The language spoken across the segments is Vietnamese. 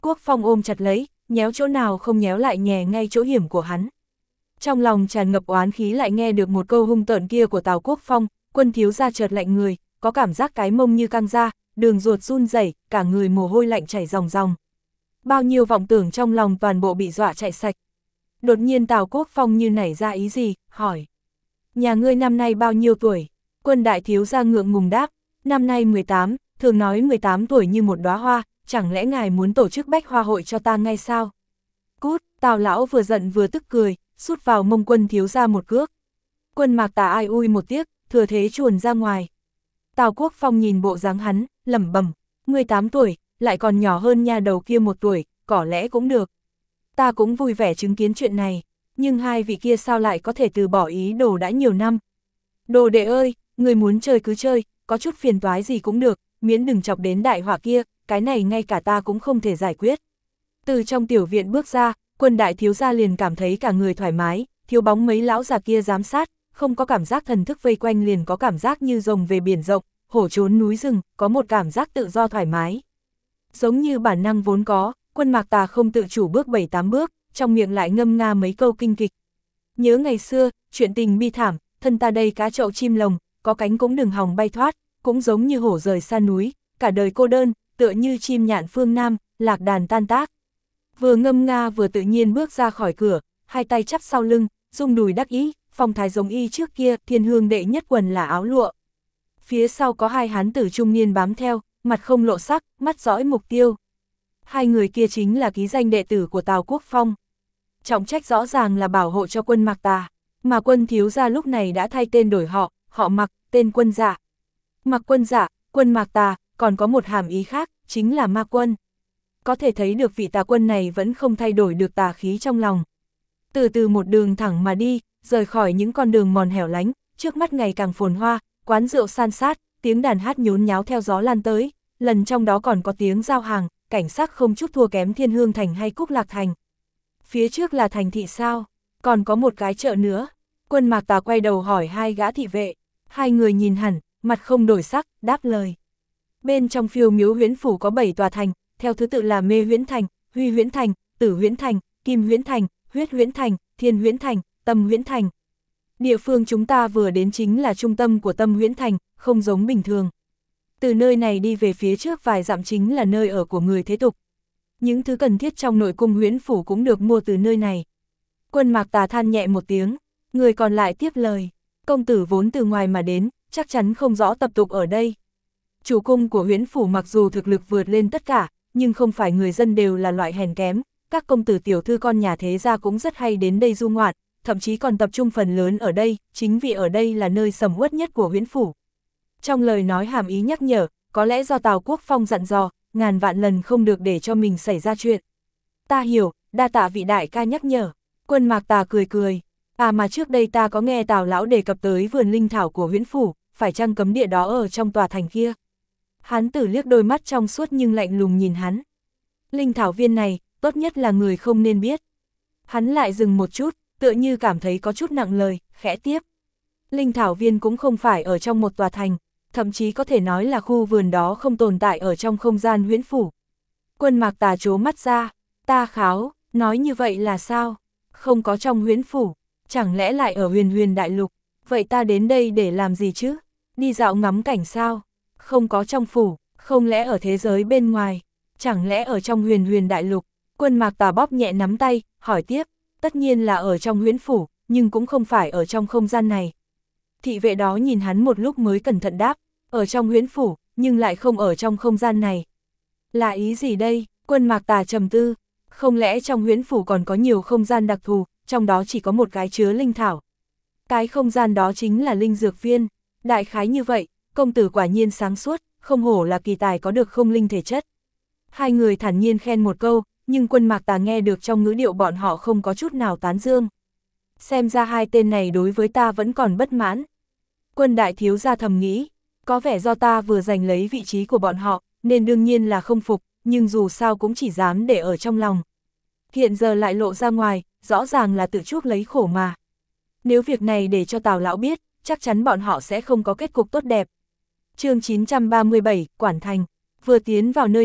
Quốc Phong ôm chặt lấy, nhéo chỗ nào không nhéo lại nhè ngay chỗ hiểm của hắn. Trong lòng tràn ngập oán khí lại nghe được một câu hung tợn kia của Tào Quốc Phong, Quân thiếu gia chợt lạnh người, có cảm giác cái mông như căng ra, đường ruột run rẩy, cả người mồ hôi lạnh chảy ròng ròng. Bao nhiêu vọng tưởng trong lòng toàn bộ bị dọa chạy sạch. Đột nhiên Tào Quốc Phong như nảy ra ý gì, hỏi. Nhà ngươi năm nay bao nhiêu tuổi? Quân đại thiếu gia ngượng ngùng đáp, năm nay 18, thường nói 18 tuổi như một đóa hoa, chẳng lẽ ngài muốn tổ chức bách hoa hội cho ta ngay sao? Cút, Tào lão vừa giận vừa tức cười, sút vào mông Quân thiếu gia một cước. Quân Mạc Tà ai ui một tiếc, thừa thế chuồn ra ngoài. Tào Quốc Phong nhìn bộ dáng hắn, lẩm bẩm, 18 tuổi, lại còn nhỏ hơn nha đầu kia 1 tuổi, có lẽ cũng được. Ta cũng vui vẻ chứng kiến chuyện này, nhưng hai vị kia sao lại có thể từ bỏ ý đồ đã nhiều năm. Đồ đệ ơi, người muốn chơi cứ chơi, có chút phiền toái gì cũng được, miễn đừng chọc đến đại họa kia, cái này ngay cả ta cũng không thể giải quyết. Từ trong tiểu viện bước ra, Quân đại thiếu gia liền cảm thấy cả người thoải mái, thiếu bóng mấy lão già kia giám sát, không có cảm giác thần thức vây quanh liền có cảm giác như rồng về biển rộng, hổ trốn núi rừng, có một cảm giác tự do thoải mái. Giống như bản năng vốn có, Quân Mạc Tà không tự chủ bước 7-8 bước, trong miệng lại ngâm nga mấy câu kinh kịch. Nhớ ngày xưa, chuyện tình bi thảm, thân ta đây cá chậu chim lồng, có cánh cũng đừng hòng bay thoát, cũng giống như hổ rời xa núi, cả đời cô đơn, tựa như chim nhạn phương Nam, lạc đàn tan tác. Vừa ngâm nga vừa tự nhiên bước ra khỏi cửa, hai tay chắp sau lưng, rung đùi đắc ý, phong thái giống y trước kia, thiên hương đệ nhất quần là áo lụa. Phía sau có hai hán tử trung niên bám theo, mặt không lộ sắc, mắt dõi mục tiêu. Hai người kia chính là ký danh đệ tử của Tào Quốc Phong. Trọng trách rõ ràng là bảo hộ cho Quân Mạc Tà, mà Quân thiếu gia lúc này đã thay tên đổi họ, họ Mạc, tên Quân Dạ. Mạc Quân Dạ, Quân Mạc Tà, còn có một hàm ý khác, chính là Ma Quân. Có thể thấy được vị tà quân này vẫn không thay đổi được tà khí trong lòng. Từ từ một đường thẳng mà đi, rời khỏi những con đường mòn hẻo lánh, trước mắt ngày càng phồn hoa, quán rượu san sát, tiếng đàn hát nhốn nháo theo gió lan tới, lần trong đó còn có tiếng giao hàng, cảnh sắc không chút thua kém Thiên Hương Thành hay Cúc Lạc Thành. Phía trước là thành thị sao? Còn có một cái chợ nữa. Quân Mạc Tà quay đầu hỏi hai gã thị vệ, hai người nhìn hẳn, mặt không đổi sắc, đáp lời. Bên trong Phiêu Miếu Huyễn Phủ có 7 tòa thành, theo thứ tự là Mê Huyễn Thành, Huy Huyễn Thành, Tử Huyễn Thành, Kim Huyễn Thành, Huyết Huyễn Thành, Thiên Huyễn Thành, Tâm Huyễn Thành. Địa phương chúng ta vừa đến chính là trung tâm của Tâm Huyễn Thành, không giống bình thường. Từ nơi này đi về phía trước vài dặm chính là nơi ở của người thế tục. Những thứ cần thiết trong nội cung Huyễn Phủ cũng được mua từ nơi này. Quân Mạc Tà than nhẹ một tiếng, người còn lại tiếp lời. Công tử vốn từ ngoài mà đến, chắc chắn không rõ tập tục ở đây. Chủ cung của Huyễn Phủ mặc dù thực lực vượt lên tất cả, nhưng không phải người dân đều là loại hèn kém. Các công tử tiểu thư con nhà thế gia cũng rất hay đến đây du ngoạn, thậm chí còn tập trung phần lớn ở đây, chính vì ở đây là nơi sầm uất nhất của Huyễn Phủ. Trong lời nói hàm ý nhắc nhở, có lẽ do Tào Quốc Phong dặn dò, ngàn vạn lần không được để cho mình xảy ra chuyện. Ta hiểu, đa tạ vị đại ca nhắc nhở. Quân Mạc Tà cười cười. À mà trước đây ta có nghe Tào lão đề cập tới vườn linh thảo của Huyễn Phủ, phải chăng cấm địa đó ở trong tòa thành kia? Hán tử liếc đôi mắt trong suốt nhưng lạnh lùng nhìn hắn. Linh thảo viên này, tốt nhất là người không nên biết. Hắn lại dừng một chút, tựa như cảm thấy có chút nặng lời, khẽ tiếp. Linh thảo viên cũng không phải ở trong một tòa thành, thậm chí có thể nói là khu vườn đó không tồn tại ở trong không gian Huyễn Phủ. Quân Mạc Tà trố mắt ra, ta kháo, nói như vậy là sao? Không có trong Huyễn Phủ, chẳng lẽ lại ở Huyền Huyền Đại Lục? Vậy ta đến đây để làm gì chứ? Đi dạo ngắm cảnh sao? Không có trong phủ, không lẽ ở thế giới bên ngoài? Chẳng lẽ ở trong Huyền Huyền Đại Lục? Quân Mạc Tà bóp nhẹ nắm tay, hỏi tiếp, tất nhiên là ở trong Huyễn Phủ, nhưng cũng không phải ở trong không gian này. Thị vệ đó nhìn hắn một lúc mới cẩn thận đáp, ở trong Huyễn Phủ, nhưng lại không ở trong không gian này. Là ý gì đây? Quân Mạc Tà trầm tư, không lẽ trong Huyễn Phủ còn có nhiều không gian đặc thù, trong đó chỉ có một cái chứa linh thảo. Cái không gian đó chính là linh dược viên, đại khái như vậy, công tử quả nhiên sáng suốt, không hổ là kỳ tài có được không linh thể chất. Hai người thản nhiên khen một câu, nhưng Quân Mạc Tà nghe được trong ngữ điệu bọn họ không có chút nào tán dương. Xem ra hai tên này đối với ta vẫn còn bất mãn. Quân đại thiếu gia thầm nghĩ, có vẻ do ta vừa giành lấy vị trí của bọn họ, nên đương nhiên là không phục, nhưng dù sao cũng chỉ dám để ở trong lòng. Hiện giờ lại lộ ra ngoài, rõ ràng là tự chuốc lấy khổ mà. Nếu việc này để cho Tào lão biết, chắc chắn bọn họ sẽ không có kết cục tốt đẹp. Chương 937, Quản Thành. Vừa tiến vào nơi này,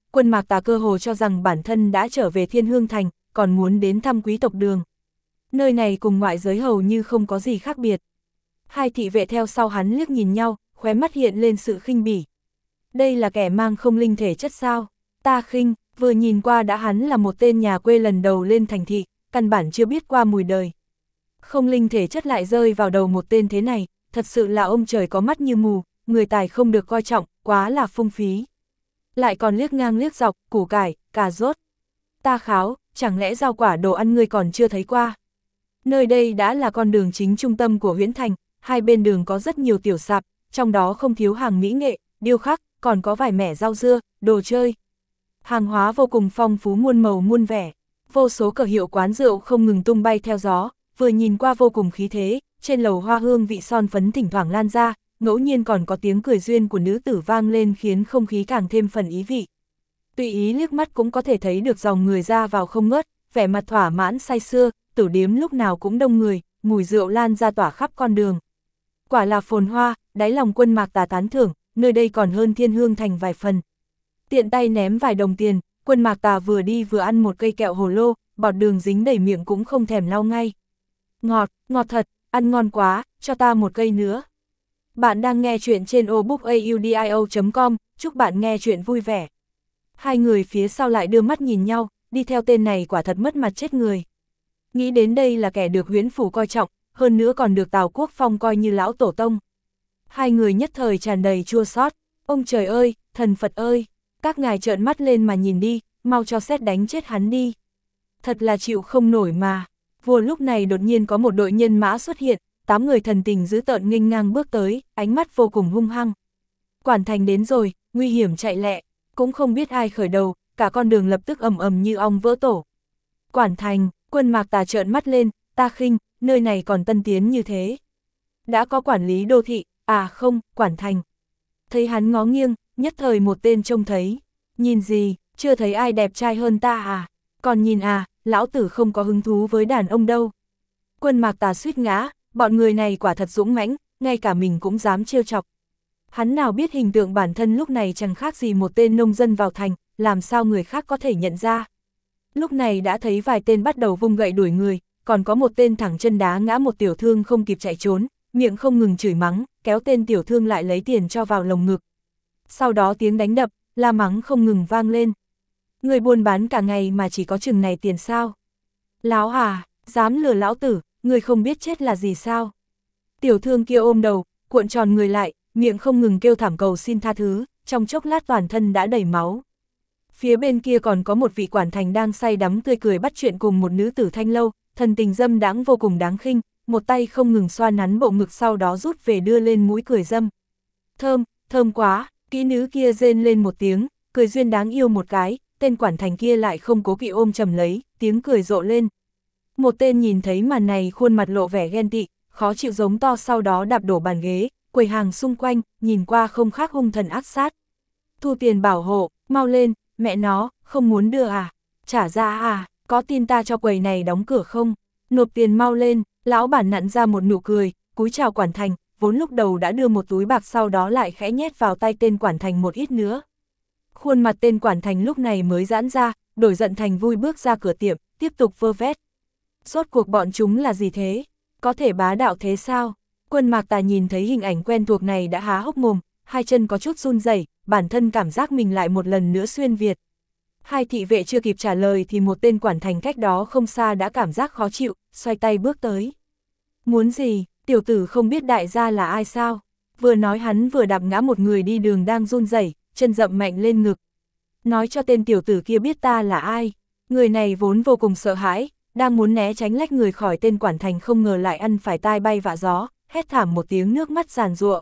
Quân Mạc Tà cơ hồ cho rằng bản thân đã trở về Thiên Hương Thành, còn muốn đến thăm quý tộc Đường. Nơi này cùng ngoại giới hầu như không có gì khác biệt. Hai thị vệ theo sau hắn liếc nhìn nhau, khóe mắt hiện lên sự khinh bỉ. Đây là kẻ mang không linh thể chất sao? Ta khinh, vừa nhìn qua đã hắn là một tên nhà quê lần đầu lên thành thị, căn bản chưa biết qua mùi đời. Không linh thể chất lại rơi vào đầu một tên thế này, thật sự là ông trời có mắt như mù, người tài không được coi trọng, quá là phung phí. Lại còn liếc ngang liếc dọc, củ cải, cà rốt. Ta kháo, chẳng lẽ rau quả đồ ăn ngươi còn chưa thấy qua? Nơi đây đã là con đường chính trung tâm của Huyễn Thành, hai bên đường có rất nhiều tiểu sạp, trong đó không thiếu hàng mỹ nghệ, điêu khắc, còn có vài mẻ rau dưa, đồ chơi. Hàng hóa vô cùng phong phú muôn màu muôn vẻ, vô số cờ hiệu quán rượu không ngừng tung bay theo gió, vừa nhìn qua vô cùng khí thế, trên lầu hoa hương vị son phấn thỉnh thoảng lan ra, ngẫu nhiên còn có tiếng cười duyên của nữ tử vang lên khiến không khí càng thêm phần ý vị. Tùy ý liếc mắt cũng có thể thấy được dòng người ra vào không ngớt, vẻ mặt thỏa mãn say sưa, tử điếm lúc nào cũng đông người, mùi rượu lan ra tỏa khắp con đường. Quả là phồn hoa, đáy lòng Quân Mạc Tà tán thưởng, nơi đây còn hơn Thiên Hương Thành vài phần. Tiện tay ném vài đồng tiền, Quân Mạc Tà vừa đi vừa ăn một cây kẹo hồ lô, bọt đường dính đầy miệng cũng không thèm lau ngay. Ngọt, ngọt thật, ăn ngon quá, cho ta một cây nữa. Bạn đang nghe chuyện trên obookaudio.com, chúc bạn nghe chuyện vui vẻ. Hai người phía sau lại đưa mắt nhìn nhau, đi theo tên này quả thật mất mặt chết người. Nghĩ đến đây là kẻ được Huyễn Phủ coi trọng, hơn nữa còn được Tào Quốc Phong coi như lão tổ tông. Hai người nhất thời tràn đầy chua xót. Ông trời ơi, thần Phật ơi, các ngài trợn mắt lên mà nhìn đi, mau cho sét đánh chết hắn đi. Thật là chịu không nổi mà. Vừa lúc này đột nhiên có một đội nhân mã xuất hiện, 8 người thần tình dữ tợn nghênh ngang bước tới, ánh mắt vô cùng hung hăng. Quản thành đến rồi, nguy hiểm chạy lẹ, cũng không biết ai khởi đầu, cả con đường lập tức ầm ầm như ong vỡ tổ. Quản thành, Quân Mạc Tà trợn mắt lên, ta khinh, nơi này còn tân tiến như thế. Đã có quản lý đô thị, à không, quản thành. Thấy hắn ngó nghiêng, nhất thời một tên trông thấy. Nhìn gì, chưa thấy ai đẹp trai hơn ta à? Còn nhìn à, lão tử không có hứng thú với đàn ông đâu. Quân Mạc Tà suýt ngã, bọn người này quả thật dũng mãnh, ngay cả mình cũng dám trêu chọc. Hắn nào biết hình tượng bản thân lúc này chẳng khác gì một tên nông dân vào thành, làm sao người khác có thể nhận ra. Lúc này đã thấy vài tên bắt đầu vung gậy đuổi người, còn có một tên thẳng chân đá ngã một tiểu thương không kịp chạy trốn, miệng không ngừng chửi mắng, kéo tên tiểu thương lại lấy tiền cho vào lồng ngực. Sau đó tiếng đánh đập, la mắng không ngừng vang lên. Người buôn bán cả ngày mà chỉ có chừng này tiền sao? Láo à, dám lừa lão tử, người không biết chết là gì sao? Tiểu thương kia ôm đầu, cuộn tròn người lại, miệng không ngừng kêu thảm cầu xin tha thứ, trong chốc lát toàn thân đã đầy máu. Phía bên kia còn có một vị quản thành đang say đắm tươi cười bắt chuyện cùng một nữ tử thanh lâu, thần tình dâm đãng vô cùng đáng khinh, một tay không ngừng xoa nắn bộ ngực sau đó rút về đưa lên mũi cười dâm. Thơm, thơm quá, kỹ nữ kia rên lên một tiếng, cười duyên đáng yêu một cái, tên quản thành kia lại không cố kỵ ôm chầm lấy, tiếng cười rộ lên. Một tên nhìn thấy màn này khuôn mặt lộ vẻ ghen tị, khó chịu giống to sau đó đạp đổ bàn ghế, quầy hàng xung quanh, nhìn qua không khác hung thần ác sát. Thu tiền bảo hộ, mau lên, mẹ nó, không muốn đưa à, trả ra à, có tin ta cho quầy này đóng cửa không, nộp tiền mau lên, lão bản nặn ra một nụ cười, cúi chào quản thành, vốn lúc đầu đã đưa một túi bạc sau đó lại khẽ nhét vào tay tên quản thành một ít nữa. Khuôn mặt tên quản thành lúc này mới giãn ra, đổi giận thành vui bước ra cửa tiệm, tiếp tục vơ vét. Rốt cuộc bọn chúng là gì thế? Có thể bá đạo thế sao? Quân Mạc Tà nhìn thấy hình ảnh quen thuộc này đã há hốc mồm, hai chân có chút run rẩy, bản thân cảm giác mình lại một lần nữa xuyên Việt. Hai thị vệ chưa kịp trả lời thì một tên quản thành cách đó không xa đã cảm giác khó chịu, xoay tay bước tới. Muốn gì, tiểu tử không biết đại gia là ai sao? Vừa nói hắn vừa đạp ngã một người đi đường đang run rẩy, chân dậm mạnh lên ngực. Nói cho tên tiểu tử kia biết ta là ai. Người này vốn vô cùng sợ hãi, đang muốn né tránh lách người khỏi tên quản thành không ngờ lại ăn phải tai bay vạ gió, hét thảm một tiếng nước mắt giàn giụa.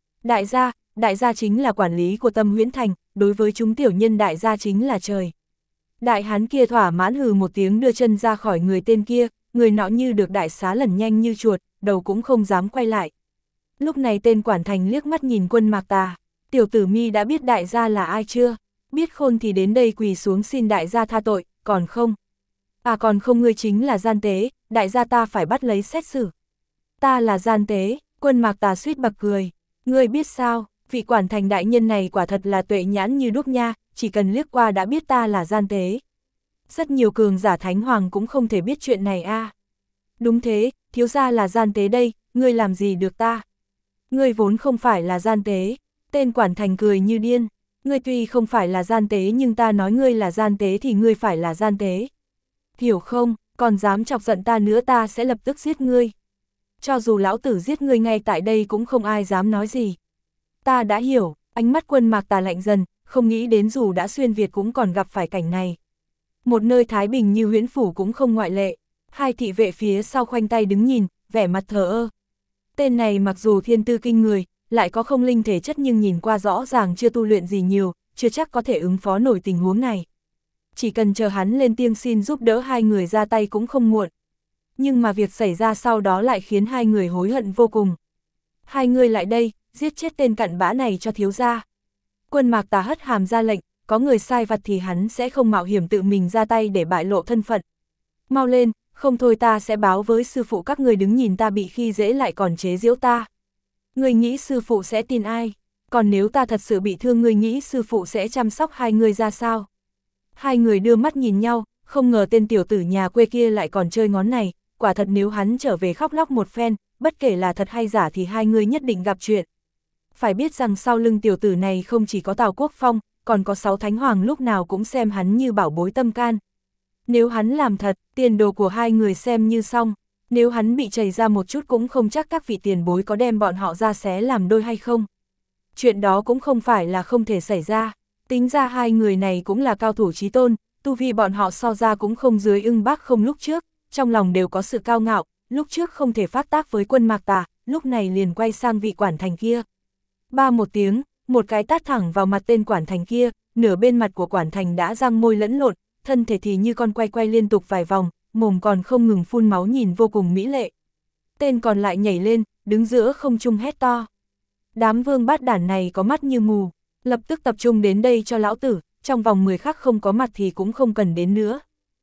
Đại gia chính là quản lý của Tâm Huyễn Thành, đối với chúng tiểu nhân đại gia chính là trời. Đại hán kia thỏa mãn hừ một tiếng đưa chân ra khỏi người tên kia, người nọ như được đại xá lần nhanh như chuột, đầu cũng không dám quay lại. Lúc này tên quản thành liếc mắt nhìn Quân Mạc Tà, tiểu tử mi đã biết đại gia là ai chưa? Biết khôn thì đến đây quỳ xuống xin đại gia tha tội, còn không? À còn không, ngươi chính là gian tế, đại gia ta phải bắt lấy xét xử. Ta là gian tế, Quân Mạc Tà suýt bật cười, ngươi biết sao, Vị quản thành đại nhân này quả thật là tuệ nhãn như đuốc nha, chỉ cần liếc qua đã biết ta là gian tế. Rất nhiều cường giả thánh hoàng cũng không thể biết chuyện này a. Đúng thế, thiếu gia là gian tế đây, ngươi làm gì được ta? Ngươi vốn không phải là gian tế. Tên quản thành cười như điên. Ngươi tuy không phải là gian tế nhưng ta nói ngươi là gian tế thì ngươi phải là gian tế. Hiểu không, còn dám chọc giận ta nữa ta sẽ lập tức giết ngươi. Cho dù lão tử giết ngươi ngay tại đây cũng không ai dám nói gì. Ta đã hiểu, ánh mắt Quân Mạc Tà lạnh dần, không nghĩ đến dù đã xuyên Việt cũng còn gặp phải cảnh này. Một nơi thái bình như Huyễn Phủ cũng không ngoại lệ. Hai thị vệ phía sau khoanh tay đứng nhìn, vẻ mặt thờ ơ. Tên này mặc dù thiên tư kinh người, lại có không linh thể chất nhưng nhìn qua rõ ràng chưa tu luyện gì nhiều, chưa chắc có thể ứng phó nổi tình huống này. Chỉ cần chờ hắn lên tiếng xin giúp đỡ hai người ra tay cũng không muộn. Nhưng mà việc xảy ra sau đó lại khiến hai người hối hận vô cùng. Hai người lại đây, giết chết tên cặn bã này cho thiếu gia. Quân Mạc Tà hất hàm ra lệnh, có người sai vặt thì hắn sẽ không mạo hiểm tự mình ra tay để bại lộ thân phận. Mau lên, không thôi ta sẽ báo với sư phụ các người đứng nhìn ta bị khi dễ lại còn chế giễu ta. Người nghĩ sư phụ sẽ tin ai? Còn nếu ta thật sự bị thương người nghĩ sư phụ sẽ chăm sóc hai người ra sao? Hai người đưa mắt nhìn nhau, không ngờ tên tiểu tử nhà quê kia lại còn chơi ngón này, quả thật nếu hắn trở về khóc lóc một phen, bất kể là thật hay giả thì hai người nhất định gặp chuyện. Phải biết rằng sau lưng tiểu tử này không chỉ có Tào Quốc Phong, còn có 6 thánh hoàng lúc nào cũng xem hắn như bảo bối tâm can. Nếu hắn làm thật, tiền đồ của hai người xem như xong, nếu hắn bị chảy ra một chút cũng không chắc các vị tiền bối có đem bọn họ ra xé làm đôi hay không. Chuyện đó cũng không phải là không thể xảy ra, tính ra hai người này cũng là cao thủ chí tôn, tu vi bọn họ so ra cũng không dưới Ưng Bác Không lúc trước, trong lòng đều có sự cao ngạo, lúc trước không thể phát tác với Quân Mạc Tà, lúc này liền quay sang vị quản thành kia. Ba một tiếng, một cái tát thẳng vào mặt tên quản thành kia, nửa bên mặt của quản thành đã răng môi lẫn lộn, thân thể thì như con quay liên tục vài vòng, mồm còn không ngừng phun máu nhìn vô cùng mỹ lệ. Tên còn lại nhảy lên, đứng giữa không trung hét to. Đám vương bát đản này có mắt như mù, lập tức tập trung đến đây cho lão tử, trong vòng 10 khắc không có mặt thì cũng không cần đến nữa.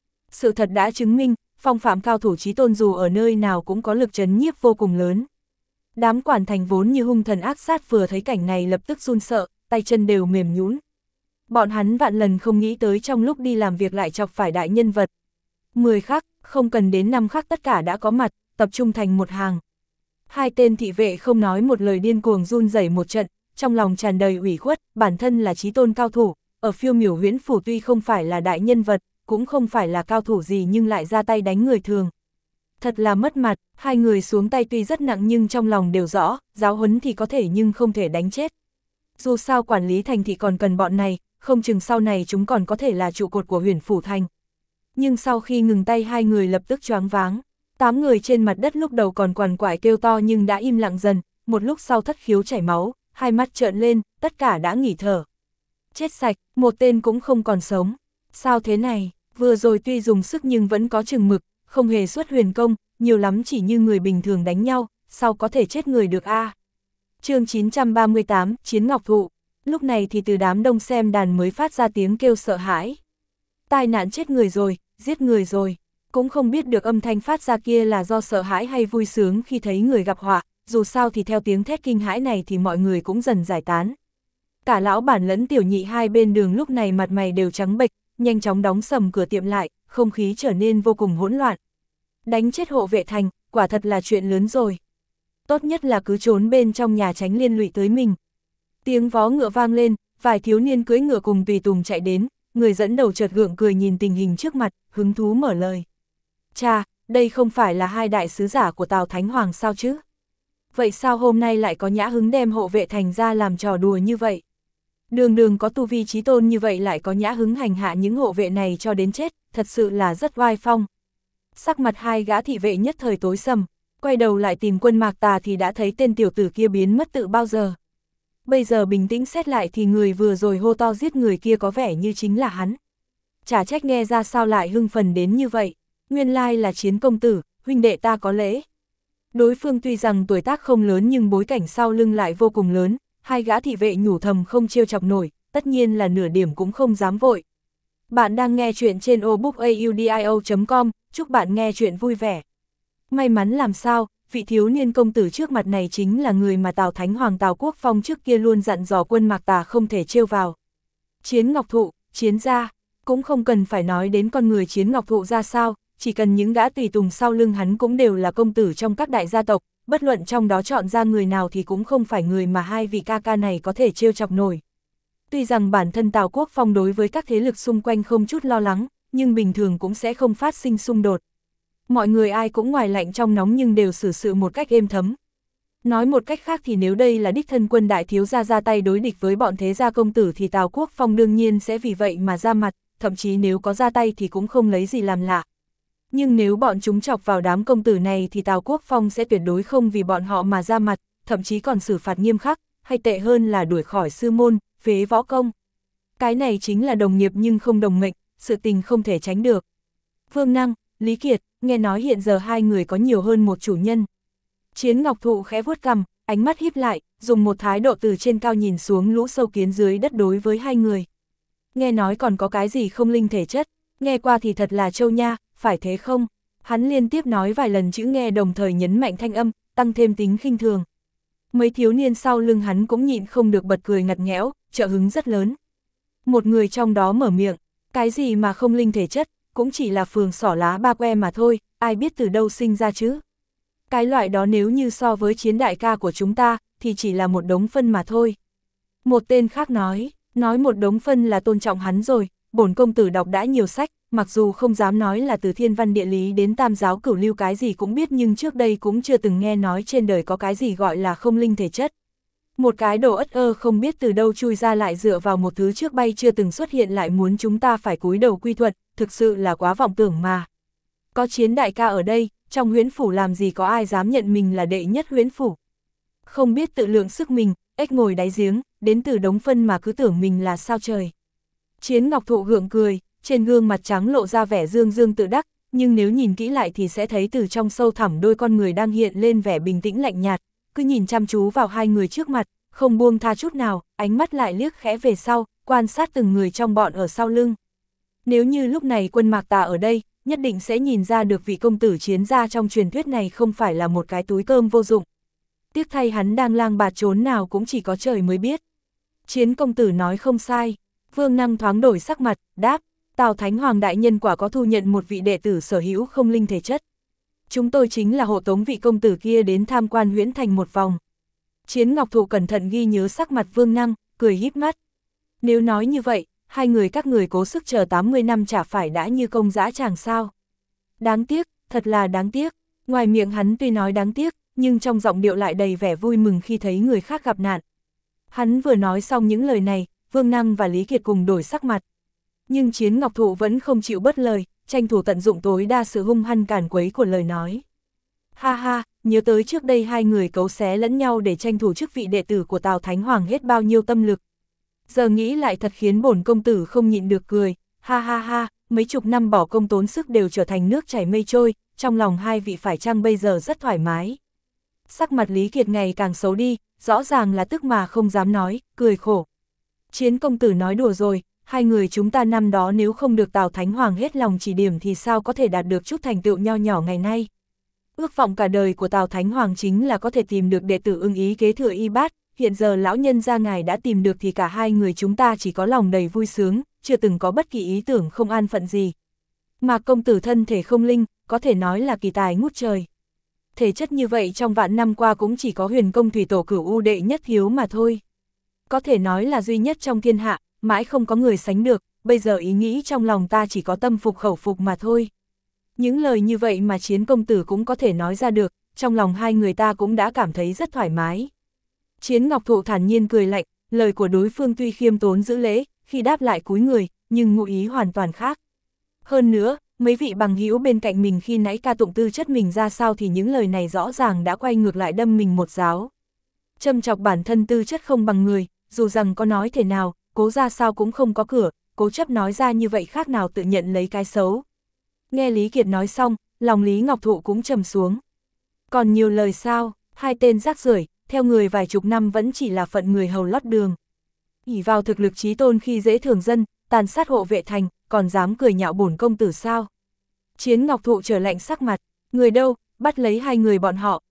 Sự thật đã chứng minh, phong phạm cao thủ chí tôn dù ở nơi nào cũng có lực trấn nhiếp vô cùng lớn. Đám quản thành vốn như hung thần ác sát vừa thấy cảnh này lập tức run sợ, tay chân đều mềm nhũn. Bọn hắn vạn lần không nghĩ tới trong lúc đi làm việc lại chọc phải đại nhân vật. 10 khắc, không cần đến 5 khắc tất cả đã có mặt, tập trung thành một hàng. Hai tên thị vệ không nói một lời điên cuồng run rẩy một trận, trong lòng tràn đầy ủy khuất, bản thân là chí tôn cao thủ, ở Phiêu Miểu Huyễn Phủ tuy không phải là đại nhân vật, cũng không phải là cao thủ gì nhưng lại ra tay đánh người thường. Thật là mất mặt, hai người xuống tay tuy rất nặng nhưng trong lòng đều rõ, giáo huấn thì có thể nhưng không thể đánh chết. Dù sao quản lý thành thị còn cần bọn này, không chừng sau này chúng còn có thể là trụ cột của Huyền Phủ thành. Nhưng sau khi ngừng tay hai người lập tức choáng váng. 8 người trên mặt đất lúc đầu còn quằn quại kêu to nhưng đã im lặng dần, một lúc sau thất khiếu chảy máu, hai mắt trợn lên, tất cả đã nghỉ thở. Chết sạch, một tên cũng không còn sống. Sao thế này, vừa rồi tuy dùng sức nhưng vẫn có chừng mực, không hề xuất huyền công, nhiều lắm chỉ như người bình thường đánh nhau, sao có thể chết người được a? Chương 938, Chiến Ngọc Thụ. Lúc này thì từ đám đông xem đàn mới phát ra tiếng kêu sợ hãi. Tai nạn chết người rồi, giết người rồi. Cũng không biết được âm thanh phát ra kia là do sợ hãi hay vui sướng khi thấy người gặp họa, dù sao thì theo tiếng thét kinh hãi này thì mọi người cũng dần giải tán. Cả lão bản lẫn tiểu nhị hai bên đường lúc này mặt mày đều trắng bệch, nhanh chóng đóng sầm cửa tiệm lại, không khí trở nên vô cùng hỗn loạn. Đánh chết hộ vệ thành, quả thật là chuyện lớn rồi. Tốt nhất là cứ trốn bên trong nhà tránh liên lụy tới mình. Tiếng vó ngựa vang lên, vài thiếu niên cưỡi ngựa cùng tùy tùng chạy đến, người dẫn đầu chợt gượng cười nhìn tình hình trước mặt, hứng thú mở lời. Chà, đây không phải là hai đại sứ giả của Tào Thánh Hoàng sao chứ? Vậy sao hôm nay lại có nhã hứng đem hộ vệ thành ra làm trò đùa như vậy? Đường đường có tu vi chí tôn như vậy lại có nhã hứng hành hạ những hộ vệ này cho đến chết, thật sự là rất oai phong. Sắc mặt hai gã thị vệ nhất thời tối sầm, quay đầu lại tìm Quân Mạc Tà thì đã thấy tên tiểu tử kia biến mất từ bao giờ. Bây giờ bình tĩnh xét lại thì người vừa rồi hô to giết người kia có vẻ như chính là hắn. Chả trách nghe ra sao lại hưng phấn đến như vậy, nguyên lai là Chiến công tử, huynh đệ ta có lễ. Đối phương tuy rằng tuổi tác không lớn nhưng bối cảnh sau lưng lại vô cùng lớn, hai gã thị vệ nhủ thầm không trêu chọc nổi, tất nhiên là nửa điểm cũng không dám vội. Bạn đang nghe chuyện trên obookaudio.com, chúc bạn nghe chuyện vui vẻ. May mắn làm sao, vị thiếu niên công tử trước mặt này chính là người mà Tào Thánh Hoàng Tào Quốc Phong trước kia luôn dặn dò quân Mạc Tà không thể trêu vào. Chiến Ngọc Thụ, Chiến gia, cũng không cần phải nói đến con người Chiến Ngọc Thụ ra sao, chỉ cần những gã tùy tùng sau lưng hắn cũng đều là công tử trong các đại gia tộc, bất luận trong đó chọn ra người nào thì cũng không phải người mà hai vị ca ca này có thể trêu chọc nổi. Tuy rằng bản thân Tào Quốc Phong đối với các thế lực xung quanh không chút lo lắng, nhưng bình thường cũng sẽ không phát sinh xung đột. Mọi người ai cũng ngoài lạnh trong nóng nhưng đều xử sự một cách êm thấm. Nói một cách khác thì nếu đây là đích thân quân đại thiếu gia ra tay đối địch với bọn thế gia công tử thì Tào Quốc Phong đương nhiên sẽ vì vậy mà ra mặt, thậm chí nếu có ra tay thì cũng không lấy gì làm lạ. Nhưng nếu bọn chúng chọc vào đám công tử này thì Tào Quốc Phong sẽ tuyệt đối không vì bọn họ mà ra mặt, thậm chí còn xử phạt nghiêm khắc, hay tệ hơn là đuổi khỏi sư môn, phế võ công. Cái này chính là đồng nghiệp nhưng không đồng mệnh, sự tình không thể tránh được. Vương Năng, Lý Kiệt, nghe nói hiện giờ hai người có nhiều hơn một chủ nhân. Chiến Ngọc Thụ khẽ vuốt cằm, ánh mắt híp lại, dùng một thái độ từ trên cao nhìn xuống lũ sâu kiến dưới đất đối với hai người. Nghe nói còn có cái gì không linh thể chất, nghe qua thì thật là trâu nha, phải thế không? Hắn liên tiếp nói vài lần chữ nghe đồng thời nhấn mạnh thanh âm, tăng thêm tính khinh thường. Mấy thiếu niên sau lưng hắn cũng nhịn không được bật cười ngặt nghẽo, trợ hứng rất lớn. Một người trong đó mở miệng, cái gì mà không linh thể chất, cũng chỉ là phường xỏ lá ba que mà thôi, ai biết từ đâu sinh ra chứ. Cái loại đó nếu như so với Chiến đại ca của chúng ta, thì chỉ là một đống phân mà thôi. Một tên khác nói một đống phân là tôn trọng hắn rồi, bổn công tử đọc đã nhiều sách, mặc dù không dám nói là từ thiên văn địa lý đến tam giáo cửu lưu cái gì cũng biết nhưng trước đây cũng chưa từng nghe nói trên đời có cái gì gọi là không linh thể chất. Một cái đồ ất ơ không biết từ đâu chui ra lại dựa vào một thứ trước bay chưa từng xuất hiện lại muốn chúng ta phải cúi đầu quy thuận, thực sự là quá vọng tưởng mà. Có Chiến đại ca ở đây, trong huyễn phủ làm gì có ai dám nhận mình là đệ nhất huyễn phủ. Không biết tự lượng sức mình, ếch ngồi đáy giếng, đến từ đống phân mà cứ tưởng mình là sao trời. Chiến Ngọc Thụ gượng cười, trên gương mặt trắng lộ ra vẻ dương dương tự đắc, nhưng nếu nhìn kỹ lại thì sẽ thấy từ trong sâu thẳm đôi con người đang hiện lên vẻ bình tĩnh lạnh nhạt, cứ nhìn chăm chú vào hai người trước mặt, không buông tha chút nào, ánh mắt lại liếc khẽ về sau, quan sát từng người trong bọn ở sau lưng. Nếu như lúc này quân Mạc Tà ở đây, nhất định sẽ nhìn ra được vị công tử Chiến gia trong truyền thuyết này không phải là một cái túi cơm vô dụng. Tiếc thay hắn đang lang bạt trốn nào cũng chỉ có trời mới biết. Chiến công tử nói không sai. Vương Năng thoáng đổi sắc mặt, đáp, Tào Thánh Hoàng đại nhân quả có thu nhận một vị đệ tử sở hữu không linh thể chất. Chúng tôi chính là hộ tống vị công tử kia đến tham quan huyễn thành một vòng. Chiến Ngọc Thụ cẩn thận ghi nhớ sắc mặt Vương Năng, cười híp mắt. Nếu nói như vậy, hai người các người cố sức chờ 80 năm chả phải đã như công dã tràng sao. Đáng tiếc, thật là đáng tiếc. Ngoài miệng hắn tuy nói đáng tiếc, nhưng trong giọng điệu lại đầy vẻ vui mừng khi thấy người khác gặp nạn. Hắn vừa nói xong những lời này, Vương Năng và Lý Kiệt cùng đổi sắc mặt. Nhưng Chiến Ngọc Thụ vẫn không chịu bớt lời, tranh thủ tận dụng tối đa sự hung hăng càn quấy của lời nói. Ha ha, nhớ tới trước đây hai người cấu xé lẫn nhau để tranh thủ chức vị đệ tử của Tào Thánh Hoàng hết bao nhiêu tâm lực. Giờ nghĩ lại thật khiến bổn công tử không nhịn được cười, ha ha ha, mấy chục năm bỏ công tốn sức đều trở thành nước chảy mây trôi, trong lòng hai vị phải chăng bây giờ rất thoải mái. Sắc mặt Lý Kiệt ngày càng xấu đi, rõ ràng là tức mà không dám nói, cười khổ. Chiến công tử nói đùa rồi, hai người chúng ta năm đó nếu không được Tào Thánh Hoàng hết lòng chỉ điểm thì sao có thể đạt được chút thành tựu nho nhỏ ngày nay. Ước vọng cả đời của Tào Thánh Hoàng chính là có thể tìm được đệ tử ưng ý kế thừa y bát, hiện giờ lão nhân gia ngài đã tìm được thì cả hai người chúng ta chỉ có lòng đầy vui sướng, chưa từng có bất kỳ ý tưởng không an phận gì. Mà công tử thân thể không linh, có thể nói là kỳ tài ngút trời. Thể chất như vậy trong vạn năm qua cũng chỉ có Huyền Công Thủy Tổ Cửu U đệ nhất hiếu mà thôi. Có thể nói là duy nhất trong thiên hạ, mãi không có người sánh được, bây giờ ý nghĩ trong lòng ta chỉ có tâm phục khẩu phục mà thôi. Những lời như vậy mà Chiến công tử cũng có thể nói ra được, trong lòng hai người ta cũng đã cảm thấy rất thoải mái. Chiến Ngọc Thụ thản nhiên cười lạnh, lời của đối phương tuy khiêm tốn giữ lễ, khi đáp lại cúi người, nhưng ngụ ý hoàn toàn khác. Hơn nữa, mấy vị bằng hữu bên cạnh mình khi nãy ca tụng tư chất mình ra sao thì những lời này rõ ràng đã quay ngược lại đâm mình một giáo. Châm chọc bản thân tư chất không bằng người, dù rằng có nói thế nào, cố ra sao cũng không có cửa, cố chấp nói ra như vậy khác nào tự nhận lấy cái xấu. Nghe Lý Kiệt nói xong, lòng Lý Ngọc Thụ cũng trầm xuống. Còn nhiều lời sao, hai tên rác rưởi, theo người vài chục năm vẫn chỉ là phận người hầu lót đường. Ỷ vào thực lực chí tôn khi dễ thường dân, tàn sát hộ vệ thành, còn dám cười nhạo bổn công tử sao. Chiến Ngọc Thụ trở lạnh sắc mặt, người đâu, bắt lấy hai người bọn họ,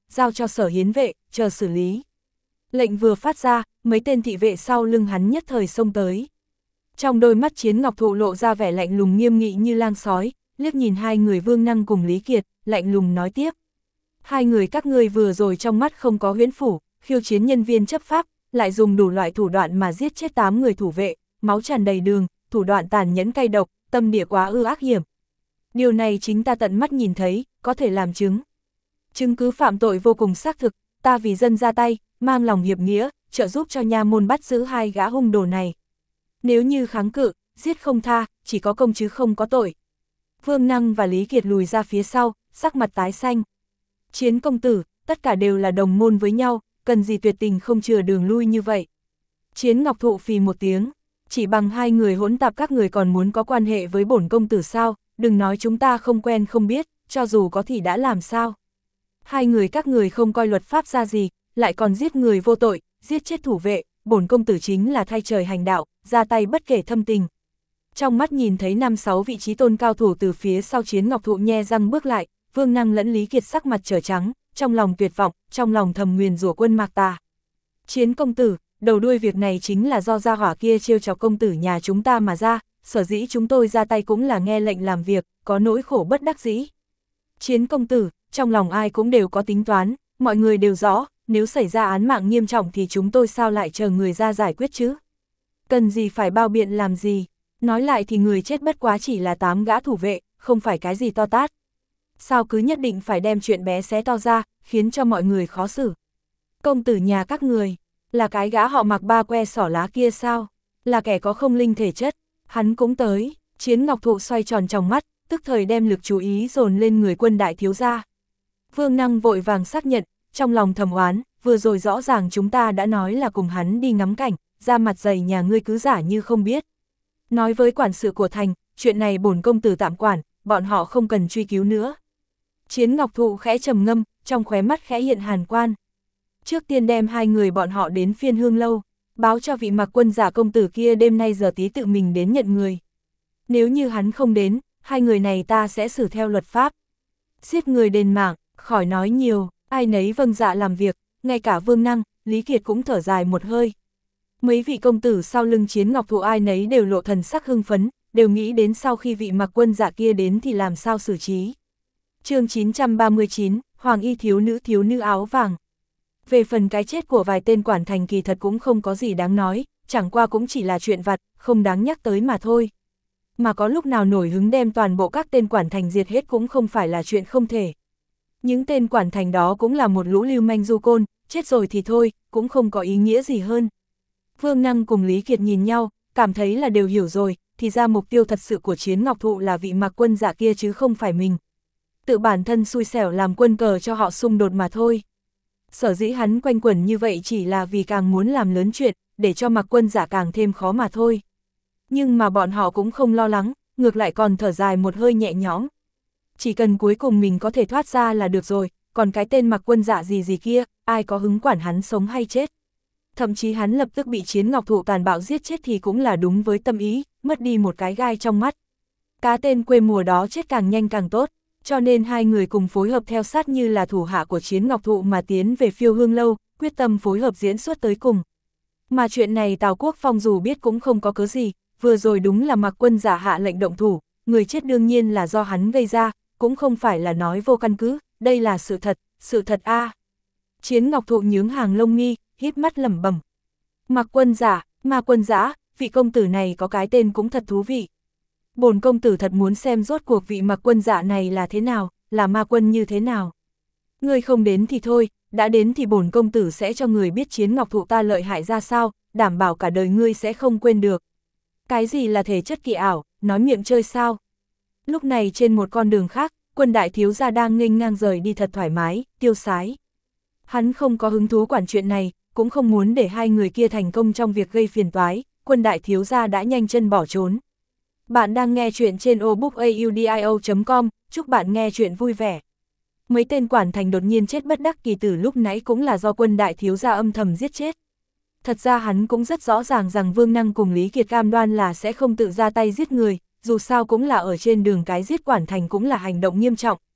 giao cho Sở Hiến vệ, chờ xử lý. Lệnh vừa phát ra, mấy tên thị vệ sau lưng hắn nhất thời xông tới. Trong đôi mắt Chiến Ngọc Thụ lộ ra vẻ lạnh lùng nghiêm nghị như lang sói, liếc nhìn hai người Vương Năng cùng Lý Kiệt, lạnh lùng nói tiếp. Hai người các ngươi vừa rồi trong mắt không có huyễn phủ, khiêu chiến nhân viên chấp pháp, lại dùng đủ loại thủ đoạn mà giết chết 8 người thủ vệ, máu tràn đầy đường, thủ đoạn tàn nhẫn cay độc, tâm địa quá ác hiểm. Điều này chính ta tận mắt nhìn thấy, có thể làm chứng. Chứng cứ phạm tội vô cùng xác thực, ta vì dân ra tay, mang lòng hiệp nghĩa, trợ giúp cho nha môn bắt giữ hai gã hung đồ này. Nếu như kháng cự, giết không tha, chỉ có công chứ không có tội. Vương Năng và Lý Kiệt lùi ra phía sau, sắc mặt tái xanh. Chiến công tử, tất cả đều là đồng môn với nhau, cần gì tuyệt tình không chừa đường lui như vậy. Chiến Ngọc Thụ phì một tiếng, chỉ bằng hai người hỗn tạp các người còn muốn có quan hệ với bổn công tử sao, đừng nói chúng ta không quen không biết, cho dù có thì đã làm sao. Hai người các người không coi luật pháp ra gì, lại còn giết người vô tội, giết chết thủ vệ, bổn công tử chính là thay trời hành đạo, ra tay bất kể thâm tình. Trong mắt nhìn thấy 5-6 vị trí tôn cao thủ từ phía sau Chiến Ngọc Thụ nhe răng bước lại, Vương Năng lẫn Lý Kiệt sắc mặt trở trắng, trong lòng tuyệt vọng, trong lòng thầm nguyền rủa Quân Mạc Tà. Chiến công tử, đầu đuôi việc này chính là do gia hỏa kia trêu chọc công tử nhà chúng ta mà ra, sở dĩ chúng tôi ra tay cũng là nghe lệnh làm việc, có nỗi khổ bất đắc dĩ. Chiến công tử, trong lòng ai cũng đều có tính toán, mọi người đều rõ, nếu xảy ra án mạng nghiêm trọng thì chúng tôi sao lại chờ người ra giải quyết chứ? Cần gì phải bao biện làm gì? Nói lại thì người chết bất quá chỉ là 8 gã thủ vệ, không phải cái gì to tát. Sao cứ nhất định phải đem chuyện bé xé to ra, khiến cho mọi người khó xử? Công tử nhà các người, là cái gã họ mặc ba que xỏ lá kia sao? Là kẻ có không linh thể chất, hắn cũng tới. Chiến Ngọc Thụ xoay tròn trong mắt, tức thời đem lực chú ý dồn lên người Quân đại thiếu gia. Vương Năng vội vàng xác nhận, trong lòng thầm oán, vừa rồi rõ ràng chúng ta đã nói là cùng hắn đi ngắm cảnh, ra mặt dày nhà ngươi cứ giả như không biết. Nói với quản sự của thành, chuyện này bổn công tử tạm quản, bọn họ không cần truy cứu nữa. Chiến Ngọc Thụ khẽ trầm ngâm, trong khóe mắt khẽ hiện hàn quan. Trước tiên đem hai người bọn họ đến Phiên Hương lâu, báo cho vị Mặc Quân giả công tử kia đêm nay giờ tí tự mình đến nhận người. Nếu như hắn không đến, hai người này ta sẽ xử theo luật pháp. Giết người đền mạng, khỏi nói nhiều, ai nấy vâng dạ làm việc, ngay cả Vương Năng, Lý Kiệt cũng thở dài một hơi. Mấy vị công tử sau lưng Chiến Ngọc Thụ ai nấy đều lộ thần sắc hưng phấn, đều nghĩ đến sau khi vị Mặc Quân giả kia đến thì làm sao xử trí. Chương 939, Hoàng y thiếu nữ áo vàng. Về phần cái chết của vài tên quản thành kỳ thật cũng không có gì đáng nói, chẳng qua cũng chỉ là chuyện vặt, không đáng nhắc tới mà thôi. Mà có lúc nào nổi hứng đem toàn bộ các tên quản thành diệt hết cũng không phải là chuyện không thể. Những tên quản thành đó cũng là một lũ lưu manh du côn, chết rồi thì thôi, cũng không có ý nghĩa gì hơn. Vương Năng cùng Lý Kiệt nhìn nhau, cảm thấy là đều hiểu rồi, thì ra mục tiêu thật sự của Chiến Ngọc Thụ là vị Mặc Quân giả kia chứ không phải mình. Tự bản thân xui xẻo làm quân cờ cho họ xung đột mà thôi. Sở dĩ hắn quanh quẩn như vậy chỉ là vì càng muốn làm lớn chuyện, để cho Mặc Quân giả càng thêm khó mà thôi. Nhưng mà bọn họ cũng không lo lắng, ngược lại còn thở dài một hơi nhẹ nhõm. Chỉ cần cuối cùng mình có thể thoát ra là được rồi, còn cái tên Mặc Quân giả gì kia, ai có hứng quản hắn sống hay chết. Thậm chí hắn lập tức bị Chiến Ngọc Thụ tàn bạo giết chết thì cũng là đúng với tâm ý, mất đi một cái gai trong mắt. Cá tên quê mùa đó chết càng nhanh càng tốt, cho nên hai người cùng phối hợp theo sát như là thủ hạ của Chiến Ngọc Thụ mà tiến về Phiêu Hương lâu, quyết tâm phối hợp diễn xuất tới cùng. Mà chuyện này Tào Quốc Phong dù biết cũng không có cớ gì, vừa rồi đúng là Mặc Quân giả hạ lệnh động thủ, người chết đương nhiên là do hắn gây ra, cũng không phải là nói vô căn cứ, đây là sự thật a. Chiến Ngọc Thụ nhướng hàng lông mi, híp mắt lẩm bẩm. Mặc Quân giả, Ma Quân giả, vị công tử này có cái tên cũng thật thú vị. Bổn công tử thật muốn xem rốt cuộc vị Mặc Quân giả này là thế nào, là ma quân như thế nào. Người không đến thì thôi, đã đến thì bổn công tử sẽ cho người biết Chiến Ngọc Thụ ta lợi hại ra sao, đảm bảo cả đời ngươi sẽ không quên được. Cái gì là thể chất kỳ ảo, nói miệng chơi sao? Lúc này trên một con đường khác, Quân đại thiếu gia đang nghênh ngang rời đi thật thoải mái, tiêu sái. Hắn không có hứng thú quản chuyện này, cũng không muốn để hai người kia thành công trong việc gây phiền toái, Quân đại thiếu gia đã nhanh chân bỏ trốn. Bạn đang nghe chuyện trên obookaudio.com, chúc bạn nghe chuyện vui vẻ. Mấy tên quản thành đột nhiên chết bất đắc kỳ tử lúc nãy cũng là do Quân đại thiếu gia âm thầm giết chết. Thật ra hắn cũng rất rõ ràng rằng Vương Năng cùng Lý Kiệt cam đoan là sẽ không tự ra tay giết người, dù sao cũng là ở trên đường cái giết quản thành cũng là hành động nghiêm trọng.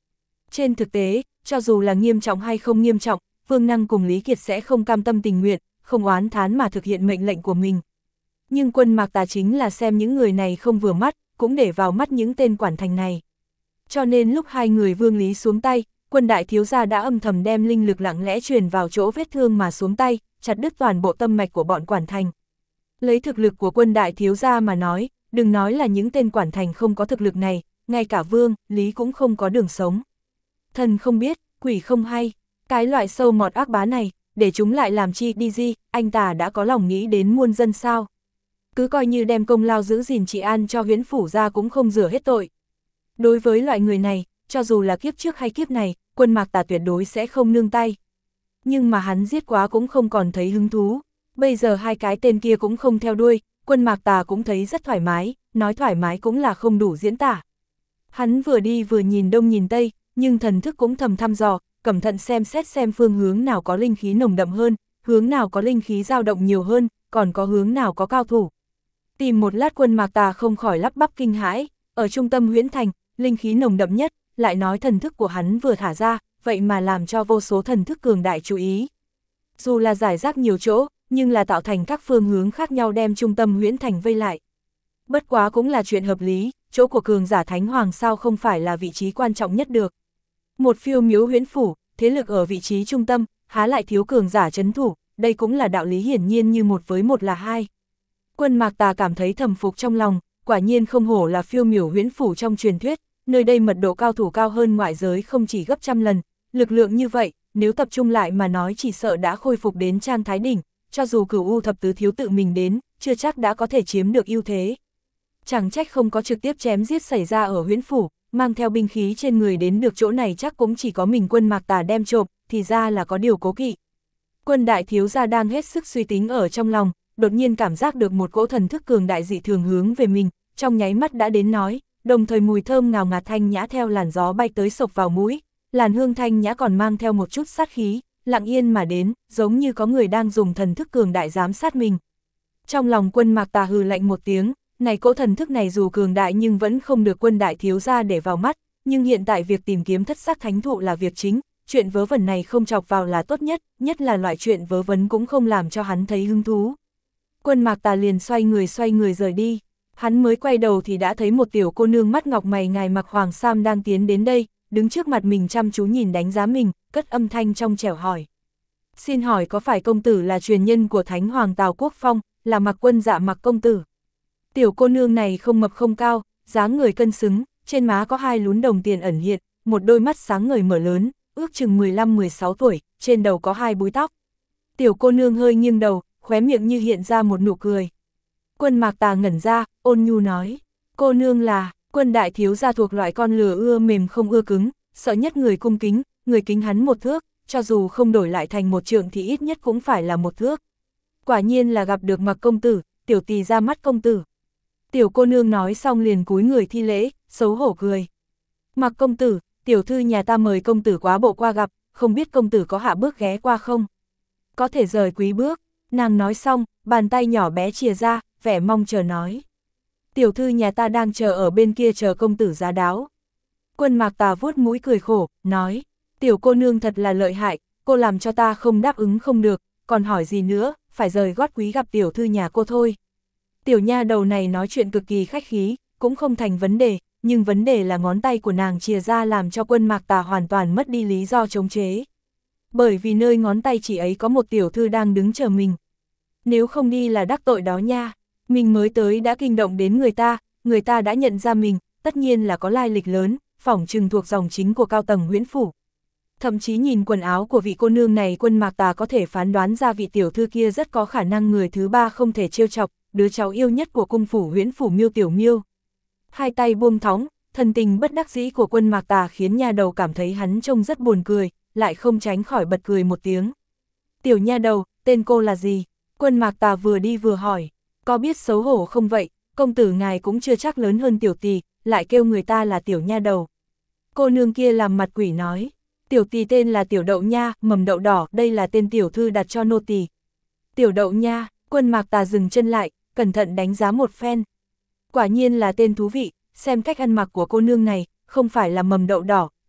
Trên thực tế, cho dù là nghiêm trọng hay không nghiêm trọng, Vương Năng cùng Lý Kiệt sẽ không cam tâm tình nguyện, không oán thán mà thực hiện mệnh lệnh của mình. Nhưng Quân Mạc Tà chính là xem những người này không vừa mắt, cũng để vào mắt những tên quản thành này. Cho nên lúc hai người Vương Lý xuống tay, Quân đại thiếu gia đã âm thầm đem linh lực lặng lẽ truyền vào chỗ vết thương mà xuống tay, chặt đứt toàn bộ tâm mạch của bọn quản thành. Lấy thực lực của Quân đại thiếu gia mà nói, đừng nói là những tên quản thành không có thực lực này, ngay cả Vương, Lý cũng không có đường sống. Thần không biết, quỷ không hay, cái loại sâu mọt ác bá này, để chúng lại làm chi đi gì, anh ta đã có lòng nghĩ đến muôn dân sao. Cứ coi như đem công lao giữ gìn trị an cho Huyễn Phủ ra cũng không rửa hết tội. Đối với loại người này, cho dù là kiếp trước hay kiếp này, Quân Mạc Tà tuyệt đối sẽ không nương tay. Nhưng mà hắn giết quá cũng không còn thấy hứng thú. Bây giờ hai cái tên kia cũng không theo đuôi, Quân Mạc Tà cũng thấy rất thoải mái, nói thoải mái cũng là không đủ diễn tả. Hắn vừa đi vừa nhìn đông nhìn tây, nhưng thần thức cũng thầm thăm dò, cẩn thận xem xét xem phương hướng nào có linh khí nồng đậm hơn, hướng nào có linh khí dao động nhiều hơn, còn có hướng nào có cao thủ. Tìm một lát Quân Mạc Tà không khỏi lắp bắp kinh hãi, ở trung tâm Huyễn Thành, linh khí nồng đậm nhất, lại nói thần thức của hắn vừa thả ra, vậy mà làm cho vô số thần thức cường đại chú ý. Dù là giải rác nhiều chỗ, nhưng là tạo thành các phương hướng khác nhau đem trung tâm Huyễn Thành vây lại. Bất quá cũng là chuyện hợp lý, chỗ của cường giả Thánh Hoàng sao không phải là vị trí quan trọng nhất được. Một phiêu miếu Huyễn Phủ, thế lực ở vị trí trung tâm, há lại thiếu cường giả trấn thủ, đây cũng là đạo lý hiển nhiên như một với một là hai. Quân Mạc Tà cảm thấy thầm phục trong lòng, quả nhiên không hổ là phiêu miểu Huyễn Phủ trong truyền thuyết, nơi đây mật độ cao thủ cao hơn ngoại giới không chỉ gấp trăm lần, lực lượng như vậy, nếu tập trung lại mà nói chỉ sợ đã khôi phục đến Trang Thái Đỉnh, cho dù Cửu U thập tứ thiếu tự mình đến, chưa chắc đã có thể chiếm được ưu thế. Chẳng trách không có trực tiếp chém giết xảy ra ở Huyễn Phủ, mang theo binh khí trên người đến được chỗ này chắc cũng chỉ có mình Quân Mạc Tà đem trộm, thì ra là có điều cố kỵ. Quân đại thiếu gia đang hết sức suy tính ở trong lòng, đột nhiên cảm giác được một cỗ thần thức cường đại dị thường hướng về mình, trong nháy mắt đã đến nói, đồng thời mùi thơm ngào ngạt thanh nhã theo làn gió bay tới sộc vào mũi, làn hương thanh nhã còn mang theo một chút sát khí, lặng yên mà đến, giống như có người đang dùng thần thức cường đại giám sát mình. Trong lòng Quân Mạc Tà hừ lạnh một tiếng, này cỗ thần thức này dù cường đại nhưng vẫn không được Quân đại thiếu gia để vào mắt, nhưng hiện tại việc tìm kiếm thất sắc thánh thụ là việc chính, chuyện vớ vẩn này không chọc vào là tốt nhất, nhất là loại chuyện vớ vẩn cũng không làm cho hắn thấy hứng thú. Quân Mạc Tà liền xoay người rời đi. Hắn mới quay đầu thì đã thấy một tiểu cô nương mắt ngọc mày ngài mặc hoàng sam đang tiến đến đây, đứng trước mặt mình chăm chú nhìn đánh giá mình, cất âm thanh trong trẻo hỏi. Xin hỏi có phải công tử là truyền nhân của Thánh Hoàng Tào Quốc Phong, là Mặc Quân Dạ Mặc công tử? Tiểu cô nương này không mập không cao, dáng người cân xứng, trên má có hai lún đồng tiền ẩn hiện, một đôi mắt sáng ngời mở lớn, ước chừng 15-16 tuổi, trên đầu có hai búi tóc. Tiểu cô nương hơi nghiêng đầu, khóe miệng như hiện ra một nụ cười. Quân Mạc Tà ngẩn ra, ôn nhu nói, cô nương là, Quân đại thiếu gia thuộc loại con lừa ưa mềm không ưa cứng, sợ nhất người cung kính, người kính hắn một thước, cho dù không đổi lại thành một trượng thì ít nhất cũng phải là một thước. Quả nhiên là gặp được Mặc công tử, tiểu tỳ ra mắt công tử. Tiểu cô nương nói xong liền cúi người thi lễ, xấu hổ cười. Mặc công tử, tiểu thư nhà ta mời công tử quá bộ qua gặp, không biết công tử có hạ bước ghé qua không? Có thể rời quý bước, nàng nói xong, bàn tay nhỏ bé chìa ra, vẻ mong chờ nói. Tiểu thư nhà ta đang chờ ở bên kia chờ công tử giá đáo. Quân Mạc Tà vuốt mũi cười khổ, nói, tiểu cô nương thật là lợi hại, cô làm cho ta không đáp ứng không được, còn hỏi gì nữa, phải rời gót quý gặp tiểu thư nhà cô thôi. Tiểu nha đầu này nói chuyện cực kỳ khách khí, cũng không thành vấn đề, nhưng vấn đề là ngón tay của nàng chìa ra làm cho Quân Mạc Tà hoàn toàn mất đi lý do chống chế. Bởi vì nơi ngón tay chỉ ấy có một tiểu thư đang đứng chờ mình. Nếu không đi là đắc tội đó nha, mình mới tới đã kinh động đến người ta đã nhận ra mình, tất nhiên là có lai lịch lớn, phỏng chừng thuộc dòng chính của cao tầng Huyễn Phủ. Thậm chí nhìn quần áo của vị cô nương này Quân Mạc Tà có thể phán đoán ra vị tiểu thư kia rất có khả năng người thứ ba không thể trêu chọc, đứa cháu yêu nhất của cung phủ Huyễn Phủ Miêu Tiểu Miêu. Hai tay buông thõng, thần tình bất đắc dĩ của Quân Mạc Tà khiến nha đầu cảm thấy hắn trông rất buồn cười, lại không tránh khỏi bật cười một tiếng. Tiểu nha đầu, tên cô là gì? Quân Mạc Tà vừa đi vừa hỏi, có biết xấu hổ không vậy, công tử ngài cũng chưa chắc lớn hơn tiểu tỳ, lại kêu người ta là tiểu nha đầu. Cô nương kia làm mặt quỷ nói, tiểu tỳ tên là Tiểu Đậu Nha, mầm đậu đỏ, đây là tên tiểu thư đặt cho nô tỳ. Tiểu Đậu Nha, Quân Mạc Tà dừng chân lại, cẩn thận đánh giá một phen. Quả nhiên là tên thú vị, xem cách ăn mặc của cô nương này, không phải là mầm đậu đỏ,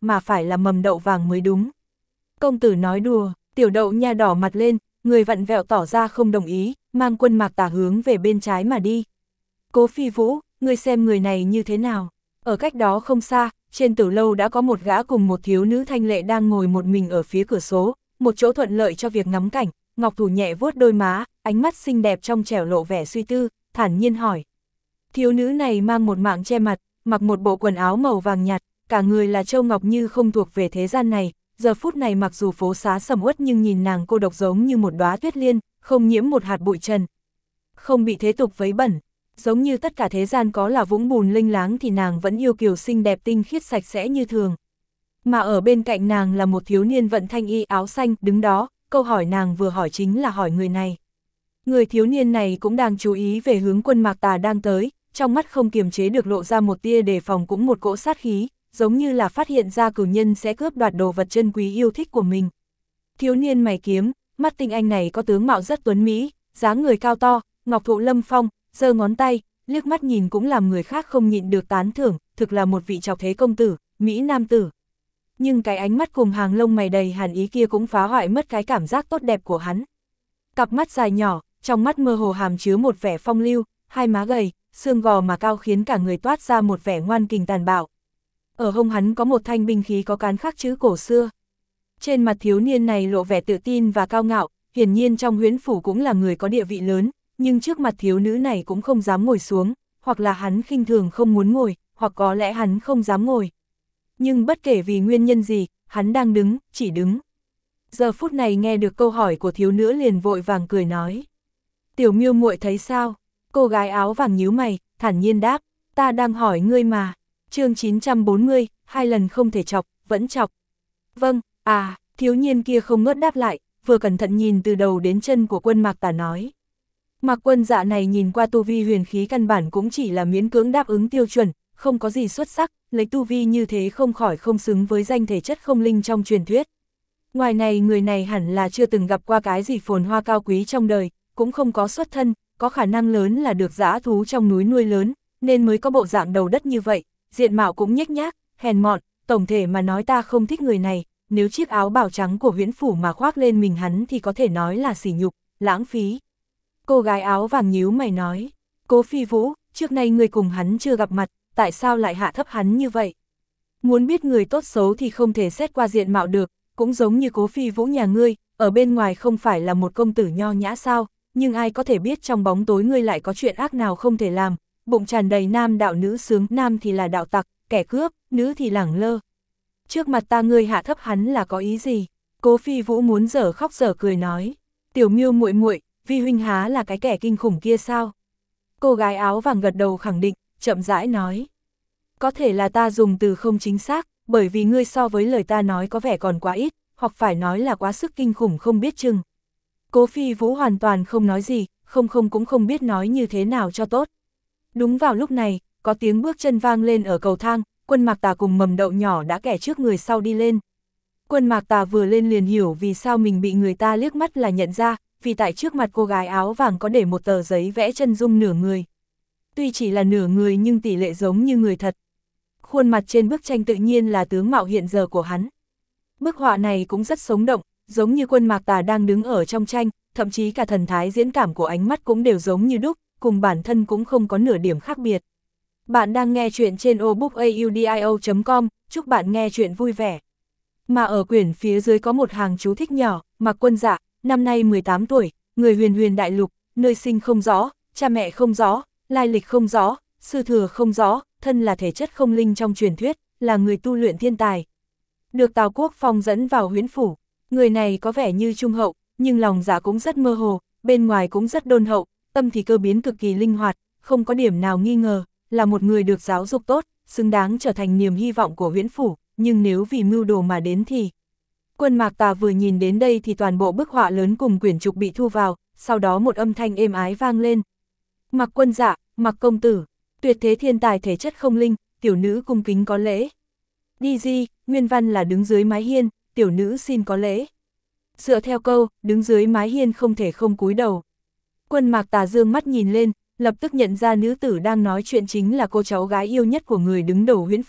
mà phải là mầm đậu vàng mới đúng. Công tử nói đùa, tiểu đậu nha đỏ mặt lên, người vặn vẹo tỏ ra không đồng ý, mang Quân Mạc Tà hướng về bên trái mà đi. Cố Phi Vũ, ngươi xem người này như thế nào? Ở cách đó không xa, trên tử lâu đã có một gã cùng một thiếu nữ thanh lệ đang ngồi một mình ở phía cửa số, một chỗ thuận lợi cho việc ngắm cảnh. Ngọc thủ nhẹ vuốt đôi má, ánh mắt xinh đẹp trong trẻo lộ vẻ suy tư, thản nhiên hỏi. Thiếu nữ này mang một mạng che mặt, mặc một bộ quần áo màu vàng nhạt, cả người là châu ngọc như không thuộc về thế gian này, giờ phút này mặc dù phố xá sầm uất nhưng nhìn nàng cô độc giống như một đóa tuyết liên, không nhiễm một hạt bụi trần. Không bị thế tục vấy bẩn, giống như tất cả thế gian có là vũng bùn lênh láng thì nàng vẫn yêu kiều xinh đẹp tinh khiết sạch sẽ như thường. Mà ở bên cạnh nàng là một thiếu niên vận thanh y áo xanh đứng đó, câu hỏi nàng vừa hỏi chính là hỏi người này. Người thiếu niên này cũng đang chú ý về hướng Quân Mạc Tà đang tới, trong mắt không kiềm chế được lộ ra một tia đề phòng cũng một cỗ sát khí, giống như là phát hiện ra cửu nhân sẽ cướp đoạt đồ vật chân quý yêu thích của mình. Thiếu niên mày kiếm, mắt tinh anh này có tướng mạo rất tuấn mỹ, dáng người cao to, ngọc thụ lâm phong, giơ ngón tay, liếc mắt nhìn cũng làm người khác không nhịn được tán thưởng, thực là một vị trọc thế công tử, mỹ nam tử. Nhưng cái ánh mắt cùng hàng lông mày đầy hàn ý kia cũng phá hoại mất cái cảm giác tốt đẹp của hắn. Cặp mắt dài nhỏ, trong mắt mơ hồ hàm chứa một vẻ phong lưu, hai má gầy, xương gò mà cao khiến cả người toát ra một vẻ ngoan kình tàn bạo. Ở hông hắn có một thanh binh khí có cán khắc chữ cổ xưa. Trên mặt thiếu niên này lộ vẻ tự tin và cao ngạo, hiển nhiên trong huyễn phủ cũng là người có địa vị lớn, nhưng trước mặt thiếu nữ này cũng không dám ngồi xuống, hoặc là hắn khinh thường không muốn ngồi, hoặc có lẽ hắn không dám ngồi. Nhưng bất kể vì nguyên nhân gì, hắn đang đứng, chỉ đứng. Giờ phút này nghe được câu hỏi của thiếu nữ liền vội vàng cười nói. Tiểu Miêu muội thấy sao? Cô gái áo vàng nhíu mày, thản nhiên đáp, ta đang hỏi ngươi mà. Chương 940, 2 lần không thể chọc, vẫn chọc. Vâng, thiếu niên kia không ngớt đáp lại, vừa cẩn thận nhìn từ đầu đến chân của Quân Mạc Tà nói. Mạc Quân Dạ này nhìn qua tu vi huyền khí căn bản cũng chỉ là miễn cưỡng đáp ứng tiêu chuẩn, không có gì xuất sắc, lấy tu vi như thế không khỏi không xứng với danh thể chất không linh trong truyền thuyết. Ngoài này người này hẳn là chưa từng gặp qua cái gì phồn hoa cao quý trong đời, cũng không có xuất thân, có khả năng lớn là được dã thú trong núi nuôi lớn, nên mới có bộ dạng đầu đất như vậy, diện mạo cũng nhếch nhác, hèn mọn, tổng thể mà nói ta không thích người này, nếu chiếc áo bào trắng của huyễn phủ mà khoác lên mình hắn thì có thể nói là sỉ nhục, lãng phí. Cô gái áo vàng nhíu mày nói, Cố Phi Vũ, trước nay người cùng hắn chưa gặp mặt, tại sao lại hạ thấp hắn như vậy? Muốn biết người tốt xấu thì không thể xét qua diện mạo được, cũng giống như Cố Phi Vũ nhà ngươi, ở bên ngoài không phải là một công tử nho nhã sao, nhưng ai có thể biết trong bóng tối ngươi lại có chuyện ác nào không thể làm, bụng tràn đầy nam đạo nữ sướng, nam thì là đạo tặc, kẻ cướp, nữ thì lẳng lơ. Trước mặt ta ngươi hạ thấp hắn là có ý gì? Cố Phi Vũ muốn dở khóc dở cười nói, Tiểu Miêu muội muội, vi huynh há là cái kẻ kinh khủng kia sao? Cô gái áo vàng gật đầu khẳng định, chậm rãi nói. Có thể là ta dùng từ không chính xác, bởi vì ngươi so với lời ta nói có vẻ còn quá ít, hoặc phải nói là quá sức kinh khủng không biết chừng. Cố Phi Vũ hoàn toàn không nói gì, không cũng không biết nói như thế nào cho tốt. Đúng vào lúc này, có tiếng bước chân vang lên ở cầu thang, Quân Mạc Tà cùng Mầm Đậu nhỏ đã kẻ trước người sau đi lên. Quân Mạc Tà vừa lên liền hiểu vì sao mình bị người ta liếc mắt là nhận ra, vì tại trước mặt cô gái áo vàng có để một tờ giấy vẽ chân dung nửa người. Tuy chỉ là nửa người nhưng tỷ lệ giống như người thật. Khuôn mặt trên bức tranh tự nhiên là tướng mạo hiện giờ của hắn. Bức họa này cũng rất sống động, giống như Quân Mạc Tà đang đứng ở trong tranh, thậm chí cả thần thái diễn cảm của ánh mắt cũng đều giống như đúc, cùng bản thân cũng không có nửa điểm khác biệt. Bạn đang nghe chuyện trên audiobook.com, chúc bạn nghe chuyện vui vẻ. Mà ở quyển phía dưới có một hàng chú thích nhỏ, Mạc Quân Dạ, năm nay 18 tuổi, người huyền huyền đại lục, nơi sinh không rõ, cha mẹ không rõ, lai lịch không rõ, sư thừa không rõ, thân là thể chất không linh trong truyền thuyết, là người tu luyện thiên tài. Được Tào Quốc Phong dẫn vào huyễn phủ, người này có vẻ như trung hậu, nhưng lòng dạ cũng rất mơ hồ, bên ngoài cũng rất đôn hậu, tâm thì cơ biến cực kỳ linh hoạt, không có điểm nào nghi ngờ, là một người được giáo dục tốt, xứng đáng trở thành niềm hy vọng của huyễn phủ, nhưng nếu vì mưu đồ mà đến thì... Quân Mạc Tà vừa nhìn đến đây thì toàn bộ bức họa lớn cùng quyển trục bị thu vào, sau đó một âm thanh êm ái vang lên. Mạc Quân Dạ, Mạc công tử, tuyệt thế thiên tài thể chất không linh, tiểu nữ cung kính có lễ. Đi di, nguyên văn là đứng dưới mái hiên, tiểu nữ xin có lễ. Dựa theo câu, đứng dưới mái hiên không thể không cúi đầu. Quân Mạc Tà dương mắt nhìn lên, lập tức nhận ra nữ tử đang nói chuyện chính là cô cháu gái yêu nhất của người đứng đầu huyễn phủ,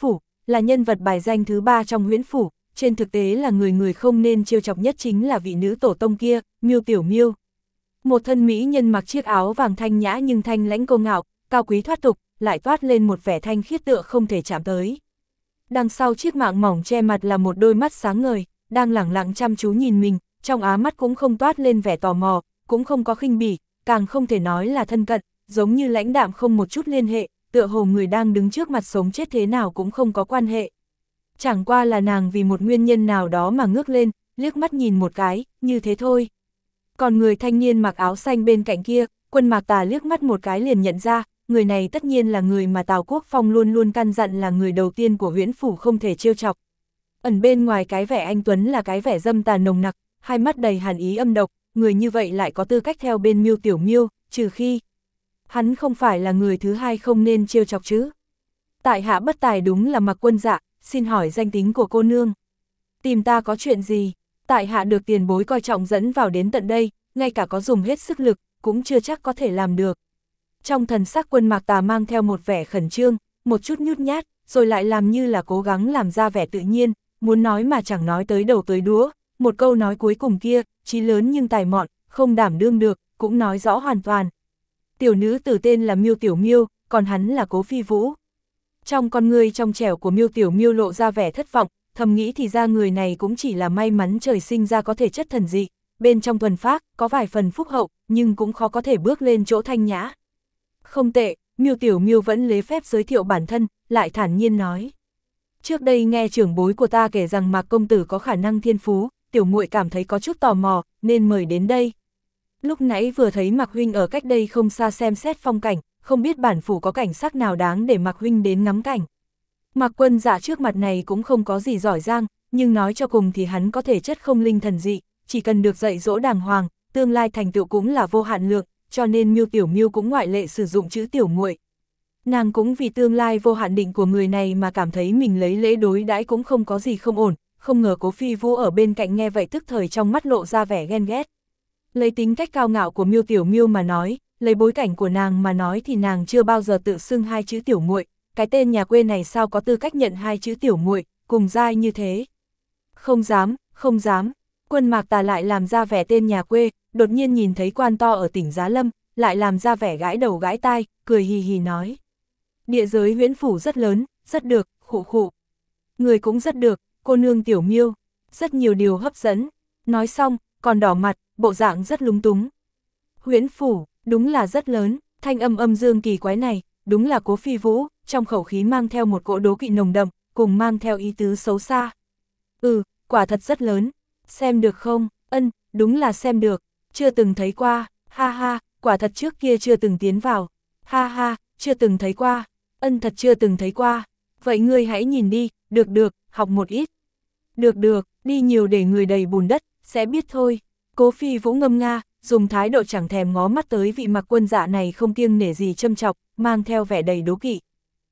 là nhân vật bài danh thứ 3 trong Huyễn Phủ, trên thực tế là người người không nên trêu chọc nhất chính là vị nữ tổ tông kia, Miêu Tiểu Miêu. Một thân mỹ nhân mặc chiếc áo vàng thanh nhã nhưng thanh lãnh cô ngạo, cao quý thoát tục, lại toát lên một vẻ thanh khiết tựa không thể chạm tới. Đằng sau chiếc mạng mỏng che mặt là một đôi mắt sáng ngời, đang lẳng lặng chăm chú nhìn mình, trong á mắt cũng không toát lên vẻ tò mò, cũng không có khinh bỉ, càng không thể nói là thân cận, giống như lãnh đạm không một chút liên hệ, tựa hồ người đang đứng trước mặt sống chết thế nào cũng không có quan hệ. Chẳng qua là nàng vì một nguyên nhân nào đó mà ngước lên, liếc mắt nhìn một cái, như thế thôi. Còn người thanh niên mặc áo xanh bên cạnh kia, Quân Mạc Tà liếc mắt một cái liền nhận ra, người này tất nhiên là người mà Tào Quốc Phong luôn luôn căn dặn là người đầu tiên của Huyễn Phủ không thể trêu chọc. Ẩn bên ngoài cái vẻ anh tuấn là cái vẻ dâm tà nồng nặc, hai mắt đầy hàn ý âm độc, người như vậy lại có tư cách theo bên Miêu Tiểu Miêu, trừ khi hắn không phải là người thứ hai không nên trêu chọc chứ. Tại hạ bất tài đúng là Mạc Quân Dạ, xin hỏi danh tính của cô nương. Tìm ta có chuyện gì? Tại hạ được tiền bối coi trọng dẫn vào đến tận đây, ngay cả có dùng hết sức lực, cũng chưa chắc có thể làm được. Trong thần sắc Quân Mạc Tà mang theo một vẻ khẩn trương, một chút nhút nhát, rồi lại làm như là cố gắng làm ra vẻ tự nhiên, muốn nói mà chẳng nói tới đầu tới đũa, một câu nói cuối cùng kia, chí lớn nhưng tài mọn, không đảm đương được, cũng nói rõ hoàn toàn. Tiểu nữ tử tên là Miêu Tiểu Miêu, còn hắn là Cố Phi Vũ. Trong con người trong trẻo của Miêu Tiểu Miêu lộ ra vẻ thất vọng, thầm nghĩ thì ra người này cũng chỉ là may mắn trời sinh ra có thể chất thần dị, bên trong thuần phác, có vài phần phúc hậu, nhưng cũng khó có thể bước lên chỗ thanh nhã. Không tệ, Miêu Tiểu Miêu vẫn lấy phép giới thiệu bản thân, lại thản nhiên nói. Trước đây nghe trưởng bối của ta kể rằng Mạc công tử có khả năng thiên phú, tiểu muội cảm thấy có chút tò mò, nên mời đến đây. Lúc nãy vừa thấy Mạc huynh ở cách đây không xa xem xét phong cảnh, không biết bản phủ có cảnh sắc nào đáng để Mạc huynh đến ngắm cảnh. Mạc Quân Dạ trước mặt này cũng không có gì giỏi giang, nhưng nói cho cùng thì hắn có thể chất không linh thần dị, chỉ cần được dạy dỗ đàng hoàng, tương lai thành tựu cũng là vô hạn lượng, cho nên Miêu Tiểu Miêu cũng ngoại lệ sử dụng chữ tiểu muội. Nàng cũng vì tương lai vô hạn định của người này mà cảm thấy mình lấy lễ đối đãi cũng không có gì không ổn, không ngờ Cố Phi Vũ ở bên cạnh nghe vậy tức thời trong mắt lộ ra vẻ ghen ghét. Lấy tính cách cao ngạo của Miêu Tiểu Miêu mà nói, lấy bối cảnh của nàng mà nói thì nàng chưa bao giờ tự xưng hai chữ tiểu muội, cái tên nhà quê này sao có tư cách nhận hai chữ tiểu muội, cùng giai như thế. Không dám, không dám. Quân Mạc Tà lại làm ra vẻ tên nhà quê, đột nhiên nhìn thấy quan to ở tỉnh Giá Lâm, lại làm ra vẻ gãi đầu gãi tai, cười hì hì nói. Địa giới Huyễn Phủ rất lớn, rất được, khụ khụ. Người cũng rất được, cô nương Tiểu Miêu, rất nhiều điều hấp dẫn. Nói xong, còn đỏ mặt, bộ dạng rất lúng túng. Huyễn Phủ, đúng là rất lớn, thanh âm âm dương kỳ quái này, đúng là Cố Phi Vũ, trong khẩu khí mang theo một cỗ đố kỵ nồng đậm, cùng mang theo ý tứ xấu xa. Quả thật rất lớn, xem được không? Đúng là xem được, chưa từng thấy qua, ha ha, quả thật trước kia chưa từng tiến vào, ha ha, chưa từng thấy qua, thật chưa từng thấy qua, vậy ngươi hãy nhìn đi, được, học một ít. Được, đi nhiều để người đầy bùn đất, sẽ biết thôi. Cố Phi Vũ ngâm nga, dùng thái độ chẳng thèm ngó mắt tới vị Mạc Quân Dạ này không kiêng nể gì châm chọc, mang theo vẻ đầy đố kỵ.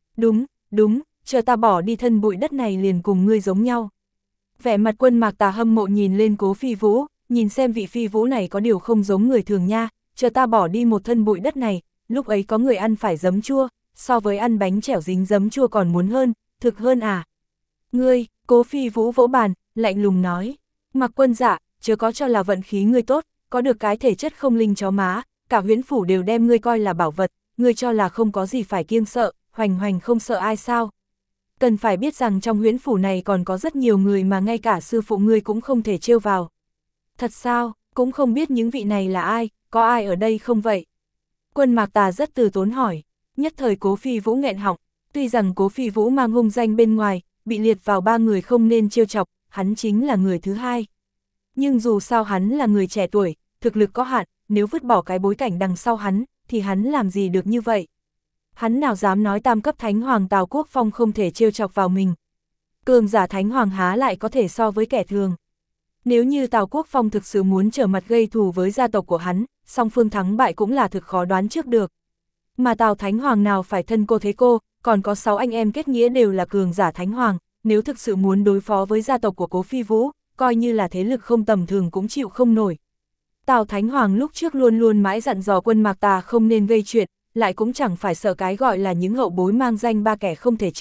Đúng, chờ ta bỏ đi thân bụi đất này liền cùng ngươi giống nhau. Vẻ mặt Quân Mạc Tà hâm mộ nhìn lên Cố Phi Vũ, nhìn xem vị Phi Vũ này có điều không giống người thường nha, chờ ta bỏ đi một thân bụi đất này, lúc ấy có người ăn phải giấm chua, so với ăn bánh chẻo dính giấm chua còn muốn hơn, thực hơn à. Ngươi, Cố Phi Vũ vỗ bàn, lạnh lùng nói, Mạc Quân Dạ, chớ có cho là vận khí ngươi tốt, có được cái thể chất không linh chó má, cả Huyễn Phủ đều đem ngươi coi là bảo vật, ngươi cho là không có gì phải kiêng sợ, hoành không sợ ai sao. Cần phải biết rằng trong Huyễn Phủ này còn có rất nhiều người mà ngay cả sư phụ ngươi cũng không thể trêu vào. Thật sao, cũng không biết những vị này là ai, có ai ở đây không vậy? Quân Mạc Tà rất từ tốn hỏi, nhất thời Cố Phi Vũ nghẹn họng, tuy rằng Cố Phi Vũ mang hung danh bên ngoài, bị liệt vào 3 người không nên trêu chọc, hắn chính là người thứ hai. Nhưng dù sao hắn là người trẻ tuổi, thực lực có hạn, nếu vứt bỏ cái bối cảnh đằng sau hắn, thì hắn làm gì được như vậy? Hắn nào dám nói tam cấp Thánh Hoàng Tào Quốc Phong không thể trêu chọc vào mình. Cường giả Thánh Hoàng há lại có thể so với kẻ thường. Nếu như Tào Quốc Phong thực sự muốn trở mặt gây thù với gia tộc của hắn, song phương thắng bại cũng là thực khó đoán trước được. Mà Tào Thánh Hoàng nào phải thân cô thế cô, còn có 6 anh em kết nghĩa đều là cường giả Thánh Hoàng, nếu thực sự muốn đối phó với gia tộc của Cố Phi Vũ, coi như là thế lực không tầm thường cũng chịu không nổi. Tào Thánh Hoàng lúc trước luôn luôn mãi dặn dò Quân Mạc Tà không nên gây chuyện, lại cũng chẳng phải sợ cái gọi là những hậu bối mang danh 3 kẻ không thể trêu,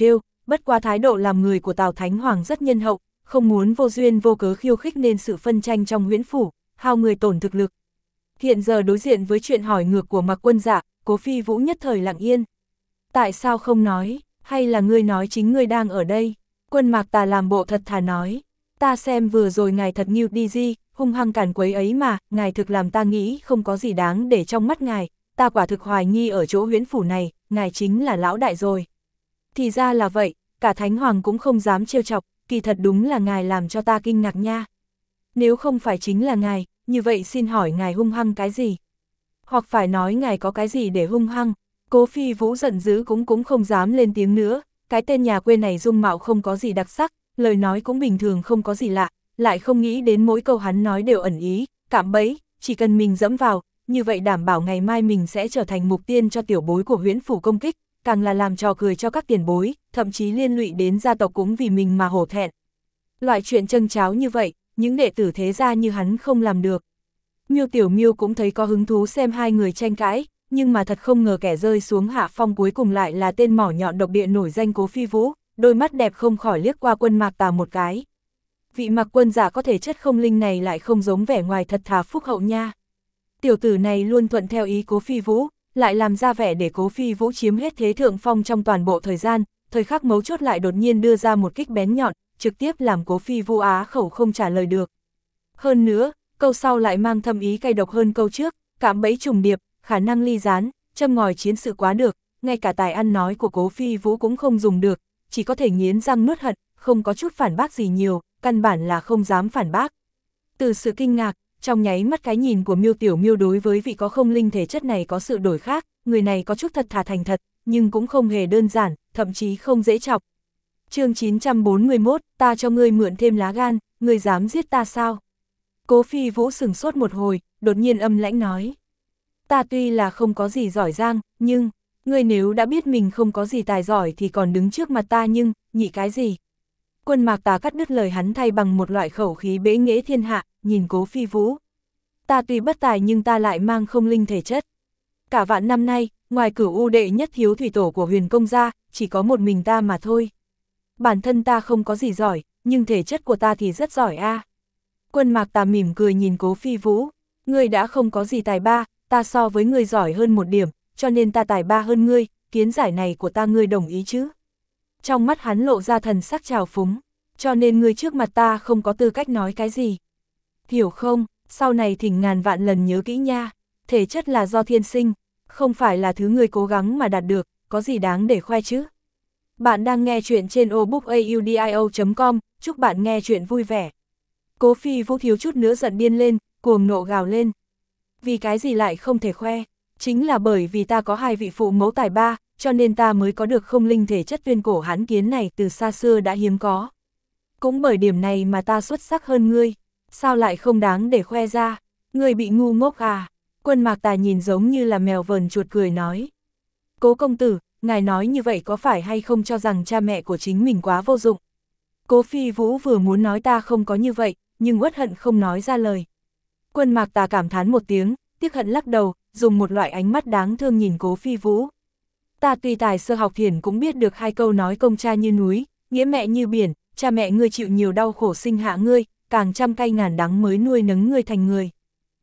bất quá thái độ làm người của Tào Thánh Hoàng rất nhân hậu, không muốn vô duyên vô cớ khiêu khích nên sự phân tranh trong huyễn phủ, hao người tổn thực lực. Hiện giờ đối diện với chuyện hỏi ngược của Mạc Quân Dạ, Cố Phi Vũ nhất thời lặng yên. Tại sao không nói, hay là ngươi nói chính ngươi đang ở đây? Quân Mạc Tà làm bộ thật thà nói, ta xem vừa rồi ngài thật nghiêu đi di, hung hăng cản quấy ấy mà, ngài thực làm ta nghĩ không có gì đáng để trong mắt ngài, ta quả thực hoài nghi ở chỗ huyễn phủ này, ngài chính là lão đại rồi. Thì ra là vậy, cả Thánh Hoàng cũng không dám trêu chọc, kỳ thật đúng là ngài làm cho ta kinh ngạc nha. Nếu không phải chính là ngài, như vậy xin hỏi ngài hung hăng cái gì? Hoặc phải nói ngài có cái gì để hung hăng? Cố Phi Vũ giận dữ cũng không dám lên tiếng nữa, cái tên nhà quê này dung mạo không có gì đặc sắc, lời nói cũng bình thường không có gì lạ, lại không nghĩ đến mỗi câu hắn nói đều ẩn ý, cạm bẫy, chỉ cần mình dẫm vào, như vậy đảm bảo ngày mai mình sẽ trở thành mục tiên cho tiểu bối của huyễn phủ công kích, càng là làm trò cười cho các tiền bối, thậm chí liên lụy đến gia tộc cũng vì mình mà hổ thẹn. Loại chuyện châng cháo như vậy, những đệ tử thế gia như hắn không làm được. Miêu Tiểu Miêu cũng thấy có hứng thú xem hai người tranh cãi, nhưng mà thật không ngờ kẻ rơi xuống hạ phong cuối cùng lại là tên mỏ nhọn độc địa nổi danh Cố Phi Vũ, đôi mắt đẹp không khỏi liếc qua Quân Mạc Tà một cái. Vị Mạc Quân giả có thể chất không linh này lại không giống vẻ ngoài thật thà phúc hậu nha. Tiểu tử này luôn thuận theo ý Cố Phi Vũ, lại làm ra vẻ để Cố Phi Vũ chiếm hết thế thượng phong trong toàn bộ thời gian, thời khắc mấu chốt lại đột nhiên đưa ra một kích bén nhọn, trực tiếp làm Cố Phi Vũ á khẩu không trả lời được. Hơn nữa, câu sau lại mang thâm ý cay độc hơn câu trước, cạm bẫy trùng điệp, khả năng ly gián, châm ngòi chiến sự quá được, ngay cả tài ăn nói của Cố Phi Vũ cũng không dùng được, chỉ có thể nghiến răng nuốt hận, không có chút phản bác gì nhiều, căn bản là không dám phản bác. Từ sự kinh ngạc, trong nháy mắt cái nhìn của Miêu Tiểu Miêu đối với vị có không linh thể chất này có sự đổi khác, người này có chút thật thà thành thật, nhưng cũng không hề đơn giản, thậm chí không dễ chọc. Chương 941, ta cho ngươi mượn thêm lá gan, ngươi dám giết ta sao? Cố Phi Vũ sừng sốt một hồi, đột nhiên âm lãnh nói. Ta tuy là không có gì giỏi giang, nhưng, ngươi nếu đã biết mình không có gì tài giỏi thì còn đứng trước mặt ta nhưng, nhị cái gì? Quân Mạc Tà cắt đứt lời hắn thay bằng một loại khẩu khí bế nghệ thiên hạ, nhìn Cố Phi Vũ. Ta tuy bất tài nhưng ta lại mang không linh thể chất. Cả vạn năm nay, ngoài Cửu U đệ nhất thiếu thủy tổ của Huyền Công gia, chỉ có một mình ta mà thôi. Bản thân ta không có gì giỏi, nhưng thể chất của ta thì rất giỏi a. Quân Mạc Tà mỉm cười nhìn Cố Phi Vũ, ngươi đã không có gì tài ba, ta so với ngươi giỏi hơn một điểm, cho nên ta tài ba hơn ngươi, kiến giải này của ta ngươi đồng ý chứ? Trong mắt hắn lộ ra thần sắc trào phúng, cho nên ngươi trước mặt ta không có tư cách nói cái gì. Hiểu không, sau này thỉnh ngàn vạn lần nhớ kỹ nha, thể chất là do thiên sinh, không phải là thứ ngươi cố gắng mà đạt được, có gì đáng để khoe chứ. Bạn đang nghe chuyện trên obookaudio.com, chúc bạn nghe chuyện vui vẻ. Cố Phi Vũ thiếu chút nữa giận điên lên, cuồng nộ gào lên. Vì cái gì lại không thể khoe? Chính là bởi vì ta có hai vị phụ mẫu tài ba, cho nên ta mới có được không linh thể chất tuyên cổ hán kiến này từ xa xưa đã hiếm có. Cũng bởi điểm này mà ta xuất sắc hơn ngươi, sao lại không đáng để khoe ra? Ngươi bị ngu ngốc à? Quân Mạc Tà nhìn giống như là mèo vờn chuột cười nói. Cố công tử, ngài nói như vậy có phải hay không cho rằng cha mẹ của chính mình quá vô dụng? Cố Phi Vũ vừa muốn nói ta không có như vậy, nhưng uất hận không nói ra lời. Quân Mạc Tà cảm thán một tiếng, tiếc hận lắc đầu, dùng một loại ánh mắt đáng thương nhìn Cố Phi Vũ. Ta tuy tài sơ học thiền cũng biết được hai câu nói công cha như núi, nghĩa mẹ như biển, cha mẹ ngươi chịu nhiều đau khổ sinh hạ ngươi, càng trăm cay ngàn đắng mới nuôi nấng ngươi thành người.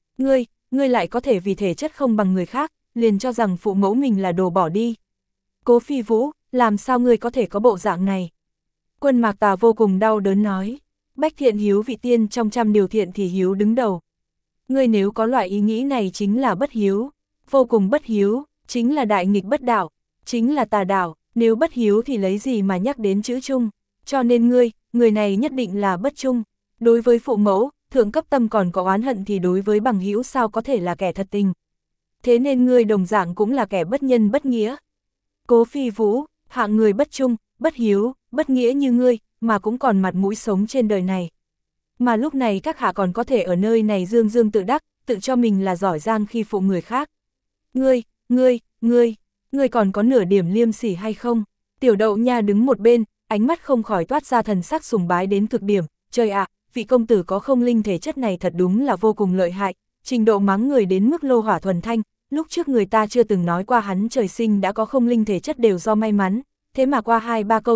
Ngươi lại có thể vì thể chất không bằng người khác, liền cho rằng phụ mẫu mình là đồ bỏ đi. Cố Phi Vũ, làm sao ngươi có thể có bộ dạng này? Quân Mạc Tà vô cùng đau đớn nói, bách thiện hiếu vị tiên trong trăm điều thiện thì hiếu đứng đầu. Ngươi nếu có loại ý nghĩ này chính là bất hiếu, vô cùng bất hiếu, chính là đại nghịch bất đạo, chính là tà đạo, nếu bất hiếu thì lấy gì mà nhắc đến chữ trung, cho nên người này nhất định là bất trung. Đối với phụ mẫu, thượng cấp tâm còn có oán hận thì đối với bằng hữu sao có thể là kẻ thật tình. Thế nên ngươi đồng dạng cũng là kẻ bất nhân bất nghĩa. Cố Phi Vũ, hạng người bất trung, bất hiếu, bất nghĩa như ngươi, mà cũng còn mặt mũi sống trên đời này. Mà lúc này các hạ còn có thể ở nơi này dương dương tự đắc, tự cho mình là giỏi giang khi phụ người khác. Ngươi còn có nửa điểm liêm sỉ hay không? Tiểu Đậu Nha đứng một bên, ánh mắt không khỏi toát ra thần sắc sùng bái đến cực điểm. Trời ạ, vị công tử có không linh thể chất này thật đúng là vô cùng lợi hại, trình độ mắng người đến mức lô hỏa thuần thanh. Lúc trước người ta chưa từng nói qua hắn trời sinh đã có không linh thể chất đều do may mắn, thế mà qua 2-3 câu thôi,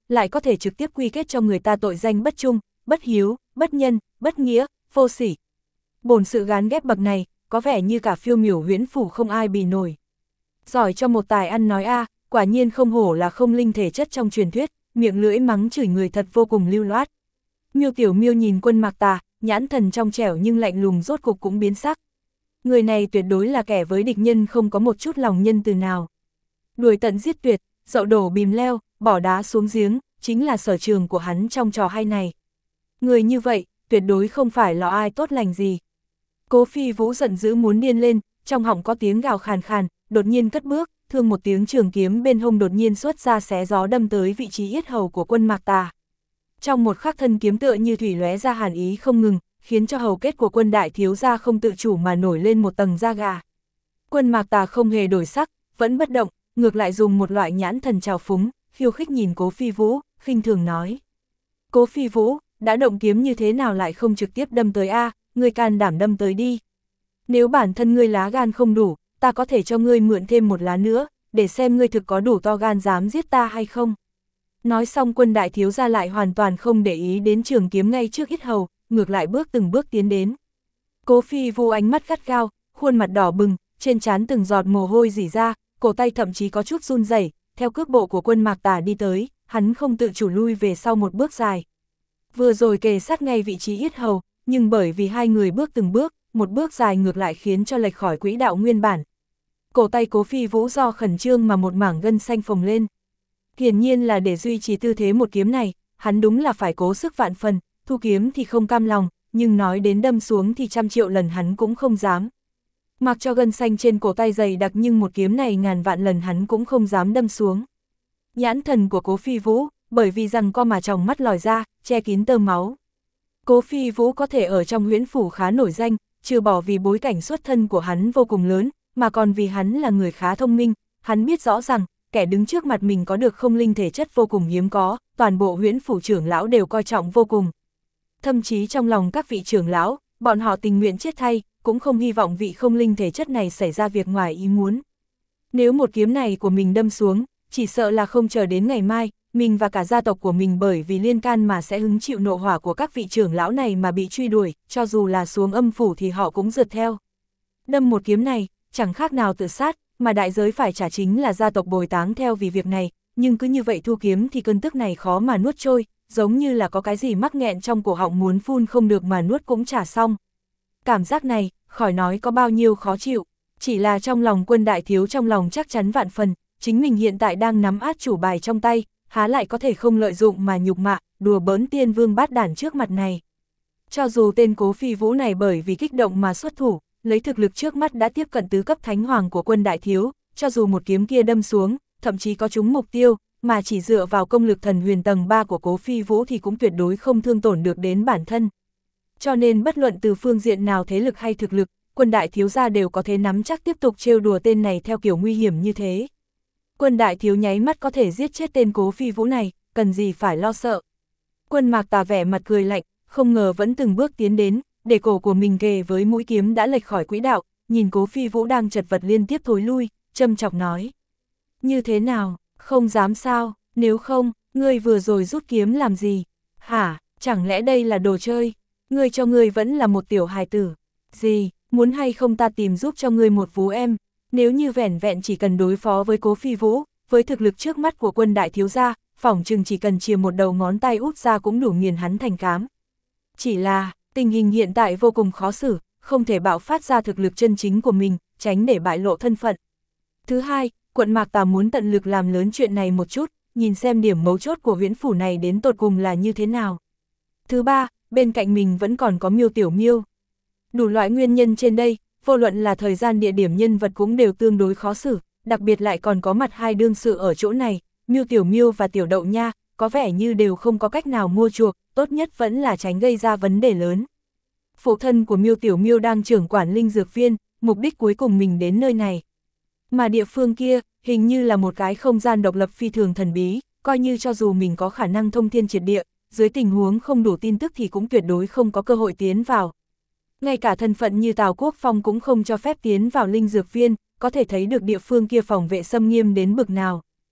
lại có thể trực tiếp quy kết cho người ta tội danh bất trung, bất hiếu, bất nhân, bất nghĩa, vô sỉ. Bổn sự gán ghép bậc này, có vẻ như cả phiêu miểu huyễn phủ không ai bì nổi. Giỏi cho một tài ăn nói quả nhiên không hổ là không linh thể chất trong truyền thuyết, miệng lưỡi mắng chửi người thật vô cùng lưu loát. Miêu Tiểu Miêu nhìn Quân Mạc Tà, nhãn thần trong trẻo nhưng lạnh lùng rốt cục cũng biến sắc. Người này tuyệt đối là kẻ với địch nhân không có một chút lòng nhân từ nào. Đuổi tận giết tuyệt, dậu đổ bìm leo, bỏ đá xuống giếng, chính là sở trường của hắn trong trò hay này. Người như vậy, tuyệt đối không phải là ai tốt lành gì. Cố Phi Vũ giận dữ muốn điên lên, trong họng có tiếng gào khàn khàn, đột nhiên cất bước, thương một tiếng trường kiếm bên hông đột nhiên xuất ra xé gió đâm tới vị trí yết hầu của Quân Mạc Tà. Trong một khắc thân kiếm tựa như thủy lóe ra hàn ý không ngừng, khiến cho hầu kết của Quân đại thiếu gia không tự chủ mà nổi lên một tầng da gà. Quân Mạc Tà không hề đổi sắc, vẫn bất động, ngược lại dùng một loại nhãn thần trào phúng, khiêu khích nhìn Cố Phi Vũ, khinh thường nói. Cố Phi Vũ, đã động kiếm như thế nào lại không trực tiếp đâm tới ngươi can đảm đâm tới đi. Nếu bản thân ngươi lá gan không đủ, ta có thể cho ngươi mượn thêm một lá nữa, để xem ngươi thực có đủ to gan dám giết ta hay không. Nói xong Quân đại thiếu gia lại hoàn toàn không để ý đến trường kiếm ngay trước yết hầu, ngược lại từng bước tiến đến. Cố Phi Vũ ánh mắt gắt gao, khuôn mặt đỏ bừng, trên trán từng giọt mồ hôi rỉ ra, cổ tay thậm chí có chút run rẩy, theo cước bộ của Quân Mạc Tà đi tới, hắn không tự chủ lui về sau một bước dài. Vừa rồi kề sát ngay vị trí yết hầu, nhưng bởi vì hai người bước từng bước, một bước dài ngược lại khiến cho lệch khỏi quỹ đạo nguyên bản. Cổ tay Cố Phi Vũ do khẩn trương mà một mảng gân xanh phồng lên. Hiển nhiên là để duy trì tư thế một kiếm này, hắn đúng là phải cố sức vạn phần, thu kiếm thì không cam lòng, nhưng nói đến đâm xuống thì 100 triệu lần hắn cũng không dám. Mặc cho gân xanh trên cổ tay dày đặc nhưng một kiếm này ngàn vạn lần hắn cũng không dám đâm xuống. Nhãn thần của Cố Phi Vũ, bởi vì rằng co mà tròng mắt lòi ra, che kín tơ máu. Cố Phi Vũ có thể ở trong huyễn phủ khá nổi danh, trừ bỏ vì bối cảnh xuất thân của hắn vô cùng lớn, mà còn vì hắn là người khá thông minh, hắn biết rõ rằng, kẻ đứng trước mặt mình có được không linh thể chất vô cùng hiếm có, toàn bộ huyễn phủ trưởng lão đều coi trọng vô cùng. Thậm chí trong lòng các vị trưởng lão, bọn họ tình nguyện chết thay, cũng không hy vọng vị không linh thể chất này xảy ra việc ngoài ý muốn. Nếu một kiếm này của mình đâm xuống, chỉ sợ là không chờ đến ngày mai, mình và cả gia tộc của mình bởi vì liên can mà sẽ hứng chịu nộ hỏa của các vị trưởng lão này mà bị truy đuổi, cho dù là xuống âm phủ thì họ cũng rượt theo. Đâm một kiếm này, chẳng khác nào tự sát, mà đại giới phải trả chính là gia tộc bồi táng theo vì việc này, nhưng cứ như vậy thu kiếm thì cơn tức này khó mà nuốt trôi, giống như là có cái gì mắc nghẹn trong cổ họng muốn phun không được mà nuốt cũng chả xong. Cảm giác này, khỏi nói có bao nhiêu khó chịu, chỉ là trong lòng Quân đại thiếu trong lòng chắc chắn vạn phần, chính mình hiện tại đang nắm át chủ bài trong tay, há lại có thể không lợi dụng mà nhục mạ, đùa bỡn tiên vương bát đản trước mặt này. Cho dù tên Cố Phi Vũ này bởi vì kích động mà xuất thủ, lấy thực lực trước mắt đã tiếp cận tứ cấp thánh hoàng của Quân đại thiếu, cho dù một kiếm kia đâm xuống, thậm chí có trúng mục tiêu, mà chỉ dựa vào công lực thần huyền tầng 3 của Cố Phi Vũ thì cũng tuyệt đối không thương tổn được đến bản thân. Cho nên bất luận từ phương diện nào thế lực hay thực lực, Quân đại thiếu gia đều có thể nắm chắc tiếp tục trêu đùa tên này theo kiểu nguy hiểm như thế. Quân đại thiếu nháy mắt có thể giết chết tên Cố Phi Vũ này, cần gì phải lo sợ. Quân Mạc Tà vẻ mặt cười lạnh, không ngờ vẫn từng bước tiến đến, để cổ của mình kề với mũi kiếm đã lệch khỏi quỹ đạo, nhìn Cố Phi Vũ đang chật vật liên tiếp thối lui, châm chọc nói. Như thế nào, không dám sao, nếu không, ngươi vừa rồi rút kiếm làm gì? Hả, chẳng lẽ đây là đồ chơi? Ngươi cho ngươi vẫn là một tiểu hài tử. Gì, muốn hay không ta tìm giúp cho ngươi một vú em? Nếu như vẻn vẹn chỉ cần đối phó với Cố Phi Vũ, với thực lực trước mắt của Quân đại thiếu gia, phỏng chừng chỉ cần chìa một đầu ngón tay út ra cũng đủ nghiền hắn thành cám. Chỉ là, tình hình hiện tại vô cùng khó xử, không thể bạo phát ra thực lực chân chính của mình, tránh để bại lộ thân phận. Thứ hai, Quận Mạc Tà muốn tận lực làm lớn chuyện này một chút, nhìn xem điểm mấu chốt của huyễn phủ này đến tột cùng là như thế nào. Thứ ba, bên cạnh mình vẫn còn có Miêu Tiểu Miêu. Đủ loại nguyên nhân trên đây, vô luận là thời gian địa điểm nhân vật cũng đều tương đối khó xử, đặc biệt lại còn có mặt hai đương sự ở chỗ này, Miêu Tiểu Miêu và Tiểu Đậu Nha, có vẻ như đều không có cách nào mua chuộc, tốt nhất vẫn là tránh gây ra vấn đề lớn. Phụ thân của Miêu Tiểu Miêu đang trưởng quản linh dược viên, mục đích cuối cùng mình đến nơi này. Mà địa phương kia, hình như là một cái không gian độc lập phi thường thần bí, coi như cho dù mình có khả năng thông thiên triệt địa, dưới tình huống không đủ tin tức thì cũng tuyệt đối không có cơ hội tiến vào. Ngay cả thân phận như Tào Quốc Phong cũng không cho phép tiến vào linh dược viên, có thể thấy được địa phương kia phòng vệ xâm nghiêm đến bực nào.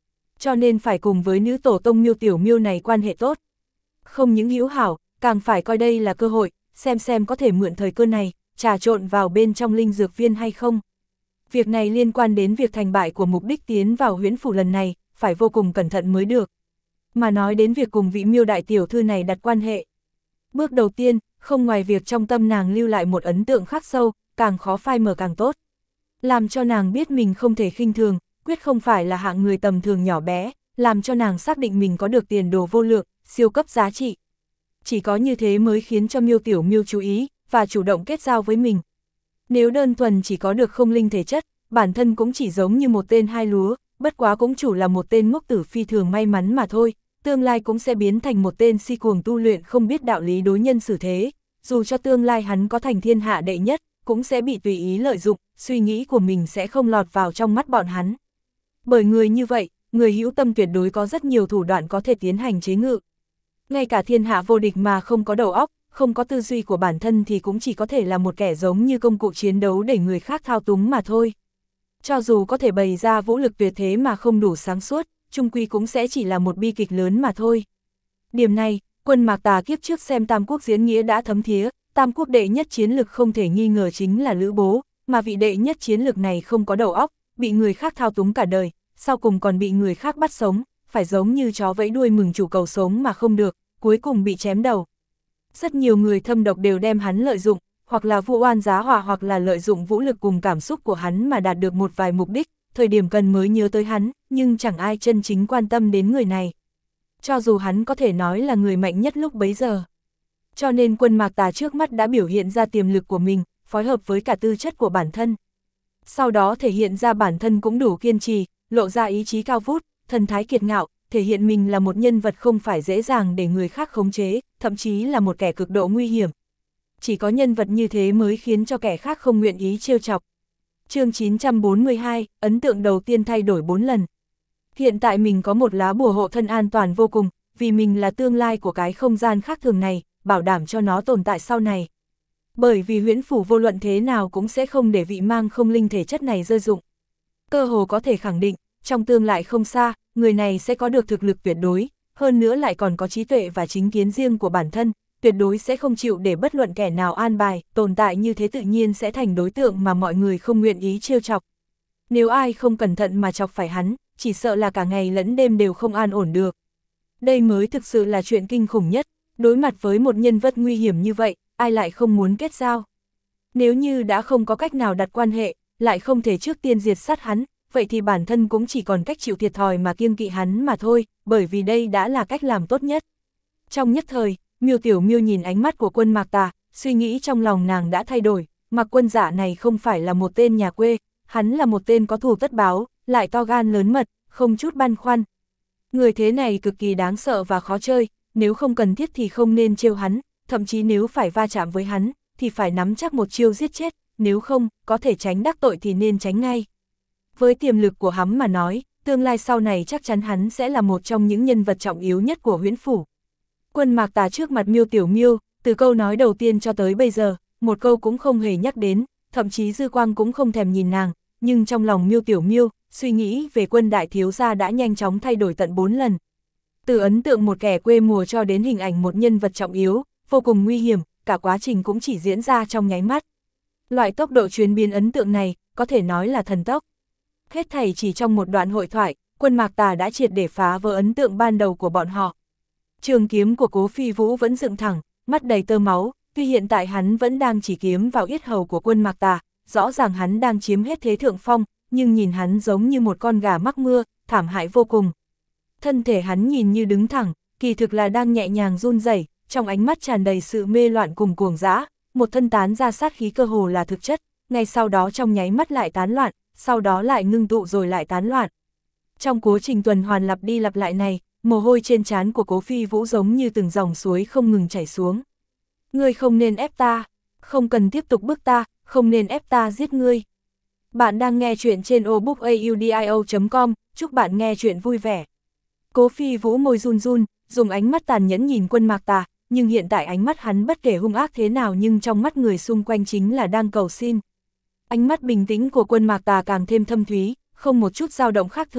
cho nên phải cùng với nữ tổ tông Miêu Tiểu Miêu này quan hệ tốt. Không những hữu hảo, càng phải coi đây là cơ hội, xem có thể mượn thời cơ này, trà trộn vào bên trong linh dược viên hay không. Việc này liên quan đến việc thành bại của mục đích tiến vào huyễn phủ lần này, phải vô cùng cẩn thận mới được. Mà nói đến việc cùng vị Miêu đại tiểu thư này đặt quan hệ. Bước đầu tiên, không ngoài việc trong tâm nàng lưu lại một ấn tượng khắc sâu, càng khó phai mờ càng tốt. Làm cho nàng biết mình không thể khinh thường, quyết không phải là hạng người tầm thường nhỏ bé, làm cho nàng xác định mình có được tiền đồ vô lượng, siêu cấp giá trị. Chỉ có như thế mới khiến cho Miêu Tiểu Miêu chú ý, và chủ động kết giao với mình. Nếu đơn thuần chỉ có được không linh thể chất, bản thân cũng chỉ giống như một tên hai lúa, bất quá cũng chủ là một tên ngốc tử phi thường may mắn mà thôi, tương lai cũng sẽ biến thành một tên si cuồng tu luyện không biết đạo lý đối nhân xử thế, dù cho tương lai hắn có thành thiên hạ đệ nhất, cũng sẽ bị tùy ý lợi dụng, suy nghĩ của mình sẽ không lọt vào trong mắt bọn hắn. Bởi người như vậy, người hữu tâm tuyệt đối có rất nhiều thủ đoạn có thể tiến hành chế ngự. Ngay cả thiên hạ vô địch mà không có đầu óc, không có tư duy của bản thân thì cũng chỉ có thể là một kẻ giống như công cụ chiến đấu để người khác thao túng mà thôi. Cho dù có thể bày ra vũ lực tuyệt thế mà không đủ sáng suốt, chung quy cũng sẽ chỉ là một bi kịch lớn mà thôi. Điểm này, Quân Mạc Tà kiếp trước xem Tam Quốc diễn nghĩa đã thấm thía, Tam Quốc đệ nhất chiến lực không thể nghi ngờ chính là Lữ Bố, mà vị đệ nhất chiến lực này không có đầu óc, bị người khác thao túng cả đời, sau cùng còn bị người khác bắt sống, phải giống như chó vẫy đuôi mừng chủ cầu sống mà không được, cuối cùng bị chém đầu. Rất nhiều người thâm độc đều đem hắn lợi dụng, hoặc là vu oan giá họa hoặc là lợi dụng vũ lực cùng cảm xúc của hắn mà đạt được một vài mục đích, thời điểm cần mới nhớ tới hắn, nhưng chẳng ai chân chính quan tâm đến người này. Cho dù hắn có thể nói là người mạnh nhất lúc bấy giờ. Cho nên Quân Mạc Tà trước mắt đã biểu hiện ra tiềm lực của mình, phối hợp với cả tư chất của bản thân. Sau đó thể hiện ra bản thân cũng đủ kiên trì, lộ ra ý chí cao vút, thần thái kiệt ngạo, thể hiện mình là một nhân vật không phải dễ dàng để người khác khống chế, thậm chí là một kẻ cực độ nguy hiểm. Chỉ có nhân vật như thế mới khiến cho kẻ khác không nguyện ý trêu chọc. Chương 942, ấn tượng đầu tiên thay đổi 4 lần. Hiện tại mình có một lá bùa hộ thân an toàn vô cùng, vì mình là tương lai của cái không gian khác thường này, bảo đảm cho nó tồn tại sau này. Bởi vì huyễn phủ vô luận thế nào cũng sẽ không để vị mang không linh thể chất này rơi dụng. Cơ hồ có thể khẳng định, trong tương lai không xa, người này sẽ có được thực lực tuyệt đối, hơn nữa lại còn có trí tuệ và chính kiến riêng của bản thân, tuyệt đối sẽ không chịu để bất luận kẻ nào an bài, tồn tại như thế tự nhiên sẽ thành đối tượng mà mọi người không nguyện ý trêu chọc. Nếu ai không cẩn thận mà chọc phải hắn, chỉ sợ là cả ngày lẫn đêm đều không an ổn được. Đây mới thực sự là chuyện kinh khủng nhất, đối mặt với một nhân vật nguy hiểm như vậy, ai lại không muốn kết giao. Nếu như đã không có cách nào đặt quan hệ, lại không thể trước tiên diệt sát hắn, vậy thì bản thân cũng chỉ còn cách chịu thiệt thòi mà kiêng kỵ hắn mà thôi, bởi vì đây đã là cách làm tốt nhất. Trong nhất thời, Miêu Tiểu Miêu nhìn ánh mắt của Quân Mạc Tà, suy nghĩ trong lòng nàng đã thay đổi, Mạc Quân Dạ này không phải là một tên nhà quê, hắn là một tên có thù tất báo, lại to gan lớn mật, không chút băn khoăn. Người thế này cực kỳ đáng sợ và khó chơi, nếu không cần thiết thì không nên trêu hắn, thậm chí nếu phải va chạm với hắn, thì phải nắm chắc một chiêu giết chết, nếu không, có thể tránh đắc tội thì nên tránh ngay. Với tiềm lực của hắn mà nói, tương lai sau này chắc chắn hắn sẽ là một trong những nhân vật trọng yếu nhất của huyễn phủ. Quân Mạc Tà trước mặt Miêu Tiểu Miêu, từ câu nói đầu tiên cho tới bây giờ, một câu cũng không hề nhắc đến, thậm chí dư quang cũng không thèm nhìn nàng, nhưng trong lòng Miêu Tiểu Miêu, suy nghĩ về Quân đại thiếu gia đã nhanh chóng thay đổi tận 4 lần. Từ ấn tượng một kẻ quê mùa cho đến hình ảnh một nhân vật trọng yếu, vô cùng nguy hiểm, cả quá trình cũng chỉ diễn ra trong nháy mắt. Loại tốc độ chuyển biến ấn tượng này, có thể nói là thần tốc. Hết thảy chỉ trong một đoạn hội thoại, Quân Mạc Tà đã triệt để phá vỡ ấn tượng ban đầu của bọn họ. Trường kiếm của Cố Phi Vũ vẫn dựng thẳng, mắt đầy tơ máu, tuy hiện tại hắn vẫn đang chỉ kiếm vào yết hầu của Quân Mạc Tà, rõ ràng hắn đang chiếm hết thế thượng phong, nhưng nhìn hắn giống như một con gà mắc mưa, thảm hại vô cùng. Thân thể hắn nhìn như đứng thẳng, kỳ thực là đang nhẹ nhàng run rẩy, trong ánh mắt tràn đầy sự mê loạn cùng cuồng dã, một thân tán ra sát khí cơ hồ là thực chất, ngay sau đó trong nháy mắt lại tán loạn, sau đó lại ngưng tụ rồi lại tán loạn. Trong quá trình tuần hoàn lặp đi lặp lại này, mồ hôi trên trán của Cố Phi Vũ giống như từng dòng suối không ngừng chảy xuống. Ngươi không nên ép ta, không cần tiếp tục bức ta, không nên ép ta giết ngươi. Bạn đang nghe chuyện trên obookaudio.com, chúc bạn nghe chuyện vui vẻ. Cố Phi Vũ môi run run, dùng ánh mắt tàn nhẫn nhìn Quân Mạc Tà, nhưng hiện tại ánh mắt hắn bất kể hung ác thế nào nhưng trong mắt người xung quanh chính là đang cầu xin. Ánh mắt bình tĩnh của Quân Mạc Tà càng thêm thâm thúy, không một chút dao động khác thường,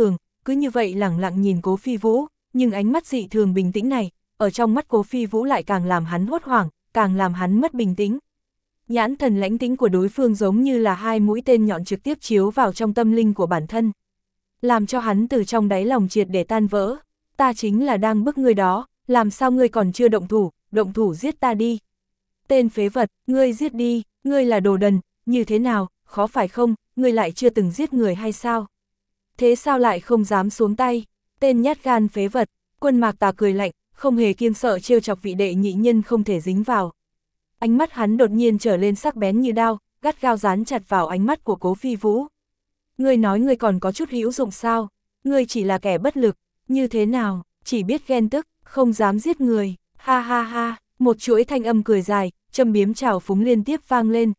cứ như vậy lẳng lặng nhìn Cố Phi Vũ, nhưng ánh mắt dị thường bình tĩnh này, ở trong mắt Cố Phi Vũ lại càng làm hắn hốt hoảng, càng làm hắn mất bình tĩnh. Nhãn thần lãnh tĩnh của đối phương giống như là hai mũi tên nhọn trực tiếp chiếu vào trong tâm linh của bản thân, làm cho hắn từ trong đáy lòng triệt để tan vỡ. Ta chính là đang bức ngươi đó, làm sao ngươi còn chưa động thủ giết ta đi. Tên phế vật, ngươi giết đi, ngươi là đồ đần, như thế nào, khó phải không, ngươi lại chưa từng giết người hay sao? Thế sao lại không dám xuống tay? Tên nhát gan phế vật. Quân Mạc Tà cười lạnh, không hề kiêng sợ trêu chọc vị đệ nhị nhân không thể dính vào. Ánh mắt hắn đột nhiên trở lên sắc bén như đao, gắt gao dán chặt vào ánh mắt của Cố Phi Vũ. Ngươi nói ngươi còn có chút hữu dụng sao? Ngươi chỉ là kẻ bất lực, như thế nào, chỉ biết ghen tức, không dám giết người, ha ha ha, một chuỗi thanh âm cười dài, châm biếm trào phúng liên tiếp vang lên.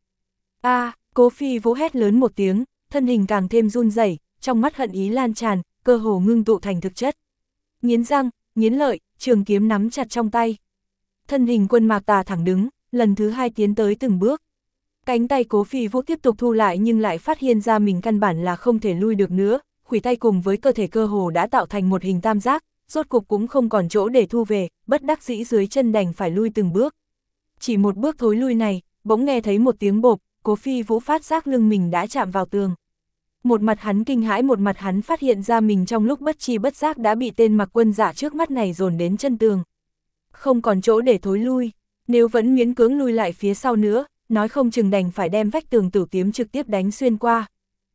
Cố Phi Vũ hét lớn một tiếng, thân hình càng thêm run rẩy, trong mắt hận ý lan tràn, cơ hồ ngưng tụ thành thực chất. Nghiến răng, nghiến lợi, trường kiếm nắm chặt trong tay. Thân hình Quân Mạc Tà thẳng đứng, lần thứ hai tiến tới từng bước. Cánh tay Cố Phi Vũ tiếp tục thu lại nhưng lại phát hiện ra mình căn bản là không thể lui được nữa, khuỷu tay cùng với cơ thể cơ hồ đã tạo thành một hình tam giác, rốt cục cũng không còn chỗ để thu về, bất đắc dĩ dưới chân đành phải lui từng bước. Chỉ một bước thối lui này, bỗng nghe thấy một tiếng bộp, Cố Phi Vũ phát giác lưng mình đã chạm vào tường. Một mặt hắn kinh hãi, một mặt hắn phát hiện ra mình trong lúc bất tri bất giác đã bị tên Mặc Quân Dạ trước mắt này dồn đến chân tường. Không còn chỗ để thối lui, nếu vẫn miễn cưỡng lui lại phía sau nữa, nói không chừng đành phải đem vách tường Tử Tiếm trực tiếp đánh xuyên qua.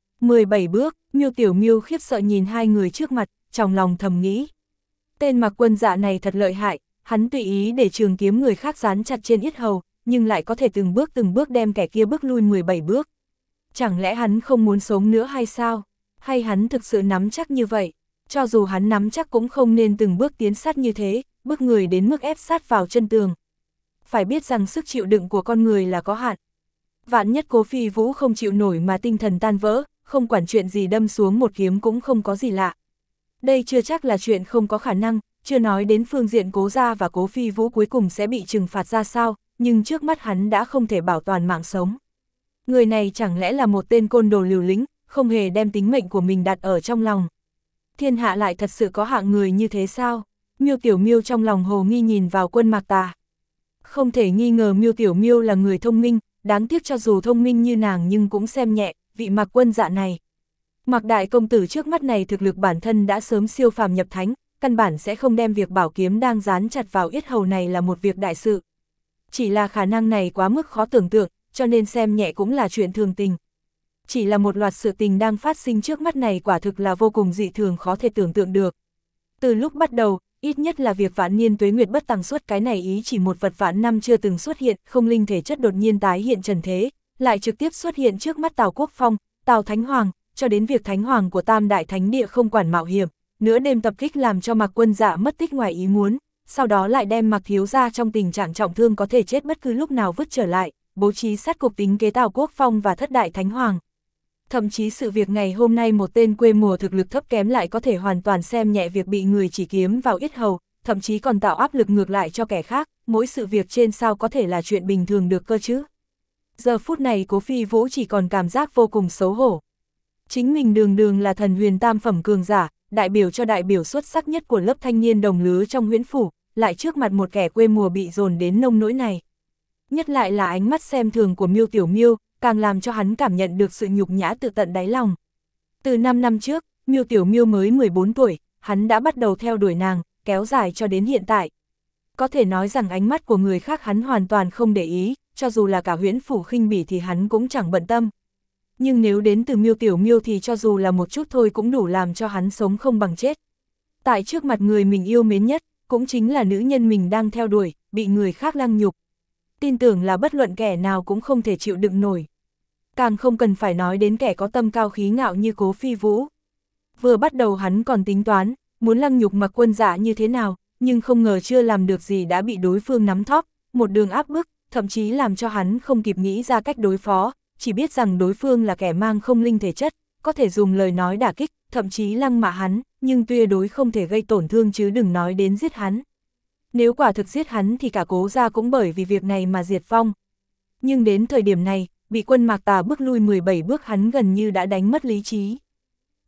17 bước, Miêu Tiểu Miêu khiếp sợ nhìn hai người trước mặt, trong lòng thầm nghĩ. Tên Mặc Quân Dạ này thật lợi hại, hắn tùy ý để trường kiếm người khác dán chặt trên yết hầu, nhưng lại có thể từng bước đem kẻ kia bước lui 17 bước. Chẳng lẽ hắn không muốn sống nữa hay sao? Hay hắn thực sự nắm chắc như vậy? Cho dù hắn nắm chắc cũng không nên từng bước tiến sát như thế, bước người đến mức ép sát vào chân tường. Phải biết rằng sức chịu đựng của con người là có hạn. Vạn nhất Cố Phi Vũ không chịu nổi mà tinh thần tan vỡ, không quản chuyện gì đâm xuống một kiếm cũng không có gì lạ. Đây chưa chắc là chuyện không có khả năng, chưa nói đến phương diện Cố gia và Cố Phi Vũ cuối cùng sẽ bị trừng phạt ra sao, nhưng trước mắt hắn đã không thể bảo toàn mạng sống. Người này chẳng lẽ là một tên côn đồ liều lĩnh, không hề đem tính mệnh của mình đặt ở trong lòng. Thiên hạ lại thật sự có hạng người như thế sao? Miêu Tiểu Miêu trong lòng hồ nghi nhìn vào Quân Mạc Tà. Không thể nghi ngờ Miêu Tiểu Miêu là người thông minh, đáng tiếc cho dù thông minh như nàng nhưng cũng xem nhẹ vị Mạc Quân Dạ này. Mạc đại công tử trước mắt này thực lực bản thân đã sớm siêu phàm nhập thánh, căn bản sẽ không đem việc bảo kiếm đang dán chặt vào yết hầu này là một việc đại sự. Chỉ là khả năng này quá mức khó tưởng tượng, cho nên xem nhẹ cũng là chuyện thường tình. Chỉ là một loạt sự tình đang phát sinh trước mắt này quả thực là vô cùng dị thường khó thể tưởng tượng được. Từ lúc bắt đầu, ít nhất là việc vạn niên tuế nguyệt bất tằng suốt cái này ý chỉ một vật vạn năm chưa từng xuất hiện, không linh thể chất đột nhiên tái hiện trần thế, lại trực tiếp xuất hiện trước mắt Tào Quốc Phong, Tào Thánh Hoàng, cho đến việc Thánh Hoàng của Tam Đại Thánh Địa không quản mạo hiểm, nửa đêm tập kích làm cho Mạc Quân Dạ mất tích ngoài ý muốn, sau đó lại đem Mạc thiếu gia trong tình trạng trọng thương có thể chết bất cứ lúc nào vứt trở lại, bố trí sát cục tính kế Tào Quốc Phong và thất đại Thánh Hoàng. Thậm chí sự việc ngày hôm nay một tên quê mùa thực lực thấp kém lại có thể hoàn toàn xem nhẹ việc bị người chỉ kiếm vào yết hầu, thậm chí còn tạo áp lực ngược lại cho kẻ khác, mỗi sự việc trên sao có thể là chuyện bình thường được cơ chứ. Giờ phút này Cố Phi Vũ chỉ còn cảm giác vô cùng xấu hổ. Chính mình đường đường là thần huyền tam phẩm cường giả, đại biểu cho đại biểu xuất sắc nhất của lớp thanh niên đồng lứa trong Huyễn Phủ, lại trước mặt một kẻ quê mùa bị dồn đến nông nỗi này. Nhất lại là ánh mắt xem thường của Miêu Tiểu Miêu, càng làm cho hắn cảm nhận được sự nhục nhã tự tận đáy lòng. Từ 5 năm trước, Miêu Tiểu Miêu mới 14 tuổi, hắn đã bắt đầu theo đuổi nàng, kéo dài cho đến hiện tại. Có thể nói rằng ánh mắt của người khác hắn hoàn toàn không để ý, cho dù là cả Huyễn Phủ khinh bỉ thì hắn cũng chẳng bận tâm. Nhưng nếu đến từ Miêu Tiểu Miêu thì cho dù là một chút thôi cũng đủ làm cho hắn sống không bằng chết. Tại trước mặt người mình yêu mến nhất, cũng chính là nữ nhân mình đang theo đuổi, bị người khác lăng nhục. Tin tưởng là bất luận kẻ nào cũng không thể chịu đựng nổi. Càng không cần phải nói đến kẻ có tâm cao khí ngạo như Cố Phi Vũ. Vừa bắt đầu hắn còn tính toán, muốn lăng nhục Mạc Quân Dạ như thế nào, nhưng không ngờ chưa làm được gì đã bị đối phương nắm thóp, một đường áp bức, thậm chí làm cho hắn không kịp nghĩ ra cách đối phó, chỉ biết rằng đối phương là kẻ mang không linh thể chất, có thể dùng lời nói đả kích, thậm chí lăng mạ hắn, nhưng tuyệt đối không thể gây tổn thương chứ đừng nói đến giết hắn. Nếu quả thực giết hắn thì cả Cố gia cũng bởi vì việc này mà diệt vong. Nhưng đến thời điểm này, bị Quân Mạc Tà bước lui 17 bước hắn gần như đã đánh mất lý trí.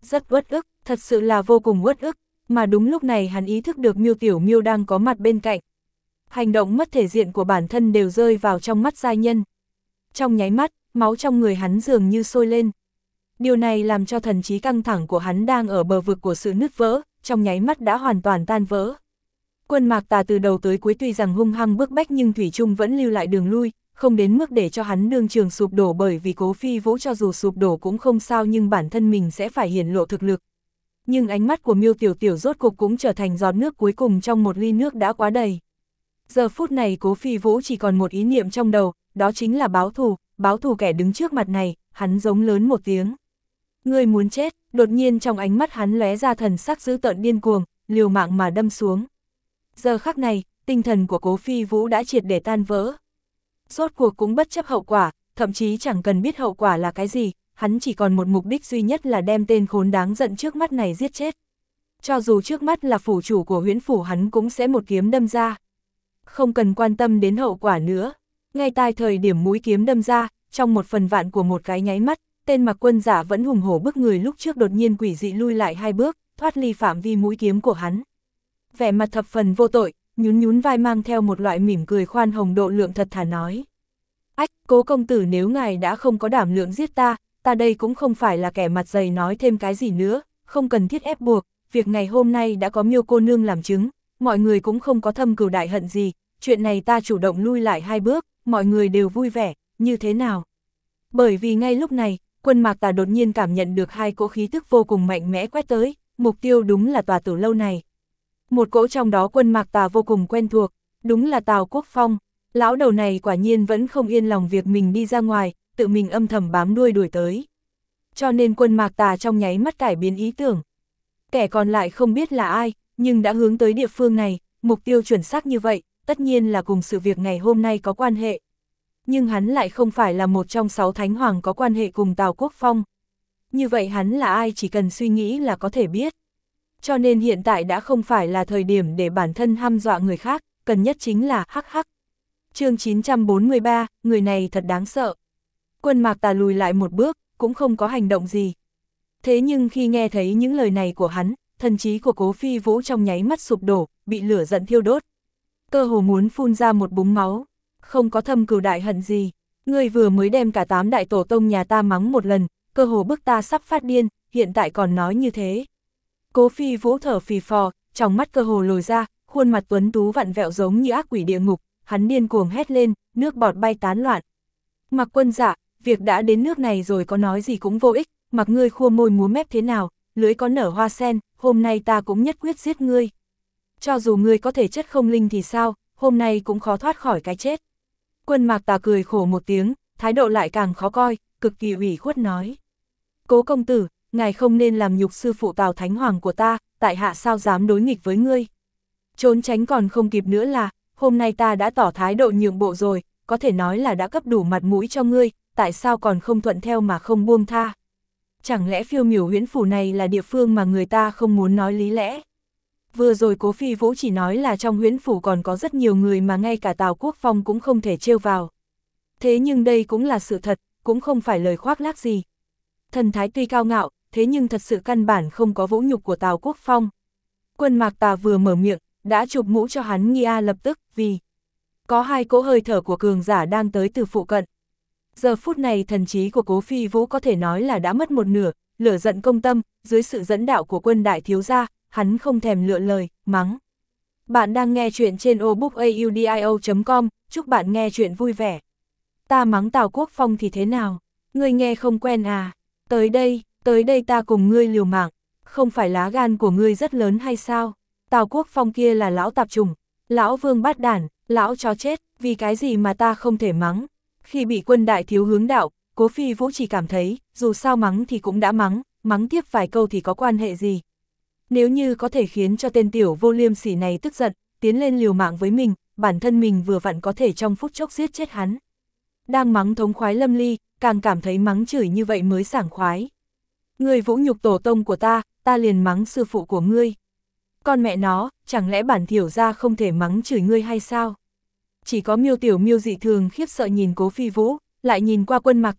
Rất uất ức, thật sự là vô cùng uất ức, mà đúng lúc này hắn ý thức được Miêu Tiểu Miêu đang có mặt bên cạnh. Hành động mất thể diện của bản thân đều rơi vào trong mắt giai nhân. Trong nháy mắt, máu trong người hắn dường như sôi lên. Điều này làm cho thần trí căng thẳng của hắn đang ở bờ vực của sự nứt vỡ, trong nháy mắt đã hoàn toàn tan vỡ. Quân Mạc Tà từ đầu tới cuối tuy rằng hung hăng bức bách nhưng thủy chung vẫn lưu lại đường lui, không đến mức để cho hắn đương trường sụp đổ, bởi vì Cố Phi Vũ cho dù sụp đổ cũng không sao nhưng bản thân mình sẽ phải hiển lộ thực lực. Nhưng ánh mắt của Miêu Tiểu Tiểu rốt cục cũng trở thành giọt nước cuối cùng trong một ly nước đã quá đầy. Giờ phút này Cố Phi Vũ chỉ còn một ý niệm trong đầu, đó chính là báo thù kẻ đứng trước mặt này. Hắn giống lớn một tiếng. Ngươi muốn chết, đột nhiên trong ánh mắt hắn lóe ra thần sắc dữ tợn điên cuồng, liều mạng mà đâm xuống. Giờ khắc này, tinh thần của Cố Phi Vũ đã triệt để tan vỡ. Rốt cuộc cũng bất chấp hậu quả, thậm chí chẳng cần biết hậu quả là cái gì, hắn chỉ còn một mục đích duy nhất là đem tên khốn đáng giận trước mắt này giết chết. Cho dù trước mắt là phủ chủ của Huyễn phủ hắn cũng sẽ một kiếm đâm ra. Không cần quan tâm đến hậu quả nữa. Ngay tại thời điểm mũi kiếm đâm ra, trong 1/1000 của một cái nháy mắt, tên Mặc Quân giả vẫn hùng hổ bức người lúc trước đột nhiên quỷ dị lui lại 2 bước, thoát ly phạm vi mũi kiếm của hắn. Vẻ mặt thập phần vô tội, nhún vai mang theo một loại mỉm cười khoan hồng độ lượng thật thà nói. Ách, Cố công tử, nếu ngài đã không có đảm lượng giết ta đây cũng không phải là kẻ mặt dày nói thêm cái gì nữa, không cần thiết ép buộc, việc ngày hôm nay đã có Miêu cô nương làm chứng, mọi người cũng không có thâm cừu đại hận gì, chuyện này ta chủ động lui lại 2 bước, mọi người đều vui vẻ, như thế nào? Bởi vì ngay lúc này, Quân Mạc Tà đột nhiên cảm nhận được 2 cỗ khí tức vô cùng mạnh mẽ quét tới, mục tiêu đúng là tòa tử lâu này. Một cỗ trong đó Quân Mạc Tà vô cùng quen thuộc, đúng là Tào Quốc Phong. Lão đầu này quả nhiên vẫn không yên lòng việc mình đi ra ngoài, tự mình âm thầm bám đuôi đuổi tới. Cho nên Quân Mạc Tà trong nháy mắt cải biến ý tưởng. Kẻ còn lại không biết là ai, nhưng đã hướng tới địa phương này, mục tiêu chuẩn xác như vậy, tất nhiên là cùng sự việc ngày hôm nay có quan hệ. Nhưng hắn lại không phải là một trong 6 thánh hoàng có quan hệ cùng Tào Quốc Phong. Như vậy hắn là ai chỉ cần suy nghĩ là có thể biết. Cho nên hiện tại đã không phải là thời điểm để bản thân hăm dọa người khác, cần nhất chính là hắc hắc. Chương 943, người này thật đáng sợ. Quân Mạc Tà lùi lại một bước, cũng không có hành động gì. Thế nhưng khi nghe thấy những lời này của hắn, thần trí của Cố Phi Vũ trong nháy mắt sụp đổ, bị lửa giận thiêu đốt. Cơ hồ muốn phun ra một búng máu. Không có thâm cừu đại hận gì. Ngươi vừa mới đem cả 8 đại tổ tông nhà ta mắng một lần, cơ hồ bức ta sắp phát điên, hiện tại còn nói như thế. Cố Phi Vũ thở phì phò, trong mắt cơ hồ lồi ra, khuôn mặt tuấn tú vặn vẹo giống như ác quỷ địa ngục, hắn điên cuồng hét lên, nước bọt bay tán loạn. Mặc Quân dạ, việc đã đến nước này rồi có nói gì cũng vô ích, mặc ngươi khua môi múa mép thế nào, lưỡi có nở hoa sen, hôm nay ta cũng nhất quyết giết ngươi. Cho dù ngươi có thể chất không linh thì sao, hôm nay cũng khó thoát khỏi cái chết. Quân Mạc Tà cười khổ một tiếng, thái độ lại càng khó coi, cực kỳ ủy khuất nói. Cố công tử, ngài không nên làm nhục sư phụ Tào Thánh Hoàng của ta, tại hạ sao dám đối nghịch với ngươi. Trốn tránh còn không kịp nữa là, hôm nay ta đã tỏ thái độ nhượng bộ rồi, có thể nói là đã cấp đủ mặt mũi cho ngươi, tại sao còn không thuận theo mà không buông tha. Chẳng lẽ Phiêu Miểu Huyễn phủ này là địa phương mà người ta không muốn nói lý lẽ? Vừa rồi Cố Phi Vũ chỉ nói là trong Huyễn phủ còn có rất nhiều người mà ngay cả Tào Quốc Phong cũng không thể trêu vào. Thế nhưng đây cũng là sự thật, cũng không phải lời khoác lác gì. Thần thái tuy cao ngạo, thế nhưng thật sự căn bản không có vũ nhục của Tào Quốc Phong. Quân Mạc Tà vừa mở miệng, đã chụp mũ cho hắn nghi lập tức, vì có 2 cỗ hơi thở của cường giả đang tới từ phụ cận. Giờ phút này thần trí của Cố Phi Vũ có thể nói là đã mất một nửa, lửa giận công tâm, dưới sự dẫn đạo của Quân đại thiếu gia, hắn không thèm lựa lời, mắng. Bạn đang nghe chuyện trên obookaudio.com, chúc bạn nghe chuyện vui vẻ. Ta mắng Tào Quốc Phong thì thế nào? Ngươi nghe không quen à? Tới đây ta cùng ngươi liều mạng. Không phải lá gan của ngươi rất lớn hay sao? Tào Quốc Phong kia là lão tạp chủng, lão vương bát đản, lão chó chết, vì cái gì mà ta không thể mắng? Khi bị Quân đại thiếu hướng đạo, Cố Phi Vũ chỉ cảm thấy, dù sao mắng thì cũng đã mắng tiếp vài câu thì có quan hệ gì. Nếu như có thể khiến cho tên tiểu vô liêm sỉ này tức giận, tiến lên liều mạng với mình, bản thân mình vừa vặn có thể trong phút chốc giết chết hắn. Đang mắng thống khoái lâm ly, càng cảm thấy mắng chửi như vậy mới sảng khoái. Ngươi vũ nhục tổ tông của ta liền mắng sư phụ của ngươi. Con mẹ nó, chẳng lẽ bản thiểu gia không thể mắng chửi ngươi hay sao? Chỉ có Miêu Tiểu Miêu dị thường khiếp sợ nhìn Cố Phi Vũ, lại nhìn qua Quân Mạc Tà,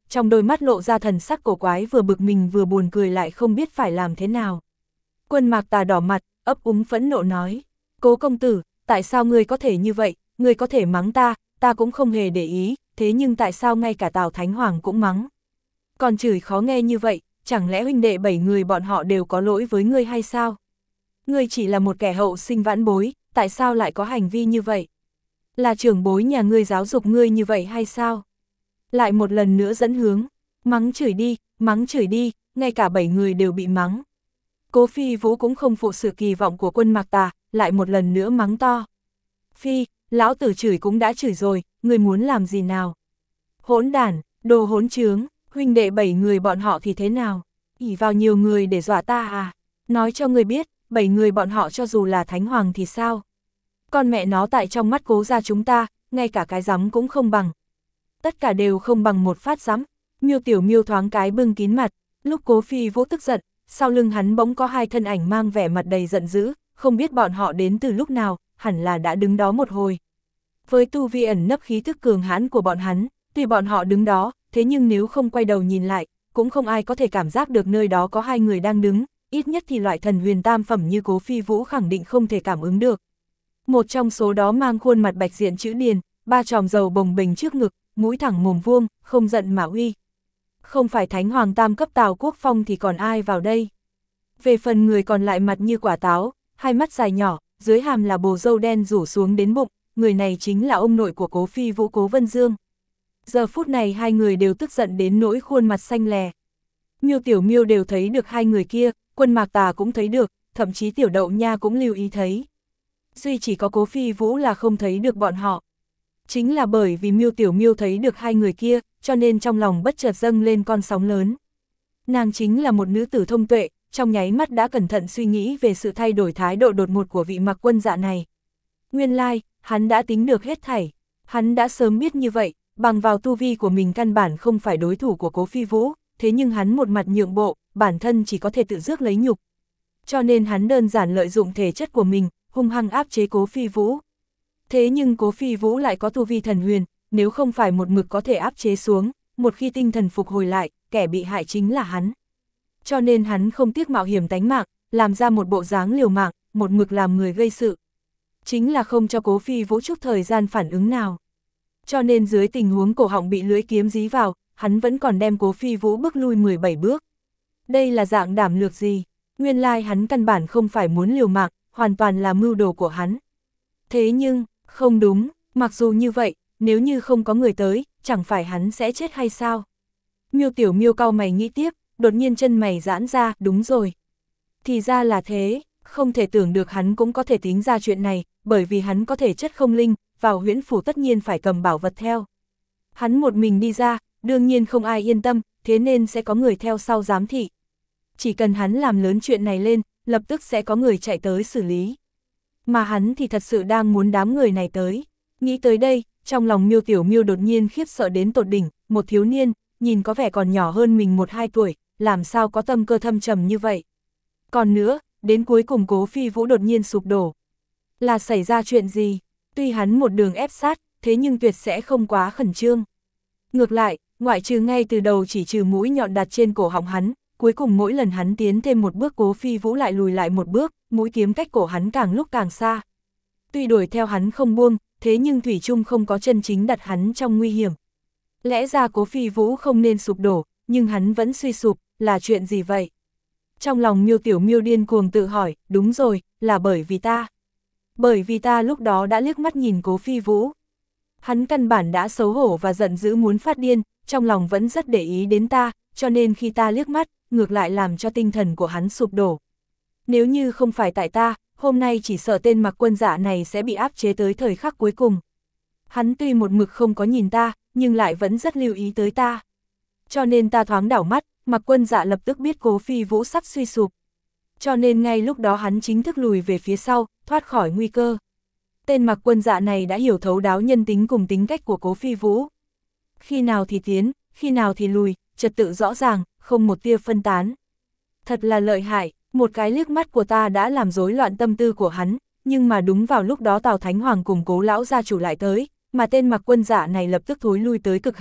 trong đôi mắt lộ ra thần sắc cổ quái, vừa bực mình vừa buồn cười, lại không biết phải làm thế nào. Quân Mạc Tà đỏ mặt, ấp úng phẫn nộ nói, Cố công tử, tại sao ngươi có thể như vậy, ngươi có thể mắng ta cũng không hề để ý, thế nhưng tại sao ngay cả Tào Thánh Hoàng cũng mắng? Còn chửi khó nghe như vậy, chẳng lẽ huynh đệ 7 người bọn họ đều có lỗi với ngươi hay sao? Ngươi chỉ là một kẻ hậu sinh vãn bối, tại sao lại có hành vi như vậy? Là trưởng bối nhà ngươi giáo dục ngươi như vậy hay sao? Lại một lần nữa dẫn hướng, mắng chửi đi, ngay cả 7 người đều bị mắng. Cố Phi Vũ cũng không phụ sự kỳ vọng của Quân Mạc Tà, lại một lần nữa mắng to. Phi, lão tử chửi cũng đã chửi rồi, ngươi muốn làm gì nào? Hỗn đản, đồ hỗn trướng, huynh đệ 7 người bọn họ thì thế nào? Ỷ vào nhiều người để dọa ta à? Nói cho ngươi biết, 7 người bọn họ cho dù là Thánh Hoàng thì sao? Con mẹ nó tại trong mắt Cố gia chúng ta, ngay cả cái rắm cũng không bằng. Tất cả đều không bằng một phát rắm. Miêu Tiểu Miêu thoáng cái bưng kín mặt, lúc Cố Phi Vũ tức giận, sau lưng hắn bỗng có 2 thân ảnh mang vẻ mặt đầy giận dữ, không biết bọn họ đến từ lúc nào, hẳn là đã đứng đó một hồi. Với tu vi ẩn nấp khí thức cường hãn của bọn hắn, tuy bọn họ đứng đó, thế nhưng nếu không quay đầu nhìn lại, cũng không ai có thể cảm giác được nơi đó có 2 người đang đứng, ít nhất thì loại thần huyền tam phẩm như Cố Phi Vũ khẳng định không thể cảm ứng được. Một trong số đó mang khuôn mặt bạch diện chữ điền, 3 tròm dầu bồng bềnh trước ngực, mũi thẳng mồm vuông, không giận mà uy. Không phải Thánh Hoàng tam cấp Tào Quốc Phong thì còn ai vào đây? Về phần người còn lại mặt như quả táo, 2 mắt dài nhỏ, dưới hàm là bồ râu đen rủ xuống đến bụng, người này chính là ông nội của Cố Phi Vũ, Cố Vân Dương. Giờ phút này 2 người đều tức giận đến nỗi khuôn mặt xanh lè. Miêu Tiểu Miêu đều thấy được 2 người kia, Quân Mạc Tà cũng thấy được, thậm chí Tiểu Đậu Nha cũng lưu ý thấy. Duy chỉ có Cố Phi Vũ là không thấy được bọn họ. Chính là bởi vì Miêu Tiểu Miêu thấy được 2 người kia, cho nên trong lòng bất chợt dâng lên con sóng lớn. Nàng chính là một nữ tử thông tuệ, trong nháy mắt đã cẩn thận suy nghĩ về sự thay đổi thái độ đột ngột của vị Mặc Quân Dạ này. Nguyên lai, hắn đã tính được hết thảy, hắn đã sớm biết như vậy, bằng vào tu vi của mình căn bản không phải đối thủ của Cố Phi Vũ, thế nhưng hắn một mặt nhượng bộ, bản thân chỉ có thể tự rước lấy nhục. Cho nên hắn đơn giản lợi dụng thể chất của mình, hung hăng áp chế Cố Phi Vũ. Thế nhưng Cố Phi Vũ lại có tu vi thần huyền, nếu không phải một mực có thể áp chế xuống, một khi tinh thần phục hồi lại, kẻ bị hại chính là hắn. Cho nên hắn không tiếc mạo hiểm tánh mạng, làm ra một bộ dáng liều mạng, một mực làm người gây sự. Chính là không cho Cố Phi Vũ chút thời gian phản ứng nào. Cho nên dưới tình huống cổ họng bị lưỡi kiếm dí vào, hắn vẫn còn đem Cố Phi Vũ bước lui 17 bước. Đây là dạng đảm lược gì? Nguyên lai hắn căn bản không phải muốn liều mạng, hoàn toàn là mưu đồ của hắn. Thế nhưng, không đúng, mặc dù như vậy, nếu như không có người tới, chẳng phải hắn sẽ chết hay sao? Miêu Tiểu Miêu cau mày nghĩ tiếp, đột nhiên chân mày giãn ra, đúng rồi. Thì ra là thế, không thể tưởng được hắn cũng có thể tính ra chuyện này, bởi vì hắn có thể chất không linh, vào huyễn phủ tất nhiên phải cầm bảo vật theo. Hắn một mình đi ra, đương nhiên không ai yên tâm, thế nên sẽ có người theo sau giám thị. Chỉ cần hắn làm lớn chuyện này lên, lập tức sẽ có người chạy tới xử lý. Mà hắn thì thật sự đang muốn đám người này tới. Nghĩ tới đây, trong lòng Miêu Tiểu Miêu đột nhiên khiếp sợ đến tột đỉnh, một thiếu niên, nhìn có vẻ còn nhỏ hơn mình 1-2 tuổi, làm sao có tâm cơ thâm trầm như vậy. Còn nữa, đến cuối cùng Cố Phi Vũ đột nhiên sụp đổ. Là xảy ra chuyện gì? Tuy hắn một đường ép sát, thế nhưng tuyệt sẽ không quá khẩn trương. Ngược lại, ngoại trừ ngay từ đầu chỉ trừ mũi nhọn đặt trên cổ họng hắn, cuối cùng mỗi lần hắn tiến thêm một bước Cố Phi Vũ lại lùi lại một bước, mũi kiếm cách cổ hắn càng lúc càng xa. Tuy đuổi theo hắn không buông, thế nhưng thủy chung không có chân chính đặt hắn trong nguy hiểm. Lẽ ra Cố Phi Vũ không nên sụp đổ, nhưng hắn vẫn suy sụp, là chuyện gì vậy? Trong lòng Miêu Tiểu Miêu điên cuồng tự hỏi, đúng rồi, là bởi vì ta. Bởi vì ta lúc đó đã liếc mắt nhìn Cố Phi Vũ. Hắn căn bản đã xấu hổ và giận dữ muốn phát điên, trong lòng vẫn rất để ý đến ta, cho nên khi ta liếc mắt, ngược lại làm cho tinh thần của hắn sụp đổ. Nếu như không phải tại ta, hôm nay chỉ sợ tên Mặc Quân Dạ này sẽ bị áp chế tới thời khắc cuối cùng. Hắn tuy một mực không có nhìn ta, nhưng lại vẫn rất lưu ý tới ta. Cho nên ta thoáng đảo mắt, Mặc Quân Dạ lập tức biết Cố Phi Vũ sắp suy sụp. Cho nên ngay lúc đó hắn chính thức lùi về phía sau, thoát khỏi nguy cơ. Tên Mặc Quân Dạ này đã hiểu thấu đáo nhân tính cùng tính cách của Cố Phi Vũ. Khi nào thì tiến, khi nào thì lùi, trật tự rõ ràng, không một tia phân tán. Thật là lợi hại, một cái liếc mắt của ta đã làm rối loạn tâm tư của hắn, nhưng mà đúng vào lúc đó Tào Thánh Hoàng cùng Cố lão gia chủ lại tới, mà tên Mặc Quân Dạ này lập tức thối lui tới cực hạn,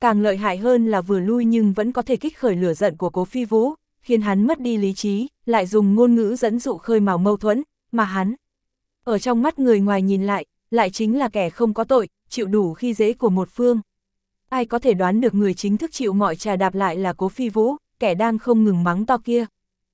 càng lợi hại hơn là vừa lui nhưng vẫn có thể kích khởi lửa giận của Cố Phi Vũ, khiến hắn mất đi lý trí, lại dùng ngôn ngữ dẫn dụ khơi mào mâu thuẫn, mà hắn, ở trong mắt người ngoài nhìn lại chính là kẻ không có tội, chịu đủ khi dễ của một phương. Ai có thể đoán được người chính thức chịu mọi trà đạp lại là Cố Phi Vũ, kẻ đang không ngừng mắng to kia.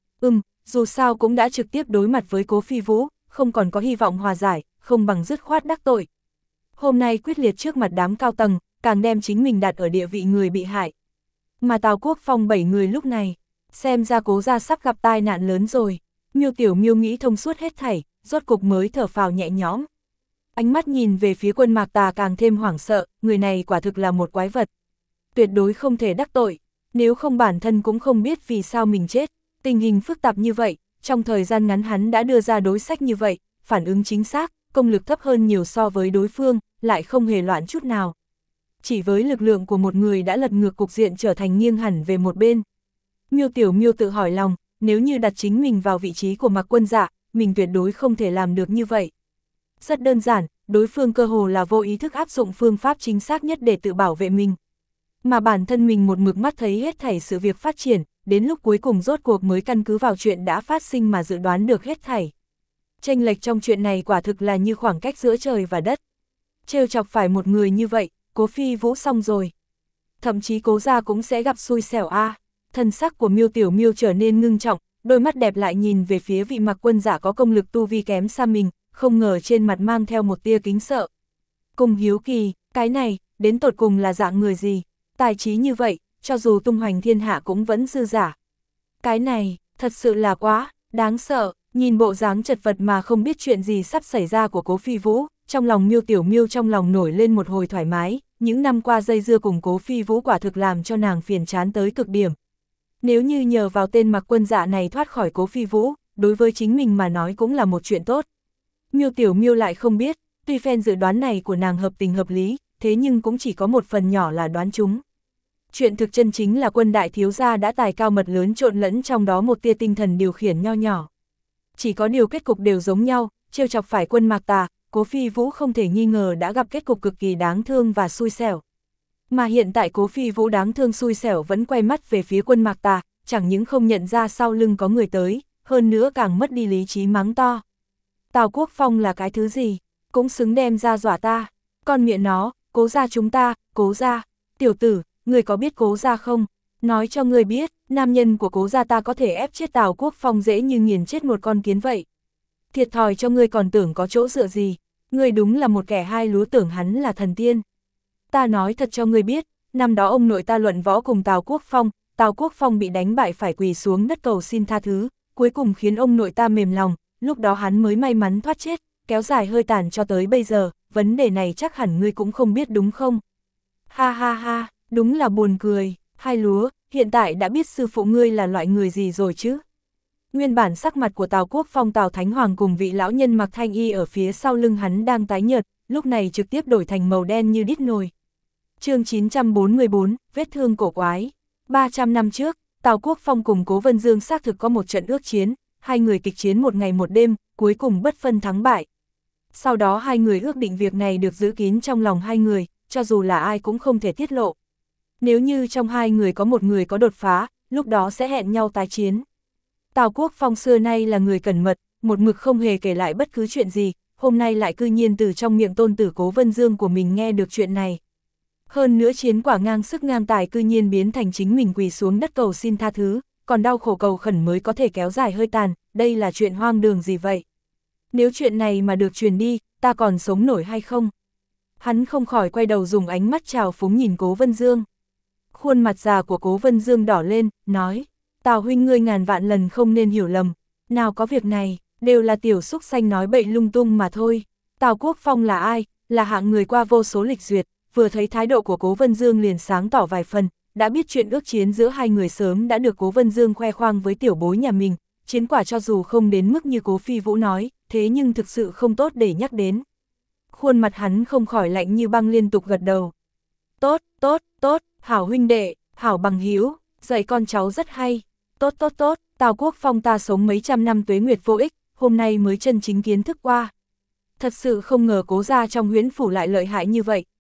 Dù sao cũng đã trực tiếp đối mặt với Cố Phi Vũ, không còn có hy vọng hòa giải, không bằng dứt khoát đắc tội. Hôm nay quyết liệt trước mặt đám cao tầng, càng đem chính mình đặt ở địa vị người bị hại. Mà Tào Quốc Phong 7 người lúc này, xem ra Cố gia sắp gặp tai nạn lớn rồi. Miêu Tiểu Miêu nghĩ thông suốt hết thảy, rốt cục mới thở phào nhẹ nhõm. Ánh mắt nhìn về phía Quân Mạc Tà càng thêm hoảng sợ, người này quả thực là một quái vật. Tuyệt đối không thể đắc tội, nếu không bản thân cũng không biết vì sao mình chết. Tình hình phức tạp như vậy, trong thời gian ngắn hắn đã đưa ra đối sách như vậy, phản ứng chính xác, công lực thấp hơn nhiều so với đối phương, lại không hề loạn chút nào. Chỉ với lực lượng của một người đã lật ngược cục diện trở thành nghiêng hẳn về một bên. Miêu Tiểu Miêu tự hỏi lòng, nếu như đặt chính mình vào vị trí của Mạc Quân Dạ, mình tuyệt đối không thể làm được như vậy. Rất đơn giản, đối phương cơ hồ là vô ý thức áp dụng phương pháp chính xác nhất để tự bảo vệ mình. Mà bản thân mình một mực mắt thấy hết thảy sự việc phát triển, đến lúc cuối cùng rốt cuộc mới căn cứ vào chuyện đã phát sinh mà dự đoán được hết thảy. Chênh lệch trong chuyện này quả thực là như khoảng cách giữa trời và đất. Trêu chọc phải một người như vậy, Cố Phi Vũ xong rồi. Thậm chí Cố gia cũng sẽ gặp xui xẻo a. Thân sắc của Miêu Tiểu Miêu trở nên ngưng trọng, đôi mắt đẹp lại nhìn về phía vị Mạc Quân Dạ có công lực tu vi kém xa mình, không ngờ trên mặt mang theo một tia kính sợ. Cùng hiếu kỳ, cái này, đến tột cùng là dạng người gì? Tài trí như vậy, cho dù tung hoành thiên hạ cũng vẫn dư giả. Cái này, thật sự là quá, đáng sợ, nhìn bộ dáng chật vật mà không biết chuyện gì sắp xảy ra của Cố Phi Vũ, trong lòng Miêu Tiểu Miêu trong lòng nổi lên một hồi thoải mái, những năm qua dây dưa cùng Cố Phi Vũ quả thực làm cho nàng phiền chán tới cực điểm. Nếu như nhờ vào tên Mạc Quân Dạ này thoát khỏi Cố Phi Vũ, đối với chính mình mà nói cũng là một chuyện tốt. Miêu Tiểu Miêu lại không biết, tuy phen dự đoán này của nàng hợp tình hợp lý, thế nhưng cũng chỉ có một phần nhỏ là đoán chúng. Chuyện thực chân chính là Quân đại thiếu gia đã tài cao mật lớn trộn lẫn trong đó một tia tinh thần điều khiển nho nhỏ. Chỉ có điều kết cục đều giống nhau, trêu chọc phải Quân Mạc Tà, Cố Phi Vũ không thể nghi ngờ đã gặp kết cục cực kỳ đáng thương và xui xẻo. Mà hiện tại Cố Phi Vũ đáng thương xui xẻo vẫn quay mắt về phía Quân Mạc Tà, chẳng những không nhận ra sau lưng có người tới, hơn nữa càng mất đi lý trí mắng to. Tào Quốc Phong là cái thứ gì, cũng xứng đem ra dọa ta, con miệng nó, Cố gia chúng ta, Cố gia, tiểu tử, người có biết Cố gia không? Nói cho người biết, nam nhân của Cố gia ta có thể ép chết Tào Quốc Phong dễ như nghiền chết một con kiến vậy. Thiệt thòi cho ngươi còn tưởng có chỗ dựa gì, ngươi đúng là một kẻ hai lúa tưởng hắn là thần tiên. Ta nói thật cho ngươi biết, năm đó ông nội ta luận võ cùng Tào Quốc Phong bị đánh bại phải quỳ xuống đất cầu xin tha thứ, cuối cùng khiến ông nội ta mềm lòng, lúc đó hắn mới may mắn thoát chết, kéo dài hơi tàn cho tới bây giờ, vấn đề này chắc hẳn ngươi cũng không biết đúng không? Ha ha ha, đúng là buồn cười, hai lúa, hiện tại đã biết sư phụ ngươi là loại người gì rồi chứ? Nguyên bản sắc mặt của Tào Quốc Phong Tào Thánh Hoàng cùng vị lão nhân mặc thanh y ở phía sau lưng hắn đang tái nhợt, lúc này trực tiếp đổi thành màu đen như đít nồi. Chương 944, vết thương cổ quái. 300 năm trước, Tào Quốc Phong cùng Cố Vân Dương xác thực có một trận ước chiến, hai người kịch chiến một ngày một đêm, cuối cùng bất phân thắng bại. Sau đó hai người ước định việc này được giữ kín trong lòng hai người, cho dù là ai cũng không thể tiết lộ. Nếu như trong hai người có một người có đột phá, lúc đó sẽ hẹn nhau tái chiến. Tào Quốc Phong xưa nay là người cẩn mật, một mực không hề kể lại bất cứ chuyện gì, hôm nay lại cư nhiên từ trong miệng tôn tử Cố Vân Dương của mình nghe được chuyện này. Hơn nữa chiến quả ngang sức ngang tài cư nhiên biến thành chính mình quỳ xuống đất cầu xin tha thứ, còn đau khổ cầu khẩn mới có thể kéo dài hơi tàn, đây là chuyện hoang đường gì vậy? Nếu chuyện này mà được truyền đi, ta còn sống nổi hay không? Hắn không khỏi quay đầu dùng ánh mắt trào phúng nhìn Cố Vân Dương. Khuôn mặt già của Cố Vân Dương đỏ lên, nói, Tào huynh ngươi ngàn vạn lần không nên hiểu lầm, nào có việc này, đều là tiểu xúc xanh nói bậy lung tung mà thôi. Tào Quốc Phong là ai? Là hạng người qua vô số lịch duyệt, vừa thấy thái độ của Cố Vân Dương liền sáng tỏ vài phần, đã biết chuyện ước chiến giữa hai người sớm đã được Cố Vân Dương khoe khoang với tiểu bối nhà mình, chiến quả cho dù không đến mức như Cố Phi Vũ nói, thế nhưng thực sự không tốt để nhắc đến. Khuôn mặt hắn không khỏi lạnh như băng liên tục gật đầu. Tốt, tốt, tốt, hảo huynh đệ, hảo bằng hữu, dạy con cháu rất hay. Tốt tốt tốt, Tào Quốc Phong ta sống mấy trăm năm tuế nguyệt vô ích, hôm nay mới chân chính kiến thức qua. Thật sự không ngờ Cố gia trong huyễn phủ lại lợi hại như vậy,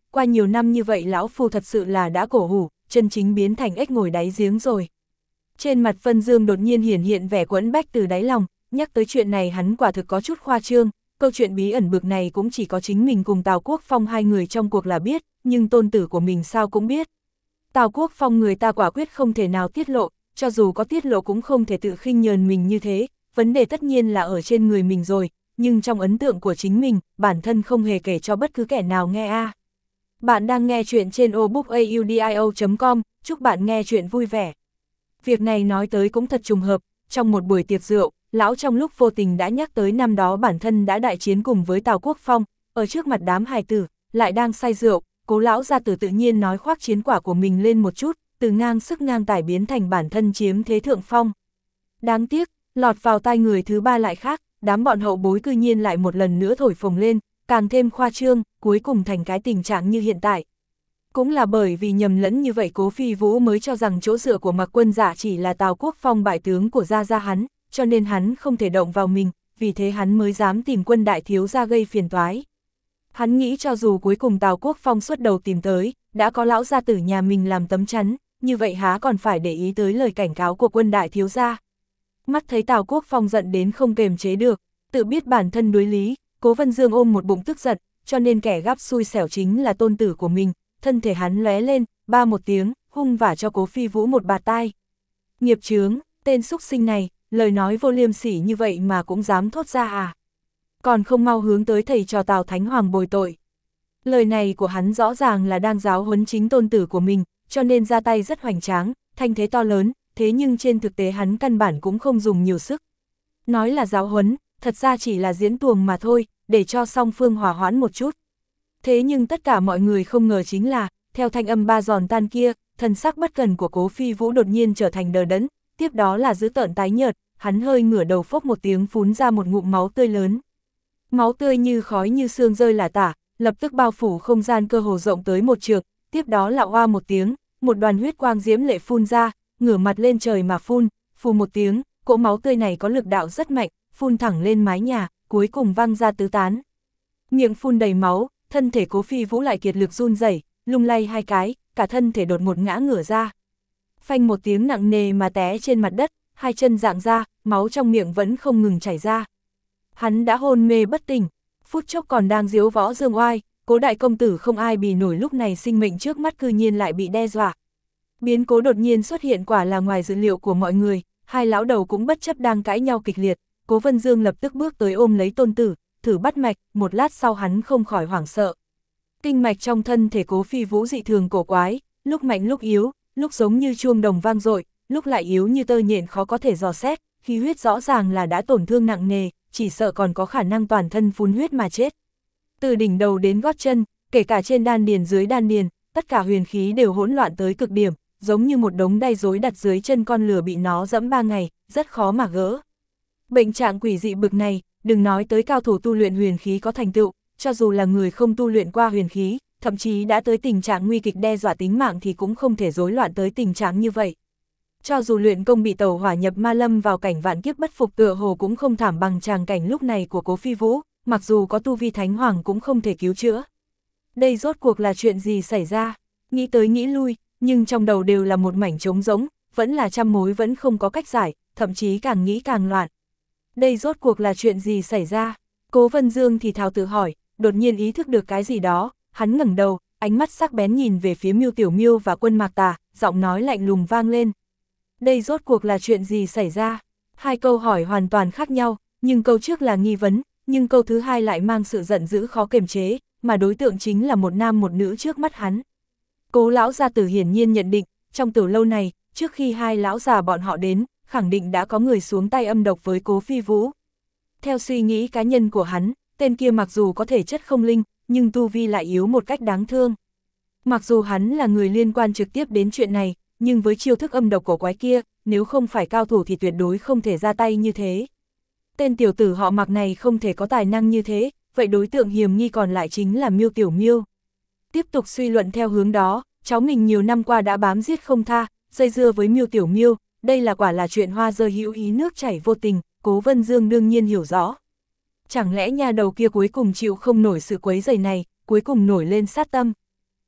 qua nhiều năm như vậy lão phu thật sự là đã cổ hủ, chân chính biến thành ếch ngồi đáy giếng rồi. Trên mặt Vân Dương đột nhiên hiển hiện vẻ quẫn bách từ đáy lòng, nhắc tới chuyện này hắn quả thực có chút khoa trương, câu chuyện bí ẩn bực này cũng chỉ có chính mình cùng Tào Quốc Phong hai người trong cuộc là biết, nhưng tôn tử của mình sao cũng biết. Tào Quốc Phong người ta quả quyết không thể nào tiết lộ, cho dù có tiết lộ cũng không thể tự khinh nhờn mình như thế, vấn đề tất nhiên là ở trên người mình rồi, nhưng trong ấn tượng của chính mình, bản thân không hề kể cho bất cứ kẻ nào nghe a. Bạn đang nghe chuyện trên obookaudio.com, chúc bạn nghe chuyện vui vẻ. Việc này nói tới cũng thật trùng hợp, trong một buổi tiệc rượu, lão trong lúc vô tình đã nhắc tới năm đó bản thân đã đại chiến cùng với Tào Quốc Phong, ở trước mặt đám hài tử, lại đang say rượu, Cố lão gia tử tự nhiên nói khoác chiến quả của mình lên một chút, từ ngang sức ngang tải biến thành bản thân chiếm thế thượng phong. Đáng tiếc, lọt vào tai người thứ ba lại khác, đám bọn hậu bối cư nhiên lại một lần nữa thổi phồng lên, càng thêm khoa trương, cuối cùng thành cái tình trạng như hiện tại. Cũng là bởi vì nhầm lẫn như vậy Cố Phi Vũ mới cho rằng chỗ dựa của Mạc Quân Dạ chỉ là Tào Quốc Phong bại tướng của gia gia hắn, cho nên hắn không thể động vào mình, vì thế hắn mới dám tìm Quân đại thiếu gia gây phiền toái. Hắn nghĩ cho dù cuối cùng Tào Quốc Phong xuất đầu tìm tới, đã có lão gia tử nhà mình làm tấm chắn, như vậy há còn phải để ý tới lời cảnh cáo của Quân đại thiếu gia. Mắt thấy Tào Quốc Phong giận đến không kềm chế được, tự biết bản thân đối lý, Cố Vân Dương ôm một bụng tức giận, cho nên kẻ gắp xui xẻo chính là tôn tử của mình, thân thể hắn lóe lên, ba một tiếng, hung vả cho Cố Phi Vũ một bạt tai. Nghiệp chướng, tên xúc sinh này, lời nói vô liêm sỉ như vậy mà cũng dám thốt ra à? Còn không mau hướng tới thầy trò Tào Thánh Hoàng bồi tội. Lời này của hắn rõ ràng là đang giáo huấn chính tôn tử của mình, cho nên ra tay rất hoành tráng, thanh thế to lớn, thế nhưng trên thực tế hắn căn bản cũng không dùng nhiều sức. Nói là giáo huấn, thật ra chỉ là diễn tuồng mà thôi, để cho song phương hòa hoãn một chút. Thế nhưng tất cả mọi người không ngờ chính là, theo thanh âm ba giòn tan kia, thần sắc bất cần của Cố Phi Vũ đột nhiên trở thành đờ đẫn, tiếp đó là dữ tợn tái nhợt, hắn hơi ngửa đầu phốc một tiếng phún ra một ngụm máu tươi lớn. Máu tươi như khói như sương rơi lả tả, lập tức bao phủ không gian cơ hồ rộng tới một trượng, tiếp đó là oa một tiếng, một đoàn huyết quang diễm lệ phun ra, ngửa mặt lên trời mà phun, phù một tiếng, cỗ máu tươi này có lực đạo rất mạnh, phun thẳng lên mái nhà, cuối cùng văng ra tứ tán. Miệng phun đầy máu, thân thể Cố Phi Vũ lại kiệt lực run rẩy, lung lay hai cái, cả thân thể đột một ngã ngửa ra. Phanh một tiếng nặng nề mà té trên mặt đất, hai chân dạng ra, máu trong miệng vẫn không ngừng chảy ra. Hắn đã hôn mê bất tỉnh, phút chốc còn đang diếu võ dương oai, Cố đại công tử không ai bì nổi lúc này sinh mệnh trước mắt cư nhiên lại bị đe dọa. Biến cố đột nhiên xuất hiện quả là ngoài dự liệu của mọi người, hai lão đầu cũng bất chấp đang cãi nhau kịch liệt, Cố Vân Dương lập tức bước tới ôm lấy tôn tử, thử bắt mạch, một lát sau hắn không khỏi hoảng sợ. Kinh mạch trong thân thể Cố Phi Vũ dị thường cổ quái, lúc mạnh lúc yếu, lúc giống như chuông đồng vang dội, lúc lại yếu như tơ nhện khó có thể dò xét, khí huyết rõ ràng là đã tổn thương nặng nề, chỉ sợ còn có khả năng toàn thân phun huyết mà chết. Từ đỉnh đầu đến gót chân, kể cả trên đan điền dưới đan điền, tất cả huyền khí đều hỗn loạn tới cực điểm, giống như một đống đay rối đặt dưới chân con lừa bị nó dẫm 3 ngày, rất khó mà gỡ. Bệnh trạng quỷ dị bực này, đừng nói tới cao thủ tu luyện huyền khí có thành tựu, cho dù là người không tu luyện qua huyền khí, thậm chí đã tới tình trạng nguy kịch đe dọa tính mạng thì cũng không thể rối loạn tới tình trạng như vậy. Cho dù luyện công bị tẩu hỏa nhập ma lâm vào cảnh vạn kiếp bất phục tựa hồ cũng không thảm bằng tràng cảnh lúc này của Cố Phi Vũ, mặc dù có tu vi thánh hoàng cũng không thể cứu chữa. Đây rốt cuộc là chuyện gì xảy ra? Nghĩ tới nghĩ lui, nhưng trong đầu đều là một mảnh trống rỗng, vẫn là trăm mối vẫn không có cách giải, thậm chí càng nghĩ càng loạn. Đây rốt cuộc là chuyện gì xảy ra? Cố Vân Dương thì thào tự hỏi, đột nhiên ý thức được cái gì đó, hắn ngẩng đầu, ánh mắt sắc bén nhìn về phía Miêu Tiểu Miêu và Quân Mạc Tà, giọng nói lạnh lùng vang lên. Đây rốt cuộc là chuyện gì xảy ra? Hai câu hỏi hoàn toàn khác nhau, nhưng câu trước là nghi vấn, nhưng câu thứ hai lại mang sự giận dữ khó kiềm chế, mà đối tượng chính là một nam một nữ trước mắt hắn. Cố lão gia tử hiển nhiên nhận định, trong tiểu lâu này, trước khi hai lão già bọn họ đến, khẳng định đã có người xuống tay âm độc với Cố Phi Vũ. Theo suy nghĩ cá nhân của hắn, tên kia mặc dù có thể chất không linh, nhưng tu vi lại yếu một cách đáng thương. Mặc dù hắn là người liên quan trực tiếp đến chuyện này, nhưng với chiêu thức âm độc của quái kia, nếu không phải cao thủ thì tuyệt đối không thể ra tay như thế. Tên tiểu tử họ Mạc này không thể có tài năng như thế, vậy đối tượng hiểm nghi còn lại chính là Miêu Tiểu Miêu. Tiếp tục suy luận theo hướng đó, cháu mình nhiều năm qua đã bám giết không tha, dây dưa với Miêu Tiểu Miêu, đây là quả là chuyện hoa rơi hữu ý nước chảy vô tình, Cố Vân Dương đương nhiên hiểu rõ. Chẳng lẽ nhà đầu kia cuối cùng chịu không nổi sự quấy rầy này, cuối cùng nổi lên sát tâm.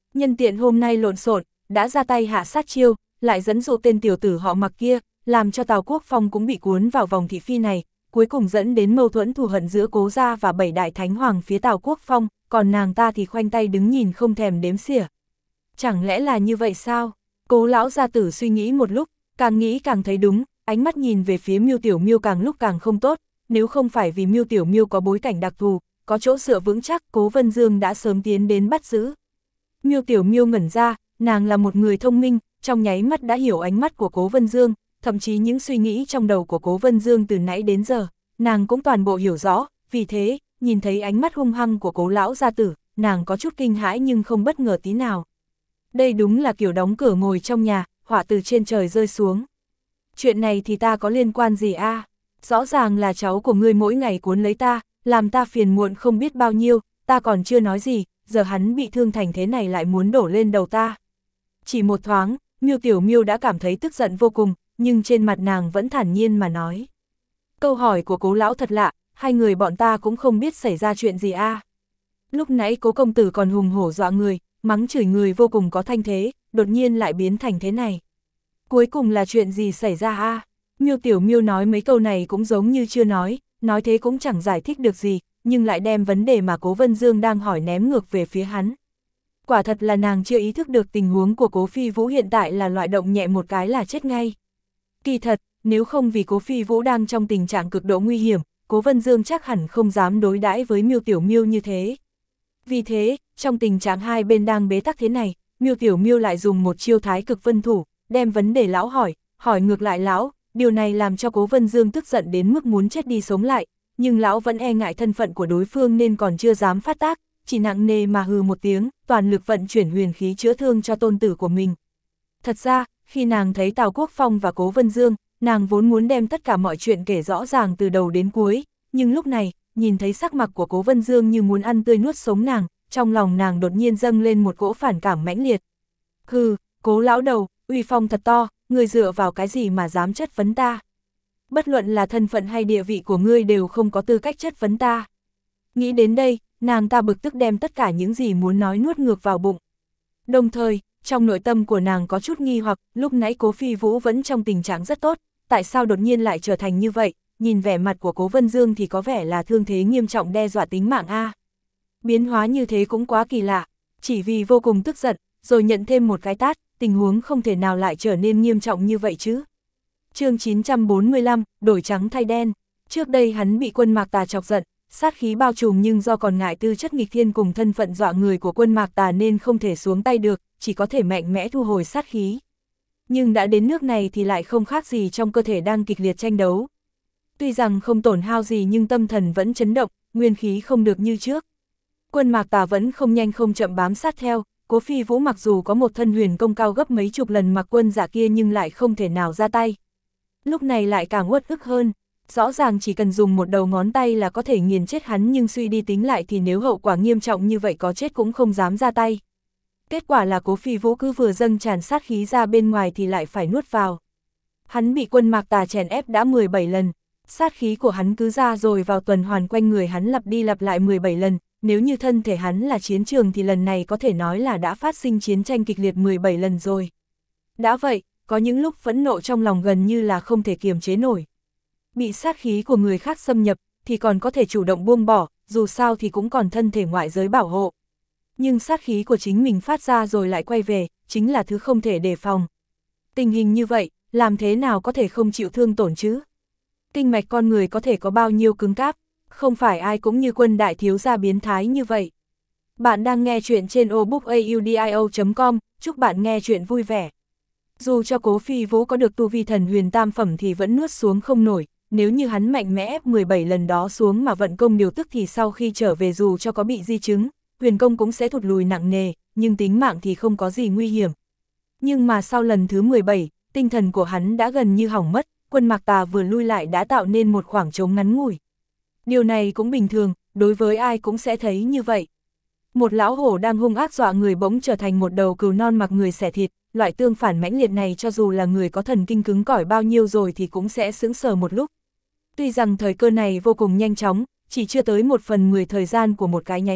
Nhân tiện hôm nay lộn xộn, đã ra tay hạ sát chiêu, lại dẫn dụ tên tiểu tử họ Mặc kia, làm cho Tào Quốc Phong cũng bị cuốn vào vòng thị phi này, cuối cùng dẫn đến mâu thuẫn thù hận giữa Cố gia và 7 đại thánh hoàng phía Tào Quốc Phong, còn nàng ta thì khoanh tay đứng nhìn không thèm đếm xỉa. Chẳng lẽ là như vậy sao? Cố lão gia tử suy nghĩ một lúc, càng nghĩ càng thấy đúng, ánh mắt nhìn về phía Miêu Tiểu Miêu càng lúc càng không tốt, nếu không phải vì Miêu Tiểu Miêu có bối cảnh đặc thù, có chỗ dựa vững chắc, Cố Vân Dương đã sớm tiến đến bắt giữ. Miêu Tiểu Miêu ngẩn ra, nàng là một người thông minh, trong nháy mắt đã hiểu ánh mắt của Cố Vân Dương, thậm chí những suy nghĩ trong đầu của Cố Vân Dương từ nãy đến giờ, nàng cũng toàn bộ hiểu rõ, vì thế, nhìn thấy ánh mắt hung hăng của Cố lão gia tử, nàng có chút kinh hãi nhưng không bất ngờ tí nào. Đây đúng là kiểu đóng cửa ngồi trong nhà, họa từ trên trời rơi xuống. Chuyện này thì ta có liên quan gì a? Rõ ràng là cháu của ngươi mỗi ngày cuốn lấy ta, làm ta phiền muộn không biết bao nhiêu, ta còn chưa nói gì, giờ hắn bị thương thành thế này lại muốn đổ lên đầu ta. Chỉ một thoáng, Miêu Tiểu Miêu đã cảm thấy tức giận vô cùng, nhưng trên mặt nàng vẫn thản nhiên mà nói. Câu hỏi của Cố lão thật lạ, hai người bọn ta cũng không biết xảy ra chuyện gì a. Lúc nãy Cố công tử còn hùng hổ dọa người, mắng chửi người vô cùng có thanh thế, đột nhiên lại biến thành thế này. Cuối cùng là chuyện gì xảy ra a? Miêu Tiểu Miêu nói mấy câu này cũng giống như chưa nói thế cũng chẳng giải thích được gì, nhưng lại đem vấn đề mà Cố Vân Dương đang hỏi ném ngược về phía hắn. Quả thật là nàng chưa ý thức được tình huống của Cố Phi Vũ hiện tại là loại động nhẹ một cái là chết ngay. Kỳ thật, nếu không vì Cố Phi Vũ đang trong tình trạng cực độ nguy hiểm, Cố Vân Dương chắc hẳn không dám đối đãi với Miêu Tiểu Miêu như thế. Vì thế, trong tình trạng hai bên đang bế tắc thế này, Miêu Tiểu Miêu lại dùng một chiêu thái cực vân thủ, đem vấn đề lão hỏi ngược lại lão, điều này làm cho Cố Vân Dương tức giận đến mức muốn chết đi sống lại, nhưng lão vẫn e ngại thân phận của đối phương nên còn chưa dám phát tác, chỉ nặng nề mà hừ một tiếng, toàn lực vận chuyển huyền khí chữa thương cho tôn tử của mình. Thật ra, khi nàng thấy Tào Quốc Phong và Cố Vân Dương, nàng vốn muốn đem tất cả mọi chuyện kể rõ ràng từ đầu đến cuối, nhưng lúc này, nhìn thấy sắc mặt của Cố Vân Dương như muốn ăn tươi nuốt sống nàng, trong lòng nàng đột nhiên dâng lên một cỗ phản cảm mãnh liệt. Hừ, Cố lão đầu, uy phong thật to, ngươi dựa vào cái gì mà dám chất vấn ta? Bất luận là thân phận hay địa vị của ngươi đều không có tư cách chất vấn ta. Nghĩ đến đây, nàng ta bực tức đem tất cả những gì muốn nói nuốt ngược vào bụng. Đồng thời, trong nội tâm của nàng có chút nghi hoặc, lúc nãy Cố Phi Vũ vẫn trong tình trạng rất tốt, tại sao đột nhiên lại trở thành như vậy, nhìn vẻ mặt của Cố Vân Dương thì có vẻ là thương thế nghiêm trọng đe dọa tính mạng a. Biến hóa như thế cũng quá kỳ lạ, chỉ vì vô cùng tức giận, rồi nhận thêm một cái tát, tình huống không thể nào lại trở nên nghiêm trọng như vậy chứ. Chương 945, đổi trắng thay đen. Trước đây hắn bị Quân Mạc Tà chọc giận, sát khí bao trùm nhưng do còn ngại tư chất nghịch thiên cùng thân phận dọa người của Quân Mạc Tà nên không thể xuống tay được, chỉ có thể mạnh mẽ thu hồi sát khí. Nhưng đã đến nước này thì lại không khác gì trong cơ thể đang kịch liệt tranh đấu. Tuy rằng không tổn hao gì nhưng tâm thần vẫn chấn động, nguyên khí không được như trước. Quân Mạc Tà vẫn không nhanh không chậm bám sát theo, Cố Phi Vũ mặc dù có một thân huyền công cao gấp mấy chục lần Mạc Quân Dạ kia nhưng lại không thể nào ra tay. Lúc này lại càng uất ức hơn, rõ ràng chỉ cần dùng một đầu ngón tay là có thể nghiền chết hắn nhưng suy đi tính lại thì nếu hậu quả nghiêm trọng như vậy có chết cũng không dám ra tay. Kết quả là Cố Phi Vũ cứ vừa dâng tràn sát khí ra bên ngoài thì lại phải nuốt vào. Hắn bị Quân Mạc Tà chèn ép đã 17 lần, sát khí của hắn cứ ra rồi vào tuần hoàn quanh người hắn lặp đi lặp lại 17 lần, nếu như thân thể hắn là chiến trường thì lần này có thể nói là đã phát sinh chiến tranh kịch liệt 17 lần rồi. Đã vậy, có những lúc phẫn nộ trong lòng gần như là không thể kiềm chế nổi. Bị sát khí của người khác xâm nhập thì còn có thể chủ động buông bỏ, dù sao thì cũng còn thân thể ngoại giới bảo hộ. Nhưng sát khí của chính mình phát ra rồi lại quay về, chính là thứ không thể đề phòng. Tình hình như vậy, làm thế nào có thể không chịu thương tổn chứ? Kinh mạch con người có thể có bao nhiêu cứng cáp, không phải ai cũng như Quân đại thiếu gia biến thái như vậy. Bạn đang nghe chuyện trên obookaudio.com, chúc bạn nghe chuyện vui vẻ. Dù cho Cố Phi Vũ có được tu vi thần huyền tam phẩm thì vẫn nuốt xuống không nổi, nếu như hắn mạnh mẽ ép 17 lần đó xuống mà vận công điều tức thì sau khi trở về dù cho có bị di chứng, huyền công cũng sẽ thụt lùi nặng nề, nhưng tính mạng thì không có gì nguy hiểm. Nhưng mà sau lần thứ 17, tinh thần của hắn đã gần như hỏng mất, Quân Mạc Tà vừa lui lại đã tạo nên một khoảng trống ngắn ngủi. Điều này cũng bình thường, đối với ai cũng sẽ thấy như vậy. Một lão hổ đang hung ác dọa người bỗng trở thành một đầu cừu non mặc người xẻ thịt, loại tương phản mãnh liệt này cho dù là người có thần kinh cứng cỏi bao nhiêu rồi thì cũng sẽ sững sờ một lúc. Tuy rằng thời cơ này vô cùng nhanh chóng, chỉ chưa tới 1/10 thời gian của một cái nháy mắt,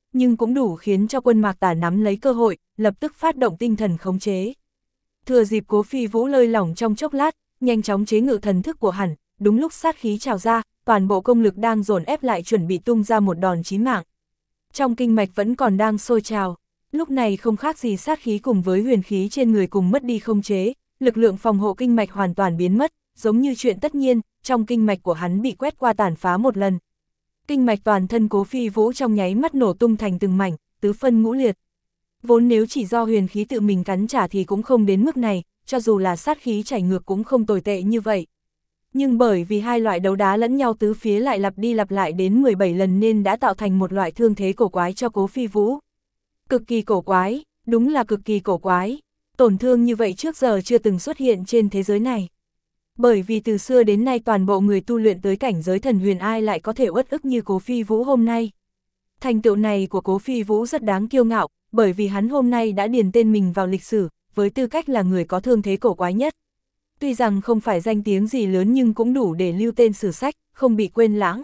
nhưng cũng đủ khiến cho Quân Mạc Tà nắm lấy cơ hội, lập tức phát động tinh thần khống chế. Thừa dịp Cố Phi Vũ lơi lỏng trong chốc lát, nhanh chóng chế ngự thần thức của hắn, đúng lúc sát khí trào ra, toàn bộ công lực đang dồn ép lại chuẩn bị tung ra một đòn chí mạng. Trong kinh mạch vẫn còn đang sôi trào, lúc này không khác gì sát khí cùng với huyền khí trên người cùng mất đi không chế, lực lượng phòng hộ kinh mạch hoàn toàn biến mất, giống như chuyện tất nhiên, trong kinh mạch của hắn bị quét qua tàn phá một lần. Kinh mạch toàn thân Cố Phi Vũ trong nháy mắt nổ tung thành từng mảnh, tứ phân ngũ liệt. Vốn nếu chỉ do huyền khí tự mình cắn trả thì cũng không đến mức này, cho dù là sát khí chảy ngược cũng không tồi tệ như vậy. Nhưng bởi vì hai loại đấu đá lẫn nhau tứ phía lại lặp đi lặp lại đến 17 lần nên đã tạo thành một loại thương thế cổ quái cho Cố Phi Vũ. Cực kỳ cổ quái, đúng là cực kỳ cổ quái. Tổn thương như vậy trước giờ chưa từng xuất hiện trên thế giới này. Bởi vì từ xưa đến nay toàn bộ người tu luyện tới cảnh giới thần huyền ai lại có thể uất ức như Cố Phi Vũ hôm nay. Thành tựu này của Cố Phi Vũ rất đáng kiêu ngạo, bởi vì hắn hôm nay đã điền tên mình vào lịch sử, với tư cách là người có thương thế cổ quái nhất. Tuy rằng không phải danh tiếng gì lớn nhưng cũng đủ để lưu tên sử sách, không bị quên lãng.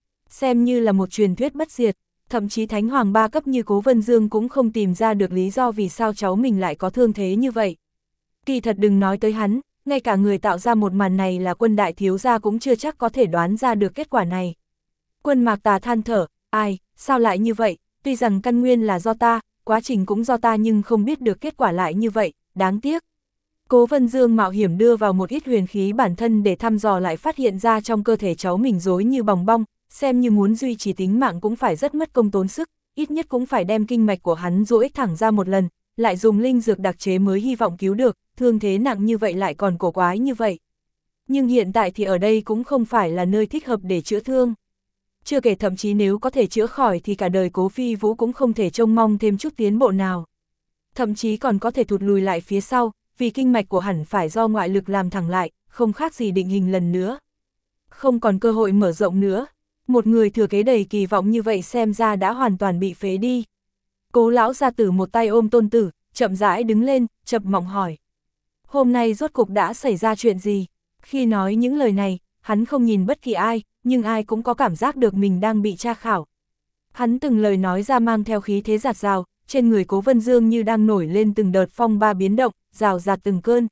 Xem như là một truyền thuyết bất diệt, thậm chí Thánh Hoàng 3 cấp như Cố Vân Dương cũng không tìm ra được lý do vì sao cháu mình lại có thương thế như vậy. Kỳ thật đừng nói tới hắn, ngay cả người tạo ra một màn này là Quân đại thiếu gia cũng chưa chắc có thể đoán ra được kết quả này. Quân Mạc Tà than thở, ai, sao lại như vậy, tuy rằng căn nguyên là do ta, quá trình cũng do ta nhưng không biết được kết quả lại như vậy, đáng tiếc. Cố Vân Dương mạo hiểm đưa vào một ít huyền khí bản thân để thăm dò lại phát hiện ra trong cơ thể cháu mình rối như bòng bong, xem như muốn duy trì tính mạng cũng phải rất mất công tốn sức, ít nhất cũng phải đem kinh mạch của hắn duỗi thẳng ra một lần, lại dùng linh dược đặc chế mới hy vọng cứu được, thương thế nặng như vậy lại còn cổ quái như vậy. Nhưng hiện tại thì ở đây cũng không phải là nơi thích hợp để chữa thương. Chưa kể thậm chí nếu có thể chữa khỏi thì cả đời Cố Phi Vũ cũng không thể trông mong thêm chút tiến bộ nào. Thậm chí còn có thể thụt lùi lại phía sau, vì kinh mạch của hẳn phải do ngoại lực làm thẳng lại, không khác gì định hình lần nữa. Không còn cơ hội mở rộng nữa. Một người thừa kế đầy kỳ vọng như vậy xem ra đã hoàn toàn bị phế đi. Cố lão gia tử một tay ôm tôn tử, chậm rãi đứng lên, chập mọng hỏi. Hôm nay rốt cục đã xảy ra chuyện gì? Khi nói những lời này, hắn không nhìn bất kỳ ai, nhưng ai cũng có cảm giác được mình đang bị tra khảo. Hắn từng lời nói ra mang theo khí thế giạt rào, trên người Cố Vân Dương như đang nổi lên từng đợt phong ba biến động, rào rạt từng cơn.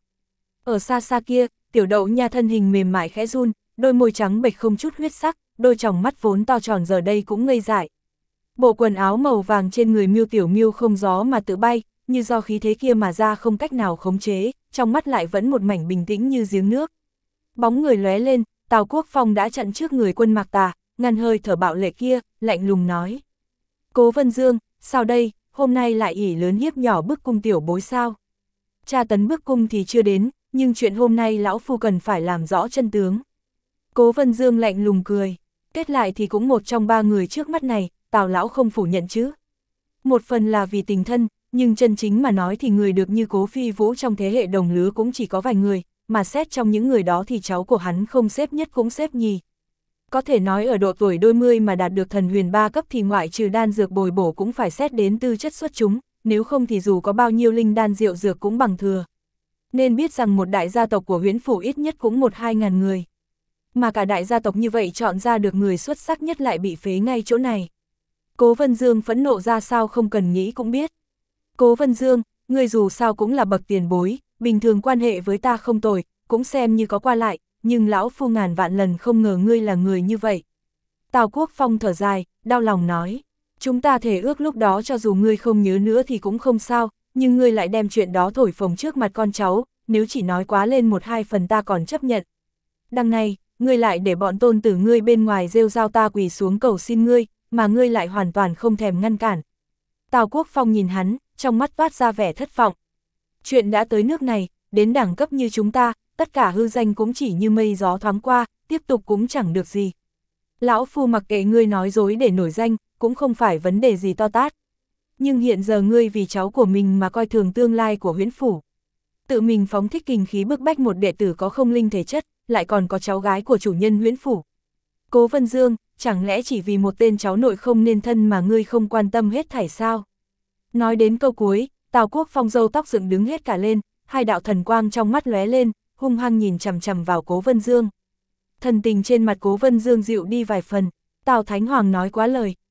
Ở xa xa kia, Tiểu Đậu Nha thân hình mềm mại khẽ run, đôi môi trắng bệch không chút huyết sắc, đôi tròng mắt vốn to tròn giờ đây cũng ngây dại. Bộ quần áo màu vàng trên người Miêu Tiểu Miêu không gió mà tự bay, như do khí thế kia mà ra không cách nào khống chế, trong mắt lại vẫn một mảnh bình tĩnh như giếng nước. Bóng người lóe lên, Tào Quốc Phong đã chặn trước người Quân Mạc Tà, ngăn hơi thở bạo lệ kia, lạnh lùng nói. Cố Vân Dương, sao đây, hôm nay lại ỷ lớn hiếp nhỏ bức cung tiểu bối sao? Tra tấn bức cung thì chưa đến, nhưng chuyện hôm nay lão phu cần phải làm rõ chân tướng. Cố Vân Dương lạnh lùng cười, kết lại thì cũng một trong ba người trước mắt này, Tào lão không phủ nhận chứ. Một phần là vì tình thân, nhưng chân chính mà nói thì người được như Cố Phi Vũ trong thế hệ đồng lứa cũng chỉ có vài người, mà xét trong những người đó thì cháu của hắn không xếp nhất cũng xếp nhì. Có thể nói ở độ tuổi đôi mươi mà đạt được thần huyền 3 cấp thì ngoại trừ đan dược bồi bổ cũng phải xét đến tư chất xuất chúng, nếu không thì dù có bao nhiêu linh đan rượu dược cũng bằng thừa. Nên biết rằng một đại gia tộc của Huyễn Phủ ít nhất cũng 1-2 ngàn người. Mà cả đại gia tộc như vậy chọn ra được người xuất sắc nhất lại bị phế ngay chỗ này. Cố Vân Dương phẫn nộ ra sao không cần nghĩ cũng biết. Cố Vân Dương, ngươi dù sao cũng là bậc tiền bối, bình thường quan hệ với ta không tồi, cũng xem như có qua lại, nhưng lão phu ngàn vạn lần không ngờ ngươi là người như vậy. Tào Quốc Phong thở dài, đau lòng nói, chúng ta thề ước lúc đó cho dù ngươi không nhớ nữa thì cũng không sao, nhưng ngươi lại đem chuyện đó thổi phồng trước mặt con cháu, nếu chỉ nói quá lên 1-2 phần ta còn chấp nhận. Đằng này, ngươi lại để bọn tôn tử ngươi bên ngoài rêu rao ta quỳ xuống cầu xin ngươi, mà ngươi lại hoàn toàn không thèm ngăn cản. Tào Quốc Phong nhìn hắn, trong mắt toát ra vẻ thất vọng. Chuyện đã tới nước này, đến đẳng cấp như chúng ta, tất cả hư danh cũng chỉ như mây gió thoáng qua, tiếp tục cũng chẳng được gì. Lão phu mặc kệ ngươi nói dối để nổi danh, cũng không phải vấn đề gì to tát. Nhưng hiện giờ ngươi vì cháu của mình mà coi thường tương lai của Huyễn Phủ. Tự mình phóng thích kình khí bức bách một đệ tử có không linh thể chất, lại còn có cháu gái của chủ nhân Huyễn Phủ. Cố Vân Dương, chẳng lẽ chỉ vì một tên cháu nội không nên thân mà ngươi không quan tâm hết thảy sao? Nói đến câu cuối, Tào Quốc Phong râu tóc dựng đứng hết cả lên, hai đạo thần quang trong mắt lóe lên, hung hăng nhìn chằm chằm vào Cố Vân Dương. Thần tình trên mặt Cố Vân Dương dịu đi vài phần, Tào Thánh Hoàng nói quá lời,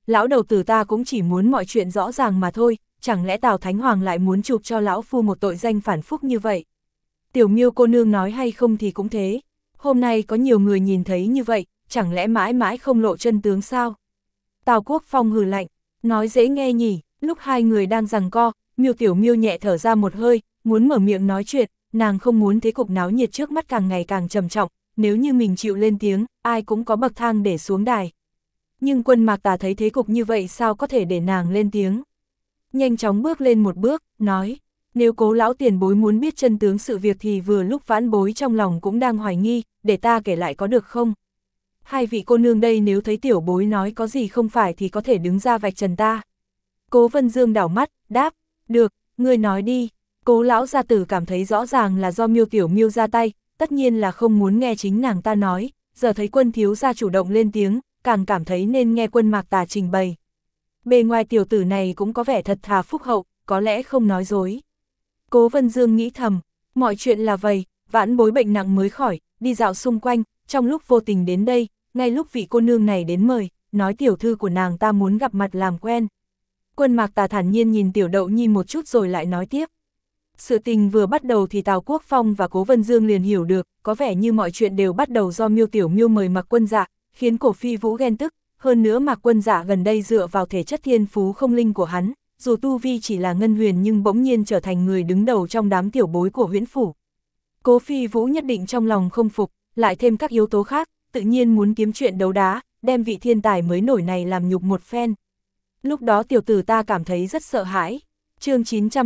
lão đầu tử ta cũng chỉ muốn mọi chuyện rõ ràng mà thôi, chẳng lẽ Tào Thánh Hoàng lại muốn chụp cho lão phu một tội danh phản phúc như vậy? Tiểu Miêu cô nương nói hay không thì cũng thế, hôm nay có nhiều người nhìn thấy như vậy, chẳng lẽ mãi mãi không lộ chân tướng sao? Tào Quốc Phong hừ lạnh, nói dễ nghe nhỉ. Lúc hai người đang giằng co, Tiểu Miêu nhẹ thở ra một hơi, muốn mở miệng nói chuyện, nàng không muốn thế cục náo nhiệt trước mắt càng ngày càng trầm trọng, nếu như mình chịu lên tiếng, ai cũng có bậc thang để xuống đài. Nhưng Quân Mạc Tà thấy thế cục như vậy sao có thể để nàng lên tiếng. Nhanh chóng bước lên một bước, nói, nếu Cố lão tiền bối muốn biết chân tướng sự việc thì vừa lúc vãn bối trong lòng cũng đang hoài nghi, để ta kể lại có được không? Hai vị cô nương đây nếu thấy tiểu bối nói có gì không phải thì có thể đứng ra vạch trần ta. Cố Vân Dương đảo mắt, đáp, được, ngươi nói đi. Cố lão gia tử cảm thấy rõ ràng là do Tiểu Miêu ra tay, tất nhiên là không muốn nghe chính nàng ta nói, giờ thấy Quân thiếu gia chủ động lên tiếng, càng cảm thấy nên nghe Quân Mạc Tà trình bày. Bề ngoài tiểu tử này cũng có vẻ thật thà phúc hậu, có lẽ không nói dối. Cố Vân Dương nghĩ thầm, mọi chuyện là vậy, vãn bối bệnh nặng mới khỏi, đi dạo xung quanh, trong lúc vô tình đến đây, ngay lúc vị cô nương này đến mời, nói tiểu thư của nàng ta muốn gặp mặt làm quen. Quân Mạc Tà thản nhiên nhìn Tiểu Đậu Nhi một chút rồi lại nói tiếp. Sự tình vừa bắt đầu thì Tào Quốc Phong và Cố Vân Dương liền hiểu được, có vẻ như mọi chuyện đều bắt đầu do Tiểu Miêu mời Mạc Quân Dạ, khiến Cổ Phi Vũ ghen tức, hơn nữa Mạc Quân Dạ gần đây dựa vào thể chất thiên phú không linh của hắn, dù tu vi chỉ là ngân huyền nhưng bỗng nhiên trở thành người đứng đầu trong đám tiểu bối của Huyễn phủ. Cố Phi Vũ nhất định trong lòng không phục, lại thêm các yếu tố khác, tự nhiên muốn kiếm chuyện đấu đá, đem vị thiên tài mới nổi này làm nhục một phen. Lúc đó tiểu tử ta cảm thấy rất sợ hãi. Chương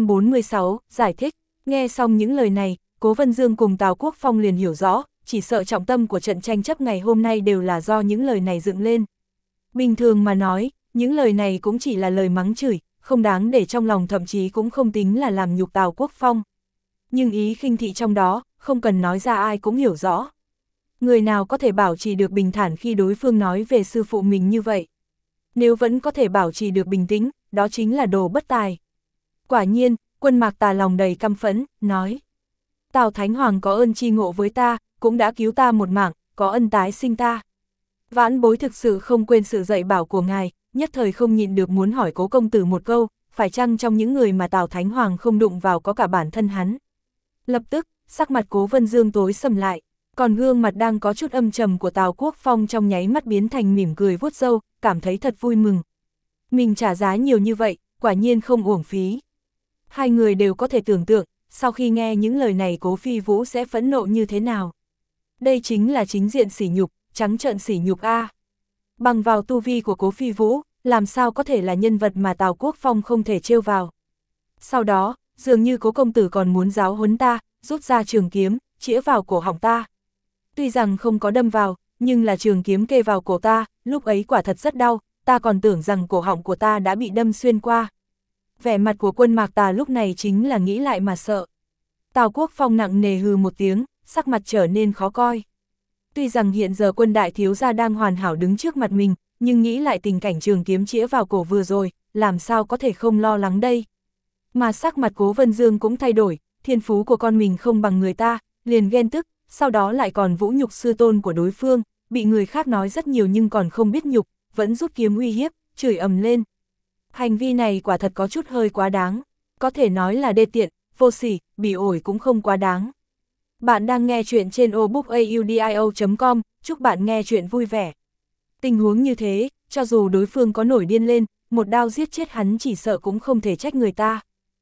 946, giải thích. Nghe xong những lời này, Cố Vân Dương cùng Tào Quốc Phong liền hiểu rõ, chỉ sợ trọng tâm của trận tranh chấp ngày hôm nay đều là do những lời này dựng lên. Bình thường mà nói, những lời này cũng chỉ là lời mắng chửi, không đáng để trong lòng, thậm chí cũng không tính là làm nhục Tào Quốc Phong. Nhưng ý khinh thị trong đó, không cần nói ra ai cũng hiểu rõ. Người nào có thể bảo trì được bình thản khi đối phương nói về sư phụ mình như vậy? Nếu vẫn có thể bảo trì được bình tĩnh, đó chính là đồ bất tài. Quả nhiên, Quân Mạc Tà lòng đầy căm phẫn, nói. Tào Thánh Hoàng có ơn tri ngộ với ta, cũng đã cứu ta một mạng, có ân tái sinh ta. Vãn bối thực sự không quên sự dạy bảo của ngài, nhất thời không nhịn được muốn hỏi Cố công tử một câu, phải chăng trong những người mà Tào Thánh Hoàng không đụng vào có cả bản thân hắn. Lập tức, sắc mặt Cố Vân Dương tối sầm lại, còn gương mặt đang có chút âm trầm của Tào Quốc Phong trong nháy mắt biến thành mỉm cười vuốt râu, cảm thấy thật vui mừng. Mình trả giá nhiều như vậy, quả nhiên không uổng phí. Hai người đều có thể tưởng tượng, sau khi nghe những lời này Cố Phi Vũ sẽ phẫn nộ như thế nào. Đây chính là chính diện sỉ nhục, trắng trợn sỉ nhục a. Bằng vào tu vi của Cố Phi Vũ, làm sao có thể là nhân vật mà Tào Quốc Phong không thể trêu vào. Sau đó, dường như Cố công tử còn muốn giáo huấn ta, rút ra trường kiếm, chĩa vào cổ họng ta. Tuy rằng không có đâm vào, nhưng là trường kiếm kê vào cổ ta, lúc ấy quả thật rất đau, ta còn tưởng rằng cổ họng của ta đã bị đâm xuyên qua. Vẻ mặt của Quân Mạc Tà lúc này chính là nghĩ lại mà sợ. Tào Quốc Phong nặng nề hừ một tiếng, sắc mặt trở nên khó coi. Tuy rằng hiện giờ Quân đại thiếu gia đang hoàn hảo đứng trước mặt mình, nhưng nghĩ lại tình cảnh trường kiếm chĩa vào cổ vừa rồi, làm sao có thể không lo lắng đây. Mà sắc mặt Cố Vân Dương cũng thay đổi, thiên phú của con mình không bằng người ta, liền ghen tức, sau đó lại còn vũ nhục sư tôn của đối phương, bị người khác nói rất nhiều nhưng còn không biết nhục, vẫn rút kiếm uy hiếp, chửi ầm lên. Hành vi này quả thật có chút hơi quá đáng, có thể nói là đê tiện, vô sỉ, bỉ ổi cũng không quá đáng. Bạn đang nghe chuyện trên obookaudio.com, chúc bạn nghe chuyện vui vẻ. Tình huống như thế, cho dù đối phương có nổi điên lên, một đao giết chết hắn chỉ sợ cũng không thể trách người ta.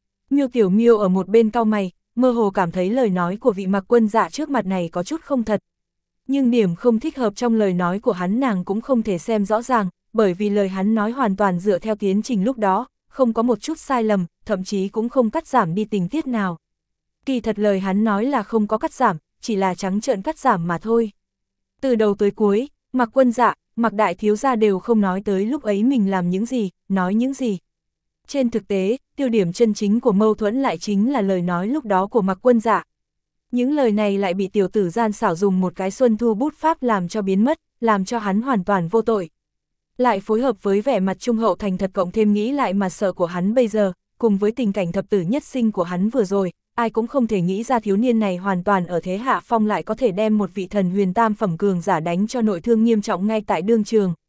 Tiểu Miêu ở một bên cau mày, mơ hồ cảm thấy lời nói của vị Mạc Quân Dạ trước mặt này có chút không thật. Nhưng điểm không thích hợp trong lời nói của hắn nàng cũng không thể xem rõ ràng, bởi vì lời hắn nói hoàn toàn dựa theo tiến trình lúc đó, không có một chút sai lầm, thậm chí cũng không cắt giảm đi tình tiết nào. Kỳ thật lời hắn nói là không có cắt giảm, chỉ là trắng trợn cắt giảm mà thôi. Từ đầu tới cuối, Mạc Quân Dạ, Mạc đại thiếu gia đều không nói tới lúc ấy mình làm những gì, nói những gì. Trên thực tế, tiêu điểm chân chính của mâu thuẫn lại chính là lời nói lúc đó của Mạc Quân Dạ. Những lời này lại bị tiểu tử gian xảo dùng một cái xuân thu bút pháp làm cho biến mất, làm cho hắn hoàn toàn vô tội. Lại phối hợp với vẻ mặt trung hậu thành thật cộng thêm nghĩ lại mà sợ của hắn bây giờ, cùng với tình cảnh thập tử nhất sinh của hắn vừa rồi, ai cũng không thể nghĩ ra thiếu niên này hoàn toàn ở thế hạ phong lại có thể đem một vị thần huyền tam phẩm cường giả đánh cho nội thương nghiêm trọng ngay tại đương trường.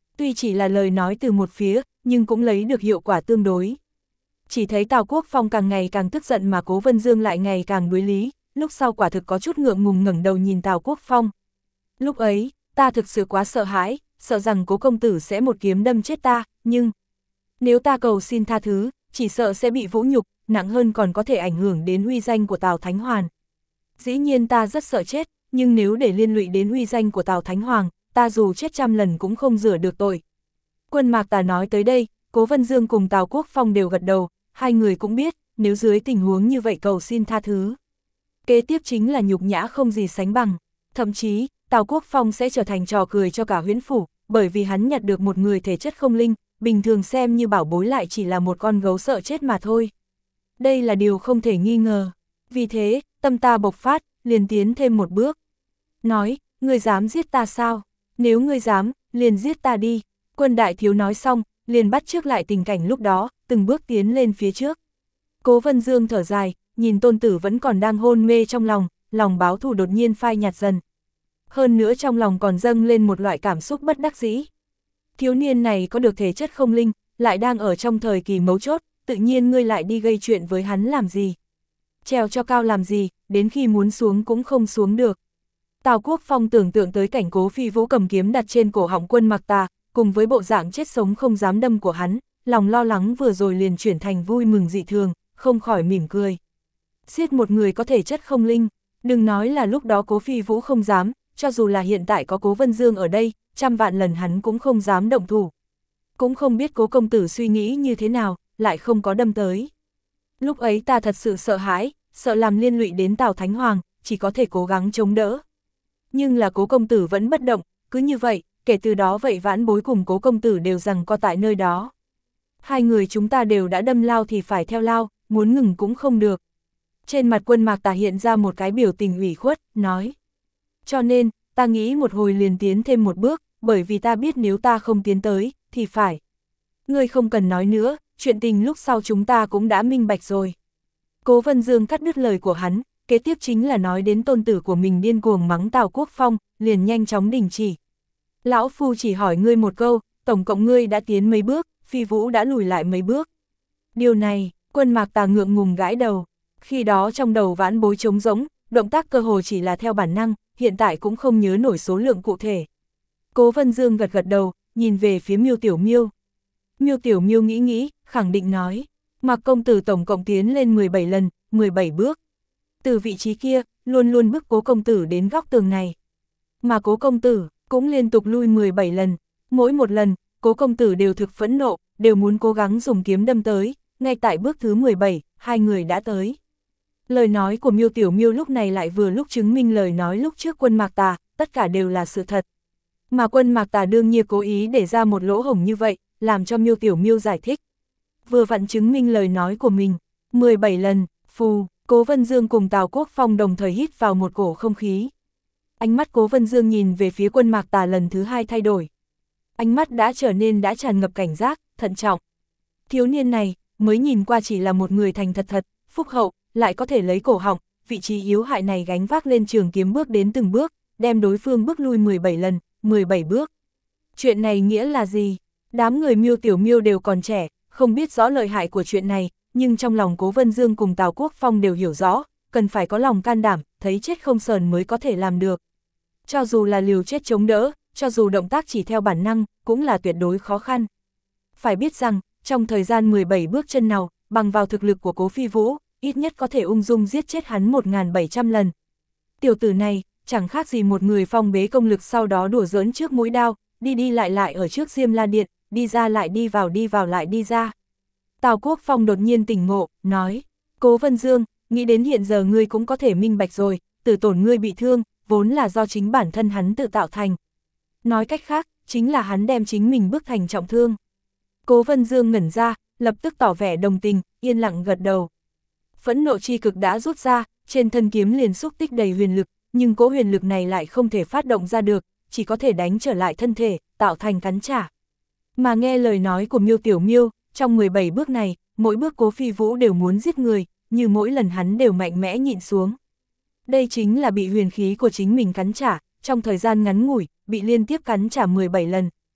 Tuy chỉ là lời nói từ một phía, nhưng cũng lấy được hiệu quả tương đối. Chỉ thấy Tào Quốc Phong càng ngày càng tức giận mà Cố Vân Dương lại ngày càng đối lý, lúc sau quả thực có chút ngượng ngùng ngẩng đầu nhìn Tào Quốc Phong. Lúc ấy, ta thực sự quá sợ hãi, sợ rằng Cố công tử sẽ một kiếm đâm chết ta, nhưng nếu ta cầu xin tha thứ, chỉ sợ sẽ bị vũ nhục, nặng hơn còn có thể ảnh hưởng đến uy danh của Tào Thánh Hoàn. Dĩ nhiên ta rất sợ chết, nhưng nếu để liên lụy đến uy danh của Tào Thánh Hoàng, ta dù chết 100 lần cũng không rửa được tội. Quân Mạc Tà nói tới đây, Cố Vân Dương cùng Tào Quốc Phong đều gật đầu, hai người cũng biết, nếu dưới tình huống như vậy cầu xin tha thứ. Kế tiếp chính là nhục nhã không gì sánh bằng, thậm chí, Tào Quốc Phong sẽ trở thành trò cười cho cả Huyễn Phủ, bởi vì hắn nhặt được một người thể chất không linh, bình thường xem như bảo bối lại chỉ là một con gấu sợ chết mà thôi. Đây là điều không thể nghi ngờ. Vì thế, tâm ta bộc phát, liền tiến thêm một bước. Nói, ngươi dám giết ta sao? Nếu ngươi dám, liền giết ta đi. Quân đại thiếu nói xong, liền bắt chước lại tình cảnh lúc đó, từng bước tiến lên phía trước. Cố Vân Dương thở dài, nhìn tôn tử vẫn còn đang hôn mê trong lòng, lòng báo thù đột nhiên phai nhạt dần. Hơn nữa trong lòng còn dâng lên một loại cảm xúc bất đắc dĩ. Thiếu niên này có được thể chất không linh, lại đang ở trong thời kỳ mấu chốt, tự nhiên ngươi lại đi gây chuyện với hắn làm gì? Trèo cho cao làm gì, đến khi muốn xuống cũng không xuống được. Tào Quốc Phong tưởng tượng tới cảnh Cố Phi Vũ cầm kiếm đặt trên cổ họng Quân Mạc Tà, cùng với bộ dạng chết sống không dám đâm của hắn, lòng lo lắng vừa rồi liền chuyển thành vui mừng dị thường, không khỏi mỉm cười. Giết một người có thể chất không linh, đừng nói là lúc đó Cố Phi Vũ không dám, cho dù là hiện tại có Cố Vân Dương ở đây, 100 vạn lần hắn cũng không dám động thủ. Cũng không biết Cố công tử suy nghĩ như thế nào, lại không có đâm tới. Lúc ấy ta thật sự sợ hãi, sợ làm liên lụy đến Tào Thánh Hoàng, chỉ có thể cố gắng chống đỡ. Nhưng là Cố công tử vẫn bất động, cứ như vậy, kể từ đó vậy vãn bối cùng Cố công tử đều giằng co tại nơi đó. Hai người chúng ta đều đã đâm lao thì phải theo lao, muốn ngừng cũng không được. Trên mặt Quân Mạc Tà hiện ra một cái biểu tình ủy khuất, nói. Cho nên, ta nghĩ một hồi liền tiến thêm một bước, bởi vì ta biết nếu ta không tiến tới, thì phải. Ngươi không cần nói nữa, chuyện tình lúc sau chúng ta cũng đã minh bạch rồi. Cố Vân Dương cắt đứt lời của hắn, kế tiếp chính là nói đến tôn tử của mình điên cuồng mắng Tào Quốc Phong, liền nhanh chóng đình chỉ. Lão Phu chỉ hỏi ngươi một câu, tổng cộng ngươi đã tiến mấy bước, Phi Vũ đã lùi lại mấy bước. Điều này, Quân Mạc Tà ngượng ngùng gãi đầu, khi đó trong đầu vãn bối trống rỗng, động tác cơ hồ chỉ là theo bản năng, hiện tại cũng không nhớ nổi số lượng cụ thể. Cố Vân Dương gật gật đầu, nhìn về phía Miêu Tiểu Miêu. Miêu Tiểu Miêu nghĩ, khẳng định nói, Mạc công tử tổng cộng tiến lên 17 lần, 17 bước. Từ vị trí kia, luôn luôn bức Cố công tử đến góc tường này. Mà Cố công tử cũng liên tục lui 17 lần, mỗi một lần, Cố công tử đều thực phẫn nộ, đều muốn cố gắng dùng kiếm đâm tới, ngay tại bước thứ 17, hai người đã tới. Lời nói của Miêu Tiểu Miêu lúc này lại vừa lúc chứng minh lời nói lúc trước Quân Mạc Tà, tất cả đều là sự thật. Mà Quân Mạc Tà đương nhiên cố ý để ra một lỗ hổng như vậy, làm cho Miêu Tiểu Miêu giải thích. Vừa vặn chứng minh lời nói của mình, 17 lần, phù, Cố Vân Dương cùng Tào Quốc Phong đồng thời hít vào một cổ không khí. Ánh mắt Cố Vân Dương nhìn về phía Quân Mạc Tà lần thứ hai thay đổi. Ánh mắt đã trở nên đã tràn ngập cảnh giác, thận trọng. Thiếu niên này, mới nhìn qua chỉ là một người thành thật, phúc hậu, lại có thể lấy cổ họng, vị trí yếu hại này gánh vác lên trường kiếm bước đến từng bước, đem đối phương bước lui 17 lần, 17 bước. Chuyện này nghĩa là gì? Đám người Miêu Tiểu Miêu đều còn trẻ, không biết rõ lợi hại của chuyện này, nhưng trong lòng Cố Vân Dương cùng Tào Quốc Phong đều hiểu rõ, cần phải có lòng can đảm, thấy chết không sờn mới có thể làm được. Cho dù là liều chết chống đỡ, cho dù động tác chỉ theo bản năng, cũng là tuyệt đối khó khăn. Phải biết rằng, trong thời gian 17 bước chân nào, bằng vào thực lực của Cố Phi Vũ, ít nhất có thể ung dung giết chết hắn 1700 lần. Tiểu tử này, chẳng khác gì một người phong bế công lực sau đó đùa giỡn trước mũi đao, đi lại ở trước Diêm La Điện, đi ra lại đi vào lại đi ra. Tào Quốc Phong đột nhiên tỉnh ngộ, nói, Cố Vân Dương, nghĩ đến hiện giờ ngươi cũng có thể minh bạch rồi, tử tổn ngươi bị thương, vốn là do chính bản thân hắn tự tạo thành. Nói cách khác, chính là hắn đem chính mình bức thành trọng thương. Cố Vân Dương ngẩn ra, lập tức tỏ vẻ đồng tình, yên lặng gật đầu. Phẫn nộ chi cực đã rút ra, trên thân kiếm liền xúc tích đầy huyền lực, nhưng cỗ huyền lực này lại không thể phát động ra được, chỉ có thể đánh trở lại thân thể, tạo thành cắn trả. Mà nghe lời nói của Miêu Tiểu Miêu, trong 17 bước này, mỗi bước Cố Phi Vũ đều muốn giết người, như mỗi lần hắn đều mạnh mẽ nhịn xuống. Đây chính là bị huyền khí của chính mình cắn trả, trong thời gian ngắn ngủi, bị liên tiếp cắn trả 17 lần.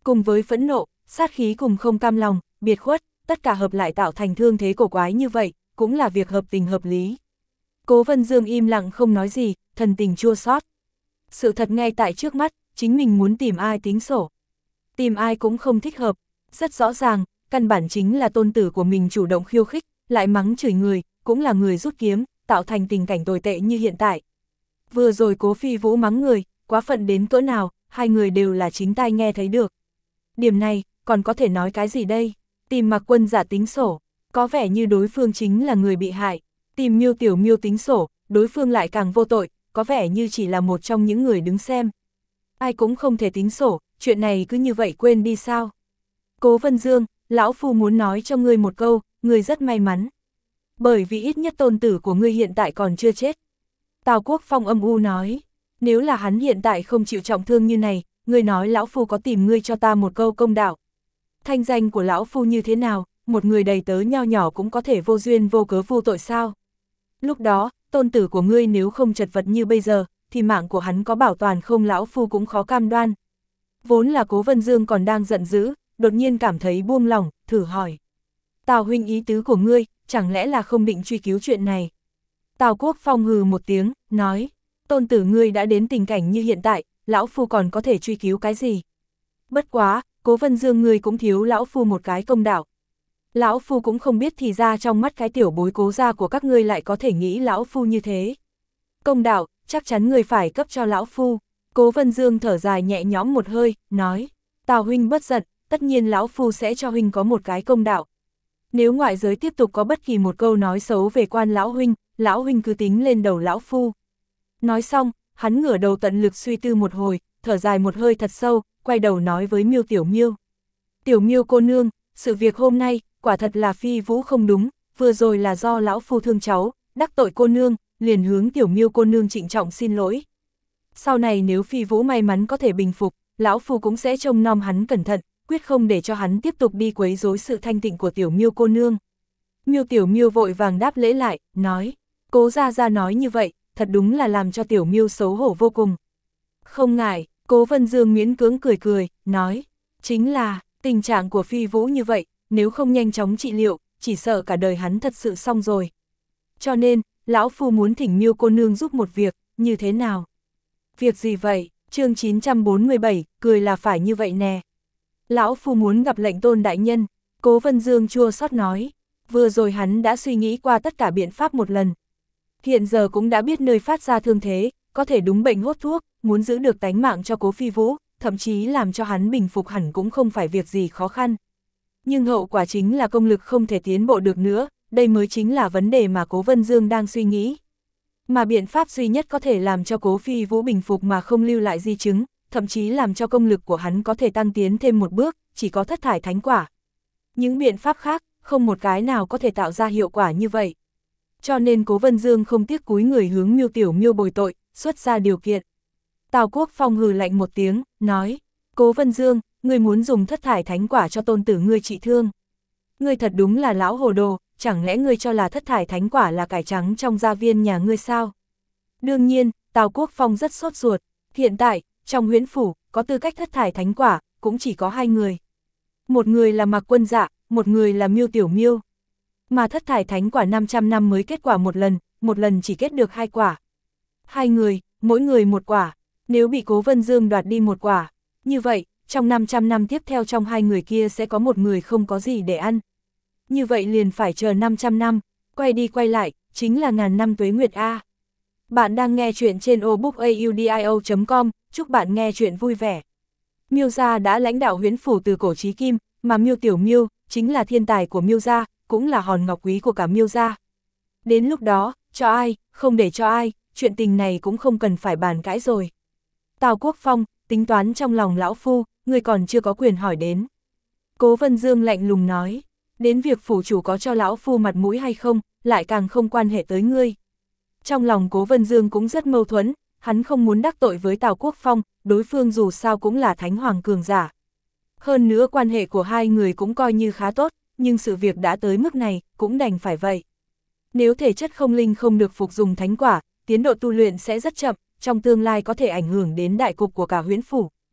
cùng với phẫn nộ, sát khí cùng không cam lòng, biệt khuất, tất cả hợp lại tạo thành thương thế cổ quái như vậy, cũng là việc hợp tình hợp lý. Cố Vân Dương im lặng không nói gì, thần tình chua xót. Sự thật ngay tại trước mắt, chính mình muốn tìm ai tính sổ. Tìm ai cũng không thích hợp, rất rõ ràng, căn bản chính là tôn tử của mình chủ động khiêu khích, lại mắng chửi người, cũng là người rút kiếm, tạo thành tình cảnh tồi tệ như hiện tại. Vừa rồi Cố Phi Vũ mắng người, quá phận đến cỡ nào, hai người đều là chính tai nghe thấy được. Điểm này, còn có thể nói cái gì đây? Tìm Mạc Quân Giả tính sổ, có vẻ như đối phương chính là người bị hại. Tìm Miêu Tiểu Miêu tính sổ, đối phương lại càng vô tội, có vẻ như chỉ là một trong những người đứng xem. Ai cũng không thể tính sổ, chuyện này cứ như vậy quên đi sao? Cố Vân Dương, lão phu muốn nói cho ngươi một câu, ngươi rất may mắn. Bởi vì ít nhất tôn tử của ngươi hiện tại còn chưa chết. Tào Quốc Phong âm u nói, nếu là hắn hiện tại không chịu trọng thương như này, ngươi nói lão phu có tìm ngươi cho ta một câu công đạo. Thanh danh của lão phu như thế nào, một người đầy tớ nho nhỏ cũng có thể vô duyên vô cớ vô tội sao? Lúc đó, tôn tử của ngươi nếu không chật vật như bây giờ, thì mạng của hắn có bảo toàn không lão phu cũng khó cam đoan. Vốn là Cố Vân Dương còn đang giận dữ, đột nhiên cảm thấy buông lỏng, thử hỏi. Tào huynh ý tứ của ngươi, chẳng lẽ là không định truy cứu chuyện này? Tào Quốc Phong hừ một tiếng, nói, tôn tử ngươi đã đến tình cảnh như hiện tại, lão phu còn có thể truy cứu cái gì? Bất quá, Cố Vân Dương ngươi cũng thiếu lão phu một cái công đạo. Lão phu cũng không biết thì ra trong mắt cái tiểu bối Cố gia của các ngươi lại có thể nghĩ lão phu như thế. Công đạo, chắc chắn ngươi phải cấp cho lão phu. Cố Vân Dương thở dài nhẹ nhõm một hơi, nói, Tào huynh bất giận, tất nhiên lão phu sẽ cho huynh có một cái công đạo. Nếu ngoại giới tiếp tục có bất kỳ một câu nói xấu về quan lão huynh cứ tính lên đầu lão phu. Nói xong, hắn ngửa đầu tận lực suy tư một hồi, thở dài một hơi thật sâu, quay đầu nói với Miêu Tiểu Miêu. Tiểu Miêu cô nương, sự việc hôm nay, quả thật là Phi Vũ không đúng, vừa rồi là do lão phu thương cháu, đắc tội cô nương, liền hướng Tiểu Miêu cô nương trịnh trọng xin lỗi. Sau này nếu Phi Vũ may mắn có thể bình phục, lão phu cũng sẽ trông nom hắn cẩn thận, quyết không để cho hắn tiếp tục đi quấy rối sự thanh tịnh của Tiểu Miêu cô nương. Miêu Tiểu Miêu vội vàng đáp lễ lại, nói, Cố gia gia nói như vậy, thật đúng là làm cho Tiểu Miêu xấu hổ vô cùng. Không ngại, Cố Vân Dương miễn cưỡng cười cười, nói, chính là, tình trạng của Phi Vũ như vậy, nếu không nhanh chóng trị liệu, chỉ sợ cả đời hắn thật sự xong rồi. Cho nên, lão phu muốn thỉnh Miêu cô nương giúp một việc, như thế nào? Việc gì vậy? Chương 947, cười là phải như vậy nè. Lão phu muốn gặp lệnh tôn đại nhân, Cố Vân Dương chua xót nói. Vừa rồi hắn đã suy nghĩ qua tất cả biện pháp một lần. Hiện giờ cũng đã biết nơi phát ra thương thế, có thể đúng bệnh hốt thuốc, muốn giữ được tánh mạng cho Cố Phi Vũ, thậm chí làm cho hắn bình phục hẳn cũng không phải việc gì khó khăn. Nhưng hậu quả chính là công lực không thể tiến bộ được nữa, đây mới chính là vấn đề mà Cố Vân Dương đang suy nghĩ. Mà biện pháp duy nhất có thể làm cho Cố Phi Vũ bình phục mà không lưu lại di chứng, thậm chí làm cho công lực của hắn có thể tăng tiến thêm một bước, chỉ có thất thải thánh quả. Những biện pháp khác, không một cái nào có thể tạo ra hiệu quả như vậy. Cho nên Cố Vân Dương không tiếc cúi người hướng Miêu Tiểu Miêu bồi tội, xuất ra điều kiện. Tào Quốc Phong hừ lạnh một tiếng, nói, Cố Vân Dương, ngươi muốn dùng thất thải thánh quả cho tôn tử ngươi trị thương. Ngươi thật đúng là lão hồ đồ, chẳng lẽ ngươi cho là thất thải thánh quả là cải trắng trong gia viên nhà ngươi sao? Đương nhiên, Tào Quốc Phong rất sốt ruột, hiện tại, trong Huyễn Phủ, có tư cách thất thải thánh quả, cũng chỉ có hai người. Một người là Mạc Quân Dạ, một người là Miêu Tiểu Miêu. Mà thất thải thánh quả 500 năm mới kết quả một lần chỉ kết được 2 quả. Hai người, mỗi người một quả, nếu bị Cố Vân Dương đoạt đi một quả, như vậy, trong 500 năm tiếp theo trong hai người kia sẽ có một người không có gì để ăn. Như vậy liền phải chờ 500 năm, quay đi quay lại, chính là ngàn năm tuế nguyệt A. Bạn đang nghe chuyện trên obookaudio.com, chúc bạn nghe chuyện vui vẻ. Miêu gia đã lãnh đạo Huyễn Phủ từ cổ chí kim, mà Miêu Tiểu Miêu chính là thiên tài của Miêu gia, cũng là hòn ngọc quý của cả Miêu gia. Đến lúc đó, cho ai, không để cho ai, chuyện tình này cũng không cần phải bàn cãi rồi. Tào Quốc Phong, tính toán trong lòng lão phu, người còn chưa có quyền hỏi đến. Cố Vân Dương lạnh lùng nói, đến việc phủ chủ có cho lão phu mặt mũi hay không, lại càng không quan hệ tới ngươi. Trong lòng Cố Vân Dương cũng rất mâu thuẫn, hắn không muốn đắc tội với Tào Quốc Phong, đối phương dù sao cũng là thánh hoàng cường giả. Hơn nữa quan hệ của hai người cũng coi như khá tốt, nhưng sự việc đã tới mức này, cũng đành phải vậy. Nếu thể chất không linh không được phục dùng thánh quả, tiến độ tu luyện sẽ rất chậm, trong tương lai có thể ảnh hưởng đến đại cục của cả Huyễn Phủ.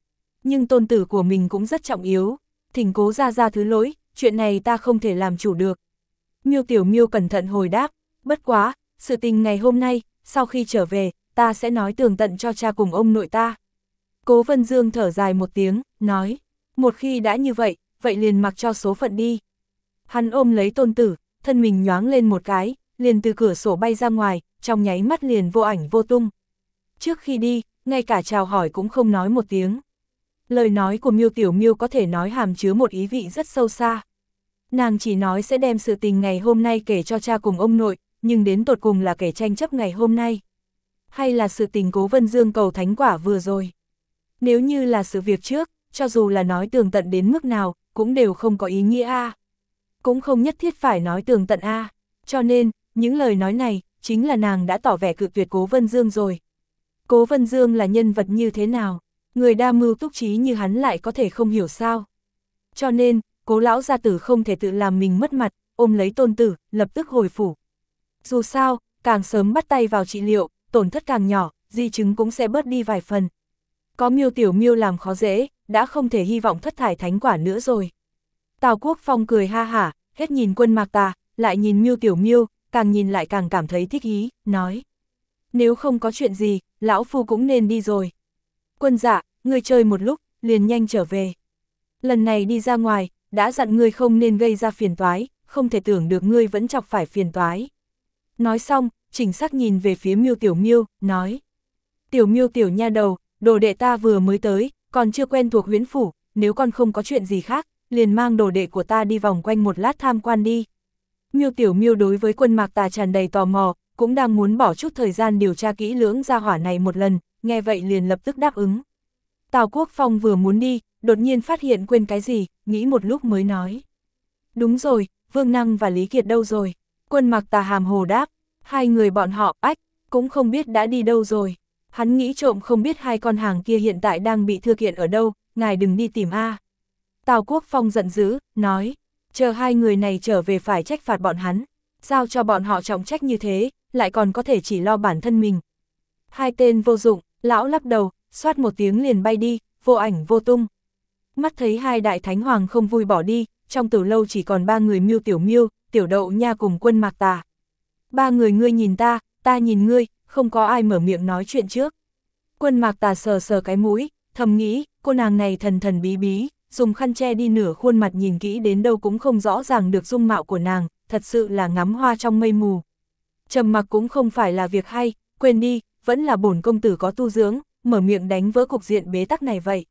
nhưng tôn tử của mình cũng rất trọng yếu, thỉnh Cố gia thứ lỗi, chuyện này ta không thể làm chủ được. Miêu Tiểu Miêu cẩn thận hồi đáp, bất quá, sự tình ngày hôm nay, sau khi trở về, ta sẽ nói tường tận cho cha cùng ông nội ta. Cố Vân Dương thở dài một tiếng, nói, một khi đã như vậy, vậy liền mặc cho số phận đi. Hắn ôm lấy tôn tử, thân mình nhoáng lên một cái, liền từ cửa sổ bay ra ngoài, trong nháy mắt liền vô ảnh vô tung. Trước khi đi, ngay cả chào hỏi cũng không nói một tiếng. Lời nói của Miêu Tiểu Miêu có thể nói hàm chứa một ý vị rất sâu xa. Nàng chỉ nói sẽ đem sự tình ngày hôm nay kể cho cha cùng ông nội, nhưng đến tột cùng là kể tranh chấp ngày hôm nay. Hay là sự tình Cố Vân Dương cầu thánh quả vừa rồi. Nếu như là sự việc trước, cho dù là nói tường tận đến mức nào, cũng đều không có ý nghĩa a. Cũng không nhất thiết phải nói tường tận a. Cho nên, những lời nói này, chính là nàng đã tỏ vẻ cự tuyệt Cố Vân Dương rồi. Cố Vân Dương là nhân vật như thế nào? Người đa mưu túc trí như hắn lại có thể không hiểu sao? Cho nên, Cố lão gia tử không thể tự làm mình mất mặt, ôm lấy tôn tử, lập tức hồi phủ. Dù sao, càng sớm bắt tay vào trị liệu, tổn thất càng nhỏ, di chứng cũng sẽ bớt đi vài phần. Có Miêu Tiểu Miêu làm khó dễ, đã không thể hy vọng thất thải thánh quả nữa rồi. Tào Quốc Phong cười ha hả, hết nhìn Quân Mạc Tà, lại nhìn Miêu Tiểu Miêu, càng nhìn lại càng cảm thấy thích ý, nói. Nếu không có chuyện gì, lão phu cũng nên đi rồi. Quân dạ, ngươi chơi một lúc, liền nhanh trở về. Lần này đi ra ngoài, đã dặn ngươi không nên gây ra phiền toái, không thể tưởng được ngươi vẫn chọc phải phiền toái. Nói xong, Trình Sắc nhìn về phía Miêu Tiểu Miêu, nói. Tiểu Miêu tiểu nha đầu, đồ đệ ta vừa mới tới, còn chưa quen thuộc huyễn phủ, nếu con không có chuyện gì khác, liền mang đồ đệ của ta đi vòng quanh một lát tham quan đi. Miêu Tiểu Miêu đối với Quân Mạc Tà tràn đầy tò mò, cũng đang muốn bỏ chút thời gian điều tra kỹ lưỡng gia hỏa này một lần, nghe vậy liền lập tức đáp ứng. Tào Quốc Phong vừa muốn đi, đột nhiên phát hiện quên cái gì, nghĩ một lúc mới nói. Đúng rồi, Vương Năng và Lý Kiệt đâu rồi? Quân Mạc Tà hàm hồ đáp, hai người bọn họ, cũng không biết đã đi đâu rồi. Hắn nghĩ trộm không biết hai con hàng kia hiện tại đang bị thư kiện ở đâu, ngài đừng đi tìm a. Tào Quốc Phong giận dữ, nói, chờ hai người này trở về phải trách phạt bọn hắn, sao cho bọn họ trọng trách như thế, lại còn có thể chỉ lo bản thân mình. Hai tên vô dụng, lão lắc đầu, xoát một tiếng liền bay đi, vô ảnh vô tung. Mắt thấy hai đại thánh hoàng không vui bỏ đi, trong tử lâu chỉ còn ba người Miêu Tiểu Miêu, Tiểu Đậu Nha cùng Quân Mạc Tà. Ba người ngươi nhìn ta nhìn ngươi, không có ai mở miệng nói chuyện trước. Quân Mạc Tà sờ sờ cái mũi, thầm nghĩ, cô nàng này thần thần bí bí, dùng khăn che đi nửa khuôn mặt nhìn kỹ đến đâu cũng không rõ ràng được dung mạo của nàng, thật sự là ngắm hoa trong mây mù. Trầm mặc cũng không phải là việc hay, quên đi, vẫn là bổn công tử có tu dưỡng, mở miệng đánh vỡ cục diện bế tắc này vậy.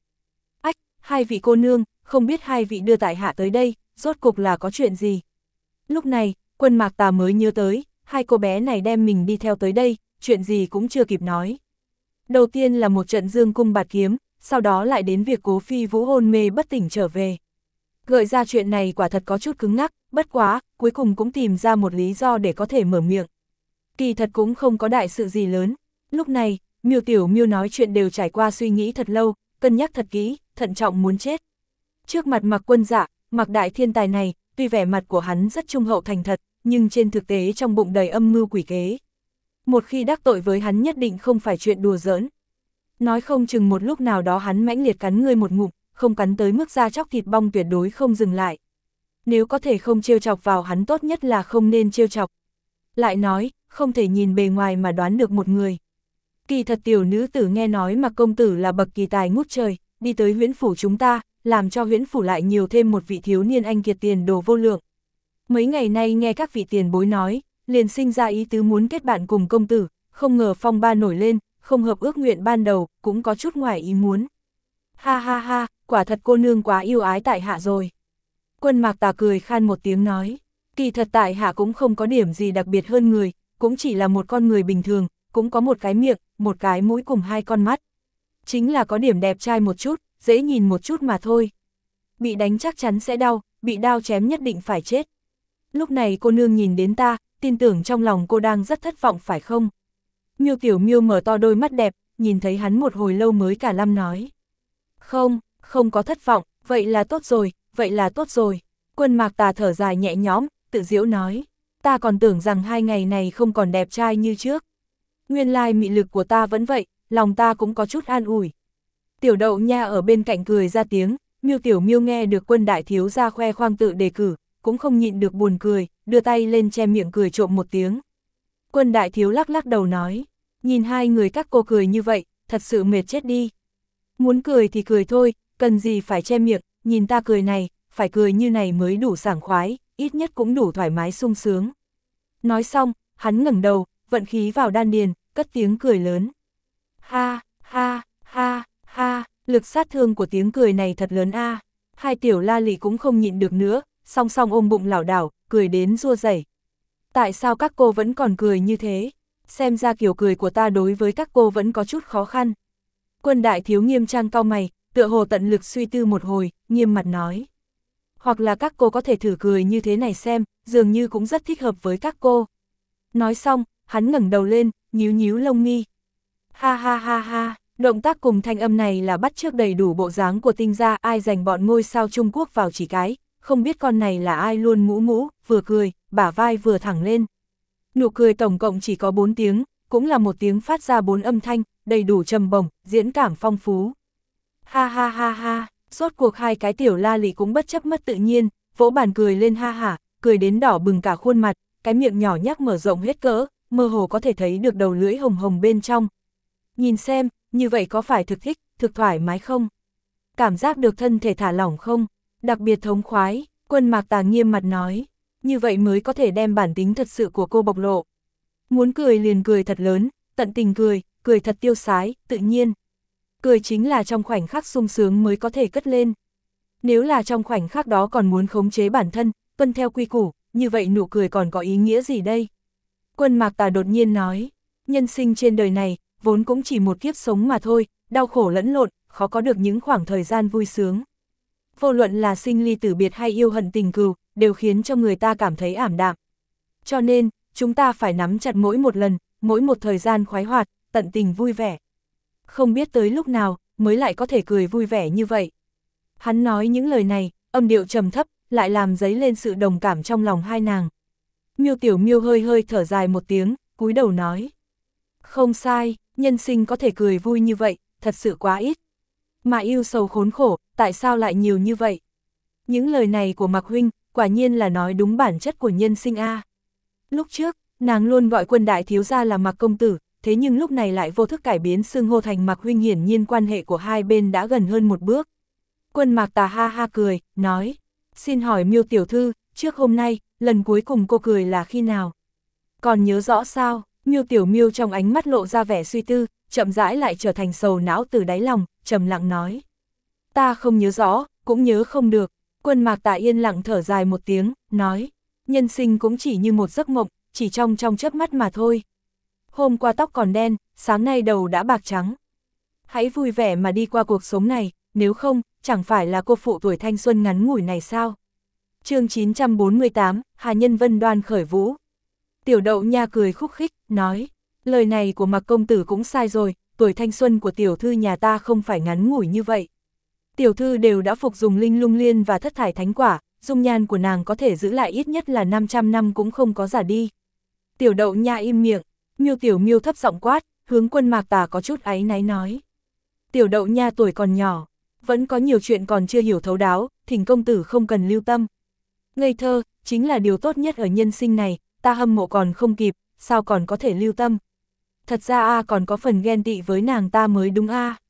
Hai vị cô nương, không biết hai vị đưa tại hạ tới đây, rốt cục là có chuyện gì? Lúc này, Quân Mạc Tà mới nhớ tới, hai cô bé này đem mình đi theo tới đây, chuyện gì cũng chưa kịp nói. Đầu tiên là một trận dương cung bạt kiếm, sau đó lại đến việc Cố Phi Vũ hôn mê bất tỉnh trở về. Gợi ra chuyện này quả thật có chút cứng ngắc, bất quá, cuối cùng cũng tìm ra một lý do để có thể mở miệng. Kỳ thật cũng không có đại sự gì lớn. Lúc này, Miêu Tiểu Miêu nói chuyện đều trải qua suy nghĩ thật lâu, cân nhắc thật kỹ, thận trọng muốn chết. Trước mặt Mạc Quân Dạ, Mạc đại thiên tài này, tuy vẻ mặt của hắn rất trung hậu thành thật, nhưng trên thực tế trong bụng đầy âm mưu quỷ kế. Một khi đắc tội với hắn nhất định không phải chuyện đùa giỡn. Nói không chừng một lúc nào đó hắn mãnh liệt cắn ngươi một ngụm, không cắn tới mức da chóc thịt bong tuyệt đối không dừng lại. Nếu có thể không trêu chọc vào hắn tốt nhất là không nên trêu chọc. Lại nói, không thể nhìn bề ngoài mà đoán được một người. Kỳ thật tiểu nữ tử nghe nói Mạc công tử là bậc kỳ tài ngút trời, đi tới huyễn phủ chúng ta, làm cho huyễn phủ lại nhiều thêm một vị thiếu niên anh kiệt tiền đồ vô lượng. Mấy ngày nay nghe các vị tiền bối nói, liền sinh ra ý tứ muốn kết bạn cùng công tử, không ngờ phong ba nổi lên, không hợp ước nguyện ban đầu, cũng có chút ngoài ý muốn. Ha ha ha, quả thật cô nương quá yêu ái tại hạ rồi. Quân Mạc Tà cười khan một tiếng nói, kỳ thật tại hạ cũng không có điểm gì đặc biệt hơn người, cũng chỉ là một con người bình thường, cũng có một cái miệng, một cái mũi cùng hai con mắt. Chính là có điểm đẹp trai một chút, dễ nhìn một chút mà thôi. Bị đánh chắc chắn sẽ đau, bị đao chém nhất định phải chết. Lúc này cô nương nhìn đến ta, tin tưởng trong lòng cô đang rất thất vọng phải không? Miêu Tiểu Miêu mở to đôi mắt đẹp, nhìn thấy hắn một hồi lâu mới cả lâm nói. Không có thất vọng, vậy là tốt rồi, vậy là tốt rồi. Quân Mạc Tà thở dài nhẹ nhõm, tự giễu nói. Ta còn tưởng rằng hai ngày này không còn đẹp trai như trước. Nguyên lai mị lực của ta vẫn vậy, lòng ta cũng có chút an ủi. Tiểu Đậu Nha ở bên cạnh cười ra tiếng, Miêu Tiểu Miêu nghe được Quân đại thiếu gia khoe khoang tự đề cử, cũng không nhịn được buồn cười, đưa tay lên che miệng cười trộm một tiếng. Quân đại thiếu lắc lắc đầu nói, nhìn hai người các cô cười như vậy, thật sự mệt chết đi. Muốn cười thì cười thôi, cần gì phải che miệng, nhìn ta cười này, phải cười như này mới đủ sảng khoái, ít nhất cũng đủ thoải mái sung sướng. Nói xong, hắn ngẩng đầu, vận khí vào đan điền, cất tiếng cười lớn. Ha, ha, ha, ha, lực sát thương của tiếng cười này thật lớn a. Hai tiểu la lị cũng không nhịn được nữa, song song ôm bụng lảo đảo, cười đến rua rẩy. Tại sao các cô vẫn còn cười như thế? Xem ra kiểu cười của ta đối với các cô vẫn có chút khó khăn. Quân đại thiếu nghiêm trang cau mày, tựa hồ tận lực suy tư một hồi, nghiêm mặt nói. Hoặc là các cô có thể thử cười như thế này xem, dường như cũng rất thích hợp với các cô. Nói xong, hắn ngẩng đầu lên, nhíu nhíu lông mi. Ha ha ha ha, động tác cùng thanh âm này là bắt chước đầy đủ bộ dáng của Tinh gia, ai giành bọn ngôi sao Trung Quốc vào chỉ cái, không biết con này là ai luôn mũ mũ, vừa cười, bả vai vừa thẳng lên. Nụ cười tổng cộng chỉ có 4 tiếng, cũng là một tiếng phát ra 4 âm thanh, đầy đủ trầm bổng, diễn cảm phong phú. Ha ha ha ha, rốt cuộc hai cái tiểu la lị cũng bất chấp mất tự nhiên, vỗ bàn cười lên ha hả, cười đến đỏ bừng cả khuôn mặt, cái miệng nhỏ nhắc mở rộng hết cỡ, mơ hồ có thể thấy được đầu lưỡi hồng hồng bên trong. Nhìn xem, như vậy có phải thực thích, thực thoải mái không? Cảm giác được thân thể thả lỏng không? Đặc biệt thống khoái, Quân Mạc Tà nghiêm mặt nói, như vậy mới có thể đem bản tính thật sự của cô bộc lộ. Muốn cười liền cười thật lớn, tận tình cười, cười thật tiêu sái, tự nhiên. Cười chính là trong khoảnh khắc sung sướng mới có thể cất lên. Nếu là trong khoảnh khắc đó còn muốn khống chế bản thân, tuân theo quy củ, như vậy nụ cười còn có ý nghĩa gì đây? Quân Mạc Tà đột nhiên nói, nhân sinh trên đời này, vốn cũng chỉ một kiếp sống mà thôi, đau khổ lẫn lộn, khó có được những khoảng thời gian vui sướng. Vô luận là sinh ly tử biệt hay yêu hận tình cừu, đều khiến cho người ta cảm thấy ảm đạm. Cho nên, chúng ta phải nắm chặt mỗi một lần, mỗi một thời gian khoái hoạt, tận tình vui vẻ. Không biết tới lúc nào, mới lại có thể cười vui vẻ như vậy. Hắn nói những lời này, âm điệu trầm thấp, lại làm dấy lên sự đồng cảm trong lòng hai nàng. Miêu Tiểu Miêu hơi hơi thở dài một tiếng, cúi đầu nói. Không sai, nhân sinh có thể cười vui như vậy, thật sự quá ít. Mà yêu sầu khốn khổ, tại sao lại nhiều như vậy? Những lời này của Mạc huynh, quả nhiên là nói đúng bản chất của nhân sinh a. Lúc trước, nàng luôn gọi Quân đại thiếu gia là Mạc công tử, thế nhưng lúc này lại vô thức cải biến xưng hô thành Mạc huynh, hiển nhiên quan hệ của hai bên đã gần hơn một bước. Quân Mạc Tà ha ha cười, nói, xin hỏi Miêu tiểu thư, trước hôm nay, lần cuối cùng cô cười là khi nào? Còn nhớ rõ sao? Miêu Tiểu Miêu trong ánh mắt lộ ra vẻ suy tư, chậm rãi lại trở thành sầu não từ đáy lòng, trầm lặng nói. Ta không nhớ rõ, cũng nhớ không được. Quân Mạc Tà yên lặng thở dài một tiếng, nói, nhân sinh cũng chỉ như một giấc mộng, chỉ trong chớp mắt mà thôi. Hôm qua tóc còn đen, sáng nay đầu đã bạc trắng. Hãy vui vẻ mà đi qua cuộc sống này, nếu không, chẳng phải là cô phụ tuổi thanh xuân ngắn ngủi này sao? Chương 948, Hà Nhân Vân đoan khởi vũ. Tiểu Đậu Nha cười khúc khích, nói, lời này của Mạc công tử cũng sai rồi, tuổi thanh xuân của tiểu thư nhà ta không phải ngắn ngủi như vậy. Tiểu thư đều đã phục dùng linh lung liên và thất thải thánh quả, dung nhan của nàng có thể giữ lại ít nhất là 500 năm cũng không có già đi. Tiểu Đậu Nha im miệng, Miêu Tiểu Miêu thấp giọng quát, hướng Quân Mạc Tà có chút áy náy nói. Tiểu Đậu Nha tuổi còn nhỏ, vẫn có nhiều chuyện còn chưa hiểu thấu đáo, thỉnh công tử không cần lưu tâm. Ngây thơ, chính là điều tốt nhất ở nhân sinh này, ta hâm mộ còn không kịp, sao còn có thể lưu tâm. Thật ra còn có phần ghen tị với nàng ta mới đúng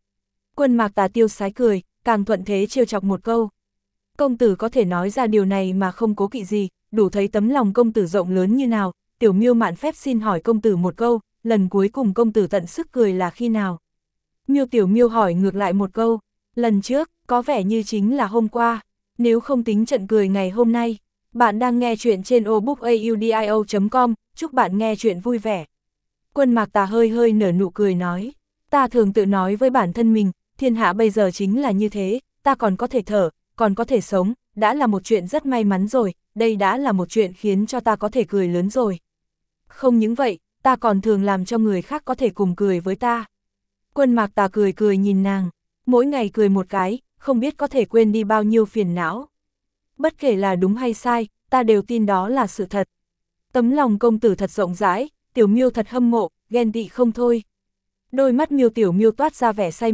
Quân Mạc Tà tiêu sái cười, càng thuận thế trêu chọc một câu. Công tử có thể nói ra điều này mà không cố kỵ gì, đủ thấy tấm lòng công tử rộng lớn như nào. Tiểu Miêu mạn phép xin hỏi công tử một câu, lần cuối cùng công tử tận sức cười là khi nào? Miêu Tiểu Miêu hỏi ngược lại một câu, lần trước, có vẻ như chính là hôm qua, nếu không tính trận cười ngày hôm nay. Bạn đang nghe chuyện trên obookaudio.com, chúc bạn nghe chuyện vui vẻ. Quân Mạc Tà hơi hơi nở nụ cười nói, ta thường tự nói với bản thân mình, thiên hạ bây giờ chính là như thế, ta còn có thể thở, còn có thể sống, đã là một chuyện rất may mắn rồi, đây đã là một chuyện khiến cho ta có thể cười lớn rồi. Không những vậy, ta còn thường làm cho người khác có thể cùng cười với ta. Quân Mạc Tà cười cười nhìn nàng, mỗi ngày cười một cái, không biết có thể quên đi bao nhiêu phiền não. Bất kể là đúng hay sai, ta đều tin đó là sự thật. Tấm lòng công tử thật rộng rãi, Tiểu Miêu thật hâm mộ, ghen tị không thôi. Đôi mắt Miêu Tiểu Miêu toát ra vẻ say mê,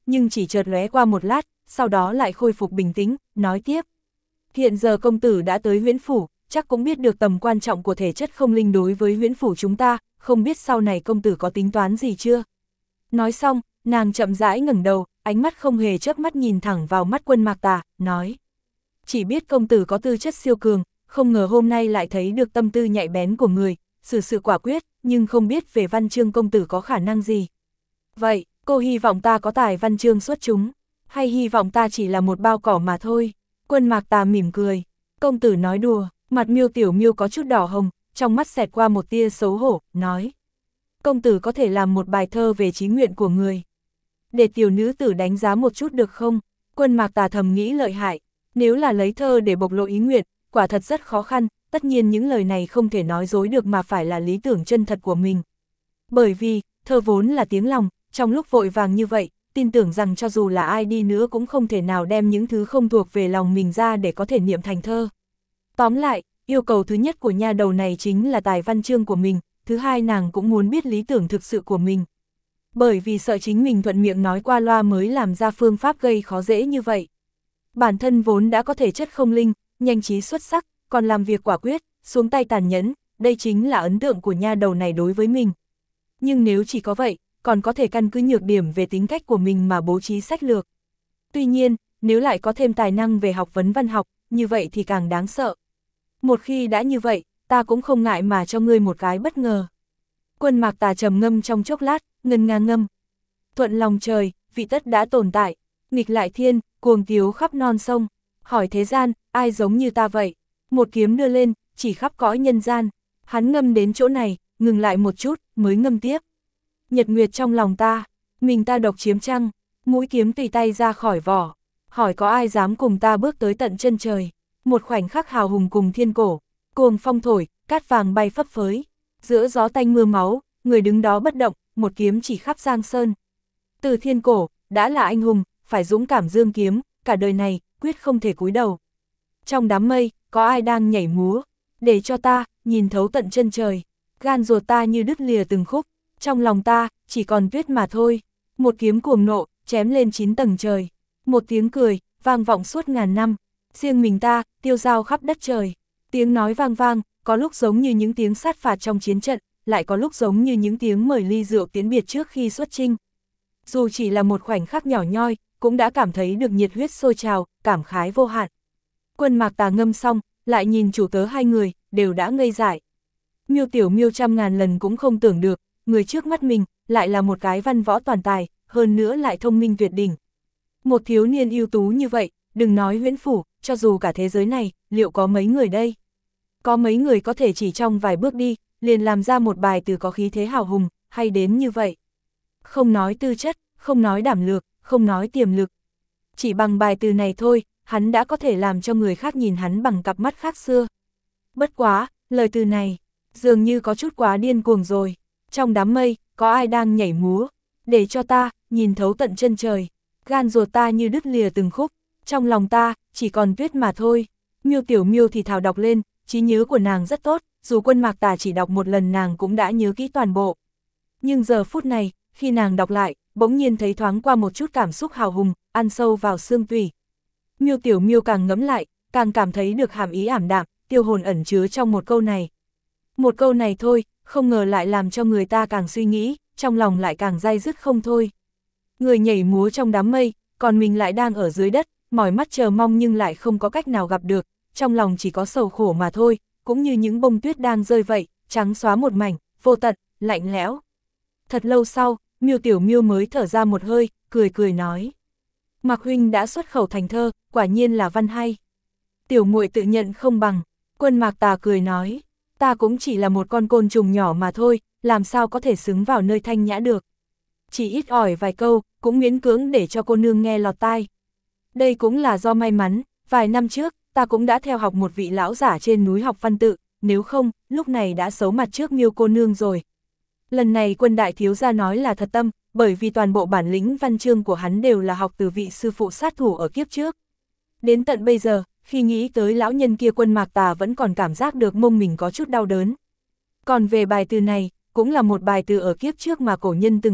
nhưng chỉ chợt lóe qua một lát, sau đó lại khôi phục bình tĩnh, nói tiếp. Hiện giờ công tử đã tới Huyễn Phủ, chắc cũng biết được tầm quan trọng của thể chất không linh đối với Huyễn Phủ chúng ta, không biết sau này công tử có tính toán gì chưa? Nói xong, nàng chậm rãi ngẩng đầu, ánh mắt không hề chớp mắt nhìn thẳng vào mắt Quân Mạc Tà, nói. Chỉ biết công tử có tư chất siêu cường, không ngờ hôm nay lại thấy được tâm tư nhạy bén của người, xử sự quả quyết, nhưng không biết về văn chương công tử có khả năng gì. Vậy, cô hy vọng ta có tài văn chương xuất chúng, hay hy vọng ta chỉ là một bao cỏ mà thôi? Quân Mạc Tà mỉm cười, công tử nói đùa, mặt Miêu Tiểu Miêu có chút đỏ hồng, trong mắt xẹt qua một tia xấu hổ, nói. Công tử có thể làm một bài thơ về chí nguyện của người. Để tiểu nữ tử đánh giá một chút được không? Quân Mạc Tà thầm nghĩ lợi hại, nếu là lấy thơ để bộc lộ ý nguyện, quả thật rất khó khăn, tất nhiên những lời này không thể nói dối được mà phải là lý tưởng chân thật của mình. Bởi vì, thơ vốn là tiếng lòng, trong lúc vội vàng như vậy, tin tưởng rằng cho dù là ai đi nữa cũng không thể nào đem những thứ không thuộc về lòng mình ra để có thể niệm thành thơ. Tóm lại, yêu cầu thứ nhất của nha đầu này chính là tài văn chương của mình, thứ hai nàng cũng muốn biết lý tưởng thực sự của mình. Bởi vì sợ chính mình thuận miệng nói qua loa mới làm ra phương pháp gây khó dễ như vậy. Bản thân vốn đã có thể chất không linh, nhanh trí xuất sắc, còn làm việc quả quyết, xuống tay tàn nhẫn, đây chính là ấn tượng của nha đầu này đối với mình. Nhưng nếu chỉ có vậy, còn có thể căn cứ nhược điểm về tính cách của mình mà bố trí sách lược. Tuy nhiên, nếu lại có thêm tài năng về học vấn văn học, như vậy thì càng đáng sợ. Một khi đã như vậy, ta cũng không ngại mà cho ngươi một cái bất ngờ. Quân Mạc Tà trầm ngâm trong chốc lát, ngân nga ngâm. Thuận lòng trời, vị tất đã tồn tại, nghịch lại thiên, cuồng tiếu khắp non sông, hỏi thế gian, ai giống như ta vậy? Một kiếm đưa lên, chỉ khắp cõi nhân gian. Hắn ngâm đến chỗ này, ngừng lại một chút, mới ngâm tiếp. Nhật nguyệt trong lòng ta, mình ta độc chiếm trăng, mũi kiếm tùy tay ra khỏi vỏ. Hỏi có ai dám cùng ta bước tới tận chân trời? Một khoảnh khắc hào hùng cùng thiên cổ, cuồng phong thổi, cát vàng bay phấp phới. Giữa gió tanh mưa máu, người đứng đó bất động, một kiếm chỉ khắp giang sơn. Từ thiên cổ, đã là anh hùng, phải dũng cảm dương kiếm, cả đời này, quyết không thể cúi đầu. Trong đám mây, có ai đang nhảy múa, để cho ta, nhìn thấu tận chân trời. Gan ruột ta như đứt lìa từng khúc, trong lòng ta, chỉ còn tuyết mà thôi. Một kiếm cuồng nộ, chém lên 9 tầng trời. Một tiếng cười, vang vọng suốt ngàn năm. Riêng mình ta, tiêu dao khắp đất trời. Tiếng nói vang vang, có lúc giống như những tiếng sát phạt trong chiến trận, lại có lúc giống như những tiếng mời ly rượu tiễn biệt trước khi xuất chinh. Dù chỉ là một khoảnh khắc nhỏ nhoi, cũng đã cảm thấy được nhiệt huyết sôi trào, cảm khái vô hạn. Quân Mạc Tà ngâm xong, lại nhìn chủ tớ hai người, đều đã ngây dại. Miêu Tiểu Miêu trăm ngàn lần cũng không tưởng được, người trước mắt mình, lại là một cái văn võ toàn tài, hơn nữa lại thông minh tuyệt đỉnh. Một thiếu niên ưu tú như vậy, đừng nói Huyễn Phủ, cho dù cả thế giới này, liệu có mấy người đây? Có mấy người có thể chỉ trong vài bước đi, liền làm ra một bài từ có khí thế hào hùng, hay đến như vậy. Không nói tư chất, không nói đảm lược, không nói tiềm lực. Chỉ bằng bài từ này thôi, hắn đã có thể làm cho người khác nhìn hắn bằng cặp mắt khác xưa. Bất quá, lời từ này, dường như có chút quá điên cuồng rồi. Trong đám mây, có ai đang nhảy múa, để cho ta, nhìn thấu tận chân trời. Gan ruột ta như đứt lìa từng khúc, trong lòng ta, chỉ còn tuyết mà thôi. Miêu Tiểu Miêu thì thào đọc lên, trí nhớ của nàng rất tốt, dù Quân Mạc Tà chỉ đọc một lần nàng cũng đã nhớ kỹ toàn bộ. Nhưng giờ phút này, khi nàng đọc lại, bỗng nhiên thấy thoáng qua một chút cảm xúc hào hùng, ăn sâu vào xương tủy. Miêu Tiểu Miêu càng ngẫm lại, càng cảm thấy được hàm ý ảm đạm, tiêu hồn ẩn chứa trong một câu này. Một câu này thôi, không ngờ lại làm cho người ta càng suy nghĩ, trong lòng lại càng day dứt không thôi. Người nhảy múa trong đám mây, còn mình lại đang ở dưới đất, mỏi mắt chờ mong nhưng lại không có cách nào gặp được, trong lòng chỉ có sầu khổ mà thôi, cũng như những bông tuyết đang rơi vậy, trắng xóa một mảnh, vô tận, lạnh lẽo. Thật lâu sau, Miêu Tiểu Miêu mới thở ra một hơi, cười cười nói. Mạc huynh đã xuất khẩu thành thơ, quả nhiên là văn hay. Tiểu muội tự nhận không bằng. Quân Mạc Tà cười nói, ta cũng chỉ là một con côn trùng nhỏ mà thôi, làm sao có thể xứng vào nơi thanh nhã được. Chỉ ít ỏi vài câu, cũng miễn cưỡng để cho cô nương nghe lọt tai. Đây cũng là do may mắn, vài năm trước, ta cũng đã theo học một vị lão giả trên núi học văn tự, nếu không, lúc này đã xấu mặt trước Miêu cô nương rồi. Lần này Quân đại thiếu gia nói là thật tâm, bởi vì toàn bộ bản lĩnh văn chương của hắn đều là học từ vị sư phụ sát thủ ở kiếp trước. Đến tận bây giờ, khi nghĩ tới lão nhân kia Quân Mạc Tà vẫn còn cảm giác được mông mình có chút đau đớn. Còn về bài từ này, cũng là một bài từ ở kiếp trước mà cổ nhân từng làm,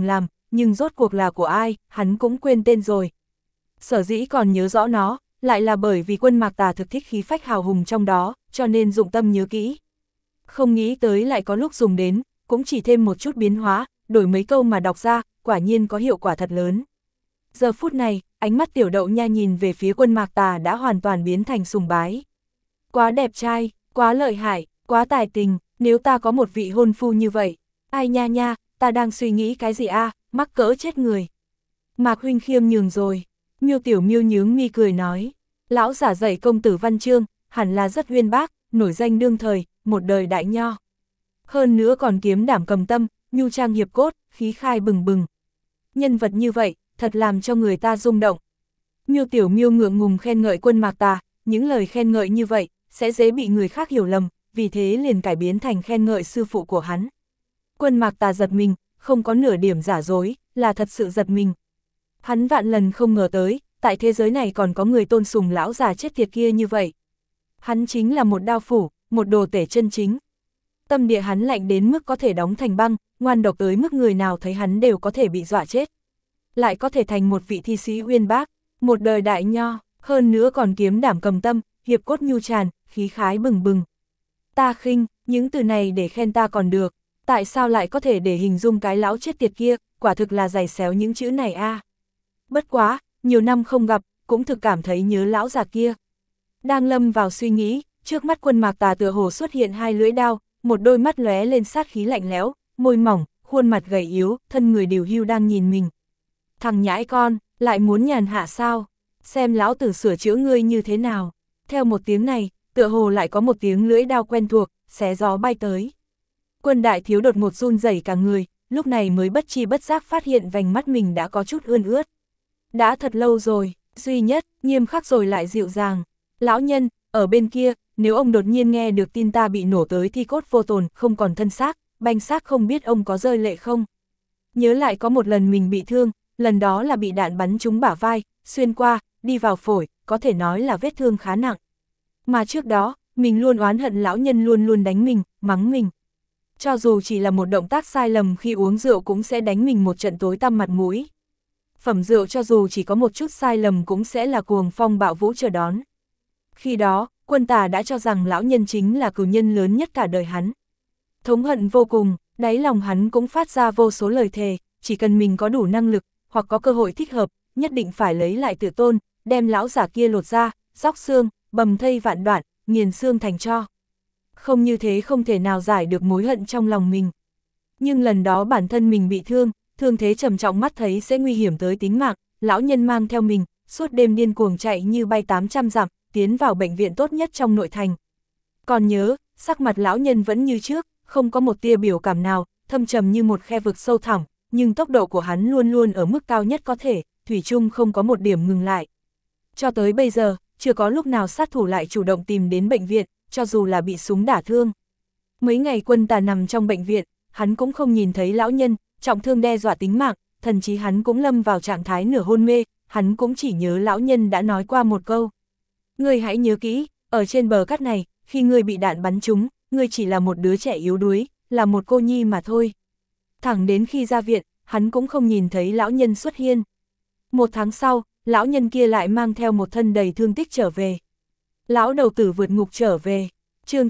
nhưng rốt cuộc là của ai, hắn cũng quên tên rồi. Sở dĩ còn nhớ rõ nó, lại là bởi vì Quân Mạc Tà thực thích khí phách hào hùng trong đó, cho nên dụng tâm nhớ kỹ. Không nghĩ tới lại có lúc dùng đến, cũng chỉ thêm một chút biến hóa, đổi mấy câu mà đọc ra, quả nhiên có hiệu quả thật lớn. Giờ phút này, ánh mắt Tiểu Đậu Nha nhìn về phía Quân Mạc Tà đã hoàn toàn biến thành sùng bái. Quá đẹp trai, quá lợi hại, quá tài tình, nếu ta có một vị hôn phu như vậy. Ai nha nha, ta đang suy nghĩ cái gì a, mắc cỡ chết người. Mạc huynh khiêm nhường rồi. Miêu Tiểu Miêu nhướng mi cười nói. Lão giả dạy công tử văn chương, hẳn là rất uyên bác, nổi danh đương thời, một đời đại nho. Hơn nữa còn kiếm đảm cầm tâm, nhu trang hiệp cốt, khí khai bừng bừng. Nhân vật như vậy, thật làm cho người ta rung động. Miêu Tiểu Miêu ngượng ngùng khen ngợi Quân Mạc Tà, những lời khen ngợi như vậy, sẽ dễ bị người khác hiểu lầm, vì thế liền cải biến thành khen ngợi sư phụ của hắn. Quân Mạc Tà giật mình, không có nửa điểm giả dối, là thật sự giật mình. Hắn vạn lần không ngờ tới, tại thế giới này còn có người tôn sùng lão già chết tiệt kia như vậy. Hắn chính là một đao phủ, một đồ tể chân chính. Tâm địa hắn lạnh đến mức có thể đóng thành băng, ngoan độc tới mức người nào thấy hắn đều có thể bị dọa chết. Lại có thể thành một vị thi sĩ uyên bác, một đời đại nho, hơn nữa còn kiếm đảm cầm tâm, hiệp cốt nhu tràn, khí khái bừng bừng. Ta khinh, những từ này để khen ta còn được, tại sao lại có thể để hình dung cái lão chết tiệt kia, quả thực là giày xéo những chữ này a. Bất quá, nhiều năm không gặp, cũng thực cảm thấy nhớ lão già kia. Đang lâm vào suy nghĩ, trước mắt Quân Mạc Tà tựa hồ xuất hiện hai lưỡi đao, một đôi mắt lóe lên sát khí lạnh lẽo, môi mỏng, khuôn mặt gầy yếu, thân người điều hưu đang nhìn mình. Thằng nhãi con, lại muốn nhàn hạ sao? Xem lão tử sửa chữa ngươi như thế nào? Theo một tiếng này, tựa hồ lại có một tiếng lưỡi đao quen thuộc, xé gió bay tới. Quân đại thiếu đột ngột run rẩy cả người, lúc này mới bất chi bất giác phát hiện vành mắt mình đã có chút ươn ướt. Đã thật lâu rồi, duy nhất, nghiêm khắc rồi lại dịu dàng. Lão nhân, ở bên kia, nếu ông đột nhiên nghe được tin ta bị nổ tới thi cốt vô tồn, không còn thân xác, banh xác không biết ông có rơi lệ không? Nhớ lại có một lần mình bị thương, lần đó là bị đạn bắn trúng bả vai, xuyên qua, đi vào phổi, có thể nói là vết thương khá nặng. Mà trước đó, mình luôn oán hận lão nhân luôn luôn đánh mình, mắng mình. Cho dù chỉ là một động tác sai lầm khi uống rượu cũng sẽ đánh mình một trận tối tăm mặt mũi. Phẩm rượu cho dù chỉ có một chút sai lầm cũng sẽ là cuồng phong bạo vũ chờ đón. Khi đó, Quân Tà đã cho rằng lão nhân chính là cừu nhân lớn nhất cả đời hắn. Thống hận vô cùng, đáy lòng hắn cũng phát ra vô số lời thề, chỉ cần mình có đủ năng lực, hoặc có cơ hội thích hợp, nhất định phải lấy lại tự tôn, đem lão giả kia lột ra, róc xương, bầm thây vạn đoạn, nghiền xương thành tro. Không như thế không thể nào giải được mối hận trong lòng mình. Nhưng lần đó bản thân mình bị thương, thương thế trầm trọng mắt thấy sẽ nguy hiểm tới tính mạng, lão nhân mang theo mình, suốt đêm điên cuồng chạy như bay 800 dặm, tiến vào bệnh viện tốt nhất trong nội thành. Còn nhớ, sắc mặt lão nhân vẫn như trước, không có một tia biểu cảm nào, thâm trầm như một khe vực sâu thẳm, nhưng tốc độ của hắn luôn luôn ở mức cao nhất có thể, thủy chung không có một điểm ngừng lại. Cho tới bây giờ, chưa có lúc nào sát thủ lại chủ động tìm đến bệnh viện, cho dù là bị súng đả thương. Mấy ngày Quân Tà nằm trong bệnh viện, hắn cũng không nhìn thấy lão nhân, trọng thương đe dọa tính mạng, thậm chí hắn cũng lâm vào trạng thái nửa hôn mê, hắn cũng chỉ nhớ lão nhân đã nói qua một câu. Ngươi hãy nhớ kỹ, ở trên bờ cát này, khi ngươi bị đạn bắn trúng, ngươi chỉ là một đứa trẻ yếu đuối, là một cô nhi mà thôi. Thẳng đến khi ra viện, hắn cũng không nhìn thấy lão nhân xuất hiện. Một tháng sau, lão nhân kia lại mang theo một thân đầy thương tích trở về. Lão đầu tử vượt ngục trở về. Chương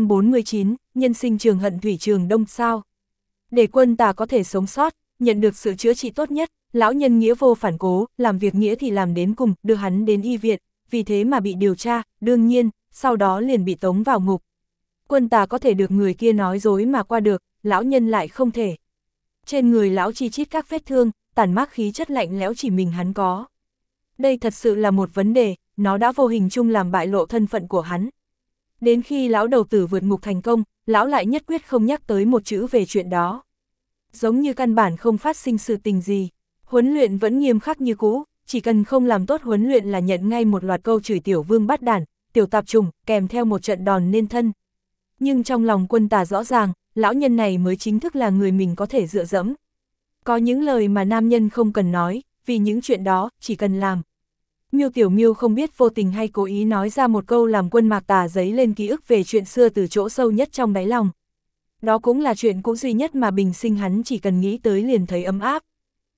949, nhân sinh trường hận thủy trường đông sao. Để Quân Tà có thể sống sót, nhận được sự chữa trị tốt nhất, lão nhân nghĩa vô phản cố, làm việc nghĩa thì làm đến cùng, đưa hắn đến y viện, vì thế mà bị điều tra, đương nhiên, sau đó liền bị tống vào ngục. Quân Tà có thể được người kia nói dối mà qua được, lão nhân lại không thể. Trên người lão chi chít các vết thương, tản mát khí chất lạnh lẽo chỉ mình hắn có. Đây thật sự là một vấn đề, nó đã vô hình chung làm bại lộ thân phận của hắn. Đến khi lão đầu tử vượt ngục thành công, lão lại nhất quyết không nhắc tới một chữ về chuyện đó. Giống như căn bản không phát sinh sự tình gì, huấn luyện vẫn nghiêm khắc như cũ, chỉ cần không làm tốt huấn luyện là nhận ngay một loạt câu chửi tiểu vương bắt đản, tiểu tạp trùng, kèm theo một trận đòn nên thân. Nhưng trong lòng Quân Tà rõ ràng, lão nhân này mới chính thức là người mình có thể dựa dẫm. Có những lời mà nam nhân không cần nói, vì những chuyện đó, chỉ cần làm. Miêu Tiểu Miêu không biết vô tình hay cố ý nói ra một câu làm Quân Mạc Tà dấy lên ký ức về chuyện xưa từ chỗ sâu nhất trong đáy lòng. Đó cũng là chuyện cũ duy nhất mà bình sinh hắn chỉ cần nghĩ tới liền thấy ấm áp.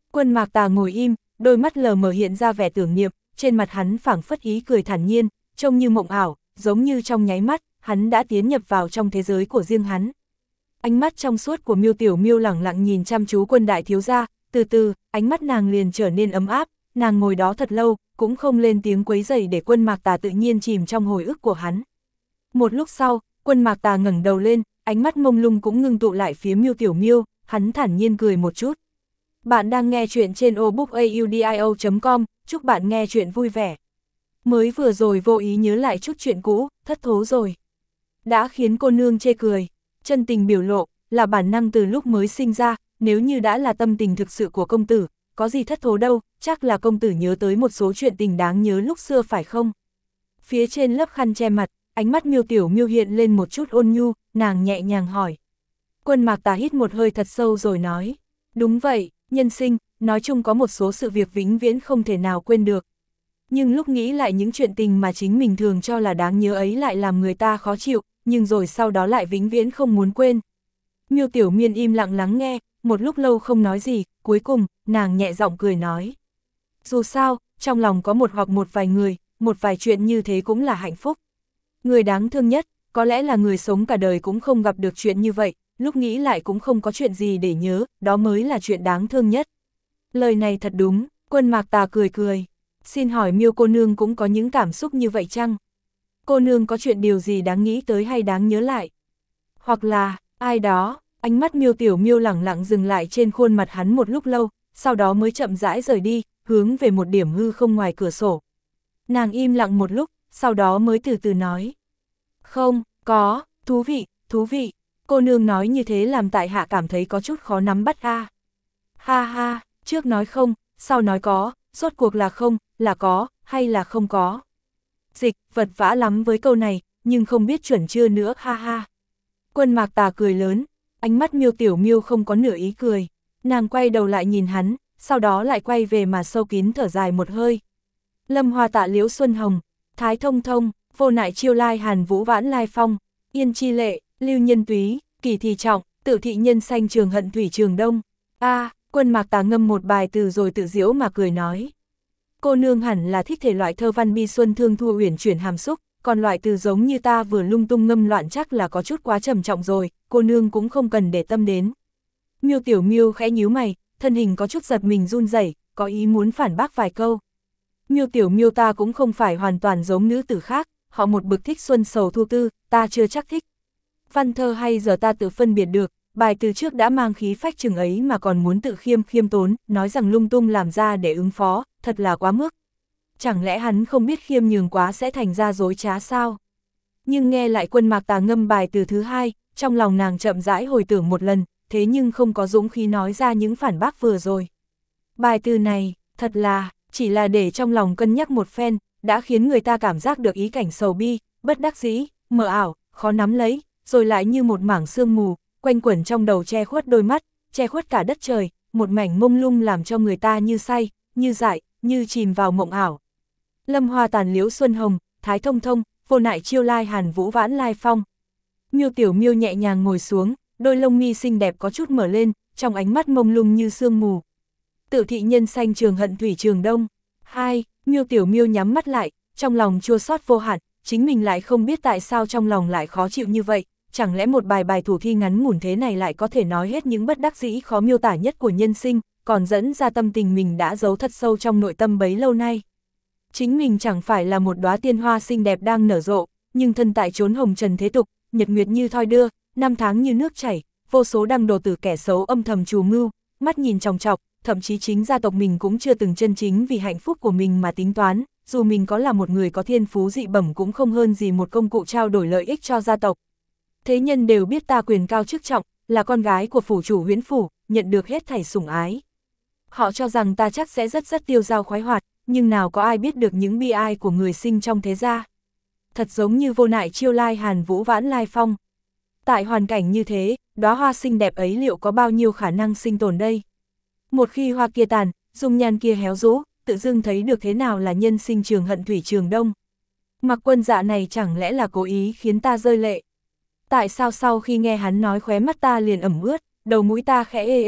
Quân Mạc Tà ngồi im, đôi mắt lờ mờ hiện ra vẻ tưởng niệm, trên mặt hắn phảng phất ý cười thản nhiên, trông như mộng ảo, giống như trong nháy mắt, hắn đã tiến nhập vào trong thế giới của riêng hắn. Ánh mắt trong suốt của Miêu Tiểu Miêu lẳng lặng nhìn chăm chú Quân đại thiếu gia, từ từ, ánh mắt nàng liền trở nên ấm áp, nàng ngồi đó thật lâu, cũng không lên tiếng quấy rầy để Quân Mạc Tà tự nhiên chìm trong hồi ức của hắn. Một lúc sau, Quân Mạc Tà ngẩng đầu lên, ánh mắt mông lung cũng ngưng tụ lại phía Miêu Tiểu Miêu, hắn thản nhiên cười một chút. Bạn đang nghe chuyện trên obookaudio.com, chúc bạn nghe chuyện vui vẻ. Mới vừa rồi vô ý nhớ lại chút chuyện cũ, thất thố rồi. Đã khiến cô nương chê cười, chân tình biểu lộ, là bản năng từ lúc mới sinh ra, nếu như đã là tâm tình thực sự của công tử, có gì thất thố đâu, chắc là công tử nhớ tới một số chuyện tình đáng nhớ lúc xưa phải không? Phía trên lớp khăn che mặt, ánh mắt Miêu Tiểu Miêu hiện lên một chút ôn nhu, nàng nhẹ nhàng hỏi. Quân Mạc Tà hít một hơi thật sâu rồi nói, đúng vậy, nhân sinh, nói chung có một số sự việc vĩnh viễn không thể nào quên được. Nhưng lúc nghĩ lại những chuyện tình mà chính mình thường cho là đáng nhớ ấy lại làm người ta khó chịu, nhưng rồi sau đó lại vĩnh viễn không muốn quên. Miêu Tiểu Miên im lặng lắng nghe, một lúc lâu không nói gì, cuối cùng, nàng nhẹ giọng cười nói. Dù sao, trong lòng có một hoặc một vài người, một vài chuyện như thế cũng là hạnh phúc. Người đáng thương nhất, có lẽ là người sống cả đời cũng không gặp được chuyện như vậy, lúc nghĩ lại cũng không có chuyện gì để nhớ, đó mới là chuyện đáng thương nhất. Lời này thật đúng, Quân Mạc Tà cười cười. Xin hỏi Miêu cô nương cũng có những cảm xúc như vậy chăng? Cô nương có chuyện điều gì đáng nghĩ tới hay đáng nhớ lại? Hoặc là, ai đó, ánh mắt Miêu Tiểu Miêu lẳng lặng dừng lại trên khuôn mặt hắn một lúc lâu, sau đó mới chậm rãi rời đi, hướng về một điểm hư không ngoài cửa sổ. Nàng im lặng một lúc, sau đó mới từ từ nói. Không, có, thú vị, thú vị. Cô nương nói như thế làm tại hạ cảm thấy có chút khó nắm bắt a. Ha ha, trước nói không, sau nói có, rốt cuộc là không, là có, hay là không có. Dịch, vật vã lắm với câu này, nhưng không biết chuẩn chưa nữa, ha ha. Quân Mạc Tà cười lớn, ánh mắt Miêu Tiểu Miêu không có nửa ý cười. Nàng quay đầu lại nhìn hắn, sau đó lại quay về mà sâu kín thở dài một hơi. Lâm Hoa Tạ Liễu Xuân Hồng, Thái Thông Thông, Vô Nại Chiêu Lai Hàn Vũ Vãn Lai Phong, Yên Chi Lệ, Lưu Nhân Túy, Kỳ Thị Trọng, Tự Thị Nhân Xanh Trường Hận Thủy Trường Đông. Quân Mạc Tà ngâm một bài từ rồi tự giễu mà cười nói. Cô nương hẳn là thích thể loại thơ văn bi xuân thương thu uyển chuyển hàm xúc, còn loại từ giống như ta vừa lung tung ngâm loạn chắc là có chút quá trầm trọng rồi, cô nương cũng không cần để tâm đến. Miêu Tiểu Miêu khẽ nhíu mày, thân hình có chút giật mình run rẩy, có ý muốn phản bác vài câu. Miêu Tiểu Miêu ta cũng không phải hoàn toàn giống nữ tử khác, họ một bực thích xuân sầu thu tư, ta chưa chắc thích. Văn thơ hay giờ ta tự phân biệt được, bài từ trước đã mang khí phách chừng ấy mà còn muốn tự khiêm tốn, nói rằng lung tung làm ra để ứng phó, thật là quá mức. Chẳng lẽ hắn không biết khiêm nhường quá sẽ thành ra dối trá sao? Nhưng nghe lại Quân Mạc Tà ngâm bài từ thứ hai, trong lòng nàng chậm rãi hồi tưởng một lần, thế nhưng không có dũng khí nói ra những phản bác vừa rồi. Bài từ này, thật là, chỉ là để trong lòng cân nhắc một phen, đã khiến người ta cảm giác được ý cảnh sầu bi, bất đắc dĩ, mờ ảo, khó nắm lấy, rồi lại như một mảng sương mù, quanh quẩn trong đầu che khuất đôi mắt, che khuất cả đất trời, một mảnh mông lung làm cho người ta như say, như dại, như chìm vào mộng ảo. Lâm Hoa Tàn Liễu Xuân Hồng, Thái Thông Thông, Vô Nại Chiêu Lai Hàn Vũ Vãn Lai Phong. Miêu Tiểu Miêu nhẹ nhàng ngồi xuống, đôi lông mi xinh đẹp có chút mở lên, trong ánh mắt mông lung như sương mù. Tự Thị Nhân Xanh Trường Hận Thủy Trường Đông. 2. Miêu Tiểu Miêu nhắm mắt lại, trong lòng chua xót vô hạn, chính mình lại không biết tại sao trong lòng lại khó chịu như vậy, chẳng lẽ một bài thủ thi ngắn ngủn thế này lại có thể nói hết những bất đắc dĩ khó miêu tả nhất của nhân sinh, còn dẫn ra tâm tình mình đã giấu thật sâu trong nội tâm bấy lâu nay. Chính mình chẳng phải là một đóa tiên hoa xinh đẹp đang nở rộ, nhưng thân tại chốn hồng trần thế tục, nhật nguyệt như thoi đưa, năm tháng như nước chảy, vô số đăng đồ tử kẻ xấu âm thầm trù mưu, mắt nhìn chòng chọc, thậm chí chính gia tộc mình cũng chưa từng chân chính vì hạnh phúc của mình mà tính toán, dù mình có là một người có thiên phú dị bẩm cũng không hơn gì một công cụ trao đổi lợi ích cho gia tộc. Thế nhân đều biết ta quyền cao chức trọng, là con gái của phủ chủ Huyễn phủ, nhận được hết thảy sủng ái. Họ cho rằng ta chắc sẽ rất tiêu dao khoái hoạt, nhưng nào có ai biết được những bi ai của người sinh trong thế gia. Thật giống như Vô Nại Chiêu Lai Hàn Vũ Vãn Lai Phong. Tại hoàn cảnh như thế, đóa hoa xinh đẹp ấy liệu có bao nhiêu khả năng sinh tồn đây? Một khi hoa kia tàn, dung nhan kia héo rũ, tự dưng thấy được thế nào là nhân sinh trường hận thủy trường đông. Mặc Quân dạ này chẳng lẽ là cố ý khiến ta rơi lệ? Tại sao sau khi nghe hắn nói khóe mắt ta liền ẩm ướt, đầu mũi ta khẽ ê ê,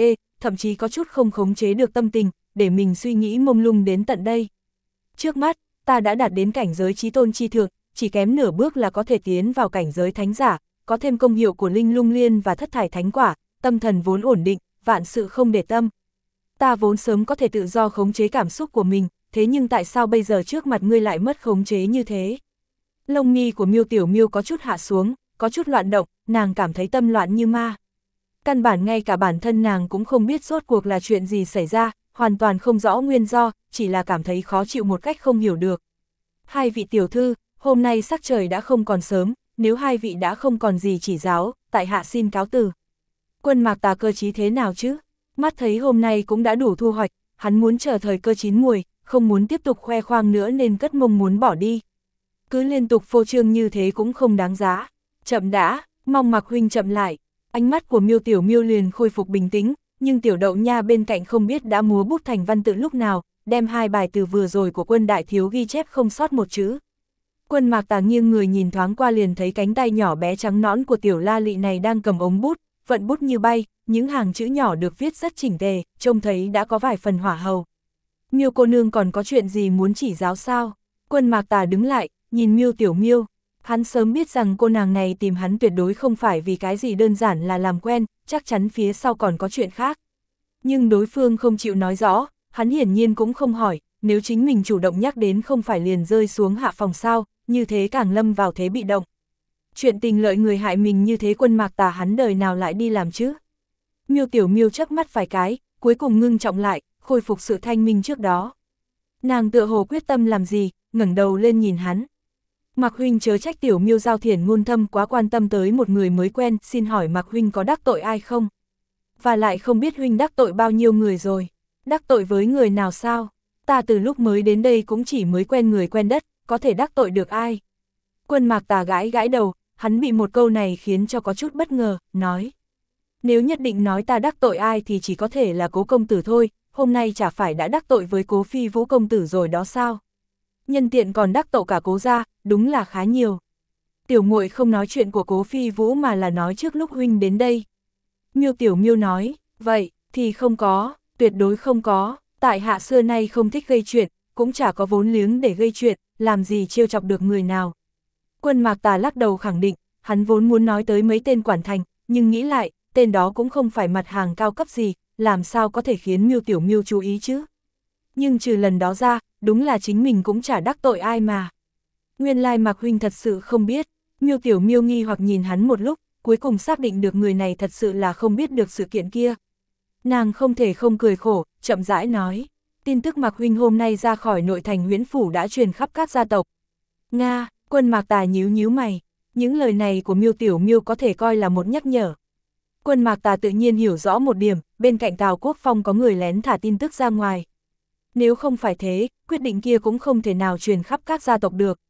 thậm chí có chút không khống chế được tâm tình, để mình suy nghĩ mông lung đến tận đây. Trước mắt, ta đã đạt đến cảnh giới chí tôn chi thượng, chỉ kém nửa bước là có thể tiến vào cảnh giới thánh giả, có thêm công hiệu của linh lung liên và thất thải thánh quả, tâm thần vốn ổn định, vạn sự không để tâm. Ta vốn sớm có thể tự do khống chế cảm xúc của mình, thế nhưng tại sao bây giờ trước mặt ngươi lại mất khống chế như thế? Lông mi của Miêu Tiểu Miêu có chút hạ xuống, có chút loạn động, nàng cảm thấy tâm loạn như ma. Căn bản ngay cả bản thân nàng cũng không biết rốt cuộc là chuyện gì xảy ra, hoàn toàn không rõ nguyên do, chỉ là cảm thấy khó chịu một cách không hiểu được. Hai vị tiểu thư, hôm nay sắc trời đã không còn sớm, nếu hai vị đã không còn gì chỉ giáo, tại hạ xin cáo từ. Quân Mạc Tà cơ chí thế nào chứ? Mắt thấy hôm nay cũng đã đủ thu hoạch, hắn muốn chờ thời cơ chín muồi, không muốn tiếp tục khoe khoang nữa nên cất mông muốn bỏ đi. Cứ liên tục phô trương như thế cũng không đáng giá. Chậm đã, mong Mạc huynh chậm lại. Ánh mắt của Miêu Tiểu Miêu liền khôi phục bình tĩnh, nhưng Tiểu Đậu Nha bên cạnh không biết đã múa bút thành văn tự lúc nào, đem hai bài từ vừa rồi của Quân đại thiếu ghi chép không sót một chữ. Quân Mạc Tà nghiêng người nhìn thoáng qua liền thấy cánh tay nhỏ bé trắng nõn của Tiểu La Lị này đang cầm ống bút, vận bút như bay, những hàng chữ nhỏ được viết rất chỉnh tề, trông thấy đã có vài phần hỏa hầu. Miêu cô nương còn có chuyện gì muốn chỉ giáo sao? Quân Mạc Tà đứng lại, nhìn Miêu Tiểu Miêu. Hắn sớm biết rằng cô nàng này tìm hắn tuyệt đối không phải vì cái gì đơn giản là làm quen, chắc chắn phía sau còn có chuyện khác. Nhưng đối phương không chịu nói rõ, hắn hiển nhiên cũng không hỏi, nếu chính mình chủ động nhắc đến không phải liền rơi xuống hạ phòng sao, như thế càng lâm vào thế bị động. Chuyện tình lợi người hại mình như thế Quân Mạc Tà hắn đời nào lại đi làm chứ? Miêu Tiểu Miêu chớp mắt vài cái, cuối cùng ngưng trọng lại, khôi phục sự thanh minh trước đó. Nàng tựa hồ quyết tâm làm gì, ngẩng đầu lên nhìn hắn. Mạc huynh chớ trách Tiểu Miêu giao thiển ngôn thâm quá quan tâm tới một người mới quen, xin hỏi Mạc huynh có đắc tội ai không? Và lại không biết huynh đắc tội bao nhiêu người rồi, đắc tội với người nào sao? Ta từ lúc mới đến đây cũng chỉ mới quen người quen đất, có thể đắc tội được ai? Quân Mạc Tà gãi gãi đầu, hắn bị một câu này khiến cho có chút bất ngờ, nói. Nếu nhất định nói ta đắc tội ai thì chỉ có thể là Cố công tử thôi, hôm nay chả phải đã đắc tội với Cố Phi Vũ công tử rồi đó sao? Nhân tiện còn đắc tội cả Cố gia, đúng là khá nhiều. Tiểu muội không nói chuyện của Cố Phi Vũ mà là nói trước lúc huynh đến đây. Miêu Tiểu Miêu nói, vậy thì không có, tuyệt đối không có, tại hạ xưa nay không thích gây chuyện, cũng chả có vốn liếng để gây chuyện, làm gì trêu chọc được người nào. Quân Mạc Tà lắc đầu khẳng định, hắn vốn muốn nói tới mấy tên quản thành, nhưng nghĩ lại, tên đó cũng không phải mặt hàng cao cấp gì, làm sao có thể khiến Miêu Tiểu Miêu chú ý chứ. Nhưng trừ lần đó ra, đúng là chính mình cũng chả đắc tội ai mà. Nguyên lai Mạc huynh thật sự không biết. Miêu Tiểu Miêu nghi hoặc nhìn hắn một lúc, cuối cùng xác định được người này thật sự là không biết được sự kiện kia. Nàng không thể không cười khổ, chậm rãi nói. Tin tức Mạc huynh hôm nay ra khỏi nội thành Huyễn Phủ đã truyền khắp các gia tộc. Nga, Quân Mạc Tà nhíu nhíu mày. Những lời này của Miêu Tiểu Miêu có thể coi là một nhắc nhở. Quân Mạc Tà tự nhiên hiểu rõ một điểm, bên cạnh Tào Quốc Phong có người lén thả tin tức ra ngoài. Nếu không phải thế, quyết định kia cũng không thể nào truyền khắp các gia tộc được.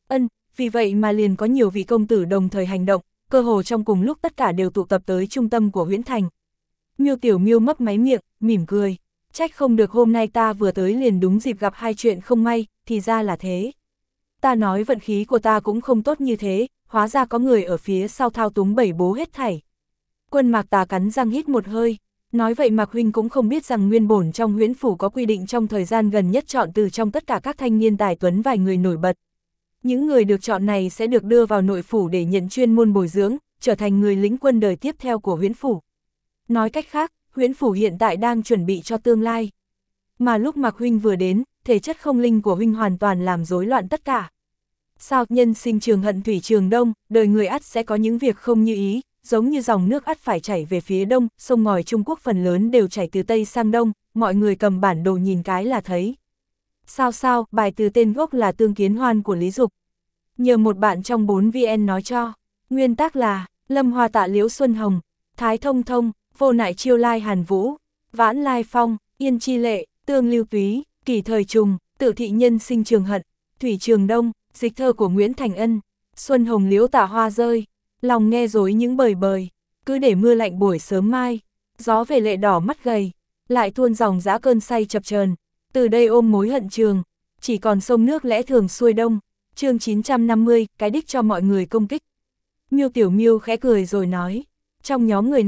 Vì vậy mà liền có nhiều vị công tử đồng thời hành động, cơ hồ trong cùng lúc tất cả đều tụ tập tới trung tâm của Huyễn Thành. Miêu Tiểu Miêu mấp máy miệng, mỉm cười. Trách không được hôm nay ta vừa tới liền đúng dịp gặp hai chuyện không may, thì ra là thế. Ta nói vận khí của ta cũng không tốt như thế, hóa ra có người ở phía sau thao túng bẩy bố hết thảy. Quân Mạc Tà cắn răng hít một hơi. Nói vậy Mạc huynh cũng không biết rằng nguyên bổn trong Huyễn Phủ có quy định trong thời gian gần nhất chọn từ trong tất cả các thanh niên tài tuấn vài người nổi bật. Những người được chọn này sẽ được đưa vào nội phủ để nhận chuyên môn bồi dưỡng, trở thành người lĩnh quân đời tiếp theo của Huyễn Phủ. Nói cách khác, Huyễn Phủ hiện tại đang chuẩn bị cho tương lai. Mà lúc Mạc huynh vừa đến, thể chất không linh của huynh hoàn toàn làm rối loạn tất cả. Sao nhân sinh trường hận thủy trường đông, đời người ắt sẽ có những việc không như ý, giống như dòng nước ắt phải chảy về phía đông, sông ngòi Trung Quốc phần lớn đều chảy từ Tây sang Đông, mọi người cầm bản đồ nhìn cái là thấy. Sao, bài từ tên gốc là Tương Kiến Hoan của Lý Dục. Nhờ một bạn trong 4VN nói cho, nguyên tác là, Lâm Hoa Tạ Liễu Xuân Hồng, Thái Thông Thông, Vô Nại Chiêu Lai Hàn Vũ, Vãn Lai Phong, Yên Chi Lệ, Tương Lưu Túy, Kỷ Thời Trùng, Tự Thị Nhân Sinh Trường Hận, Thủy Trường Đông, dịch thơ của Nguyễn Thành Ân, Xuân Hồng Liễu Tạ Hoa Rơi, lòng nghe dối những bời bời, cứ để mưa lạnh buổi sớm mai, gió về lệ đỏ mắt gầy, lại tuôn dòng dã cơn say chập chờn, từ đây ôm mối hận trường, chỉ còn sông nước lẽ thường xuôi đông. Chương 950, cái đích cho mọi người công kích. Miêu Tiểu Miêu khẽ cười rồi nói, trong nhóm người này,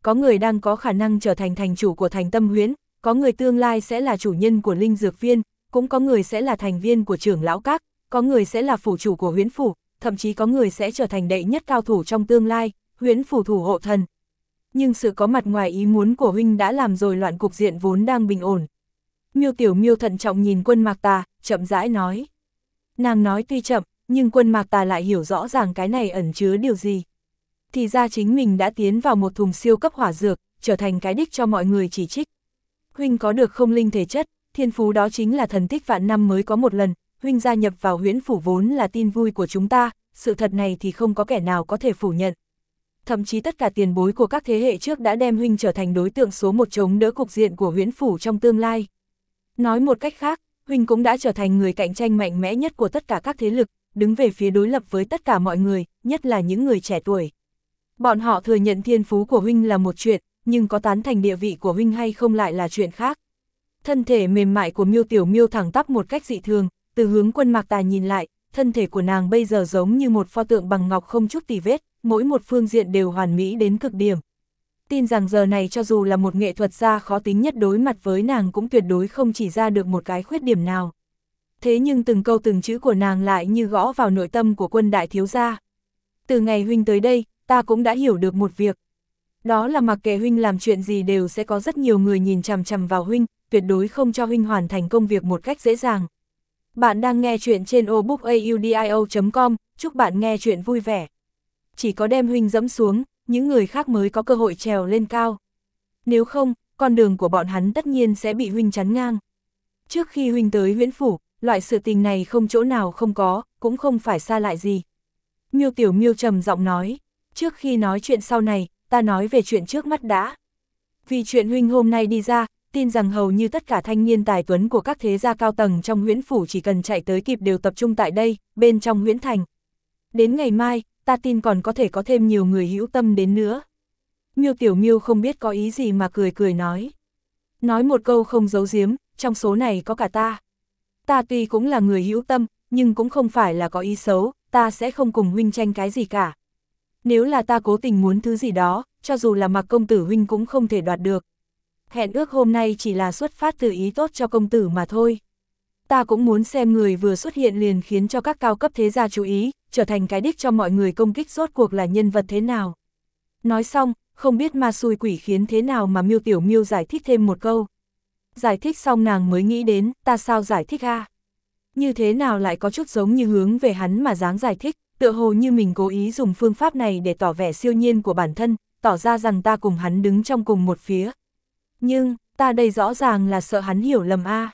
có người đang có khả năng trở thành thành chủ của Thành Tâm Huyễn, có người tương lai sẽ là chủ nhân của Linh Dược Viên, cũng có người sẽ là thành viên của trưởng lão các, có người sẽ là phủ chủ của Huyễn phủ, thậm chí có người sẽ trở thành đệ nhất cao thủ trong tương lai, Huyễn phủ thủ hộ thần. Nhưng sự có mặt ngoài ý muốn của huynh đã làm rồi loạn cục diện vốn đang bình ổn. Miêu Tiểu Miêu thận trọng nhìn Quân Mạc Tà, chậm rãi nói. Nàng nói tuy chậm, nhưng Quân Mạc Tà lại hiểu rõ ràng cái này ẩn chứa điều gì. Thì ra chính mình đã tiến vào một thùng siêu cấp hỏa dược, trở thành cái đích cho mọi người chỉ trích. Huynh có được không linh thể chất, thiên phú đó chính là thần tích vạn năm mới có một lần, huynh gia nhập vào Huyễn phủ vốn là tin vui của chúng ta, sự thật này thì không có kẻ nào có thể phủ nhận. Thậm chí tất cả tiền bối của các thế hệ trước đã đem huynh trở thành đối tượng số một chống đỡ cục diện của Huyễn phủ trong tương lai. Nói một cách khác, huynh cũng đã trở thành người cạnh tranh mạnh mẽ nhất của tất cả các thế lực, đứng về phía đối lập với tất cả mọi người, nhất là những người trẻ tuổi. Bọn họ thừa nhận thiên phú của huynh là một chuyện, nhưng có tán thành địa vị của huynh hay không lại là chuyện khác. Thân thể mềm mại của Miêu Tiểu Miêu thẳng tắp một cách dị thường, từ hướng Quân Mạc Tà nhìn lại, thân thể của nàng bây giờ giống như một pho tượng bằng ngọc không chút tì vết, mỗi một phương diện đều hoàn mỹ đến cực điểm. Tin rằng giờ này cho dù là một nghệ thuật gia khó tính nhất đối mặt với nàng cũng tuyệt đối không chỉ ra được một cái khuyết điểm nào. Thế nhưng từng câu từng chữ của nàng lại như gõ vào nội tâm của Quân đại thiếu gia. Từ ngày huynh tới đây, ta cũng đã hiểu được một việc. Đó là mặc kệ huynh làm chuyện gì đều sẽ có rất nhiều người nhìn chằm chằm vào huynh, tuyệt đối không cho huynh hoàn thành công việc một cách dễ dàng. Bạn đang nghe chuyện trên obookaudio.com, chúc bạn nghe chuyện vui vẻ. Chỉ có đem huynh dẫm xuống, những người khác mới có cơ hội trèo lên cao. Nếu không, con đường của bọn hắn tất nhiên sẽ bị huynh chắn ngang. Trước khi huynh tới Huyễn phủ, loại sự tình này không chỗ nào không có, cũng không phải xa lạ gì. Miêu Tiểu Miêu trầm giọng nói, trước khi nói chuyện sau này, ta nói về chuyện trước mắt đã. Vì chuyện huynh hôm nay đi ra, tin rằng hầu như tất cả thanh niên tài tuấn của các thế gia cao tầng trong Huyễn phủ chỉ cần chạy tới kịp đều tập trung tại đây, bên trong Huyễn thành. Đến ngày mai, ta tin còn có thể có thêm nhiều người hữu tâm đến nữa. Miêu Tiểu Miêu không biết có ý gì mà cười cười nói. Nói một câu không giấu giếm, trong số này có cả ta. Ta tuy cũng là người hữu tâm, nhưng cũng không phải là có ý xấu, ta sẽ không cùng huynh tranh cái gì cả. Nếu là ta cố tình muốn thứ gì đó, cho dù là Mạc công tử huynh cũng không thể đoạt được. Hẹn ước hôm nay chỉ là xuất phát từ ý tốt cho công tử mà thôi. Ta cũng muốn xem người vừa xuất hiện liền khiến cho các cao cấp thế gia chú ý, trở thành cái đích cho mọi người công kích rốt cuộc là nhân vật thế nào. Nói xong, không biết ma xui quỷ khiến thế nào mà Miêu Tiểu Miêu giải thích thêm một câu. Giải thích xong nàng mới nghĩ đến, ta sao giải thích a? Như thế nào lại có chút giống như hướng về hắn mà dáng giải thích, tựa hồ như mình cố ý dùng phương pháp này để tỏ vẻ siêu nhiên của bản thân, tỏ ra rằng ta cùng hắn đứng trong cùng một phía. Nhưng, ta đây rõ ràng là sợ hắn hiểu lầm a.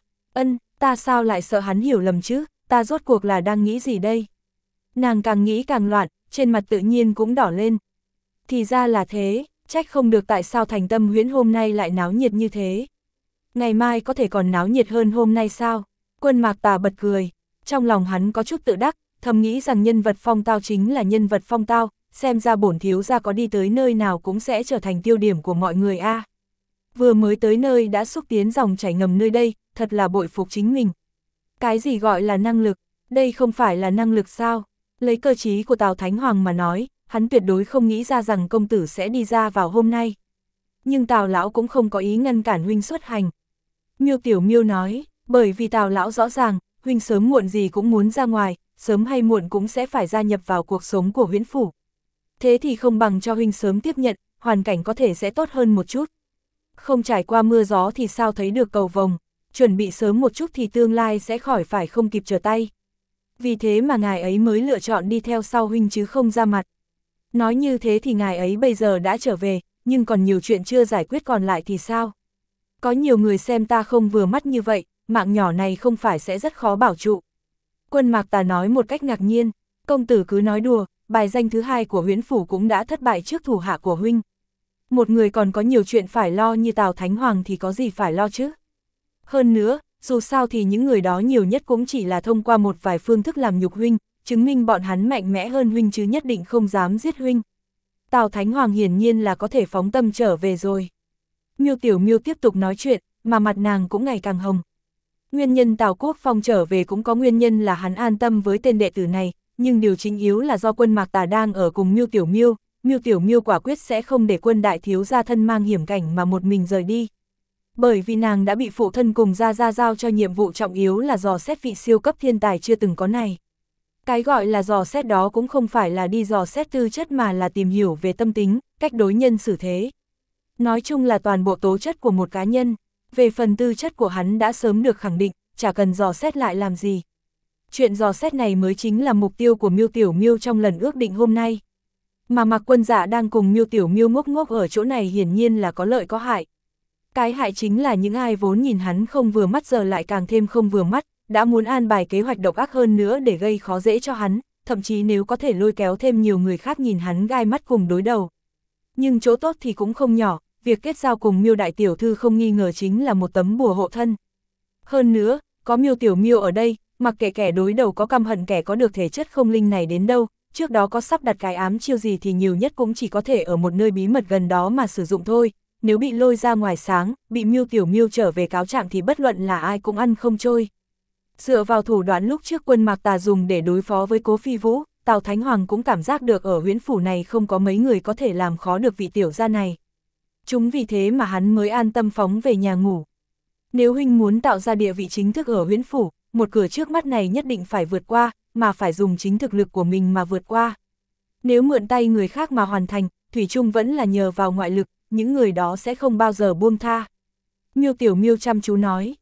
Ta sao lại sợ hắn hiểu lầm chứ, ta rốt cuộc là đang nghĩ gì đây? Nàng càng nghĩ càng loạn, trên mặt tự nhiên cũng đỏ lên. Thì ra là thế, trách không được tại sao Thành Tâm Huyễn hôm nay lại náo nhiệt như thế. Ngày mai có thể còn náo nhiệt hơn hôm nay sao? Quân Mạc Tà bật cười, trong lòng hắn có chút tự đắc, thầm nghĩ rằng nhân vật phong tao chính là nhân vật phong tao, xem ra bổn thiếu gia có đi tới nơi nào cũng sẽ trở thành tiêu điểm của mọi người a. Vừa mới tới nơi đã xúc tiến dòng chảy ngầm nơi đây, thật là bội phục chính mình. Cái gì gọi là năng lực, đây không phải là năng lực sao? Lấy cơ trí của Tào Thánh Hoàng mà nói, hắn tuyệt đối không nghĩ ra rằng công tử sẽ đi ra vào hôm nay. Nhưng Tào lão cũng không có ý ngăn cản huynh xuất hành. Miêu Tiểu Miêu nói, bởi vì Tào lão rõ ràng, huynh sớm muộn gì cũng muốn ra ngoài, sớm hay muộn cũng sẽ phải gia nhập vào cuộc sống của Huyễn phủ. Thế thì không bằng cho huynh sớm tiếp nhận, hoàn cảnh có thể sẽ tốt hơn một chút. Không trải qua mưa gió thì sao thấy được cầu vồng, chuẩn bị sớm một chút thì tương lai sẽ khỏi phải không kịp trở tay. Vì thế mà ngài ấy mới lựa chọn đi theo sau huynh chứ không ra mặt. Nói như thế thì ngài ấy bây giờ đã trở về, nhưng còn nhiều chuyện chưa giải quyết còn lại thì sao? Có nhiều người xem ta không vừa mắt như vậy, mạng nhỏ này không phải sẽ rất khó bảo trụ. Quân Mạc Tà nói một cách ngạc nhiên, công tử cứ nói đùa, bài danh thứ hai của Huyễn phủ cũng đã thất bại trước thủ hạ của huynh. Một người còn có nhiều chuyện phải lo như Tào Thánh Hoàng thì có gì phải lo chứ? Hơn nữa, dù sao thì những người đó nhiều nhất cũng chỉ là thông qua một vài phương thức làm nhục huynh, chứng minh bọn hắn mạnh mẽ hơn huynh chứ nhất định không dám giết huynh. Tào Thánh Hoàng hiển nhiên là có thể phóng tâm trở về rồi. Miêu Tiểu Miêu tiếp tục nói chuyện, mà mặt nàng cũng ngày càng hồng. Nguyên nhân Tào Quốc Phong trở về cũng có nguyên nhân là hắn an tâm với tên đệ tử này, nhưng điều chính yếu là do Quân Mạc Tà đang ở cùng Miêu Tiểu Miêu, Miêu Tiểu Miêu quả quyết sẽ không để Quân đại thiếu gia thân mang hiểm cảnh mà một mình rời đi. Bởi vì nàng đã bị phụ thân cùng Gia Gia giao cho nhiệm vụ trọng yếu là dò xét vị siêu cấp thiên tài chưa từng có này. Cái gọi là dò xét đó cũng không phải là đi dò xét tư chất mà là tìm hiểu về tâm tính, cách đối nhân xử thế. Nói chung là toàn bộ tố chất của một cá nhân. Về phần tư chất của hắn đã sớm được khẳng định, chả cần dò xét lại làm gì. Chuyện dò xét này mới chính là mục tiêu của Miêu Tiểu Miêu trong lần ước định hôm nay. Mà Mạc Quân Dạ đang cùng Miêu Tiểu Miêu ngốc ngốc ở chỗ này hiển nhiên là có lợi có hại. Cái hại chính là những ai vốn nhìn hắn không vừa mắt giờ lại càng thêm không vừa mắt, đã muốn an bài kế hoạch độc ác hơn nữa để gây khó dễ cho hắn, thậm chí nếu có thể lôi kéo thêm nhiều người khác nhìn hắn gai mắt cùng đối đầu. Nhưng chỗ tốt thì cũng không nhỏ, việc kết giao cùng Miêu đại tiểu thư không nghi ngờ chính là một tấm bùa hộ thân. Hơn nữa, có Miêu Tiểu Miêu ở đây, mặc kệ kẻ đối đầu có căm hận kẻ có được thể chất không linh này đến đâu, trước đó có sắp đặt cái ám chiêu gì thì nhiều nhất cũng chỉ có thể ở một nơi bí mật gần đó mà sử dụng thôi. Nếu bị lôi ra ngoài sáng, bị Miêu Tiểu Miêu trở về cáo trạng thì bất luận là ai cũng ăn không trôi. Dựa vào thủ đoạn lúc trước Quân Mạc Tà dùng để đối phó với Cố Phi Vũ, Tào Thánh Hoàng cũng cảm giác được ở huyễn phủ này không có mấy người có thể làm khó được vị tiểu gia này. Chúng vì thế mà hắn mới an tâm phóng về nhà ngủ. Nếu huynh muốn tạo ra địa vị chính thức ở huyễn phủ, một cửa trước mắt này nhất định phải vượt qua, mà phải dùng chính thực lực của mình mà vượt qua. Nếu mượn tay người khác mà hoàn thành, thủy chung vẫn là nhờ vào ngoại lực, những người đó sẽ không bao giờ buông tha. Miêu Tiểu Miêu chăm chú nói,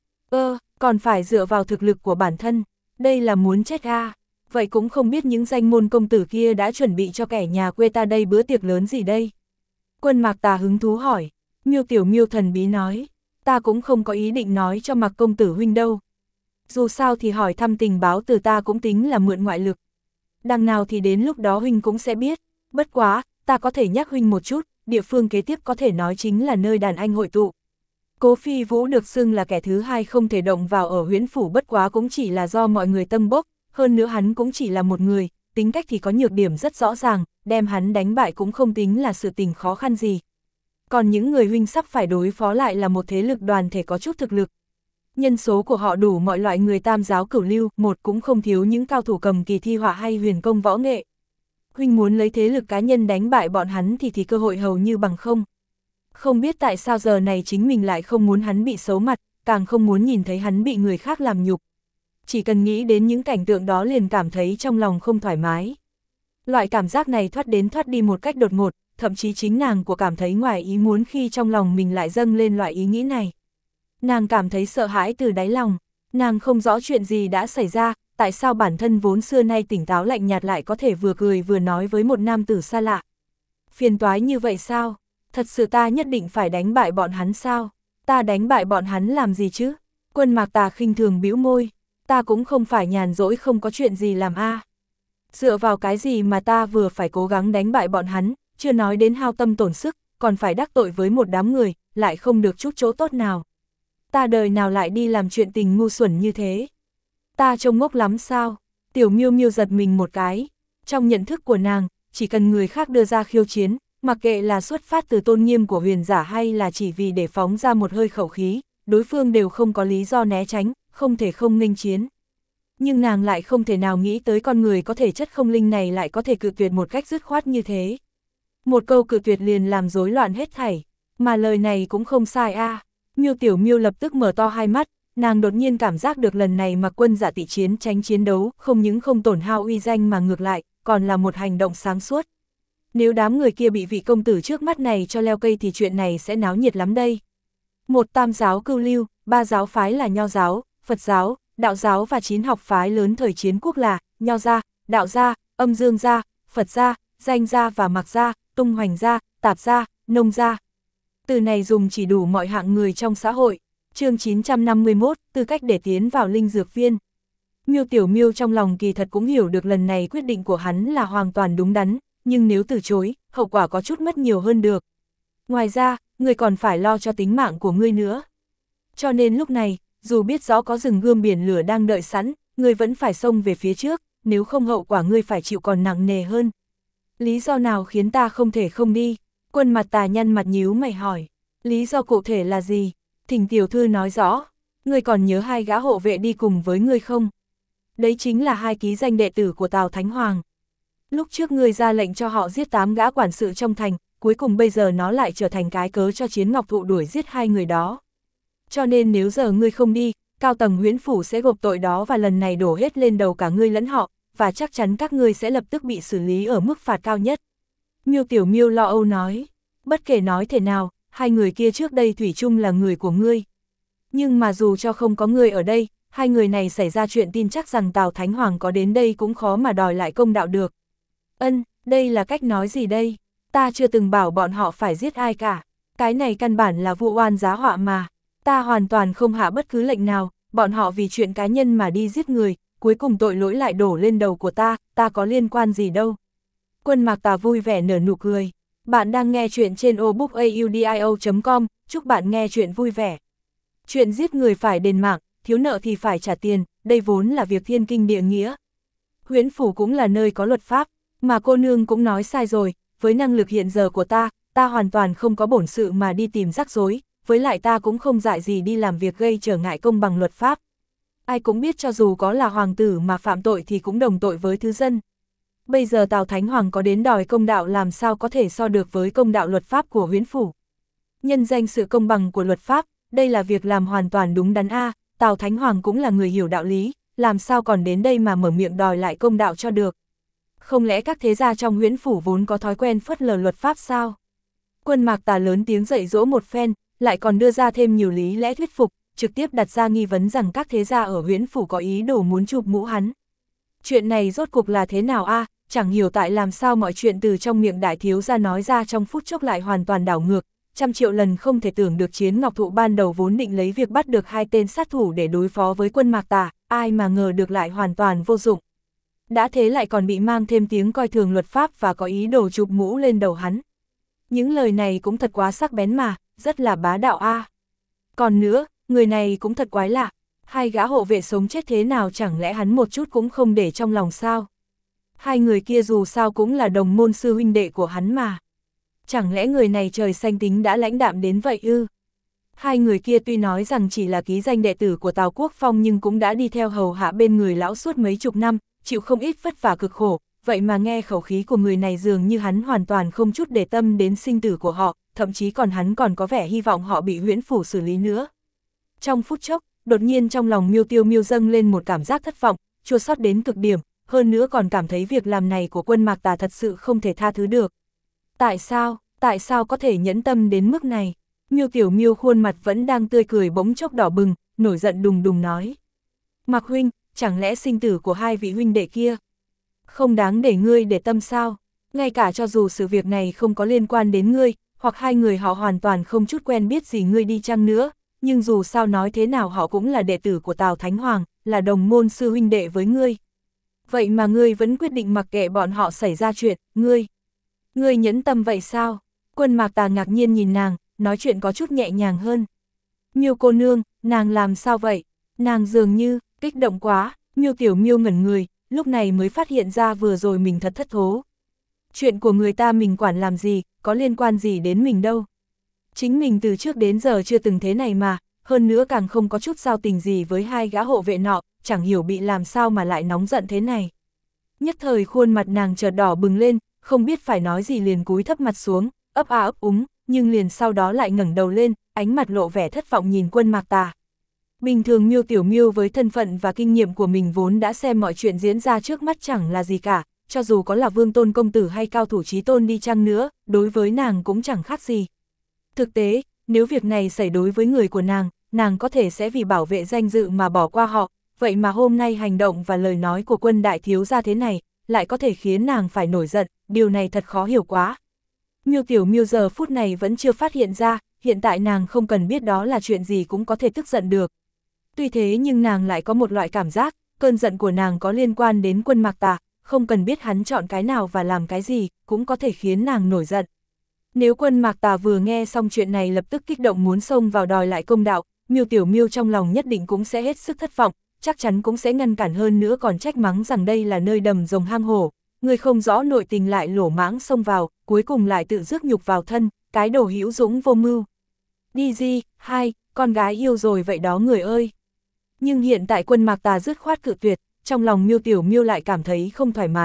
còn phải dựa vào thực lực của bản thân, đây là muốn chết à. Vậy cũng không biết những danh môn công tử kia đã chuẩn bị cho kẻ nhà quê ta đây bữa tiệc lớn gì đây? Quân Mạc Tà hứng thú hỏi. Miêu Tiểu Miêu thần bí nói, ta cũng không có ý định nói cho Mạc công tử huynh đâu. Dù sao thì hỏi thăm tình báo từ ta cũng tính là mượn ngoại lực. Đằng nào thì đến lúc đó huynh cũng sẽ biết, bất quá, ta có thể nhắc huynh một chút, địa phương kế tiếp có thể nói chính là nơi đàn anh hội tụ. Cố Phi Vũ được xưng là kẻ thứ hai không thể động vào ở huyễn phủ, bất quá cũng chỉ là do mọi người tâm bốc, hơn nữa hắn cũng chỉ là một người, tính cách thì có nhược điểm rất rõ ràng, đem hắn đánh bại cũng không tính là sự tình khó khăn gì. Còn những người huynh sắp phải đối phó lại là một thế lực đoàn thể có chút thực lực. Nhân số của họ đủ mọi loại người tam giáo cửu lưu, một cũng không thiếu những cao thủ cầm kỳ thi họa hay huyền công võ nghệ. Huynh muốn lấy thế lực cá nhân đánh bại bọn hắn thì cơ hội hầu như bằng không. Không biết tại sao giờ này chính mình lại không muốn hắn bị xấu mặt, càng không muốn nhìn thấy hắn bị người khác làm nhục. Chỉ cần nghĩ đến những cảnh tượng đó liền cảm thấy trong lòng không thoải mái. Loại cảm giác này thoát đến thoát đi một cách đột ngột, thậm chí chính nàng của cảm thấy ngoài ý muốn khi trong lòng mình lại dâng lên loại ý nghĩ này. Nàng cảm thấy sợ hãi từ đáy lòng, nàng không rõ chuyện gì đã xảy ra, tại sao bản thân vốn xưa nay tỉnh táo lạnh nhạt lại có thể vừa cười vừa nói với một nam tử xa lạ. Phiền toái như vậy sao? Thật sự ta nhất định phải đánh bại bọn hắn sao? Ta đánh bại bọn hắn làm gì chứ? Quân Mạc Tà khinh thường bĩu môi, ta cũng không phải nhàn rỗi không có chuyện gì làm a. Dựa vào cái gì mà ta vừa phải cố gắng đánh bại bọn hắn, chưa nói đến hao tâm tổn sức, còn phải đắc tội với một đám người, lại không được chút chỗ tốt nào. Ta đời nào lại đi làm chuyện tình ngu xuẩn như thế? Ta trông ngốc lắm sao? Tiểu Miêu Miêu giật mình một cái. Trong nhận thức của nàng, chỉ cần người khác đưa ra khiêu chiến, mặc kệ là xuất phát từ tôn nghiêm của huyền giả hay là chỉ vì để phóng ra một hơi khẩu khí, đối phương đều không có lý do né tránh, không thể không nghênh chiến. Nhưng nàng lại không thể nào nghĩ tới con người có thể chất không linh này lại có thể cự tuyệt một cách dứt khoát như thế. Một câu cự tuyệt liền làm rối loạn hết thảy, mà lời này cũng không sai a. Miêu Tiểu Miêu lập tức mở to hai mắt, nàng đột nhiên cảm giác được lần này Mạc Quân Dạ tị chiến tránh chiến đấu, không những không tổn hao uy danh mà ngược lại, còn là một hành động sáng suốt. Nếu đám người kia bị vị công tử trước mắt này cho leo cây thì chuyện này sẽ náo nhiệt lắm đây. Một tam giáo cưu lưu, ba giáo phái là Nho giáo, Phật giáo, Đạo giáo và 9 học phái lớn thời chiến quốc là Nho gia, Đạo gia, Âm Dương gia, Phật gia, Danh gia và Mạc gia, Tung Hoành gia, Tạp gia, Nông gia. Từ này dùng chỉ đủ mọi hạng người trong xã hội. Chương 951, tư cách để tiến vào linh dược viên. Miêu Tiểu Miêu trong lòng kỳ thật cũng hiểu được lần này quyết định của hắn là hoàn toàn đúng đắn, nhưng nếu từ chối, hậu quả có chút mất nhiều hơn được. Ngoài ra, người còn phải lo cho tính mạng của ngươi nữa. Cho nên lúc này, dù biết rõ có rừng gươm biển lửa đang đợi sẵn, ngươi vẫn phải xông về phía trước, nếu không hậu quả ngươi phải chịu còn nặng nề hơn. Lý do nào khiến ta không thể không đi? Quân Mạc Tà nhăn mặt nhíu mày hỏi. Lý do cụ thể là gì? Thỉnh tiểu thư nói rõ. Ngươi còn nhớ 2 gã hộ vệ đi cùng với ngươi không? Đấy chính là 2 ký danh đệ tử của Tào Thánh Hoàng. Lúc trước ngươi ra lệnh cho họ giết 8 gã quản sự trong thành, cuối cùng bây giờ nó lại trở thành cái cớ cho Chiến Ngọc Thụ đuổi giết 2 người đó. Cho nên nếu giờ ngươi không đi, cao tầng Huyễn Phủ sẽ gộp tội đó và lần này đổ hết lên đầu cả ngươi lẫn họ, và chắc chắn các ngươi sẽ lập tức bị xử lý ở mức phạt cao nhất. Miêu Tiểu Miêu lo âu nói, bất kể nói thế nào, 2 người kia trước đây thủy chung là người của ngươi. Nhưng mà dù cho không có ngươi ở đây, 2 người này xảy ra chuyện tin chắc rằng Tào Thánh Hoàng có đến đây cũng khó mà đòi lại công đạo được. Đây là cách nói gì đây? Ta chưa từng bảo bọn họ phải giết ai cả. Cái này căn bản là vụ oan giá họa mà. Ta hoàn toàn không hạ bất cứ lệnh nào, bọn họ vì chuyện cá nhân mà đi giết người, cuối cùng tội lỗi lại đổ lên đầu của ta có liên quan gì đâu. Quân Mạc Tà vui vẻ nở nụ cười. Bạn đang nghe chuyện trên audiobookaudio.com, chúc bạn nghe chuyện vui vẻ. Chuyện giết người phải đền mạng, thiếu nợ thì phải trả tiền, đây vốn là việc thiên kinh địa nghĩa. Huyễn Phủ cũng là nơi có luật pháp, mà cô nương cũng nói sai rồi, với năng lực hiện giờ của ta hoàn toàn không có bổn sự mà đi tìm rắc rối, với lại ta cũng không dại gì đi làm việc gây trở ngại công bằng luật pháp. Ai cũng biết cho dù có là hoàng tử mà phạm tội thì cũng đồng tội với thứ dân. Bây giờ Tào Thánh Hoàng có đến đòi công đạo làm sao có thể so được với công đạo luật pháp của Huyễn Phủ. Nhân danh sự công bằng của luật pháp, đây là việc làm hoàn toàn đúng đắn Tào Thánh Hoàng cũng là người hiểu đạo lý, làm sao còn đến đây mà mở miệng đòi lại công đạo cho được. Không lẽ các thế gia trong Huyễn Phủ vốn có thói quen phớt lờ luật pháp sao? Quân Mạc Tà lớn tiếng dạy dỗ một phen, lại còn đưa ra thêm nhiều lý lẽ thuyết phục, trực tiếp đặt ra nghi vấn rằng các thế gia ở Huyễn Phủ có ý đồ muốn chụp mũ hắn. Chuyện này rốt cuộc là thế nào chẳng hiểu tại làm sao mọi chuyện từ trong miệng đại thiếu gia nói ra trong phút chốc lại hoàn toàn đảo ngược, trăm triệu lần không thể tưởng được Chiến Ngọc Thụ ban đầu vốn định lấy việc bắt được 2 tên sát thủ để đối phó với Quân Mạc Tà, ai mà ngờ được lại hoàn toàn vô dụng. Đã thế lại còn bị mang thêm tiếng coi thường luật pháp và có ý đồ chụp mũ lên đầu hắn. Những lời này cũng thật quá sắc bén mà, rất là bá đạo Còn nữa, người này cũng thật quái lạ, 2 gã hộ vệ sống chết thế nào chẳng lẽ hắn một chút cũng không để trong lòng sao? 2 người kia dù sao cũng là đồng môn sư huynh đệ của hắn mà. Chẳng lẽ người này trời xanh tính đã lãnh đạm đến vậy ư? 2 người kia tuy nói rằng chỉ là ký danh đệ tử của Tào Quốc Phong nhưng cũng đã đi theo hầu hạ bên người lão suốt mấy chục năm, chịu không ít vất vả cực khổ, vậy mà nghe khẩu khí của người này dường như hắn hoàn toàn không chút để tâm đến sinh tử của họ, thậm chí còn hắn còn có vẻ hy vọng họ bị Huyễn Phủ xử lý nữa. Trong phút chốc, đột nhiên trong lòng Miêu Tiêu Miêu dâng lên một cảm giác thất vọng, chua xót đến cực điểm, hơn nữa còn cảm thấy việc làm này của Quân Mạc Tà thật sự không thể tha thứ được. Tại sao có thể nhẫn tâm đến mức này? Miêu Tiểu Miêu khuôn mặt vẫn đang tươi cười bỗng chốc đỏ bừng, nổi giận đùng đùng nói. Mạc huynh, chẳng lẽ sinh tử của 2 vị huynh đệ kia không đáng để ngươi để tâm sao? Ngay cả cho dù sự việc này không có liên quan đến ngươi, hoặc 2 người họ hoàn toàn không chút quen biết gì ngươi đi chăng nữa, nhưng dù sao nói thế nào họ cũng là đệ tử của Tào Thánh Hoàng, là đồng môn sư huynh đệ với ngươi. Vậy mà ngươi vẫn quyết định mặc kệ bọn họ xảy ra chuyện, ngươi nhẫn tâm vậy sao? Quân Mạc Tà ngạc nhiên nhìn nàng, nói chuyện có chút nhẹ nhàng hơn. Miêu cô nương, nàng làm sao vậy? Nàng dường như kích động quá. Miêu Tiểu Miêu ngẩn người, lúc này mới phát hiện ra vừa rồi mình thật thất thố. Chuyện của người ta mình quản làm gì, có liên quan gì đến mình đâu. Chính mình từ trước đến giờ chưa từng thế này mà, hơn nữa càng không có chút giao tình gì với 2 gã hộ vệ nọ, chẳng hiểu bị làm sao mà lại nóng giận thế này. Nhất thời khuôn mặt nàng chợt đỏ bừng lên, không biết phải nói gì liền cúi thấp mặt xuống, ấp ấp úng, nhưng liền sau đó lại ngẩng đầu lên, ánh mặt lộ vẻ thất vọng nhìn Quân Mạc Tà. Bình thường Miêu Tiểu Miêu với thân phận và kinh nghiệm của mình vốn đã xem mọi chuyện diễn ra trước mắt chẳng là gì cả, cho dù có là Vương Tôn công tử hay cao thủ chí tôn đi chăng nữa, đối với nàng cũng chẳng khác gì. Thực tế, nếu việc này xảy đối với người của nàng có thể sẽ vì bảo vệ danh dự mà bỏ qua họ, vậy mà hôm nay hành động và lời nói của Quân đại thiếu gia thế này, lại có thể khiến nàng phải nổi giận, điều này thật khó hiểu quá. Miêu Tiểu Miêu giờ phút này vẫn chưa phát hiện ra, hiện tại nàng không cần biết đó là chuyện gì cũng có thể tức giận được. Tuy thế nhưng nàng lại có một loại cảm giác, cơn giận của nàng có liên quan đến Quân Mạc Tà, không cần biết hắn chọn cái nào và làm cái gì, cũng có thể khiến nàng nổi giận. Nếu Quân Mạc Tà vừa nghe xong chuyện này lập tức kích động muốn xông vào đòi lại công đạo, Miêu Tiểu Miêu trong lòng nhất định cũng sẽ hết sức thất vọng, chắc chắn cũng sẽ ngăn cản hơn nữa còn trách mắng rằng đây là nơi đầm rồng hang hổ, người không rõ nội tình lại lổ mãng xông vào, cuối cùng lại tự rước nhục vào thân, cái đồ hữu dũng vô mưu. Đi gì, con gái yêu rồi vậy đó người ơi. Nhưng hiện tại Quân Mạc Tà dứt khoát cự tuyệt, trong lòng Miêu Tiểu Miêu lại cảm thấy không thoải mái,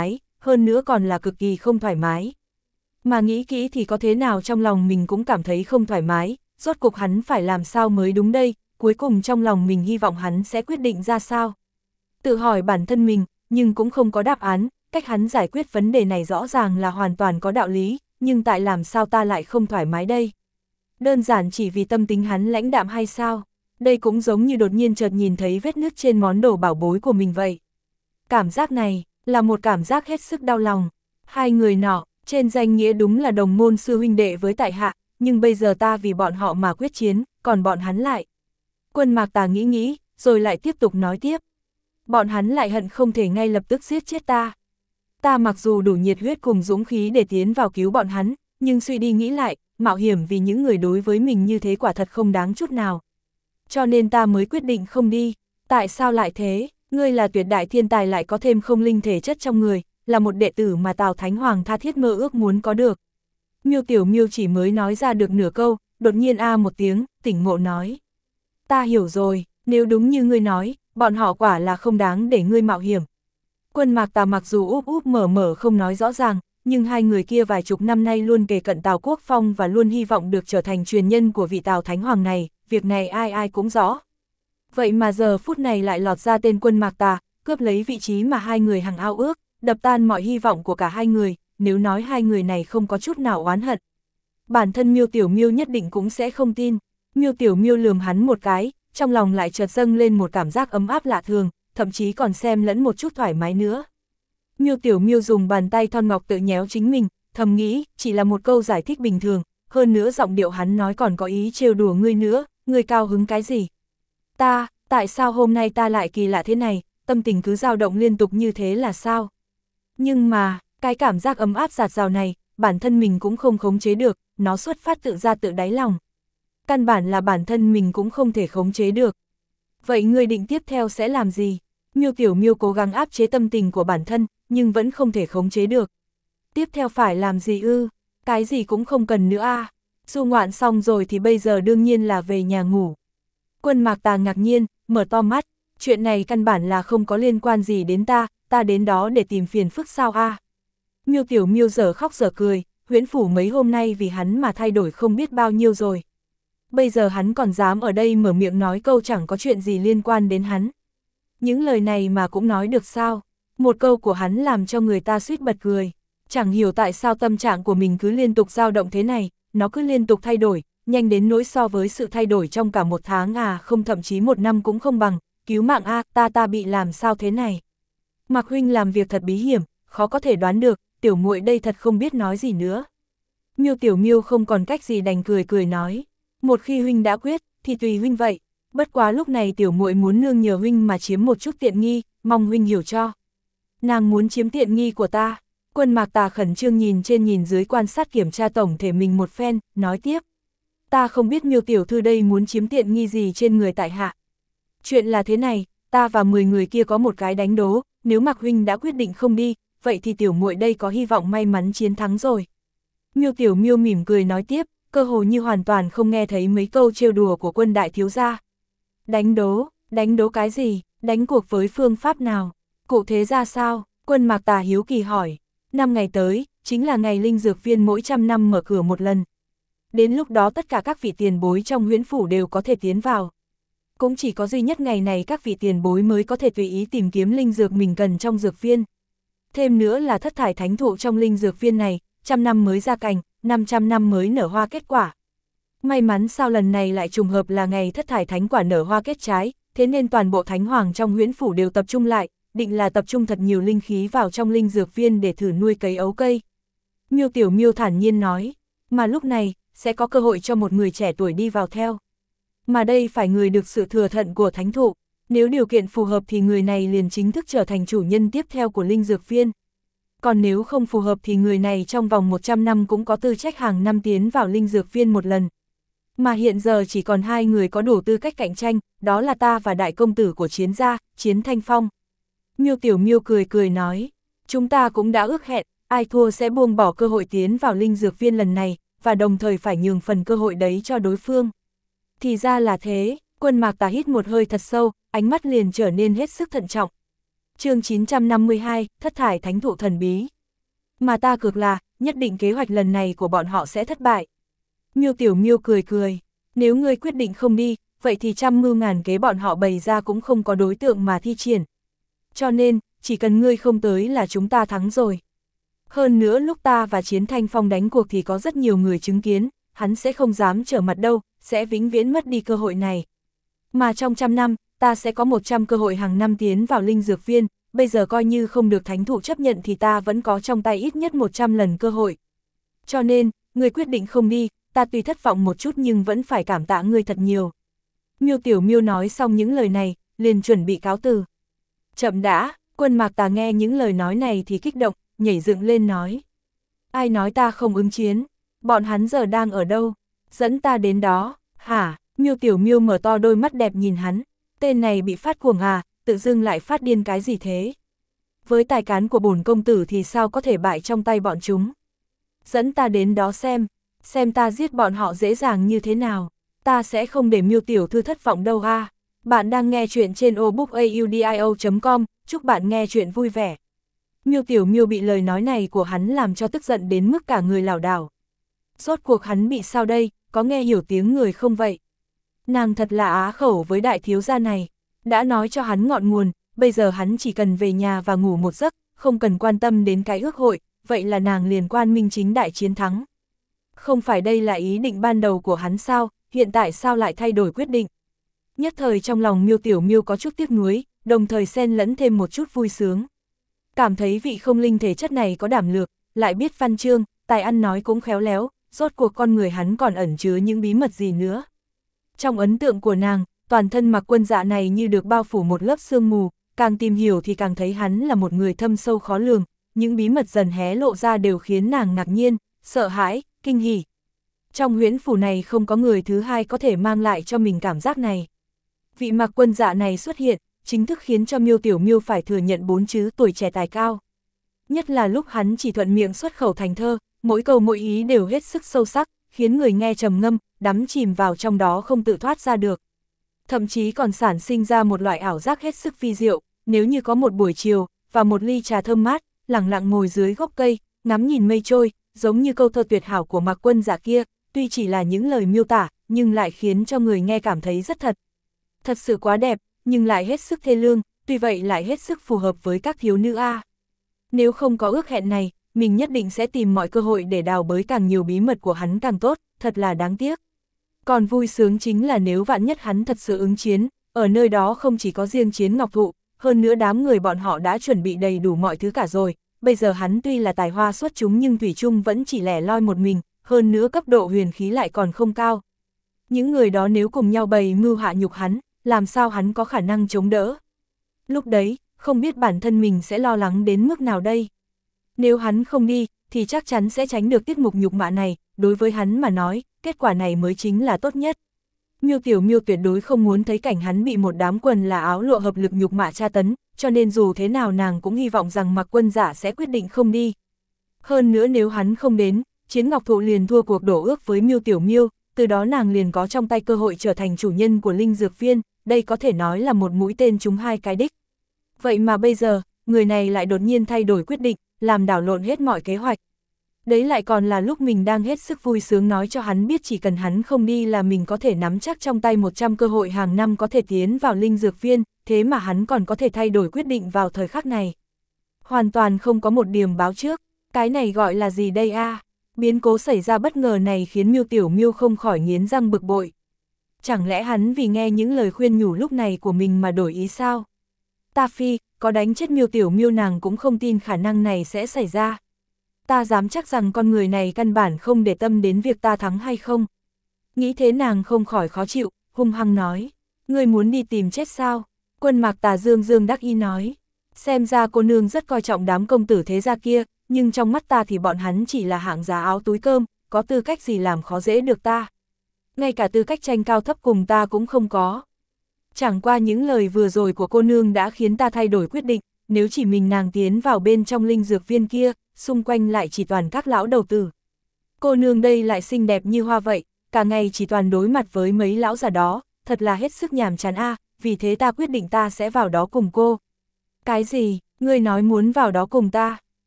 hơn nữa còn là cực kỳ không thoải mái. Mà nghĩ kỹ thì có thế nào trong lòng mình cũng cảm thấy không thoải mái, rốt cuộc hắn phải làm sao mới đúng đây, cuối cùng trong lòng mình hy vọng hắn sẽ quyết định ra sao. Tự hỏi bản thân mình, nhưng cũng không có đáp án, cách hắn giải quyết vấn đề này rõ ràng là hoàn toàn có đạo lý, nhưng tại làm sao ta lại không thoải mái đây? Đơn giản chỉ vì tâm tính hắn lãnh đạm hay sao? Đây cũng giống như đột nhiên chợt nhìn thấy vết nứt trên món đồ bảo bối của mình vậy. Cảm giác này, là một cảm giác hết sức đau lòng. Hai người nọ, trên danh nghĩa đúng là đồng môn sư huynh đệ với tại hạ, nhưng bây giờ ta vì bọn họ mà quyết chiến, còn bọn hắn lại. Quân Mạc Tà nghĩ, rồi lại tiếp tục nói tiếp. Bọn hắn lại hận không thể ngay lập tức giết chết ta. Ta mặc dù đủ nhiệt huyết cùng dũng khí để tiến vào cứu bọn hắn, nhưng suy đi nghĩ lại, mạo hiểm vì những người đối với mình như thế quả thật không đáng chút nào. Cho nên ta mới quyết định không đi. Tại sao lại thế? Ngươi là tuyệt đại thiên tài lại có thêm không linh thể chất trong người, là một đệ tử mà Tào Thánh Hoàng tha thiết mơ ước muốn có được. Miêu Tiểu Miêu chỉ mới nói ra được nửa câu, đột nhiên một tiếng, tỉnh ngộ nói. Ta hiểu rồi, nếu đúng như ngươi nói, bọn họ quả là không đáng để ngươi mạo hiểm. Quân Mạc Tà mặc dù úp úp mở mở không nói rõ ràng, nhưng hai người kia vài chục năm nay luôn kề cận Tào Quốc Phong và luôn hy vọng được trở thành truyền nhân của vị Tào Thánh Hoàng này, việc này ai ai cũng rõ. Vậy mà giờ phút này lại lọt ra tên Quân Mạc Tà, cướp lấy vị trí mà hai người hằng ao ước, đập tan mọi hy vọng của cả hai người, nếu nói hai người này không có chút nào oán hận. Bản thân Miêu Tiểu Miêu nhất định cũng sẽ không tin. Miêu Tiểu Miêu lườm hắn một cái, trong lòng lại chợt dâng lên một cảm giác ấm áp lạ thường, thậm chí còn xem lẫn một chút thoải mái nữa. Miêu Tiểu Miêu dùng bàn tay thon ngọc tự nhéo chính mình, thầm nghĩ, chỉ là một câu giải thích bình thường, hơn nữa giọng điệu hắn nói còn có ý trêu đùa ngươi nữa, ngươi cao hứng cái gì? Tại sao hôm nay ta lại kỳ lạ thế này, tâm tình cứ dao động liên tục như thế là sao? Nhưng mà, cái cảm giác ấm áp dạt dào này, bản thân mình cũng không khống chế được, nó xuất phát tự ra tự đáy lòng. Căn bản là bản thân mình cũng không thể khống chế được. Vậy ngươi định tiếp theo sẽ làm gì? Miêu Tiểu Miêu cố gắng áp chế tâm tình của bản thân, nhưng vẫn không thể khống chế được. Tiếp theo phải làm gì ư? Cái gì cũng không cần nữa à? Du ngoạn xong rồi thì bây giờ đương nhiên là về nhà ngủ. Quân Mạc Tà ngạc nhiên, mở to mắt, chuyện này căn bản là không có liên quan gì đến ta đến đó để tìm phiền phức sao a? Miêu Tiểu Miêu dở khóc dở cười, Huyễn Phủ mấy hôm nay vì hắn mà thay đổi không biết bao nhiêu rồi. Bây giờ hắn còn dám ở đây mở miệng nói câu chẳng có chuyện gì liên quan đến hắn. Những lời này mà cũng nói được sao? Một câu của hắn làm cho người ta suýt bật cười. Chẳng hiểu tại sao tâm trạng của mình cứ liên tục dao động thế này, nó cứ liên tục thay đổi, nhanh đến nỗi so với sự thay đổi trong cả một tháng không thậm chí một năm cũng không bằng. Cứu mạng ta bị làm sao thế này? Mạc huynh làm việc thật bí hiểm, khó có thể đoán được, tiểu muội đây thật không biết nói gì nữa. Miêu Tiểu Miêu không còn cách gì đành cười nói. Một khi huynh đã quyết, thì tùy huynh vậy. Bất quá lúc này tiểu muội muốn nương nhờ huynh mà chiếm một chút tiện nghi, mong huynh hiểu cho. Nàng muốn chiếm tiện nghi của ta. Quân Mạc Tà khẩn trương nhìn trên nhìn dưới quan sát kiểm tra tổng thể mình một phen, nói tiếp. Ta không biết Miêu tiểu thư đây muốn chiếm tiện nghi gì trên người tại hạ. Chuyện là thế này, ta và 10 người kia có một cái đánh đố, nếu Mạc huynh đã quyết định không đi, vậy thì tiểu muội đây có hy vọng may mắn chiến thắng rồi. Miêu Tiểu Miêu mỉm cười nói tiếp, cơ hồ như hoàn toàn không nghe thấy mấy câu trêu đùa của Quân đại thiếu gia. Đánh đố cái gì, đánh cuộc với phương pháp nào, cụ thể ra sao? Quân Mạc Tà hiếu kỳ hỏi. 5 ngày tới, chính là ngày linh dược viên mỗi 100 năm mở cửa một lần. Đến lúc đó tất cả các vị tiền bối trong Huyễn Phủ đều có thể tiến vào. Cũng chỉ có duy nhất ngày này các vị tiền bối mới có thể tùy ý tìm kiếm linh dược mình cần trong dược viên. Thêm nữa là thất thải thánh thụ trong linh dược viên này, 100 năm mới ra cành, 500 năm mới nở hoa kết quả. May mắn sao lần này lại trùng hợp là ngày thất thải thánh quả nở hoa kết trái, thế nên toàn bộ thánh hoàng trong Huyễn Phủ đều tập trung lại, định là tập trung thật nhiều linh khí vào trong linh dược viên để thử nuôi cấy ấu cây. Miêu Tiểu Miêu thản nhiên nói, mà lúc này, sẽ có cơ hội cho một người trẻ tuổi đi vào theo. Mà đây phải người được sự thừa thuận của thánh thụ, nếu điều kiện phù hợp thì người này liền chính thức trở thành chủ nhân tiếp theo của linh dược viên. Còn nếu không phù hợp thì người này trong vòng 100 năm cũng có tư cách hàng năm tiến vào linh dược viên một lần. Mà hiện giờ chỉ còn 2 người có đủ tư cách cạnh tranh, đó là ta và đại công tử của Chiến gia, Chiến Thanh Phong. Miêu Tiểu Miêu cười nói, chúng ta cũng đã ước hẹn, ai thua sẽ buông bỏ cơ hội tiến vào linh dược viên lần này, và đồng thời phải nhường phần cơ hội đấy cho đối phương. Thì ra là thế, Quân Mạc Tà hít một hơi thật sâu, ánh mắt liền trở nên hết sức thận trọng. Chương 952, thất thải thánh thụ thần bí. Mà ta cược là, nhất định kế hoạch lần này của bọn họ sẽ thất bại. Miêu Tiểu Miêu cười cười, nếu ngươi quyết định không đi, vậy thì trăm mưu ngàn kế bọn họ bày ra cũng không có đối tượng mà thi triển. Cho nên, chỉ cần ngươi không tới là chúng ta thắng rồi. Hơn nữa lúc ta và Chiến Thanh Phong đánh cuộc thì có rất nhiều người chứng kiến, hắn sẽ không dám trở mặt đâu, sẽ vĩnh viễn mất đi cơ hội này. Mà trong 100 năm, ta sẽ có 100 cơ hội hàng năm tiến vào linh dược viên, bây giờ coi như không được thánh thủ chấp nhận thì ta vẫn có trong tay ít nhất 100 lần cơ hội. Cho nên, ngươi quyết định không đi, ta tuy thất vọng một chút nhưng vẫn phải cảm tạ ngươi thật nhiều. Miêu Tiểu Miêu nói xong những lời này, liền chuẩn bị cáo từ. Chậm đã, Quân Mạc Tà nghe những lời nói này thì kích động, nhảy dựng lên nói. Ai nói ta không ứng chiến, bọn hắn giờ đang ở đâu, dẫn ta đến đó, hả? Miêu Tiểu Miêu mở to đôi mắt đẹp nhìn hắn, tên này bị phát cuồng à, tự dưng lại phát điên cái gì thế? Với tài cán của bổn công tử thì sao có thể bại trong tay bọn chúng? Dẫn ta đến đó xem ta giết bọn họ dễ dàng như thế nào, ta sẽ không để Miêu tiểu thư thất vọng đâu ha. Bạn đang nghe chuyện trên obookaudio.com, chúc bạn nghe chuyện vui vẻ. Miêu Tiểu Miêu bị lời nói này của hắn làm cho tức giận đến mức cả người lảo đảo. Rốt cuộc hắn bị sao đây, có nghe hiểu tiếng người không vậy? Nàng thật là á khẩu với đại thiếu gia này, đã nói cho hắn ngọn nguồn, bây giờ hắn chỉ cần về nhà và ngủ một giấc, không cần quan tâm đến cái ước hội, vậy là nàng liền quang minh chính đại chiến thắng. Không phải đây là ý định ban đầu của hắn sao, hiện tại sao lại thay đổi quyết định? Nhất thời trong lòng Miêu Tiểu Miêu có chút tiếc nuối, đồng thời xen lẫn thêm một chút vui sướng. Cảm thấy vị không linh thể chất này có đảm lược, lại biết văn chương, tài ăn nói cũng khéo léo, rốt cuộc con người hắn còn ẩn chứa những bí mật gì nữa. Trong ấn tượng của nàng, toàn thân Mạc Quân Dạ này như được bao phủ một lớp sương mù, càng tìm hiểu thì càng thấy hắn là một người thâm sâu khó lường, những bí mật dần hé lộ ra đều khiến nàng ngạc nhiên, sợ hãi, kinh hỉ. Trong huyễn phủ này không có người thứ hai có thể mang lại cho mình cảm giác này. Vị Mạc Quân Dạ này xuất hiện, chính thức khiến cho Miêu Tiểu Miêu phải thừa nhận 4 chữ tuổi trẻ tài cao. Nhất là lúc hắn chỉ thuận miệng xuất khẩu thành thơ, mỗi câu mỗi ý đều hết sức sâu sắc, khiến người nghe trầm ngâm, đắm chìm vào trong đó không tự thoát ra được. Thậm chí còn sản sinh ra một loại ảo giác hết sức vi diệu, nếu như có một buổi chiều, và một ly trà thơm mát, lặng lặng ngồi dưới gốc cây, ngắm nhìn mây trôi, giống như câu thơ tuyệt hảo của Mạc Quân Dạ kia, tuy chỉ là những lời miêu tả, nhưng lại khiến cho người nghe cảm thấy rất thật. Thật sự quá đẹp, nhưng lại hết sức thê lương, tuy vậy lại hết sức phù hợp với các thiếu nữ A. Nếu không có ước hẹn này, mình nhất định sẽ tìm mọi cơ hội để đào bới càng nhiều bí mật của hắn càng tốt, thật là đáng tiếc. Còn vui sướng chính là nếu vạn nhất hắn thật sự ứng chiến, ở nơi đó không chỉ có riêng Chiến Ngọc Thụ, hơn nữa đám người bọn họ đã chuẩn bị đầy đủ mọi thứ cả rồi, bây giờ hắn tuy là tài hoa xuất chúng nhưng thủy chung vẫn chỉ lẻ loi một mình, hơn nữa cấp độ huyền khí lại còn không cao. Những người đó nếu cùng nhau bày mưu hạ nhục hắn, làm sao hắn có khả năng chống đỡ? Lúc đấy, không biết bản thân mình sẽ lo lắng đến mức nào đây? Nếu hắn không đi, thì chắc chắn sẽ tránh được tiết mục nhục mạ này, đối với hắn mà nói, kết quả này mới chính là tốt nhất. Miêu Tiểu Miêu tuyệt đối không muốn thấy cảnh hắn bị một đám quần là áo lụa hợp lực nhục mạ tra tấn, cho nên dù thế nào nàng cũng hy vọng rằng Mạc Quân Dạ sẽ quyết định không đi. Hơn nữa nếu hắn không đến, Chiến Ngọc Thụ liền thua cuộc đổ ước với Miêu Tiểu Miêu, từ đó nàng liền có trong tay cơ hội trở thành chủ nhân của linh dược viên, đây có thể nói là một mũi tên trúng hai cái đích. Vậy mà bây giờ, người này lại đột nhiên thay đổi quyết định, làm đảo lộn hết mọi kế hoạch. Đấy lại còn là lúc mình đang hết sức vui sướng nói cho hắn biết chỉ cần hắn không đi là mình có thể nắm chắc trong tay 100 cơ hội hàng năm có thể tiến vào linh dược viên, thế mà hắn còn có thể thay đổi quyết định vào thời khắc này. Hoàn toàn không có một điểm báo trước, cái này gọi là gì đây a? Biến cố xảy ra bất ngờ này khiến Miêu Tiểu Miêu không khỏi nghiến răng bực bội. Chẳng lẽ hắn vì nghe những lời khuyên nhủ lúc này của mình mà đổi ý sao? Ta phi, có đánh chết Miêu Tiểu Miêu nàng cũng không tin khả năng này sẽ xảy ra. Ta dám chắc rằng con người này căn bản không để tâm đến việc ta thắng hay không. Nghĩ thế nàng không khỏi khó chịu, hung hăng nói. Ngươi muốn đi tìm chết sao? Quân Mạc Tà dương dương đắc ý nói. Xem ra cô nương rất coi trọng đám công tử thế gia kia, nhưng trong mắt ta thì bọn hắn chỉ là hạng giá áo túi cơm, có tư cách gì làm khó dễ được ta. Ngay cả tư cách tranh cao thấp cùng ta cũng không có. Chẳng qua những lời vừa rồi của cô nương đã khiến ta thay đổi quyết định, nếu chỉ mình nàng tiến vào bên trong linh dược viên kia, xung quanh lại chỉ toàn các lão đầu tử. Cô nương đây lại xinh đẹp như hoa vậy, cả ngày chỉ toàn đối mặt với mấy lão già đó, thật là hết sức nhàm chán a, vì thế ta quyết định ta sẽ vào đó cùng cô. Cái gì, ngươi nói muốn vào đó cùng ta?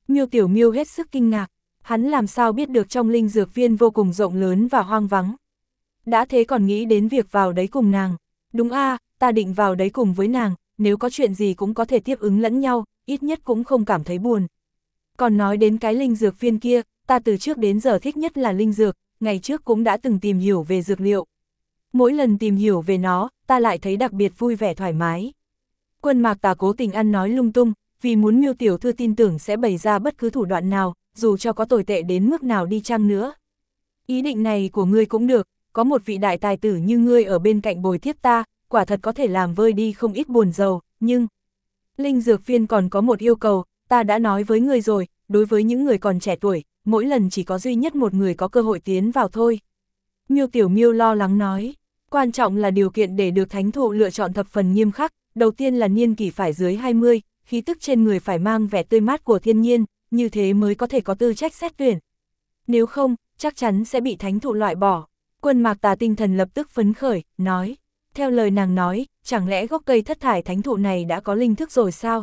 Miêu Tiểu Miêu hết sức kinh ngạc, hắn làm sao biết được trong linh dược viên vô cùng rộng lớn và hoang vắng. Đã thế còn nghĩ đến việc vào đấy cùng nàng. Đúng a, ta định vào đấy cùng với nàng, nếu có chuyện gì cũng có thể tiếp ứng lẫn nhau, ít nhất cũng không cảm thấy buồn. Còn nói đến cái linh dược viên kia, ta từ trước đến giờ thích nhất là linh dược, ngày trước cũng đã từng tìm hiểu về dược liệu. Mỗi lần tìm hiểu về nó, ta lại thấy đặc biệt vui vẻ thoải mái. Quân Mạc Tà cố tình ăn nói lung tung, vì muốn Miêu tiểu thư tin tưởng sẽ bày ra bất cứ thủ đoạn nào, dù cho có tồi tệ đến mức nào đi chăng nữa. Ý định này của ngươi cũng được, có một vị đại tài tử như ngươi ở bên cạnh bồi tiếp ta, quả thật có thể làm vơi đi không ít buồn rầu, nhưng... Linh dược viên còn có một yêu cầu, ta đã nói với ngươi rồi, đối với những người còn trẻ tuổi, mỗi lần chỉ có duy nhất một người có cơ hội tiến vào thôi. Miêu Tiểu Miêu lo lắng nói, quan trọng là điều kiện để được thánh thụ lựa chọn thập phần nghiêm khắc, đầu tiên là niên kỷ phải dưới 20, khí tức trên người phải mang vẻ tươi mát của thiên nhiên, như thế mới có thể có tư trách xét tuyển. Nếu không, chắc chắn sẽ bị thánh thụ loại bỏ. Quân Mạc Tà tinh thần lập tức phấn khởi, nói, theo lời nàng nói, chẳng lẽ gốc cây thất thải thánh thụ này đã có linh thức rồi sao?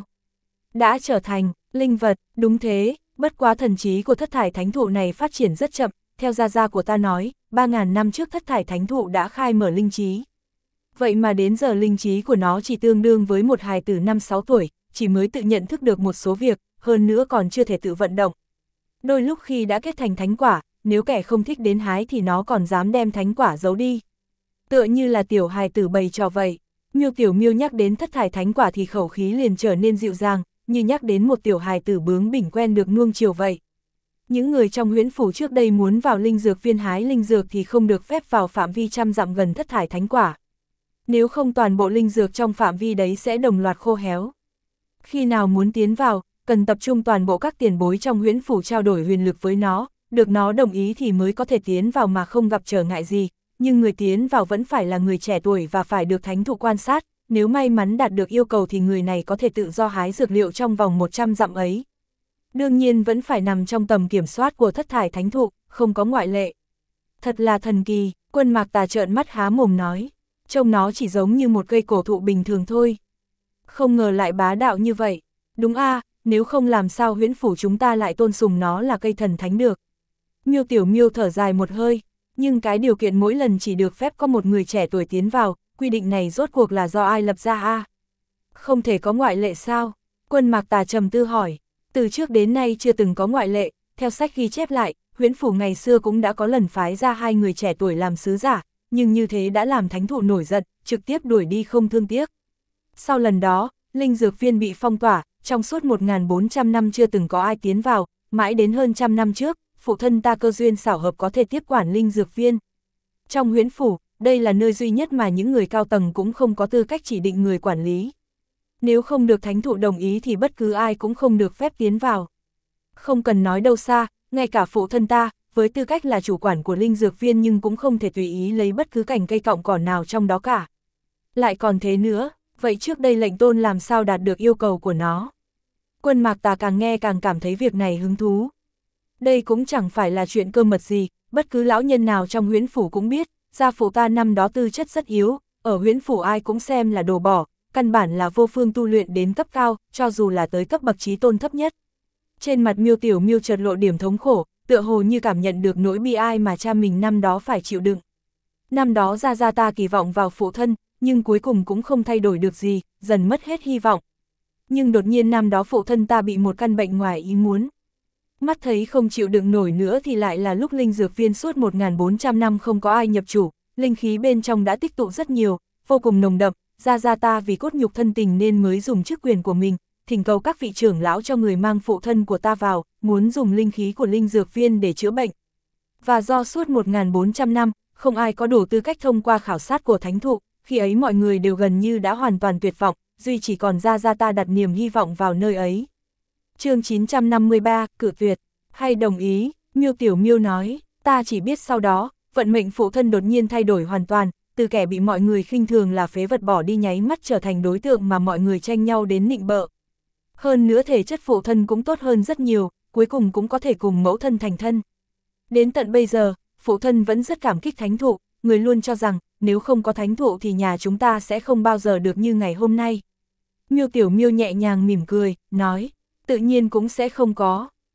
Đã trở thành linh vật, đúng thế, bất quá thần trí của thất thải thánh thụ này phát triển rất chậm, theo gia gia của ta nói, 3.000 năm trước thất thải thánh thụ đã khai mở linh trí. Vậy mà đến giờ linh trí của nó chỉ tương đương với một hài tử 5-6 tuổi, chỉ mới tự nhận thức được một số việc, hơn nữa còn chưa thể tự vận động. Đôi lúc khi đã kết thành thánh quả, nếu kẻ không thích đến hái thì nó còn dám đem thánh quả giấu đi. Tựa như là tiểu hài tử bày trò vậy. Miêu Tiểu Miêu nhắc đến thất thải thánh quả thì khẩu khí liền trở nên dịu dàng, như nhắc đến một tiểu hài tử bướng bỉnh quen được nuông chiều vậy. Những người trong huyễn phủ trước đây muốn vào linh dược viên hái linh dược thì không được phép vào phạm vi trăm dặm gần thất thải thánh quả. Nếu không toàn bộ linh dược trong phạm vi đấy sẽ đồng loạt khô héo. Khi nào muốn tiến vào, cần tập trung toàn bộ các tiền bối trong huyễn phủ trao đổi huyền lực với nó, được nó đồng ý thì mới có thể tiến vào mà không gặp trở ngại gì, nhưng người tiến vào vẫn phải là người trẻ tuổi và phải được thánh thụ quan sát, nếu may mắn đạt được yêu cầu thì người này có thể tự do hái dược liệu trong vòng 100 dặm ấy. Đương nhiên vẫn phải nằm trong tầm kiểm soát của thất thải thánh thụ, không có ngoại lệ. Thật là thần kỳ, Quân Mạc Tà trợn mắt há mồm nói, trông nó chỉ giống như một cây cổ thụ bình thường thôi. Không ngờ lại bá đạo như vậy, đúng a, nếu không làm sao huyễn phủ chúng ta lại tôn sùng nó là cây thần thánh được. Miêu Tiểu Miêu thở dài một hơi, nhưng cái điều kiện mỗi lần chỉ được phép có một người trẻ tuổi tiến vào, quy định này rốt cuộc là do ai lập ra a? Không thể có ngoại lệ sao? Quân Mạc Tà trầm tư hỏi, từ trước đến nay chưa từng có ngoại lệ, theo sách ghi chép lại, huyễn phủ ngày xưa cũng đã có lần phái ra 2 người trẻ tuổi làm sứ giả, nhưng như thế đã làm thánh thụ nổi giận, trực tiếp đuổi đi không thương tiếc. Sau lần đó, linh dược viên bị phong tỏa, trong suốt 1.400 năm chưa từng có ai tiến vào, mãi đến hơn trăm năm trước, phụ thân ta cơ duyên xảo hợp có thể tiếp quản linh dược viên. Trong huyễn phủ, đây là nơi duy nhất mà những người cao tầng cũng không có tư cách chỉ định người quản lý. Nếu không được thánh thụ đồng ý thì bất cứ ai cũng không được phép tiến vào. Không cần nói đâu xa, ngay cả phụ thân ta, với tư cách là chủ quản của linh dược viên nhưng cũng không thể tùy ý lấy bất cứ cành cây cọng cỏ nào trong đó cả. Lại còn thế nữa, vậy trước đây lệnh tôn làm sao đạt được yêu cầu của nó? Quân Mạc Tà càng nghe càng cảm thấy việc này hứng thú. Đây cũng chẳng phải là chuyện cơ mật gì, bất cứ lão nhân nào trong huyễn phủ cũng biết, gia phụ ta năm đó tư chất rất yếu, ở huyễn phủ ai cũng xem là đồ bỏ, căn bản là vô phương tu luyện đến cấp cao, cho dù là tới cấp bậc chí tôn thấp nhất. Trên mặt Miêu Tiểu Miêu chợt lộ điểm thống khổ, tựa hồ như cảm nhận được nỗi bi ai mà cha mình năm đó phải chịu đựng. Năm đó gia ta kỳ vọng vào phụ thân, nhưng cuối cùng cũng không thay đổi được gì, dần mất hết hy vọng. Nhưng đột nhiên năm đó phụ thân ta bị một căn bệnh ngoài ý muốn. Mắt thấy không chịu đựng nổi nữa thì lại là lúc linh dược viên suốt 1.400 năm không có ai nhập chủ, linh khí bên trong đã tích tụ rất nhiều, vô cùng nồng đậm, gia ta vì cốt nhục thân tình nên mới dùng chức quyền của mình, thỉnh cầu các vị trưởng lão cho người mang phụ thân của ta vào, muốn dùng linh khí của linh dược viên để chữa bệnh. Và do suốt 1.400 năm, không ai có đủ tư cách thông qua khảo sát của thánh thụ, khi ấy mọi người đều gần như đã hoàn toàn tuyệt vọng, duy chỉ còn gia ta đặt niềm hy vọng vào nơi ấy. Chương 953, cự tuyệt, hay đồng ý, Miêu Tiểu Miêu nói, ta chỉ biết sau đó, vận mệnh phụ thân đột nhiên thay đổi hoàn toàn, từ kẻ bị mọi người khinh thường là phế vật bỏ đi nháy mắt trở thành đối tượng mà mọi người tranh nhau đến nịnh bợ. Hơn nữa thể chất phụ thân cũng tốt hơn rất nhiều, cuối cùng cũng có thể cùng mẫu thân thành thân. Đến tận bây giờ, phụ thân vẫn rất cảm kích thánh thụ, người luôn cho rằng, nếu không có thánh thụ thì nhà chúng ta sẽ không bao giờ được như ngày hôm nay. Miêu Tiểu Miêu nhẹ nhàng mỉm cười, nói, tự nhiên cũng sẽ không có,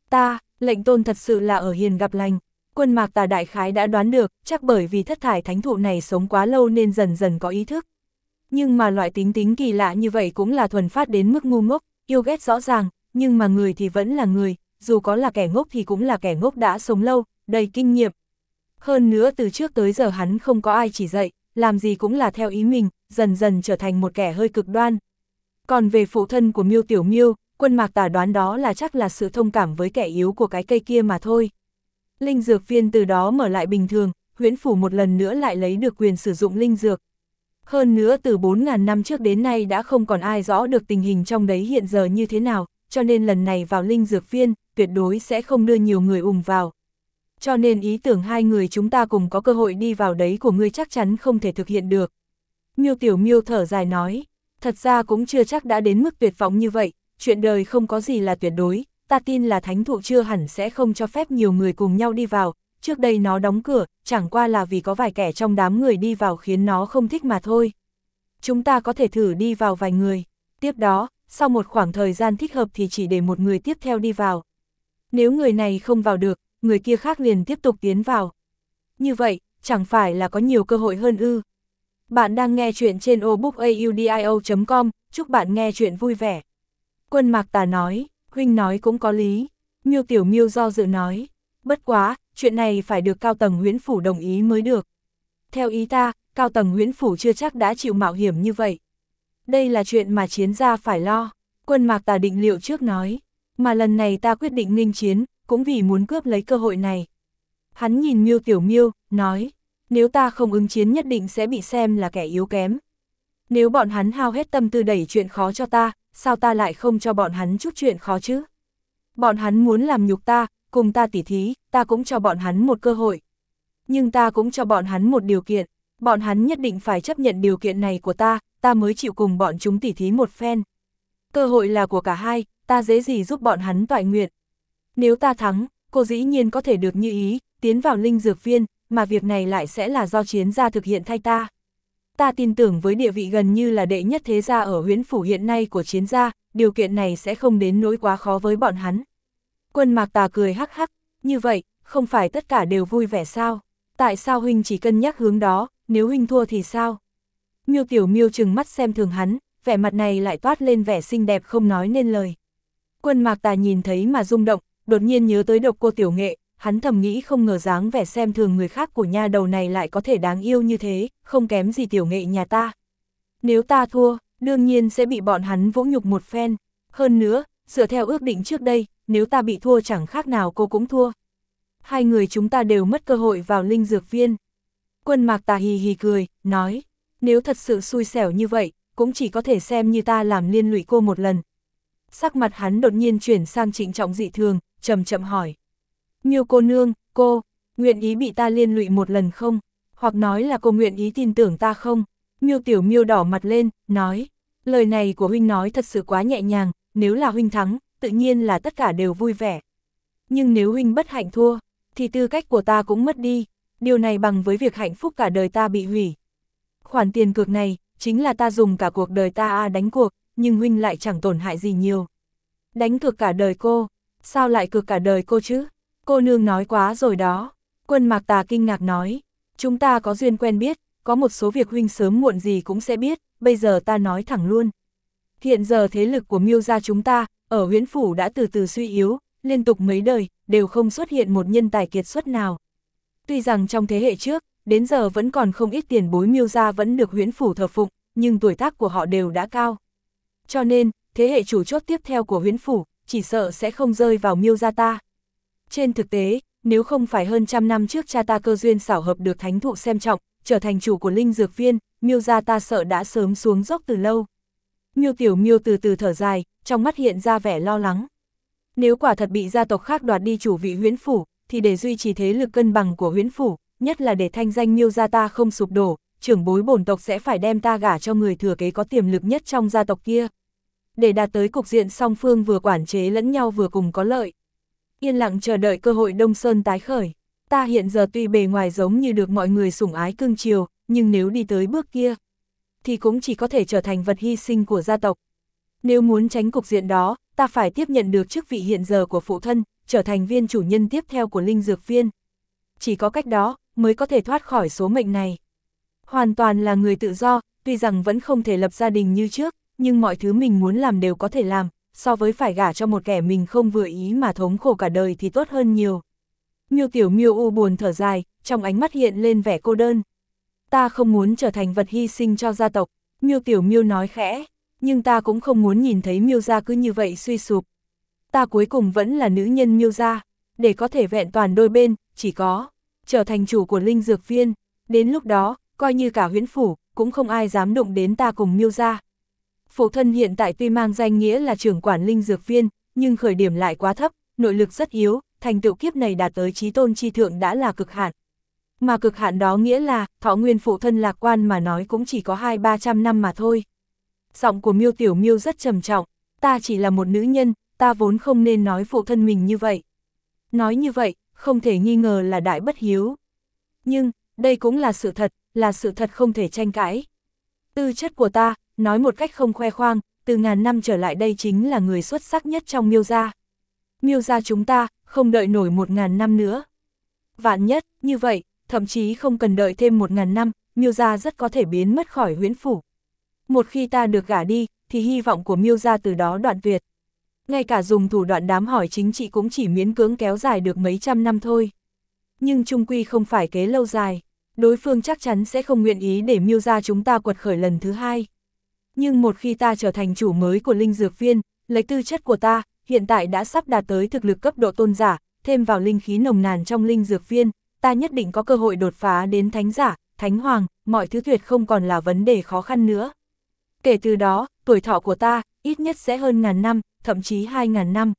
Lệnh Tôn thật sự là ở hiền gặp lành. Quân Mạc Tà đại khái đã đoán được, chắc bởi vì thất thải thánh thụ này sống quá lâu nên dần dần có ý thức. Nhưng mà loại tính tính kỳ lạ như vậy cũng là thuần phát đến mức ngu ngốc, yêu ghét rõ ràng, nhưng mà người thì vẫn là người, dù có là kẻ ngốc thì cũng là kẻ ngốc đã sống lâu, đầy kinh nghiệm. Hơn nữa từ trước tới giờ hắn không có ai chỉ dạy, làm gì cũng là theo ý mình, dần dần trở thành một kẻ hơi cực đoan. Còn về phụ thân của Miêu Tiểu Miêu, Quân Mạc Tà đoán đó là chắc là sự thông cảm với kẻ yếu của cái cây kia mà thôi. Linh dược viên từ đó mở lại bình thường, Huyễn Phủ một lần nữa lại lấy được quyền sử dụng linh dược. Hơn nữa từ 4.000 năm trước đến nay đã không còn ai rõ được tình hình trong đấy hiện giờ như thế nào, cho nên lần này vào linh dược viên, tuyệt đối sẽ không đưa nhiều người vào. Cho nên ý tưởng hai người chúng ta cùng có cơ hội đi vào đấy của ngươi chắc chắn không thể thực hiện được. Miêu Tiểu Miêu thở dài nói, thật ra cũng chưa chắc đã đến mức tuyệt vọng như vậy, chuyện đời không có gì là tuyệt đối, ta tin là thánh thụ chưa hẳn sẽ không cho phép nhiều người cùng nhau đi vào, trước đây nó đóng cửa, chẳng qua là vì có vài kẻ trong đám người đi vào khiến nó không thích mà thôi. Chúng ta có thể thử đi vào vài người, tiếp đó, sau một khoảng thời gian thích hợp thì chỉ để một người tiếp theo đi vào. Nếu người này không vào được, người kia khác liền tiếp tục tiến vào. Như vậy, chẳng phải là có nhiều cơ hội hơn ư? Bạn đang nghe chuyện trên obookaudio.com, chúc bạn nghe chuyện vui vẻ. Quân Mạc Tà nói, huynh nói cũng có lý. Miêu Tiểu Miêu do dự nói, bất quá, chuyện này phải được cao tầng Huyễn Phủ đồng ý mới được. Theo ý ta, cao tầng Huyễn Phủ chưa chắc đã chịu mạo hiểm như vậy. Đây là chuyện mà chiến gia phải lo. Quân Mạc Tà định liệu trước nói, mà lần này ta quyết định nghênh chiến, cũng vì muốn cướp lấy cơ hội này. Hắn nhìn Miêu Tiểu Miêu, nói, nếu ta không ứng chiến nhất định sẽ bị xem là kẻ yếu kém. Nếu bọn hắn hao hết tâm tư đẩy chuyện khó cho ta, sao ta lại không cho bọn hắn chút chuyện khó chứ? Bọn hắn muốn làm nhục ta, cùng ta tỉ thí, ta cũng cho bọn hắn một cơ hội. Nhưng ta cũng cho bọn hắn một điều kiện, bọn hắn nhất định phải chấp nhận điều kiện này của ta mới chịu cùng bọn chúng tỉ thí một phen. Cơ hội là của cả hai, ta dễ gì giúp bọn hắn toại nguyện. Nếu ta thắng, cô dĩ nhiên có thể được như ý, tiến vào linh dược viên, mà việc này lại sẽ là do chiến gia thực hiện thay ta. Ta tin tưởng với địa vị gần như là đệ nhất thế gia ở Huyễn Phủ hiện nay của chiến gia, điều kiện này sẽ không đến nỗi quá khó với bọn hắn. Quân Mạc Tà cười hắc hắc, như vậy, không phải tất cả đều vui vẻ sao? Tại sao huynh chỉ cân nhắc hướng đó, nếu huynh thua thì sao? Miêu Tiểu Miêu trừng mắt xem thường hắn, vẻ mặt này lại toát lên vẻ xinh đẹp không nói nên lời. Quân Mạc Tà nhìn thấy mà rung động, đột nhiên nhớ tới Độc Cô Tiểu Nghệ, hắn thầm nghĩ không ngờ dáng vẻ xem thường người khác của nha đầu này lại có thể đáng yêu như thế, không kém gì Tiểu Nghệ nhà ta. Nếu ta thua, đương nhiên sẽ bị bọn hắn vỗ nhục một phen. Hơn nữa, dựa theo ước định trước đây, nếu ta bị thua chẳng khác nào cô cũng thua. Hai người chúng ta đều mất cơ hội vào linh dược viên. Quân Mạc Tà hì hì cười, nói, nếu thật sự xui xẻo như vậy, cũng chỉ có thể xem như ta làm liên lụy cô một lần. Sắc mặt hắn đột nhiên chuyển sang trịnh trọng dị thường, chậm chậm hỏi. Miêu cô nương, cô, nguyện ý bị ta liên lụy một lần không? Hoặc nói là cô nguyện ý tin tưởng ta không? Miêu Tiểu Miêu đỏ mặt lên, nói, lời này của huynh nói thật sự quá nhẹ nhàng, nếu là huynh thắng, tự nhiên là tất cả đều vui vẻ. Nhưng nếu huynh bất hạnh thua, thì tư cách của ta cũng mất đi, điều này bằng với việc hạnh phúc cả đời ta bị hủy. Khoản tiền cược này, chính là ta dùng cả cuộc đời ta đánh cuộc, nhưng huynh lại chẳng tổn hại gì nhiều. Đánh cược cả đời cô, sao lại cược cả đời cô chứ? Cô nương nói quá rồi đó. Quân Mạc Tà kinh ngạc nói, chúng ta có duyên quen biết, có một số việc huynh sớm muộn gì cũng sẽ biết, bây giờ ta nói thẳng luôn. Hiện giờ thế lực của Miêu gia chúng ta, ở Huyễn Phủ đã từ từ suy yếu, liên tục mấy đời, đều không xuất hiện một nhân tài kiệt xuất nào. Tuy rằng trong thế hệ trước, đến giờ vẫn còn không ít tiền bối Miêu gia vẫn được Huyễn Phủ thờ phụng, nhưng tuổi tác của họ đều đã cao. Cho nên, thế hệ chủ chốt tiếp theo của Huyễn Phủ, chỉ sợ sẽ không rơi vào Miêu gia ta. Trên thực tế, nếu không phải hơn trăm năm trước cha ta cơ duyên xảo hợp được thánh thụ xem trọng, trở thành chủ của linh dược viên, Miêu gia ta sợ đã sớm xuống dốc từ lâu. Miêu Tiểu Miêu từ từ thở dài, trong mắt hiện ra vẻ lo lắng. Nếu quả thật bị gia tộc khác đoạt đi chủ vị Huyễn Phủ, thì để duy trì thế lực cân bằng của Huyễn Phủ, nhất là để thanh danh Miêu gia ta không sụp đổ, trưởng bối bổn tộc sẽ phải đem ta gả cho người thừa kế có tiềm lực nhất trong gia tộc kia. Để đạt tới cục diện song phương vừa quản chế lẫn nhau vừa cùng có lợi. Yên lặng chờ đợi cơ hội Đông Sơn tái khởi. Ta hiện giờ tuy bề ngoài giống như được mọi người sủng ái cưng chiều, nhưng nếu đi tới bước kia, thì cũng chỉ có thể trở thành vật hy sinh của gia tộc. Nếu muốn tránh cục diện đó, ta phải tiếp nhận được chức vị hiện giờ của phụ thân, trở thành viên chủ nhân tiếp theo của linh dược viên. Chỉ có cách đó mới có thể thoát khỏi số mệnh này. Hoàn toàn là người tự do, tuy rằng vẫn không thể lập gia đình như trước, nhưng mọi thứ mình muốn làm đều có thể làm, so với phải gả cho một kẻ mình không vừa ý mà thống khổ cả đời thì tốt hơn nhiều. Miêu Tiểu Miêu u buồn thở dài, trong ánh mắt hiện lên vẻ cô đơn. Ta không muốn trở thành vật hy sinh cho gia tộc, Miêu Tiểu Miêu nói khẽ, nhưng ta cũng không muốn nhìn thấy Miêu gia cứ như vậy suy sụp. Ta cuối cùng vẫn là nữ nhân Miêu gia, để có thể vẹn toàn đôi bên, chỉ có trở thành chủ của linh dược viên, đến lúc đó, coi như cả Huyễn phủ, cũng không ai dám đụng đến ta cùng Miêu gia. Phụ thân hiện tại tuy mang danh nghĩa là trưởng quản linh dược viên, nhưng khởi điểm lại quá thấp, nội lực rất yếu, thành tựu kiếp này đạt tới chí tôn chi thượng đã là cực hạn. Mà cực hạn đó nghĩa là, thọ nguyên phụ thân lạc quan mà nói cũng chỉ có 200-300 năm mà thôi. Giọng của Miêu Tiểu Miêu rất trầm trọng, ta chỉ là một nữ nhân, ta vốn không nên nói phụ thân mình như vậy. Nói như vậy, không thể nghi ngờ là đại bất hiếu. Nhưng, đây cũng là sự thật không thể tranh cãi. Tư chất của ta, nói một cách không khoe khoang, từ ngàn năm trở lại đây chính là người xuất sắc nhất trong Miêu gia. Miêu gia chúng ta, không đợi nổi 1000 năm nữa. Vạn nhất, như vậy, thậm chí không cần đợi thêm 1000 năm, Miêu gia rất có thể biến mất khỏi Huyễn phủ. Một khi ta được gả đi, thì hy vọng của Miêu gia từ đó đoạn tuyệt. Ngay cả dùng thủ đoạn đám hỏi chính trị cũng chỉ miễn cưỡng kéo dài được mấy trăm năm thôi. Nhưng chung quy không phải kế lâu dài, đối phương chắc chắn sẽ không nguyện ý để Miêu gia chúng ta quật khởi lần thứ hai. Nhưng một khi ta trở thành chủ mới của linh dược viên, lấy tư chất của ta, hiện tại đã sắp đạt tới thực lực cấp độ tôn giả, thêm vào linh khí nồng nàn trong linh dược viên, ta nhất định có cơ hội đột phá đến thánh giả, thánh hoàng, mọi thứ tuyệt không còn là vấn đề khó khăn nữa. Kể từ đó, tuổi thọ của ta, ít nhất sẽ hơn 1000 năm, thậm chí 2000 năm.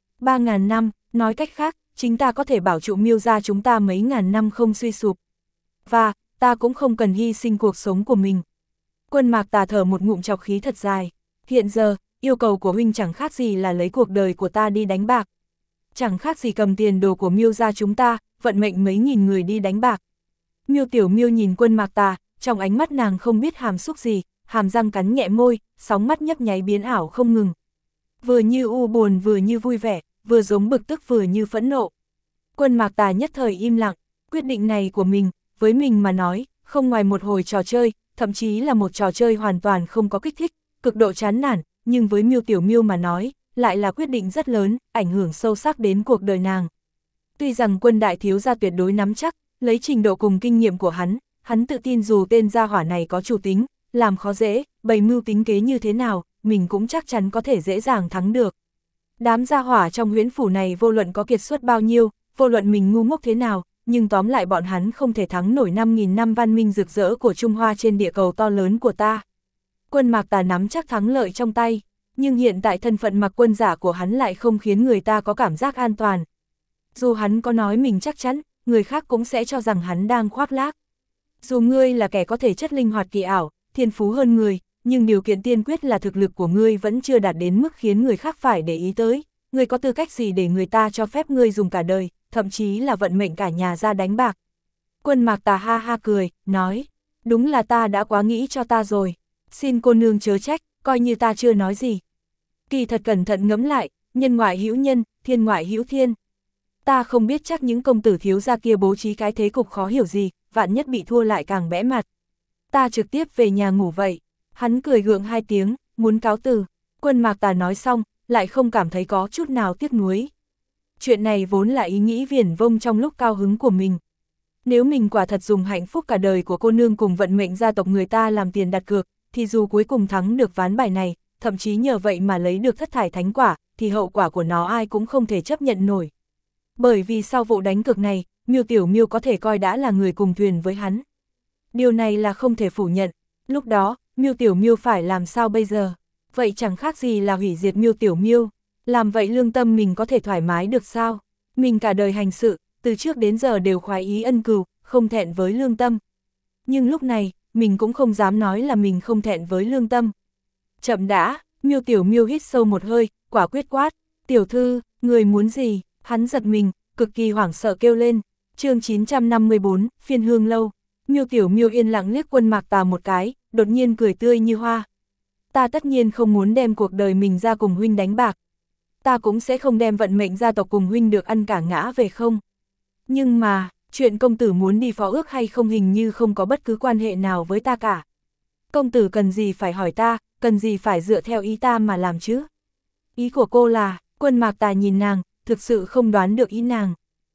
3000 năm, nói cách khác, chính ta có thể bảo trụ Miêu gia chúng ta mấy ngàn năm không suy sụp. Và, ta cũng không cần hy sinh cuộc sống của mình. Quân Mạc Tà thở một ngụm trọc khí thật dài. Hiện giờ, yêu cầu của huynh chẳng khác gì là lấy cuộc đời của ta đi đánh bạc. Chẳng khác gì cầm tiền đồ của Miêu gia chúng ta, vận mệnh mấy nghìn người đi đánh bạc. Miêu Tiểu Miêu nhìn Quân Mạc Tà, trong ánh mắt nàng không biết hàm xúc gì, hàm răng cắn nhẹ môi, sóng mắt nhấp nháy biến ảo không ngừng. Vừa như u buồn vừa như vui vẻ, vừa giống bực tức vừa như phẫn nộ. Quân Mạc Tà nhất thời im lặng, quyết định này của mình, với mình mà nói, không ngoài một hồi trò chơi, thậm chí là một trò chơi hoàn toàn không có kích thích, cực độ chán nản, nhưng với Miêu Tiểu Miêu mà nói, lại là quyết định rất lớn, ảnh hưởng sâu sắc đến cuộc đời nàng. Tuy rằng Quân đại thiếu gia tuyệt đối nắm chắc, lấy trình độ cùng kinh nghiệm của hắn tự tin dù tên gia hỏa này có chủ tính, làm khó dễ, bày mưu tính kế như thế nào, mình cũng chắc chắn có thể dễ dàng thắng được. Đám gia hỏa trong Huyễn phủ này vô luận có kiệt xuất bao nhiêu, vô luận mình ngu ngốc thế nào, nhưng tóm lại bọn hắn không thể thắng nổi 5000 năm văn minh rực rỡ của Trung Hoa trên địa cầu to lớn của ta. Quân Mạc Tà nắm chắc thắng lợi trong tay, nhưng hiện tại thân phận mặc quân giả của hắn lại không khiến người ta có cảm giác an toàn. Dù hắn có nói mình chắc chắn, người khác cũng sẽ cho rằng hắn đang khoác lác. Dù ngươi là kẻ có thể chất linh hoạt kỳ ảo, thiên phú hơn người, nhưng điều kiện tiên quyết là thực lực của ngươi vẫn chưa đạt đến mức khiến người khác phải để ý tới. Ngươi có tư cách gì để người ta cho phép ngươi dùng cả đời, thậm chí là vận mệnh cả nhà ra đánh bạc. Quân Mạc Tà ha ha cười, nói, đúng là ta đã quá nghĩ cho ta rồi, xin cô nương chớ trách, coi như ta chưa nói gì. Kỳ thật cẩn thận ngẫm lại, nhân ngoại hữu nhân, thiên ngoại hữu thiên. Ta không biết chắc những công tử thiếu gia kia bố trí cái thế cục khó hiểu gì, vạn nhất bị thua lại càng bẽ mặt. Ta trực tiếp về nhà ngủ vậy. Hắn cười gượng 2 tiếng, muốn cáo từ. Quân Mạc Tà nói xong, lại không cảm thấy có chút nào tiếc nuối. Chuyện này vốn là ý nghĩ viển vông trong lúc cao hứng của mình. Nếu mình quả thật dùng hạnh phúc cả đời của cô nương cùng vận mệnh gia tộc người ta làm tiền đặt cược, thì dù cuối cùng thắng được ván bài này, thậm chí nhờ vậy mà lấy được thất thải thánh quả, thì hậu quả của nó ai cũng không thể chấp nhận nổi. Bởi vì sau vụ đánh cược này, Miêu Tiểu Miêu có thể coi đã là người cùng thuyền với hắn. Điều này là không thể phủ nhận. Lúc đó, Miêu Tiểu Miêu phải làm sao bây giờ? Vậy chẳng khác gì là hủy diệt Miêu Tiểu Miêu. Làm vậy lương tâm mình có thể thoải mái được sao? Mình cả đời hành sự, từ trước đến giờ đều khoái ý ân cừu, không thẹn với lương tâm. Nhưng lúc này, mình cũng không dám nói là mình không thẹn với lương tâm. Chậm đã, Miêu Tiểu Miêu hít sâu một hơi, quả quyết quát. Tiểu thư, người muốn gì? Hắn giật mình, cực kỳ hoảng sợ kêu lên. Chương 954, Phiên Hương Lâu. Miêu Tiểu Miêu yên lặng liếc Quân Mạc Tà một cái, đột nhiên cười tươi như hoa. Ta tất nhiên không muốn đem cuộc đời mình ra cùng huynh đánh bạc. ta cũng sẽ không đem vận mệnh gia tộc cùng huynh được ăn cả ngã về không. Nhưng mà, chuyện công tử muốn đi phó ước hay không hình như không có bất cứ quan hệ nào với ta cả. Công tử cần gì phải hỏi ta, cần gì phải dựa theo ý ta mà làm chứ? Ý của cô là, Quân Mạc Tà nhìn nàng, thực sự không đoán được ý nàng.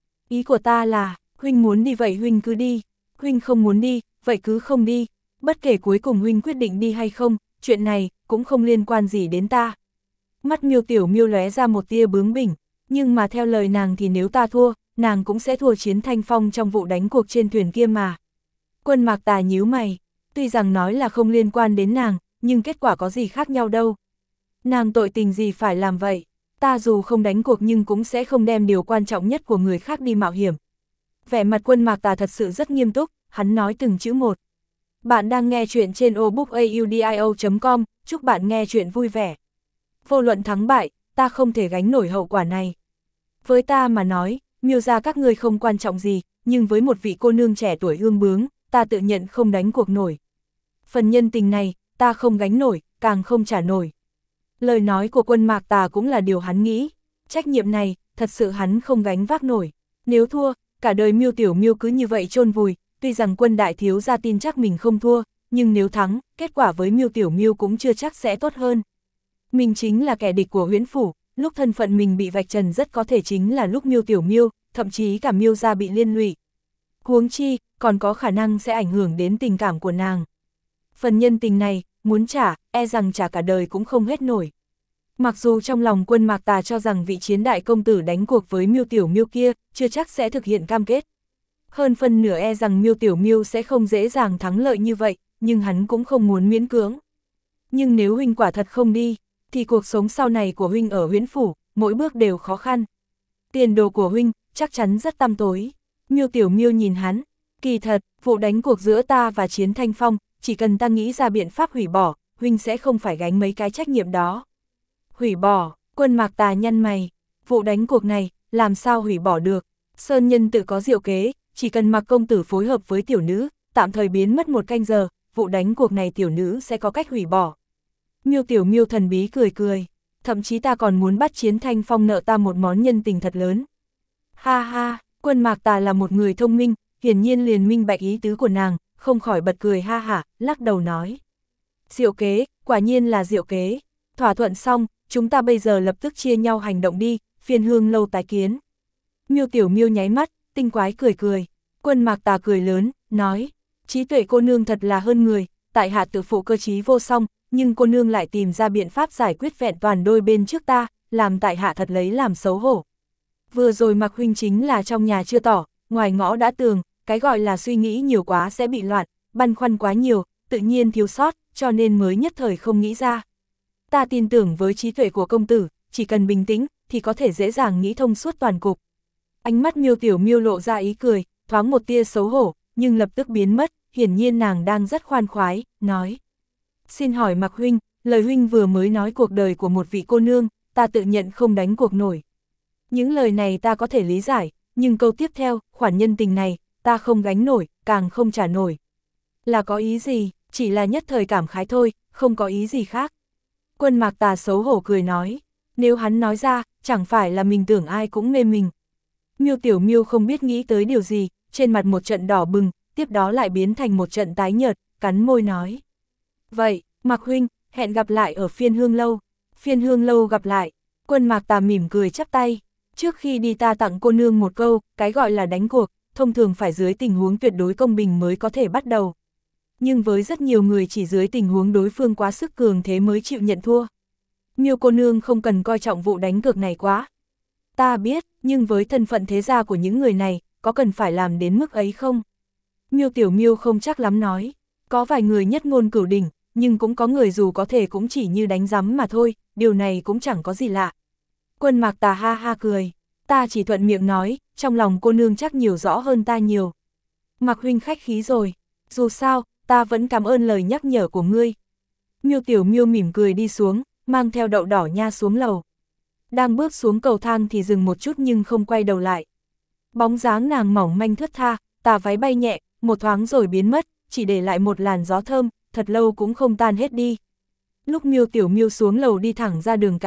Ý của ta là, huynh muốn đi vậy huynh cứ đi, huynh không muốn đi, vậy cứ không đi, bất kể cuối cùng huynh quyết định đi hay không, chuyện này cũng không liên quan gì đến ta. Mắt Miêu Tiểu Miêu lóe ra một tia bướng bỉnh, nhưng mà theo lời nàng thì nếu ta thua, nàng cũng sẽ thua Chiến Thanh Phong trong vụ đánh cuộc trên thuyền kia mà. Quân Mạc Tà nhíu mày, tuy rằng nói là không liên quan đến nàng, nhưng kết quả có gì khác nhau đâu. Nàng tội tình gì phải làm vậy, ta dù không đánh cuộc nhưng cũng sẽ không đem điều quan trọng nhất của người khác đi mạo hiểm. Vẻ mặt Quân Mạc Tà thật sự rất nghiêm túc, hắn nói từng chữ một. Bạn đang nghe chuyện trên obookaudio.com, chúc bạn nghe chuyện vui vẻ. Vô luận thắng bại, ta không thể gánh nổi hậu quả này. Với ta mà nói, Miêu gia các ngươi không quan trọng gì, nhưng với một vị cô nương trẻ tuổi ương bướng, ta tự nhận không đánh cuộc nổi. Phần nhân tình này, ta không gánh nổi, càng không trả nổi. Lời nói của Quân Mạc Tà cũng là điều hắn nghĩ, trách nhiệm này, thật sự hắn không gánh vác nổi. Nếu thua, cả đời Miêu Tiểu Miêu cứ như vậy chôn vùi, tuy rằng Quân đại thiếu gia tin chắc mình không thua, nhưng nếu thắng, kết quả với Miêu Tiểu Miêu cũng chưa chắc sẽ tốt hơn. Mình chính là kẻ địch của Huyễn Phủ, lúc thân phận mình bị vạch trần rất có thể chính là lúc Miêu Tiểu Miêu, thậm chí cả Miêu gia bị liên lụy. Huống chi, còn có khả năng sẽ ảnh hưởng đến tình cảm của nàng. Phần nhân tình này, muốn trả, e rằng trả cả đời cũng không hết nổi. Mặc dù trong lòng Quân Mạc Tà cho rằng vị Chiến đại công tử đánh cuộc với Miêu Tiểu Miêu kia, chưa chắc sẽ thực hiện cam kết. Hơn phân nửa e rằng Miêu Tiểu Miêu sẽ không dễ dàng thắng lợi như vậy, nhưng hắn cũng không muốn miễn cưỡng. Nhưng nếu huynh quả thật không đi, thì cuộc sống sau này của huynh ở Huyễn Phủ, mỗi bước đều khó khăn. Tiền đồ của huynh, chắc chắn rất tăm tối. Miêu Tiểu Miêu nhìn hắn, kỳ thật, vụ đánh cuộc giữa ta và Chiến Thanh Phong, chỉ cần ta nghĩ ra biện pháp hủy bỏ, huynh sẽ không phải gánh mấy cái trách nhiệm đó. Hủy bỏ, Quân Mạc Tà nhăn mày, vụ đánh cuộc này, làm sao hủy bỏ được? Sơn nhân tự có diệu kế, chỉ cần Mạc công tử phối hợp với tiểu nữ, tạm thời biến mất 1 canh giờ, vụ đánh cuộc này tiểu nữ sẽ có cách hủy bỏ. Miêu Tiểu Miêu thần bí cười cười, thậm chí ta còn muốn bắt Chiến Thanh Phong nợ ta một món nhân tình thật lớn. Ha ha, Quân Mạc Tà là một người thông minh, hiển nhiên liền minh bạch ý tứ của nàng, không khỏi bật cười ha hả, lắc đầu nói. Diệu kế, quả nhiên là diệu kế, thỏa thuận xong, chúng ta bây giờ lập tức chia nhau hành động đi, Phiên Hương lâu tái kiến. Miêu Tiểu Miêu nháy mắt, tinh quái cười cười, Quân Mạc Tà cười lớn, nói, trí tuệ cô nương thật là hơn người, tại hạ tự phụ cơ trí vô song, nhưng cô nương lại tìm ra biện pháp giải quyết vẹn toàn đôi bên trước ta, làm tại hạ thật lấy làm xấu hổ. Vừa rồi Mạc huynh chính là trong nhà chưa tỏ, ngoài ngõ đã tường, cái gọi là suy nghĩ nhiều quá sẽ bị loạn, băn khoăn quá nhiều, tự nhiên thiếu sót, cho nên mới nhất thời không nghĩ ra. Ta tin tưởng với trí tuệ của công tử, chỉ cần bình tĩnh, thì có thể dễ dàng nghĩ thông suốt toàn cục. Ánh mắt Miêu Tiểu Miêu lộ ra ý cười, thoáng một tia xấu hổ, nhưng lập tức biến mất, hiển nhiên nàng đang rất khoan khoái, nói. Xin hỏi Mạc huynh, lời huynh vừa mới nói cuộc đời của một vị cô nương, ta tự nhận không đánh cuộc nổi. Những lời này ta có thể lý giải, nhưng câu tiếp theo, khoản nhân tình này, ta không gánh nổi, càng không trả nổi. Là có ý gì, chỉ là nhất thời cảm khái thôi, không có ý gì khác. Quân Mạc Tà xấu hổ cười nói, nếu hắn nói ra, chẳng phải là mình tưởng ai cũng mê mình. Miêu Tiểu Miêu không biết nghĩ tới điều gì, trên mặt một trận đỏ bừng, tiếp đó lại biến thành một trận tái nhợt, cắn môi nói. Vậy, Mạc huynh, hẹn gặp lại ở Phiên Hương lâu. Phiên Hương lâu gặp lại. Quân Mạc Tà mỉm cười chắp tay. Trước khi đi ta tặng cô nương một câu, cái gọi là đánh cuộc, thông thường phải dưới tình huống tuyệt đối công bình mới có thể bắt đầu. Nhưng với rất nhiều người chỉ dưới tình huống đối phương quá sức cường thế mới chịu nhận thua. Miêu cô nương không cần coi trọng vụ đánh cược này quá. Ta biết, nhưng với thân phận thế gia của những người này, có cần phải làm đến mức ấy không? Miêu Tiểu Miêu không chắc lắm nói. Có vài người nhất ngôn cửu đỉnh, nhưng cũng có người dù có thể cũng chỉ như đánh rắm mà thôi, điều này cũng chẳng có gì lạ. Quân Mạc Tà ha ha cười, ta chỉ thuận miệng nói, trong lòng cô nương chắc nhiều rõ hơn ta nhiều. Mạc huynh khách khí rồi, dù sao, ta vẫn cảm ơn lời nhắc nhở của ngươi. Miêu Tiểu Miêu mỉm cười đi xuống, mang theo đậu đỏ nha xuống lầu. Đang bước xuống cầu thang thì dừng một chút nhưng không quay đầu lại. Bóng dáng nàng mỏng manh thướt tha, tà váy bay nhẹ, một thoáng rồi biến mất, chỉ để lại một làn gió thơm, thật lâu cũng không tan hết đi. Lúc Miêu Tiểu Miêu xuống lầu đi thẳng ra đường cái,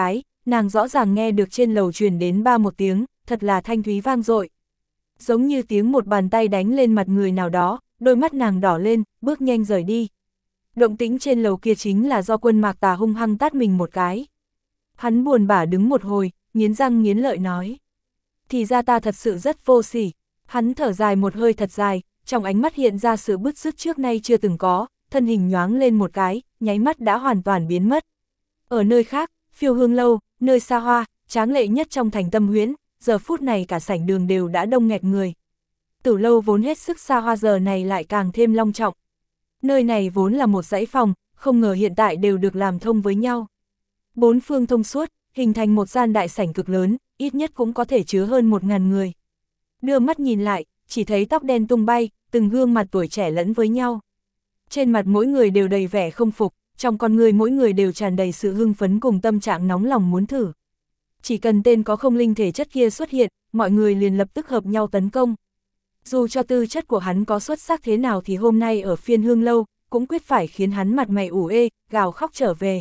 nàng rõ ràng nghe được trên lầu truyền đến ba một tiếng, thật là thanh thúy vang dội. Giống như tiếng một bàn tay đánh lên mặt người nào đó, đôi mắt nàng đỏ lên, bước nhanh rời đi. Động tĩnh trên lầu kia chính là do Quân Mạc Tà hung hăng tát mình một cái. Hắn buồn bã đứng một hồi, nghiến răng nghiến lợi nói. Thì ra ta thật sự rất vô sỉ. Hắn thở dài một hơi thật dài, trong ánh mắt hiện ra sự bứt rứt trước nay chưa từng có, thân hình nhoáng lên một cái, nháy mắt đã hoàn toàn biến mất. Ở nơi khác, Phiêu Hương lâu, nơi xa hoa, tráng lệ nhất trong thành Tâm Huyễn, giờ phút này cả sảnh đường đều đã đông nghẹt người. Tử lâu vốn hết sức xa hoa giờ này lại càng thêm long trọng. Nơi này vốn là một dãy phòng, không ngờ hiện tại đều được làm thông với nhau. Bốn phương thông suốt, hình thành một gian đại sảnh cực lớn, ít nhất cũng có thể chứa hơn 1000 người. Đưa mắt nhìn lại, chỉ thấy tóc đen tung bay, từng gương mặt tuổi trẻ lẫn với nhau. Trên mặt mỗi người đều đầy vẻ không phục, trong con người mỗi người đều tràn đầy sự hưng phấn cùng tâm trạng nóng lòng muốn thử. Chỉ cần tên có không linh thể chất kia xuất hiện, mọi người liền lập tức hợp nhau tấn công. Dù cho tư chất của hắn có xuất sắc thế nào thì hôm nay ở Phiên Hương lâu, cũng quyết phải khiến hắn mặt mày ủ ê, gào khóc trở về.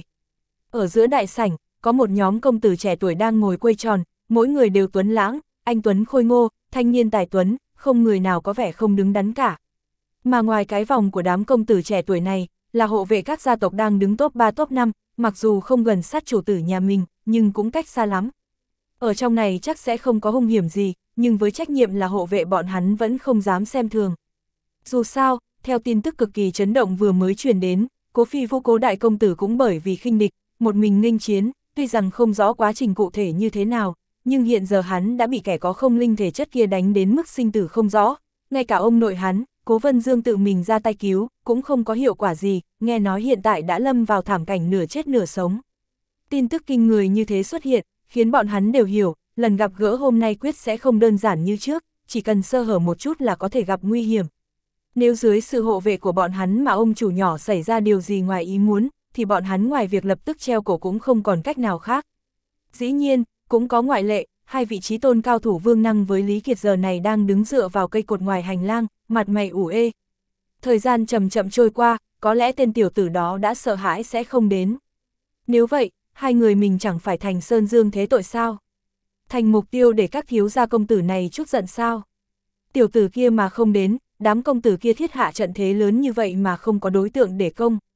Ở giữa đại sảnh, có một nhóm công tử trẻ tuổi đang ngồi quây tròn, mỗi người đều tuấn lãng, anh tuấn khôi ngô, thanh niên tài tuấn, không người nào có vẻ không đứng đắn cả. Mà ngoài cái vòng của đám công tử trẻ tuổi này, là hộ vệ các gia tộc đang đứng top 3 top 5, mặc dù không gần sát chủ tử nhà mình, nhưng cũng cách xa lắm. Ở trong này chắc sẽ không có hung hiểm gì, nhưng với trách nhiệm là hộ vệ bọn hắn vẫn không dám xem thường. Dù sao, theo tin tức cực kỳ chấn động vừa mới truyền đến, Cố Phi Vũ Cố đại công tử cũng bởi vì khinh địch, một mình nghênh chiến, tuy rằng không rõ quá trình cụ thể như thế nào, nhưng hiện giờ hắn đã bị kẻ có không linh thể chất kia đánh đến mức sinh tử không rõ, ngay cả ông nội hắn, Cố Vân Dương tự mình ra tay cứu, cũng không có hiệu quả gì, nghe nói hiện tại đã lâm vào thảm cảnh nửa chết nửa sống. Tin tức kinh người như thế xuất hiện, khiến bọn hắn đều hiểu, lần gặp gỡ hôm nay quyết sẽ không đơn giản như trước, chỉ cần sơ hở một chút là có thể gặp nguy hiểm. Nếu dưới sự hộ vệ của bọn hắn mà ông chủ nhỏ xảy ra điều gì ngoài ý muốn, thì bọn hắn ngoài việc lập tức treo cổ cũng không còn cách nào khác. Dĩ nhiên, cũng có ngoại lệ, hai vị trí tôn cao thủ Vương Năng với Lý Kiệt giờ này đang đứng dựa vào cây cột ngoài hành lang, mặt mày ủ ê. Thời gian chậm chậm trôi qua, có lẽ tên tiểu tử đó đã sợ hãi sẽ không đến. Nếu vậy, hai người mình chẳng phải thành sơn dương thế tội sao? Thành mục tiêu để các thiếu gia công tử này chút giận sao? Tiểu tử kia mà không đến, đám công tử kia thiết hạ trận thế lớn như vậy mà không có đối tượng để công.